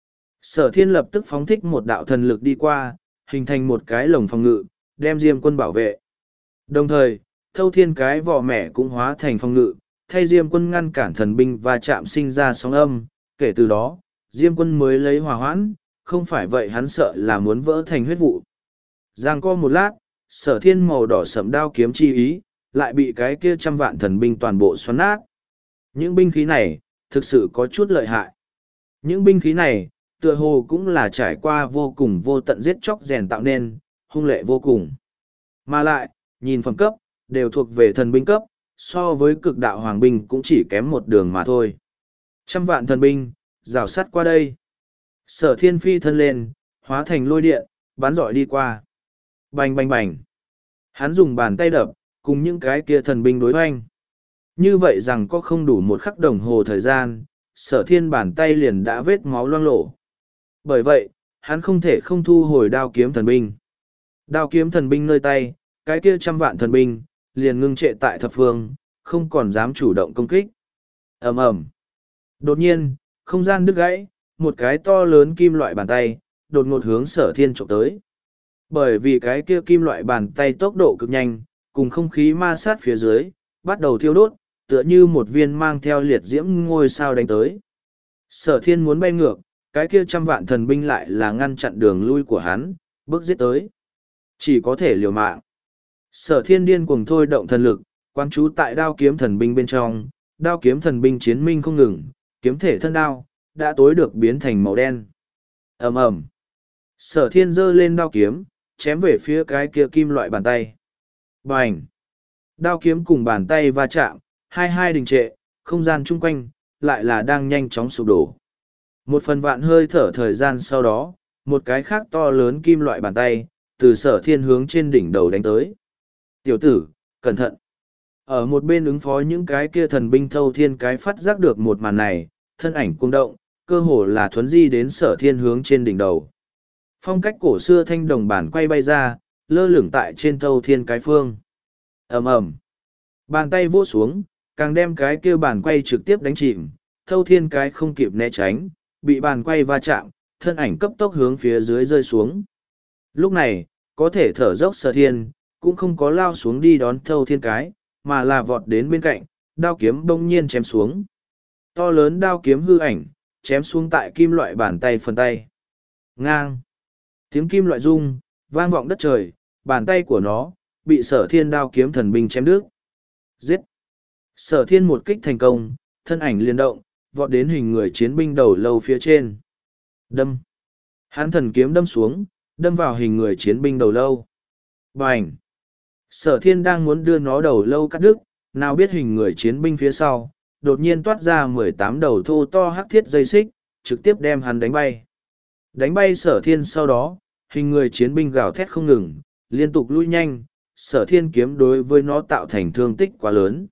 Sở thiên lập tức phóng thích một đạo thần lực đi qua, hình thành một cái lồng phòng ngự, đem Diêm Quân bảo vệ. Đồng thời, thâu thiên cái vỏ mẻ cũng hóa thành phòng ngự, thay Diêm Quân ngăn cản thần binh và chạm sinh ra sóng âm. Kể từ đó, Diêm Quân mới lấy hòa hoãn, không phải vậy hắn sợ là muốn vỡ thành huyết vụ. Giang co một lát, sở thiên màu đỏ sẫm đao kiếm chi ý, lại bị cái kia trăm vạn thần binh toàn bộ xoắn nát. Những binh khí này, thực sự có chút lợi hại. Những binh khí này, tựa hồ cũng là trải qua vô cùng vô tận giết chóc rèn tạo nên, hung lệ vô cùng. Mà lại, nhìn phẩm cấp, đều thuộc về thần binh cấp, so với cực đạo hoàng binh cũng chỉ kém một đường mà thôi. Trăm vạn thần binh, rào sắt qua đây. Sở thiên phi thân lên, hóa thành lôi điện, bắn rọi đi qua. Bành bành bành. Hắn dùng bàn tay đập, cùng những cái kia thần binh đối hoanh. Như vậy rằng có không đủ một khắc đồng hồ thời gian, sở thiên bàn tay liền đã vết máu loang lổ. Bởi vậy, hắn không thể không thu hồi đao kiếm thần binh. Đao kiếm thần binh nơi tay, cái kia trăm vạn thần binh, liền ngưng trệ tại thập phương, không còn dám chủ động công kích. Ầm ầm. Đột nhiên, không gian đứt gãy, một cái to lớn kim loại bàn tay, đột ngột hướng sở thiên trộm tới. Bởi vì cái kia kim loại bàn tay tốc độ cực nhanh, cùng không khí ma sát phía dưới, bắt đầu thiêu đốt, tựa như một viên mang theo liệt diễm ngôi sao đánh tới. Sở thiên muốn bay ngược, cái kia trăm vạn thần binh lại là ngăn chặn đường lui của hắn, bước giết tới. Chỉ có thể liều mạng. Sở thiên điên cuồng thôi động thần lực, quán trú tại đao kiếm thần binh bên trong, đao kiếm thần binh chiến minh không ngừng, kiếm thể thân đao, đã tối được biến thành màu đen. Ầm ầm. Sở thiên giơ lên đao kiếm, chém về phía cái kia kim loại bàn tay. Bành! Đao kiếm cùng bàn tay va chạm, hai hai đình trệ, không gian chung quanh, lại là đang nhanh chóng sụp đổ. Một phần vạn hơi thở thời gian sau đó, một cái khác to lớn kim loại bàn tay, từ sở thiên hướng trên đỉnh đầu đánh tới. Tiểu tử, cẩn thận! Ở một bên ứng phó những cái kia thần binh thâu thiên cái phát giác được một màn này, thân ảnh cung động, cơ hồ là thuấn di đến sở thiên hướng trên đỉnh đầu. Phong cách cổ xưa thanh đồng bản quay bay ra, lơ lửng tại trên thâu thiên cái phương. Ầm ầm. Bàn tay vỗ xuống, càng đem cái kia bàn quay trực tiếp đánh chìm, thâu thiên cái không kịp né tránh, bị bàn quay va chạm, thân ảnh cấp tốc hướng phía dưới rơi xuống. Lúc này, có thể thở dốc sở thiên, cũng không có lao xuống đi đón thâu thiên cái, mà là vọt đến bên cạnh, đao kiếm bỗng nhiên chém xuống. To lớn đao kiếm hư ảnh, chém xuống tại kim loại bàn tay phần tay. Ngang. Tiếng kim loại rung, vang vọng đất trời, bàn tay của nó, bị sở thiên đao kiếm thần binh chém đứt. Giết! Sở thiên một kích thành công, thân ảnh liên động, vọt đến hình người chiến binh đầu lâu phía trên. Đâm! Hán thần kiếm đâm xuống, đâm vào hình người chiến binh đầu lâu. Bành! Sở thiên đang muốn đưa nó đầu lâu cắt đứt, nào biết hình người chiến binh phía sau, đột nhiên toát ra mười tám đầu thô to hắc thiết dây xích, trực tiếp đem hắn đánh bay. Đánh bay sở thiên sau đó, hình người chiến binh gào thét không ngừng, liên tục lui nhanh, sở thiên kiếm đối với nó tạo thành thương tích quá lớn.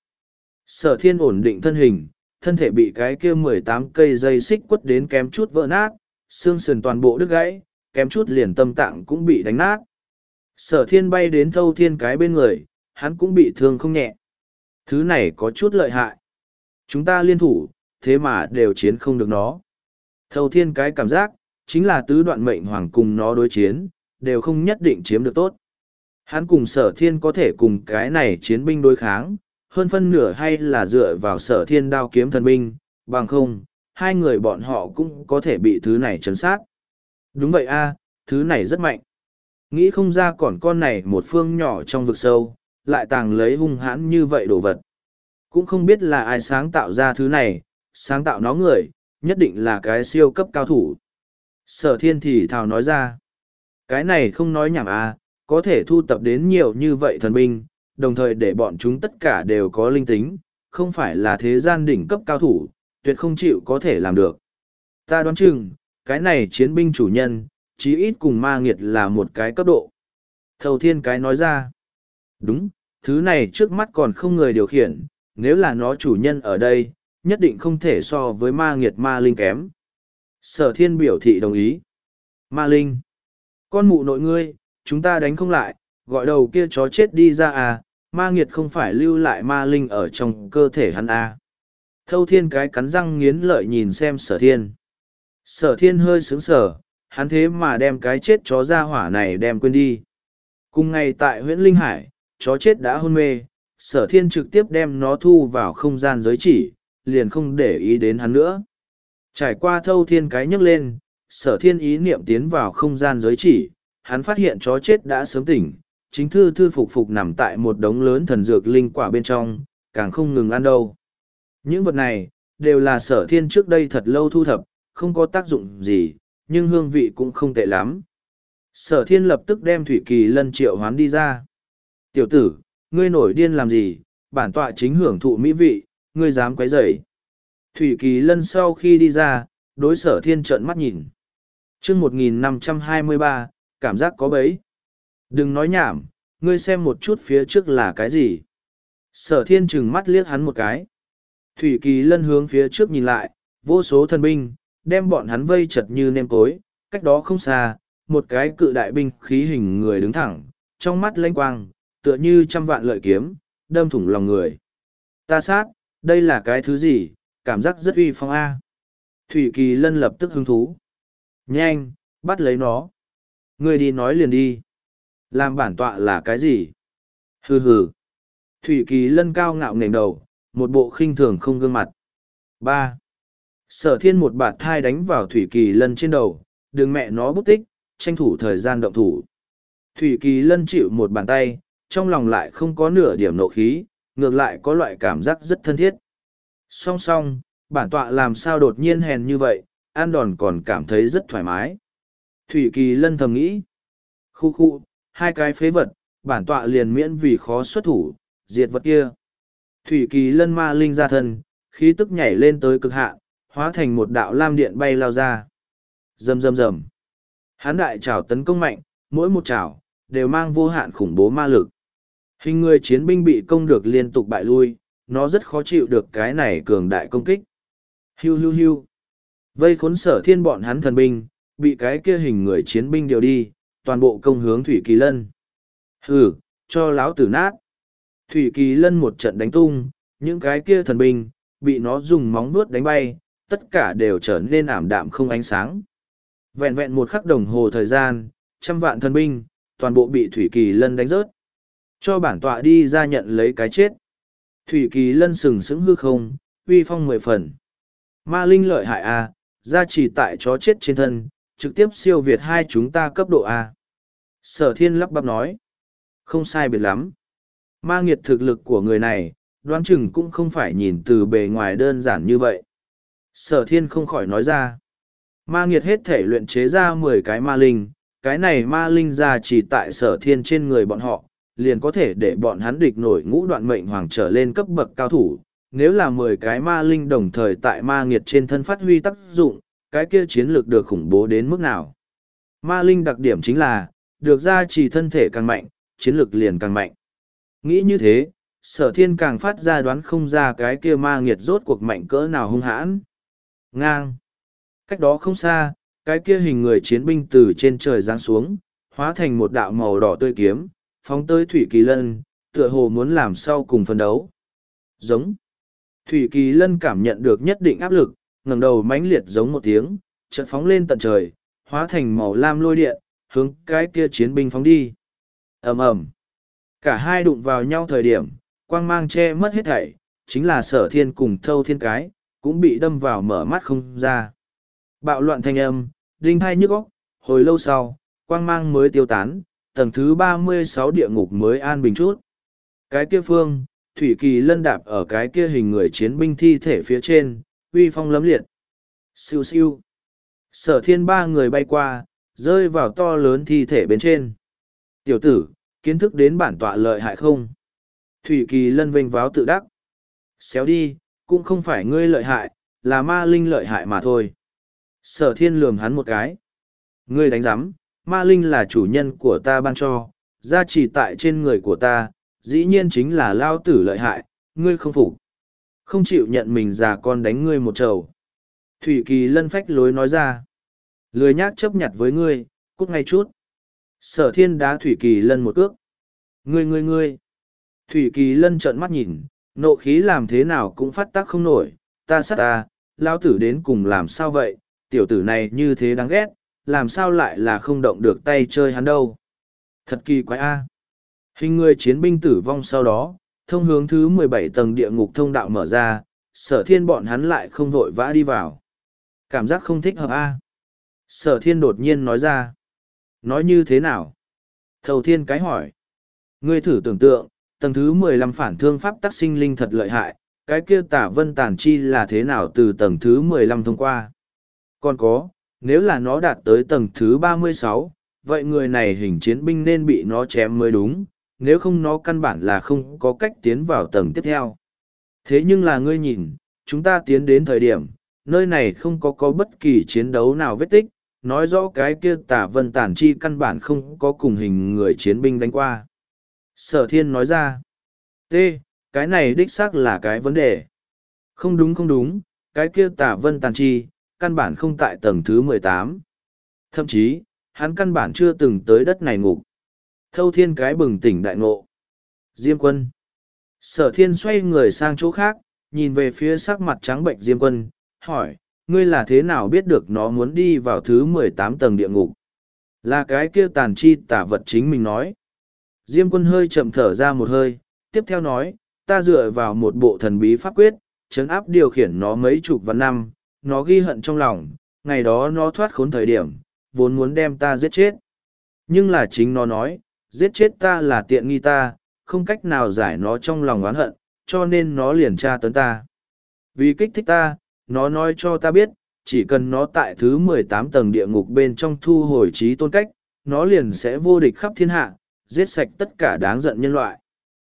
Sở thiên ổn định thân hình, thân thể bị cái kia mười tám cây dây xích quất đến kém chút vỡ nát, xương sườn toàn bộ đứt gãy, kém chút liền tâm tạng cũng bị đánh nát. Sở thiên bay đến thâu thiên cái bên người, hắn cũng bị thương không nhẹ. Thứ này có chút lợi hại. Chúng ta liên thủ, thế mà đều chiến không được nó. Thâu thiên cái cảm giác, chính là tứ đoạn mệnh hoàng cùng nó đối chiến, đều không nhất định chiếm được tốt. Hắn cùng sở thiên có thể cùng cái này chiến binh đối kháng, hơn phân nửa hay là dựa vào sở thiên đao kiếm thần binh, bằng không, hai người bọn họ cũng có thể bị thứ này chấn sát. Đúng vậy a, thứ này rất mạnh. Nghĩ không ra còn con này một phương nhỏ trong vực sâu, lại tàng lấy hung hãn như vậy đồ vật. Cũng không biết là ai sáng tạo ra thứ này, sáng tạo nó người, nhất định là cái siêu cấp cao thủ. Sở thiên thì thào nói ra. Cái này không nói nhảm à, có thể thu tập đến nhiều như vậy thần binh, đồng thời để bọn chúng tất cả đều có linh tính, không phải là thế gian đỉnh cấp cao thủ, tuyệt không chịu có thể làm được. Ta đoán chừng, cái này chiến binh chủ nhân, chí ít cùng ma nghiệt là một cái cấp độ. Thầu thiên cái nói ra. Đúng, thứ này trước mắt còn không người điều khiển, nếu là nó chủ nhân ở đây, nhất định không thể so với ma nghiệt ma linh kém. Sở thiên biểu thị đồng ý. Ma linh. Con mụ nội ngươi, chúng ta đánh không lại, gọi đầu kia chó chết đi ra à, ma nghiệt không phải lưu lại ma linh ở trong cơ thể hắn à. Thâu thiên cái cắn răng nghiến lợi nhìn xem sở thiên. Sở thiên hơi sướng sở, hắn thế mà đem cái chết chó ra hỏa này đem quên đi. Cùng ngày tại huyện Linh Hải, chó chết đã hôn mê, sở thiên trực tiếp đem nó thu vào không gian giới chỉ, liền không để ý đến hắn nữa. Trải qua thâu thiên cái nhấc lên, sở thiên ý niệm tiến vào không gian giới chỉ, hắn phát hiện chó chết đã sớm tỉnh, chính thư thư phục phục nằm tại một đống lớn thần dược linh quả bên trong, càng không ngừng ăn đâu. Những vật này, đều là sở thiên trước đây thật lâu thu thập, không có tác dụng gì, nhưng hương vị cũng không tệ lắm. Sở thiên lập tức đem Thủy Kỳ Lân triệu hoán đi ra. Tiểu tử, ngươi nổi điên làm gì, bản tọa chính hưởng thụ mỹ vị, ngươi dám quấy rầy. Thủy Kỳ Lân sau khi đi ra, đối sở thiên trợn mắt nhìn. chương một nghìn năm trăm hai mươi ba, cảm giác có bấy. Đừng nói nhảm, ngươi xem một chút phía trước là cái gì. Sở thiên trừng mắt liếc hắn một cái. Thủy Kỳ Lân hướng phía trước nhìn lại, vô số thần binh, đem bọn hắn vây chật như nêm cối, cách đó không xa, một cái cự đại binh khí hình người đứng thẳng, trong mắt lanh quang, tựa như trăm vạn lợi kiếm, đâm thủng lòng người. Ta sát, đây là cái thứ gì, cảm giác rất uy phong a. Thủy Kỳ Lân lập tức hứng thú. Nhanh, bắt lấy nó. Ngươi đi nói liền đi. Làm bản tọa là cái gì? Hừ hừ. Thủy Kỳ Lân cao ngạo nghềnh đầu, một bộ khinh thường không gương mặt. Ba. Sở thiên một bạt thai đánh vào Thủy Kỳ Lân trên đầu, đừng mẹ nó bút tích, tranh thủ thời gian động thủ. Thủy Kỳ Lân chịu một bàn tay, trong lòng lại không có nửa điểm nộ khí, ngược lại có loại cảm giác rất thân thiết. Song song, bản tọa làm sao đột nhiên hèn như vậy, ăn đòn còn cảm thấy rất thoải mái. Thủy Kỳ Lân thầm nghĩ. Khu khu, hai cái phế vật, bản tọa liền miễn vì khó xuất thủ, diệt vật kia. Thủy Kỳ Lân ma linh ra thân, khí tức nhảy lên tới cực hạn, hóa thành một đạo lam điện bay lao ra. Rầm rầm rầm. Hán đại trảo tấn công mạnh, mỗi một trảo đều mang vô hạn khủng bố ma lực. Hình người chiến binh bị công được liên tục bại lui, nó rất khó chịu được cái này cường đại công kích. Hiu hiu hiu. Vây khốn sở thiên bọn hắn thần binh, bị cái kia hình người chiến binh điều đi, toàn bộ công hướng Thủy Kỳ Lân. Hừ, cho láo tử nát. Thủy Kỳ Lân một trận đánh tung, những cái kia thần binh, bị nó dùng móng vuốt đánh bay, tất cả đều trở nên ảm đạm không ánh sáng. Vẹn vẹn một khắc đồng hồ thời gian, trăm vạn thần binh, toàn bộ bị Thủy Kỳ Lân đánh rớt. Cho bản tọa đi ra nhận lấy cái chết. Thủy Kỳ Lân sừng sững hư không, uy phong mười phần. Ma linh lợi hại A, gia trì tại chó chết trên thân, trực tiếp siêu việt hai chúng ta cấp độ A. Sở thiên lắp bắp nói. Không sai biệt lắm. Ma nghiệt thực lực của người này, đoán chừng cũng không phải nhìn từ bề ngoài đơn giản như vậy. Sở thiên không khỏi nói ra. Ma nghiệt hết thể luyện chế ra mười cái ma linh, cái này ma linh ra chỉ tại sở thiên trên người bọn họ, liền có thể để bọn hắn địch nổi ngũ đoạn mệnh hoàng trở lên cấp bậc cao thủ. Nếu là mười cái ma linh đồng thời tại ma nghiệt trên thân phát huy tác dụng, cái kia chiến lược được khủng bố đến mức nào. Ma linh đặc điểm chính là, được ra chỉ thân thể càng mạnh, chiến lược liền càng mạnh. Nghĩ như thế, sở thiên càng phát ra đoán không ra cái kia ma nghiệt rốt cuộc mạnh cỡ nào hung hãn. Ngang. Cách đó không xa, cái kia hình người chiến binh từ trên trời giáng xuống, hóa thành một đạo màu đỏ tươi kiếm, phóng tới Thủy Kỳ Lân, tựa hồ muốn làm sau cùng phân đấu. Giống. Thủy Kỳ Lân cảm nhận được nhất định áp lực, ngẩng đầu mãnh liệt giống một tiếng, chợt phóng lên tận trời, hóa thành màu lam lôi điện, hướng cái kia chiến binh phóng đi. Ầm ầm. Cả hai đụng vào nhau thời điểm, quang mang che mất hết thảy, chính là Sở Thiên cùng Thâu Thiên cái, cũng bị đâm vào mở mắt không ra. Bạo loạn thanh âm, đinh hai nhức óc, hồi lâu sau, quang mang mới tiêu tán, tầng thứ ba mươi sáu địa ngục mới an bình chút. Cái kia phương, Thủy Kỳ Lân đạp ở cái kia hình người chiến binh thi thể phía trên, uy phong lấm liệt. Siêu siêu. Sở Thiên ba người bay qua, rơi vào to lớn thi thể bên trên. Tiểu tử, kiến thức đến bản tọa lợi hại không? Thủy Kỳ Lân vênh váo tự đắc. Xéo đi, cũng không phải ngươi lợi hại, là ma linh lợi hại mà thôi. Sở Thiên lườm hắn một cái. Ngươi đánh giám, ma linh là chủ nhân của ta ban cho, gia trì tại trên người của ta, dĩ nhiên chính là lao tử lợi hại, ngươi không phục. Không chịu nhận mình già con đánh ngươi một trầu. Thủy Kỳ Lân phách lối nói ra. Lười nhác chấp nhặt với ngươi, cút ngay chút. Sở Thiên đá Thủy Kỳ Lân một cước. Ngươi ngươi ngươi. Thủy Kỳ Lân trợn mắt nhìn, nộ khí làm thế nào cũng phát tác không nổi. Ta sát ta, lao tử đến cùng làm sao vậy, tiểu tử này như thế đáng ghét, làm sao lại là không động được tay chơi hắn đâu. Thật kỳ quái a. Hình người chiến binh tử vong sau đó, thông hướng thứ mười bảy tầng địa ngục thông đạo mở ra, Sở Thiên bọn hắn lại không vội vã đi vào. Cảm giác không thích hợp a. Sở Thiên đột nhiên nói ra. Nói như thế nào? Thầu Thiên cái hỏi. Ngươi thử tưởng tượng, tầng thứ mười lăm phản thương pháp tắc sinh linh thật lợi hại, cái kia tả vân tản chi là thế nào từ tầng thứ mười lăm thông qua? Còn có, nếu là nó đạt tới tầng thứ ba mươi sáu, vậy người này hình chiến binh nên bị nó chém mới đúng, nếu không nó căn bản là không có cách tiến vào tầng tiếp theo. Thế nhưng là ngươi nhìn, chúng ta tiến đến thời điểm, nơi này không có có bất kỳ chiến đấu nào vết tích, nói rõ cái kia tả vân tản chi căn bản không có cùng hình người chiến binh đánh qua. Sở Thiên nói ra, T, cái này đích xác là cái vấn đề. Không đúng không đúng, cái kia tả vân tản chi, căn bản không tại tầng thứ mười tám. Thậm chí, hắn căn bản chưa từng tới đất này ngục. Thâu Thiên cái bừng tỉnh đại ngộ. Diêm Quân. Sở Thiên xoay người sang chỗ khác, nhìn về phía sắc mặt trắng bệnh Diêm Quân, hỏi, ngươi là thế nào biết được nó muốn đi vào thứ mười tám tầng địa ngục? Là cái kia tàn chi tả vật chính mình nói. Diêm Quân hơi chậm thở ra một hơi, tiếp theo nói, ta dựa vào một bộ thần bí pháp quyết, trấn áp điều khiển nó mấy chục vạn năm, nó ghi hận trong lòng, ngày đó nó thoát khốn thời điểm, vốn muốn đem ta giết chết. Nhưng là chính nó nói, giết chết ta là tiện nghi ta, không cách nào giải nó trong lòng oán hận, cho nên nó liền tra tấn ta. Vì kích thích ta, nó nói cho ta biết, chỉ cần nó tại thứ mười tám tầng địa ngục bên trong thu hồi trí tôn cách, nó liền sẽ vô địch khắp thiên hạ, giết sạch tất cả đáng giận nhân loại.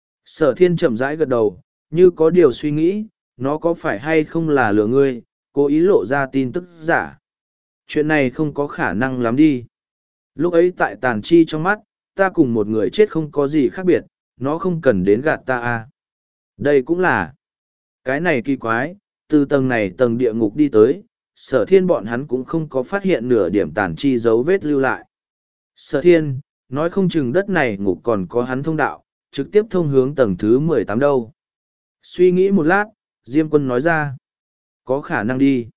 Sở Thiên chậm rãi gật đầu, như có điều suy nghĩ, nó có phải hay không là lừa ngươi, cố ý lộ ra tin tức giả. Chuyện này không có khả năng lắm đi. Lúc ấy tại tàn chi trong mắt, ta cùng một người chết không có gì khác biệt, nó không cần đến gạt ta à. Đây cũng là. Cái này kỳ quái, từ tầng này tầng địa ngục đi tới, Sở Thiên bọn hắn cũng không có phát hiện nửa điểm tàn chi dấu vết lưu lại. Sở Thiên, nói không chừng đất này ngục còn có hắn thông đạo, trực tiếp thông hướng tầng thứ mười tám đâu. Suy nghĩ một lát, Diêm Quân nói ra. Có khả năng đi.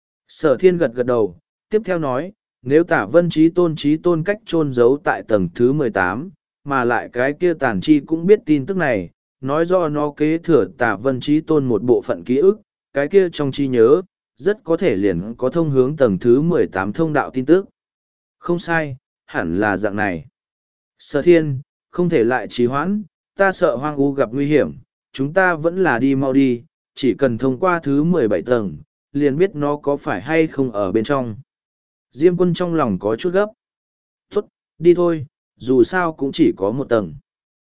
Sở Thiên gật gật đầu, tiếp theo nói, nếu tả vân trí tôn trí tôn cách chôn giấu tại tầng thứ mười tám, mà lại cái kia tàn chi cũng biết tin tức này, nói do nó kế thừa tả vân trí tôn một bộ phận ký ức, cái kia trong trí nhớ, rất có thể liền có thông hướng tầng thứ mười tám thông đạo tin tức. Không sai, hẳn là dạng này. Sở Thiên, không thể lại trì hoãn, ta sợ hoang u gặp nguy hiểm, chúng ta vẫn là đi mau đi, chỉ cần thông qua thứ mười bảy tầng, liền biết nó có phải hay không ở bên trong. Diêm Quân trong lòng có chút gấp. Tốt, đi thôi, dù sao cũng chỉ có một tầng.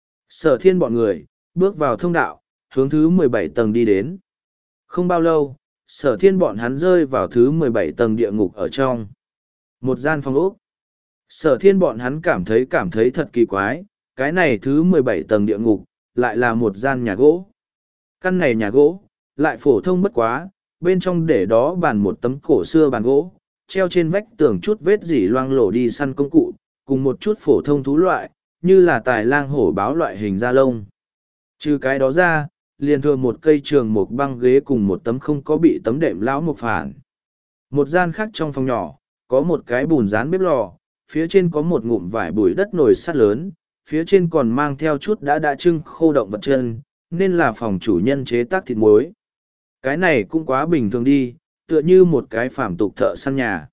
Sở Thiên bọn người, bước vào thông đạo, hướng thứ mười bảy tầng đi đến. Không bao lâu, Sở Thiên bọn hắn rơi vào thứ mười bảy tầng địa ngục ở trong. Một gian phòng ốc. Sở Thiên bọn hắn cảm thấy cảm thấy thật kỳ quái, cái này thứ mười bảy tầng địa ngục, lại là một gian nhà gỗ. Căn này nhà gỗ, lại phổ thông bất quá, bên trong để đó bàn một tấm cổ xưa bàn gỗ, treo trên vách tường chút vết dỉ loang lổ đi săn công cụ, cùng một chút phổ thông thú loại, như là tài lang hổ báo loại hình da lông. Trừ cái đó ra, liền thừa một cây trường một băng ghế cùng một tấm không có bị tấm đệm lão một phản. Một gian khác trong phòng nhỏ, có một cái bùn rán bếp lò, phía trên có một ngụm vải bùi đất nồi sắt lớn, phía trên còn mang theo chút đã đã trưng khô động vật chân, nên là phòng chủ nhân chế tác thịt muối. Cái này cũng quá bình thường đi, tựa như một cái phàm tục thợ săn nhà.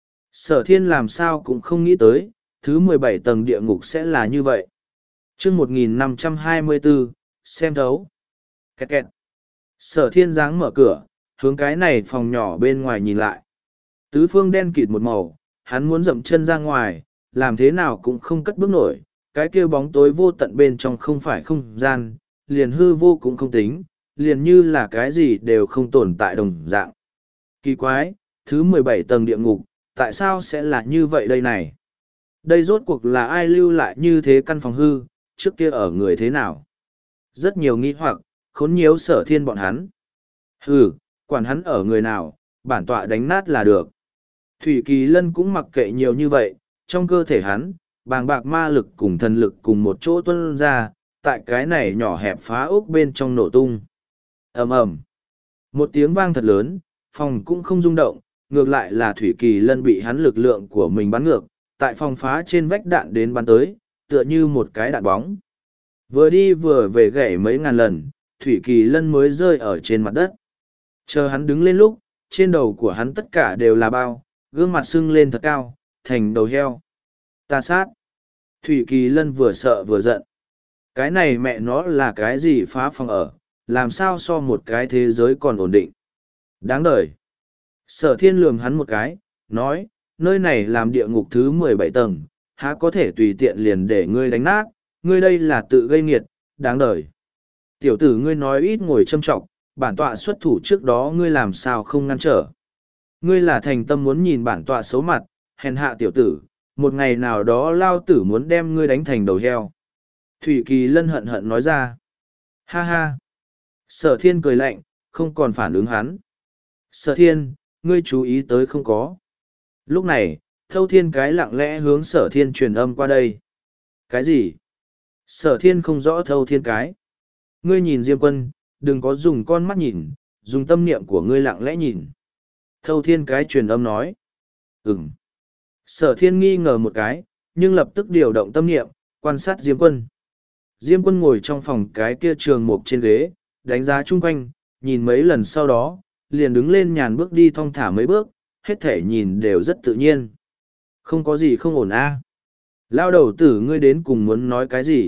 Sở thiên làm sao cũng không nghĩ tới, thứ mười bảy tầng địa ngục sẽ là như vậy. chương một nghìn năm trăm hai mươi bốn, xem thấu. Kẹt kẹt. Sở thiên giáng mở cửa, hướng cái này phòng nhỏ bên ngoài nhìn lại. Tứ phương đen kịt một màu, hắn muốn dậm chân ra ngoài, làm thế nào cũng không cất bước nổi. Cái kia bóng tối vô tận bên trong không phải không gian, liền hư vô cũng không tính, liền như là cái gì đều không tồn tại đồng dạng. Kỳ quái, thứ mười bảy tầng địa ngục, tại sao sẽ là như vậy đây này? Đây rốt cuộc là ai lưu lại như thế căn phòng hư, trước kia ở người thế nào? Rất nhiều nghi hoặc, khốn nhiễu sở thiên bọn hắn. Hừ, quản hắn ở người nào, bản tọa đánh nát là được. Thủy Kỳ Lân cũng mặc kệ nhiều như vậy, trong cơ thể hắn, bàng bạc ma lực cùng thần lực cùng một chỗ tuân ra, tại cái này nhỏ hẹp phá ốc bên trong nổ tung. Ầm ầm. Một tiếng vang thật lớn, phòng cũng không rung động, ngược lại là Thủy Kỳ Lân bị hắn lực lượng của mình bắn ngược, tại phòng phá trên vách đạn đến bắn tới, tựa như một cái đạn bóng. Vừa đi vừa về gãy mấy ngàn lần, Thủy Kỳ Lân mới rơi ở trên mặt đất. Chờ hắn đứng lên lúc, trên đầu của hắn tất cả đều là bao, gương mặt sưng lên thật cao, thành đầu heo. Ta sát. Thủy Kỳ Lân vừa sợ vừa giận. Cái này mẹ nó là cái gì phá phòng ở, làm sao so một cái thế giới còn ổn định. Đáng đời. Sở thiên lường hắn một cái, nói, nơi này làm địa ngục thứ mười bảy tầng, há có thể tùy tiện liền để ngươi đánh nát, ngươi đây là tự gây nghiệt, đáng đời. Tiểu tử ngươi nói ít ngồi châm trọng, bản tọa xuất thủ trước đó ngươi làm sao không ngăn trở. Ngươi là thành tâm muốn nhìn bản tọa xấu mặt, hèn hạ tiểu tử, một ngày nào đó lao tử muốn đem ngươi đánh thành đầu heo. Thủy Kỳ Lân hận hận nói ra. Ha ha. Sở thiên cười lạnh, không còn phản ứng hắn. Sở thiên, ngươi chú ý tới không có. Lúc này, Thâu Thiên cái lặng lẽ hướng Sở thiên truyền âm qua đây. Cái gì? Sở thiên không rõ Thâu Thiên cái. Ngươi nhìn Diêm Quân, đừng có dùng con mắt nhìn, dùng tâm niệm của ngươi lặng lẽ nhìn. Thâu Thiên cái truyền âm nói. Ừm. Sở thiên nghi ngờ một cái, nhưng lập tức điều động tâm niệm, quan sát Diêm Quân. Diêm Quân ngồi trong phòng cái kia trường mục trên ghế, đánh giá chung quanh, nhìn mấy lần sau đó, liền đứng lên nhàn bước đi thong thả mấy bước, hết thể nhìn đều rất tự nhiên. Không có gì không ổn a. À. Lao đầu tử ngươi đến cùng muốn nói cái gì?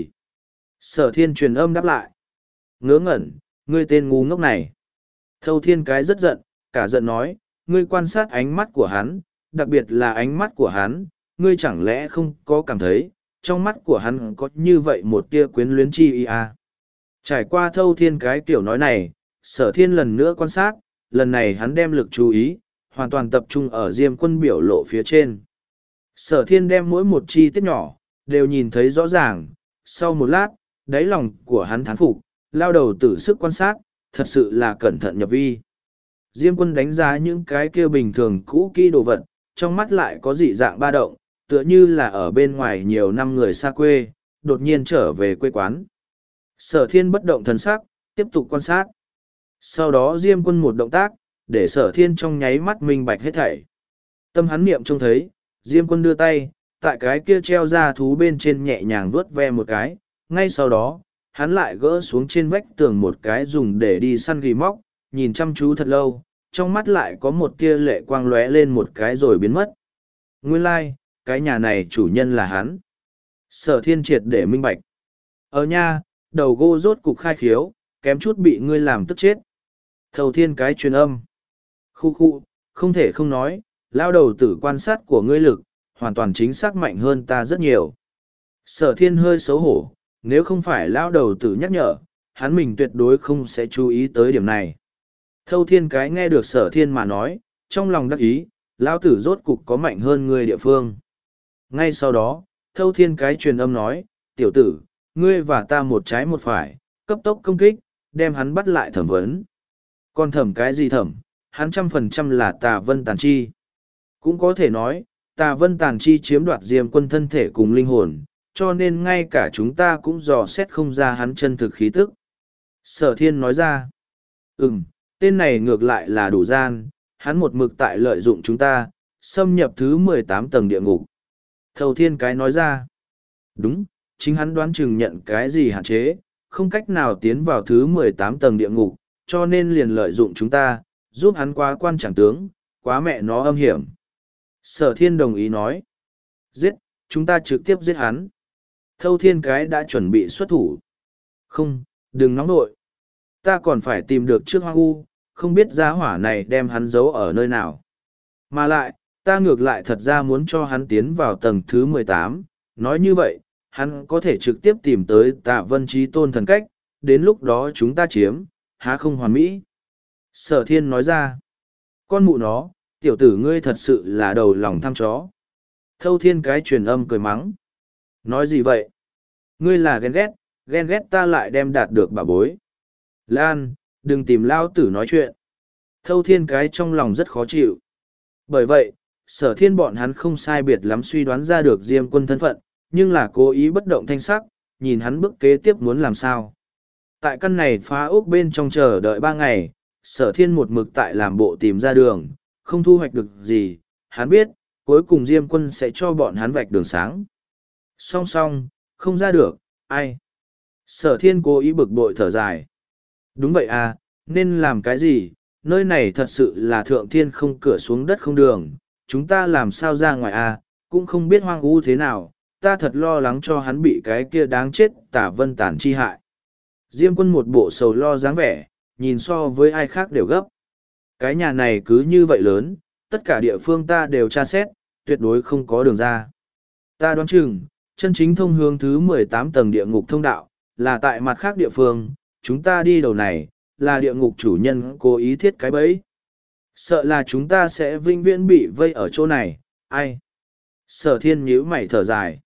Sở thiên truyền âm đáp lại. Ngớ ngẩn, ngươi tên ngu ngốc này. Thâu Thiên cái rất giận, cả giận nói, ngươi quan sát ánh mắt của hắn, đặc biệt là ánh mắt của hắn, ngươi chẳng lẽ không có cảm thấy, trong mắt của hắn có như vậy một tia quyến luyến chi ý à. Trải qua Thâu Thiên cái kiểu nói này, Sở thiên lần nữa quan sát, lần này hắn đem lực chú ý, hoàn toàn tập trung ở Diêm Quân biểu lộ phía trên. Sở thiên đem mỗi một chi tiết nhỏ, đều nhìn thấy rõ ràng, sau một lát, đáy lòng của hắn thán phục, lao đầu tử sức quan sát, thật sự là cẩn thận nhập vi. Diêm Quân đánh giá những cái kia bình thường cũ kỹ đồ vật, trong mắt lại có dị dạng ba động, tựa như là ở bên ngoài nhiều năm người xa quê, đột nhiên trở về quê quán. Sở thiên bất động thần sắc, tiếp tục quan sát. Sau đó Diêm Quân một động tác, để Sở thiên trong nháy mắt minh bạch hết thảy. Tâm hắn niệm trông thấy, Diêm Quân đưa tay, tại cái kia treo ra thú bên trên nhẹ nhàng vuốt ve một cái, ngay sau đó, hắn lại gỡ xuống trên vách tường một cái dùng để đi săn ghi móc, nhìn chăm chú thật lâu, trong mắt lại có một tia lệ quang lóe lên một cái rồi biến mất. Nguyên lai, like, cái nhà này chủ nhân là hắn. Sở thiên triệt để minh bạch. Ở nha, đầu gô rốt cục khai khiếu, kém chút bị ngươi làm tức chết. Thâu Thiên cái truyền âm. Khu khu, không thể không nói, lao đầu tử quan sát của ngươi lực, hoàn toàn chính xác mạnh hơn ta rất nhiều. Sở thiên hơi xấu hổ, nếu không phải lao đầu tử nhắc nhở, hắn mình tuyệt đối không sẽ chú ý tới điểm này. Thâu Thiên cái nghe được Sở thiên mà nói, trong lòng đắc ý, lao tử rốt cục có mạnh hơn ngươi địa phương. Ngay sau đó, Thâu Thiên cái truyền âm nói, tiểu tử, ngươi và ta một trái một phải, cấp tốc công kích, đem hắn bắt lại thẩm vấn. Còn thẩm cái gì thẩm, hắn trăm phần trăm là Tà Vân Tàn Chi. Cũng có thể nói, Tà Vân Tàn Chi chiếm đoạt Diêm Quân thân thể cùng linh hồn, cho nên ngay cả chúng ta cũng dò xét không ra hắn chân thực khí tức. Sở thiên nói ra. Ừm, tên này ngược lại là đủ gian, hắn một mực tại lợi dụng chúng ta, xâm nhập thứ mười tám tầng địa ngục. Thầu thiên cái nói ra. Đúng, chính hắn đoán chừng nhận cái gì hạn chế, không cách nào tiến vào thứ mười tám tầng địa ngục, cho nên liền lợi dụng chúng ta, giúp hắn quá quan chẳng tướng, quá mẹ nó âm hiểm. Sở thiên đồng ý nói. Giết, chúng ta trực tiếp giết hắn. Thâu thiên cái đã chuẩn bị xuất thủ. Không, đừng nóng nội. Ta còn phải tìm được trước hoang u, không biết giá hỏa này đem hắn giấu ở nơi nào. Mà lại, ta ngược lại thật ra muốn cho hắn tiến vào tầng thứ mười tám, nói như vậy, hắn có thể trực tiếp tìm tới Tạ Vân Chí Tôn thần cách, đến lúc đó chúng ta chiếm, há không hoàn mỹ. Sở thiên nói ra, con mụ nó, tiểu tử ngươi thật sự là đầu lòng tham chó. Thâu thiên cái truyền âm cười mắng. Nói gì vậy? Ngươi là ghen ghét, ghen ghét ta lại đem đạt được bà bối. Lan, đừng tìm lao tử nói chuyện. Thâu thiên cái trong lòng rất khó chịu. Bởi vậy, sở thiên bọn hắn không sai biệt lắm suy đoán ra được Diêm Quân thân phận, nhưng là cố ý bất động thanh sắc, nhìn hắn bước kế tiếp muốn làm sao. Tại căn này phá ốc bên trong chờ đợi ba ngày, sở thiên một mực tại làm bộ tìm ra đường, không thu hoạch được gì, hắn biết, cuối cùng Diêm Quân sẽ cho bọn hắn vạch đường sáng. Song song, không ra được, ai? Sở thiên cố ý bực bội thở dài. Đúng vậy à, nên làm cái gì? Nơi này thật sự là thượng thiên không cửa xuống đất không đường, chúng ta làm sao ra ngoài à, cũng không biết hoang u thế nào, ta thật lo lắng cho hắn bị cái kia đáng chết Tả Vân Tản chi hại. Diêm Quân một bộ sầu lo dáng vẻ, nhìn so với ai khác đều gấp. Cái nhà này cứ như vậy lớn, tất cả địa phương ta đều tra xét, tuyệt đối không có đường ra. Ta đoán chừng, chân chính thông hướng thứ mười tám tầng địa ngục thông đạo, là tại mặt khác địa phương, chúng ta đi đầu này, là địa ngục chủ nhân cố ý thiết cái bẫy. Sợ là chúng ta sẽ vinh viễn bị vây ở chỗ này, ai? Sở thiên nhíu mày thở dài.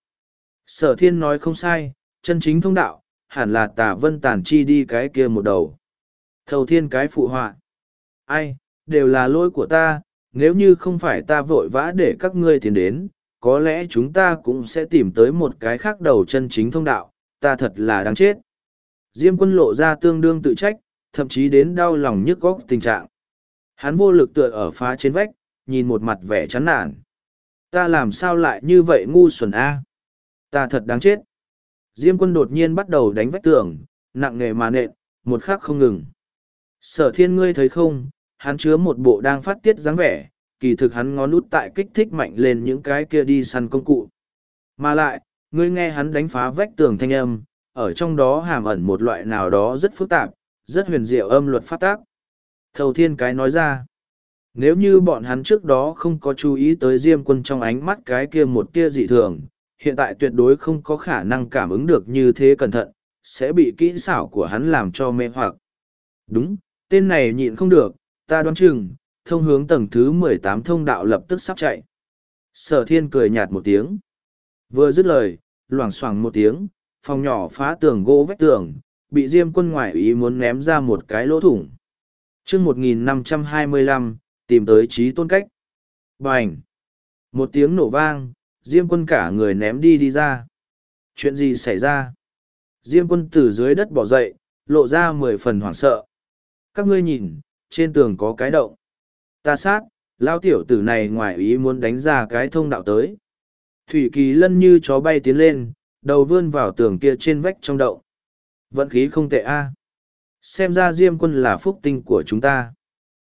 Sở thiên nói không sai, chân chính thông đạo, hẳn là Tả Vân Tản chi đi cái kia một đầu. Thầu thiên cái phụ họa. Ai, đều là lỗi của ta, nếu như không phải ta vội vã để các ngươi tiến đến, có lẽ chúng ta cũng sẽ tìm tới một cái khác đầu chân chính thông đạo, ta thật là đáng chết. Diêm Quân lộ ra tương đương tự trách, thậm chí đến đau lòng nhức góc tình trạng. Hắn vô lực tựa ở phá trên vách, nhìn một mặt vẻ chán nản. Ta làm sao lại như vậy ngu xuẩn a? Ta thật đáng chết. Diêm Quân đột nhiên bắt đầu đánh vách tường, nặng nề mà nện, một khắc không ngừng. Sở thiên ngươi thấy không, hắn chứa một bộ đang phát tiết dáng vẻ, kỳ thực hắn ngón út tại kích thích mạnh lên những cái kia đi săn công cụ. Mà lại, ngươi nghe hắn đánh phá vách tường thanh âm, ở trong đó hàm ẩn một loại nào đó rất phức tạp, rất huyền diệu âm luật pháp tác. Thầu thiên cái nói ra, nếu như bọn hắn trước đó không có chú ý tới Diêm Quân trong ánh mắt cái kia một tia dị thường, hiện tại tuyệt đối không có khả năng cảm ứng được như thế cẩn thận, sẽ bị kỹ xảo của hắn làm cho mê hoặc. Đúng, tên này nhịn không được, ta đoán chừng, thông hướng tầng thứ mười tám thông đạo lập tức sắp chạy. Sở thiên cười nhạt một tiếng. Vừa dứt lời, loảng xoảng một tiếng, phòng nhỏ phá tường gỗ vách tường, bị Diêm Quân ngoại ý muốn ném ra một cái lỗ thủng. chương một nghìn năm trăm hai mươi lăm, tìm tới trí tôn cách. Bành! Một tiếng nổ vang, Diêm Quân cả người ném đi đi ra. Chuyện gì xảy ra? Diêm Quân từ dưới đất bỏ dậy, lộ ra mười phần hoảng sợ. Các ngươi nhìn, trên tường có cái động. Ta sát, lao tiểu tử này ngoài ý muốn đánh ra cái thông đạo tới. Thủy Kỳ Lân như chó bay tiến lên, đầu vươn vào tường kia trên vách trong động. Vận khí không tệ a. Xem ra Diêm Quân là phúc tinh của chúng ta.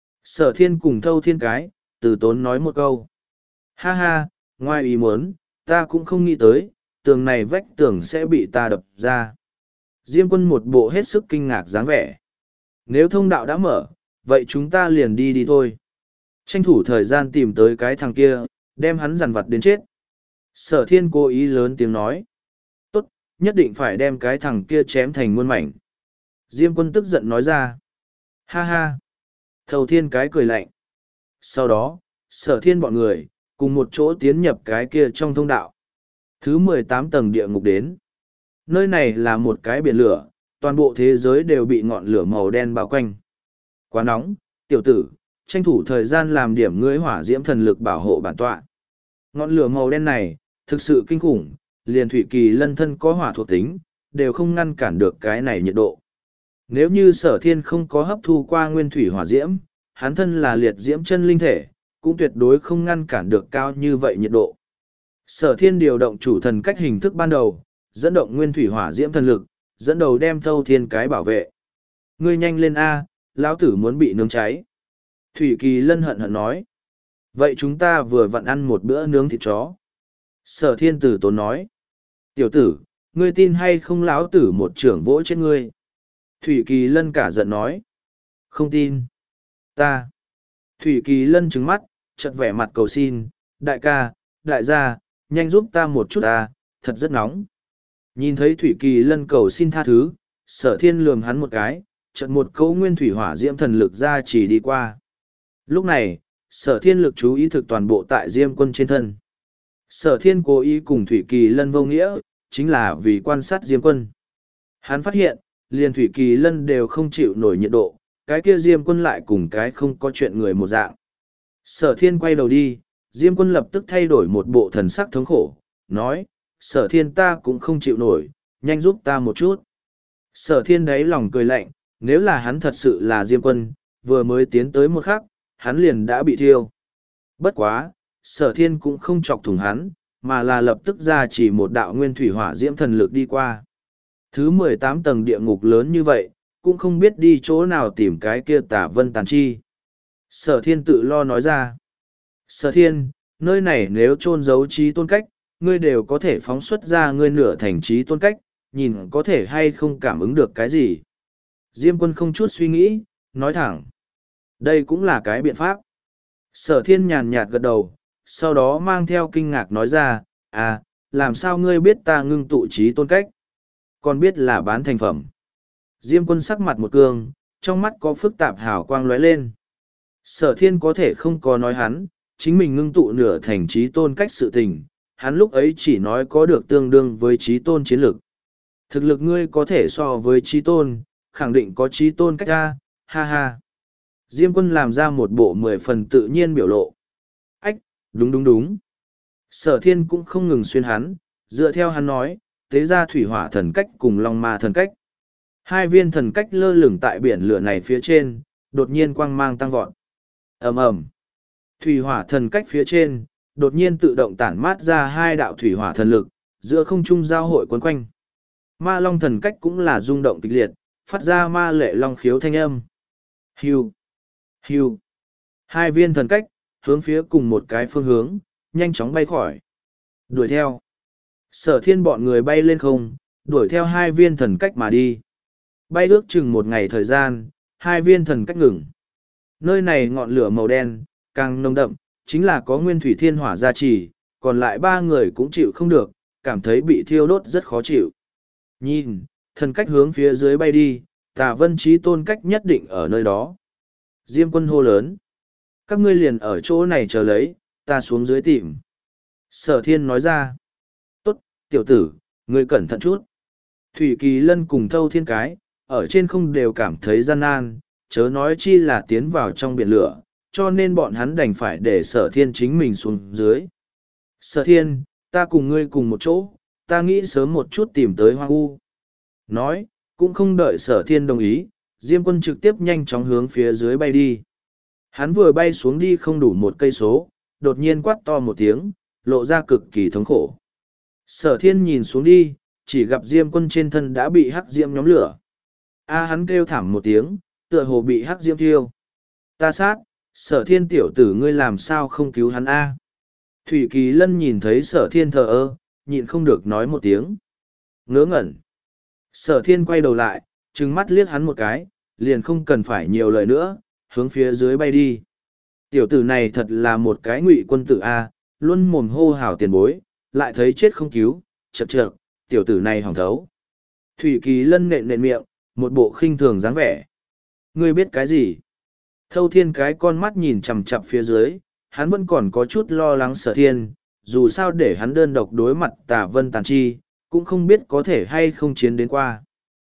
Sở thiên cùng thâu thiên cái, từ tốn nói một câu. Ha ha, ngoài ý muốn, ta cũng không nghĩ tới, tường này vách tường sẽ bị ta đập ra. Diêm Quân một bộ hết sức kinh ngạc dáng vẻ. Nếu thông đạo đã mở, vậy chúng ta liền đi đi thôi. Tranh thủ thời gian tìm tới cái thằng kia, đem hắn dằn vặt đến chết. Sở thiên cố ý lớn tiếng nói. Tốt, nhất định phải đem cái thằng kia chém thành muôn mảnh. Diêm Quân tức giận nói ra. Ha ha. Thầu thiên cái cười lạnh. Sau đó, sở thiên bọn người, cùng một chỗ tiến nhập cái kia trong thông đạo. Thứ mười tám tầng địa ngục đến. Nơi này là một cái biển lửa, toàn bộ thế giới đều bị ngọn lửa màu đen bao quanh. Quá nóng, tiểu tử, tranh thủ thời gian làm điểm ngươi hỏa diễm thần lực bảo hộ bản tọa. Ngọn lửa màu đen này, thực sự kinh khủng, liền Thủy Kỳ Lân thân có hỏa thuộc tính, đều không ngăn cản được cái này nhiệt độ. Nếu như sở thiên không có hấp thu qua nguyên thủy hỏa diễm, hắn thân là liệt diễm chân linh thể, cũng tuyệt đối không ngăn cản được cao như vậy nhiệt độ. Sở thiên điều động chủ thần cách hình thức ban đầu, dẫn động nguyên thủy hỏa diễm thần lực, dẫn đầu đem thâu thiên cái bảo vệ. Ngươi nhanh lên A, lão tử muốn bị nướng cháy. Thủy Kỳ Lân hận hận nói. Vậy chúng ta vừa vặn ăn một bữa nướng thịt chó. Sở thiên tử tốn nói. Tiểu tử, ngươi tin hay không lão tử một trưởng vỗ chết ngươi. Thủy Kỳ Lân cả giận nói. Không tin. Ta. Thủy Kỳ Lân trừng mắt, chợt vẻ mặt cầu xin. Đại ca, đại gia, nhanh giúp ta một chút ta, thật rất nóng. Nhìn thấy Thủy Kỳ Lân cầu xin tha thứ, sở thiên lườm hắn một cái, chợt một cấu nguyên thủy hỏa diễm thần lực ra chỉ đi qua. Lúc này, sở thiên lực chú ý thực toàn bộ tại Diêm Quân trên thân. Sở thiên cố ý cùng Thủy Kỳ Lân vô nghĩa, chính là vì quan sát Diêm Quân. Hắn phát hiện, liền Thủy Kỳ Lân đều không chịu nổi nhiệt độ, cái kia Diêm Quân lại cùng cái không có chuyện người một dạng. Sở thiên quay đầu đi, Diêm Quân lập tức thay đổi một bộ thần sắc thống khổ, nói, sở thiên ta cũng không chịu nổi, nhanh giúp ta một chút. Sở thiên đáy lòng cười lạnh, nếu là hắn thật sự là Diêm Quân, vừa mới tiến tới một khắc, hắn liền đã bị thiêu. Bất quá, sở thiên cũng không chọc thủng hắn, mà là lập tức ra chỉ một đạo nguyên thủy hỏa diễm thần lực đi qua. Thứ mười tám tầng địa ngục lớn như vậy, cũng không biết đi chỗ nào tìm cái kia tả vân tàn chi. Sở thiên tự lo nói ra. Sở thiên, nơi này nếu chôn giấu trí tôn cách, ngươi đều có thể phóng xuất ra ngươi nửa thành trí tôn cách, nhìn có thể hay không cảm ứng được cái gì. Diêm Quân không chút suy nghĩ, nói thẳng. Đây cũng là cái biện pháp. Sở thiên nhàn nhạt gật đầu, sau đó mang theo kinh ngạc nói ra, à, làm sao ngươi biết ta ngưng tụ trí tôn cách? Còn biết là bán thành phẩm. Diêm Quân sắc mặt một cương, trong mắt có phức tạp hào quang lóe lên. Sở thiên có thể không có nói hắn, chính mình ngưng tụ nửa thành trí tôn cách sự tình, hắn lúc ấy chỉ nói có được tương đương với trí tôn chiến lực. Thực lực ngươi có thể so với trí tôn, khẳng định có trí tôn cách ra, ha ha. Diêm Quân làm ra một bộ mười phần tự nhiên biểu lộ. Ách, đúng đúng đúng. Sở thiên cũng không ngừng xuyên hắn, dựa theo hắn nói, tế ra thủy hỏa thần cách cùng long ma thần cách. Hai viên thần cách lơ lửng tại biển lửa này phía trên, đột nhiên quang mang tăng vọt. Ầm ầm. Thủy hỏa thần cách phía trên, đột nhiên tự động tản mát ra hai đạo thủy hỏa thần lực, giữa không trung giao hội quấn quanh. Ma long thần cách cũng là rung động kịch liệt, phát ra ma lệ long khiếu thanh âm. Hiu, hiu. Hai viên thần cách, hướng phía cùng một cái phương hướng, nhanh chóng bay khỏi. Đuổi theo. Sở thiên bọn người bay lên không, đuổi theo hai viên thần cách mà đi. Bay ước chừng một ngày thời gian, hai viên thần cách ngừng. Nơi này ngọn lửa màu đen, càng nồng đậm, chính là có nguyên thủy thiên hỏa gia trì, còn lại ba người cũng chịu không được, cảm thấy bị thiêu đốt rất khó chịu. Nhìn, thần cách hướng phía dưới bay đi, Tà Vân Chí Tôn cách nhất định ở nơi đó. Diêm Quân hô lớn. Các ngươi liền ở chỗ này chờ lấy, ta xuống dưới tìm. Sở thiên nói ra. Tốt, tiểu tử, ngươi cẩn thận chút. Thủy Kỳ Lân cùng Thâu Thiên Cái, ở trên không đều cảm thấy gian nan, chớ nói chi là tiến vào trong biển lửa, cho nên bọn hắn đành phải để sở thiên chính mình xuống dưới. Sở thiên, ta cùng ngươi cùng một chỗ, ta nghĩ sớm một chút tìm tới hoang u. Nói, cũng không đợi sở thiên đồng ý, Diêm Quân trực tiếp nhanh chóng hướng phía dưới bay đi. Hắn vừa bay xuống đi không đủ một cây số, đột nhiên quát to một tiếng, lộ ra cực kỳ thống khổ. Sở thiên nhìn xuống đi, chỉ gặp Diêm Quân trên thân đã bị hắc diễm nhóm lửa. A hắn kêu thảm một tiếng, tựa hồ bị hắc diễm thiêu. Ta sát, sở thiên tiểu tử ngươi làm sao không cứu hắn A. Thủy Kỳ Lân nhìn thấy sở thiên thờ ơ, nhịn không được nói một tiếng. Ngớ ngẩn. Sở thiên quay đầu lại, trừng mắt liếc hắn một cái, liền không cần phải nhiều lời nữa, hướng phía dưới bay đi. Tiểu tử này thật là một cái ngụy quân tử A, luôn mồm hô hào tiền bối, lại thấy chết không cứu, chật chật, tiểu tử này hỏng thấu. Thủy Kỳ Lân nện nện miệng, một bộ khinh thường dáng vẻ. Ngươi biết cái gì? Thâu Thiên Cái con mắt nhìn chằm chằm phía dưới, hắn vẫn còn có chút lo lắng sở thiên, dù sao để hắn đơn độc đối mặt Tà Vân Tàn Chi, cũng không biết có thể hay không chiến đến qua.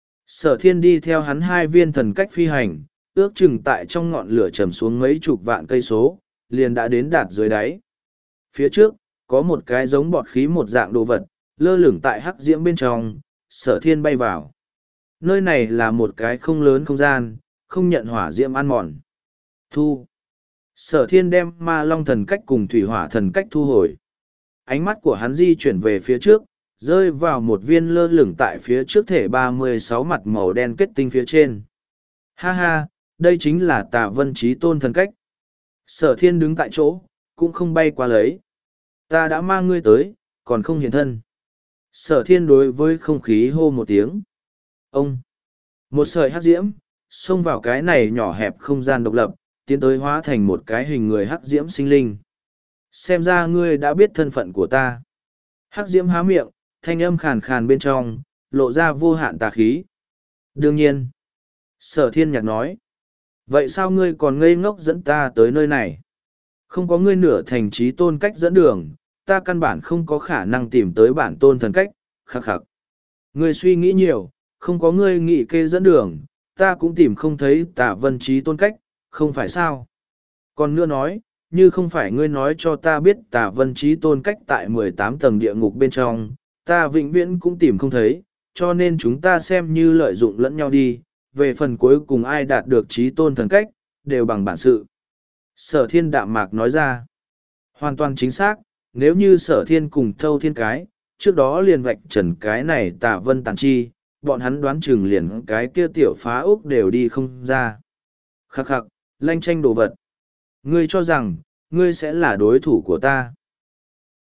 Sở thiên đi theo hắn hai viên thần cách phi hành, ước chừng tại trong ngọn lửa trầm xuống mấy chục vạn cây số, liền đã đến đạt dưới đáy. Phía trước, có một cái giống bọt khí một dạng đồ vật, lơ lửng tại hắc diễm bên trong, sở thiên bay vào. Nơi này là một cái không lớn không gian, không nhận hỏa diễm ăn mòn. Thu. Sở thiên đem ma long thần cách cùng thủy hỏa thần cách thu hồi. Ánh mắt của hắn di chuyển về phía trước, rơi vào một viên lơ lửng tại phía trước thể ba mươi sáu mặt màu đen kết tinh phía trên. Ha ha, đây chính là Tà Vân Chí Tôn thần cách. Sở thiên đứng tại chỗ, cũng không bay qua lấy. Ta đã mang ngươi tới, còn không hiện thân. Sở thiên đối với không khí hô một tiếng. Ông! Một sợi hắc diễm, xông vào cái này nhỏ hẹp không gian độc lập, tiến tới hóa thành một cái hình người hắc diễm sinh linh. Xem ra ngươi đã biết thân phận của ta. Hắc diễm há miệng, thanh âm khàn khàn bên trong, lộ ra vô hạn tà khí. Đương nhiên. Sở thiên nhạc nói. Vậy sao ngươi còn ngây ngốc dẫn ta tới nơi này? Không có ngươi nửa thành trí tôn cách dẫn đường, ta căn bản không có khả năng tìm tới bản tôn thần cách, khắc khắc. Ngươi suy nghĩ nhiều, không có ngươi nghị kê dẫn đường, ta cũng tìm không thấy Tà Vân Chí Tôn cách, không phải sao? Còn nữa nói, như không phải ngươi nói cho ta biết Tà Vân Chí Tôn cách tại mười tám tầng địa ngục bên trong, ta vĩnh viễn cũng tìm không thấy, cho nên chúng ta xem như lợi dụng lẫn nhau đi, về phần cuối cùng ai đạt được Chí Tôn thần cách, đều bằng bản sự. Sở thiên đạm mạc nói ra, hoàn toàn chính xác, nếu như sở thiên cùng thâu thiên cái, trước đó liền vạch trần cái này Tà Vân tàn chi, bọn hắn đoán chừng liền cái kia tiểu phá ốc đều đi không ra. Khắc khắc, lanh tranh đồ vật. Ngươi cho rằng, ngươi sẽ là đối thủ của ta.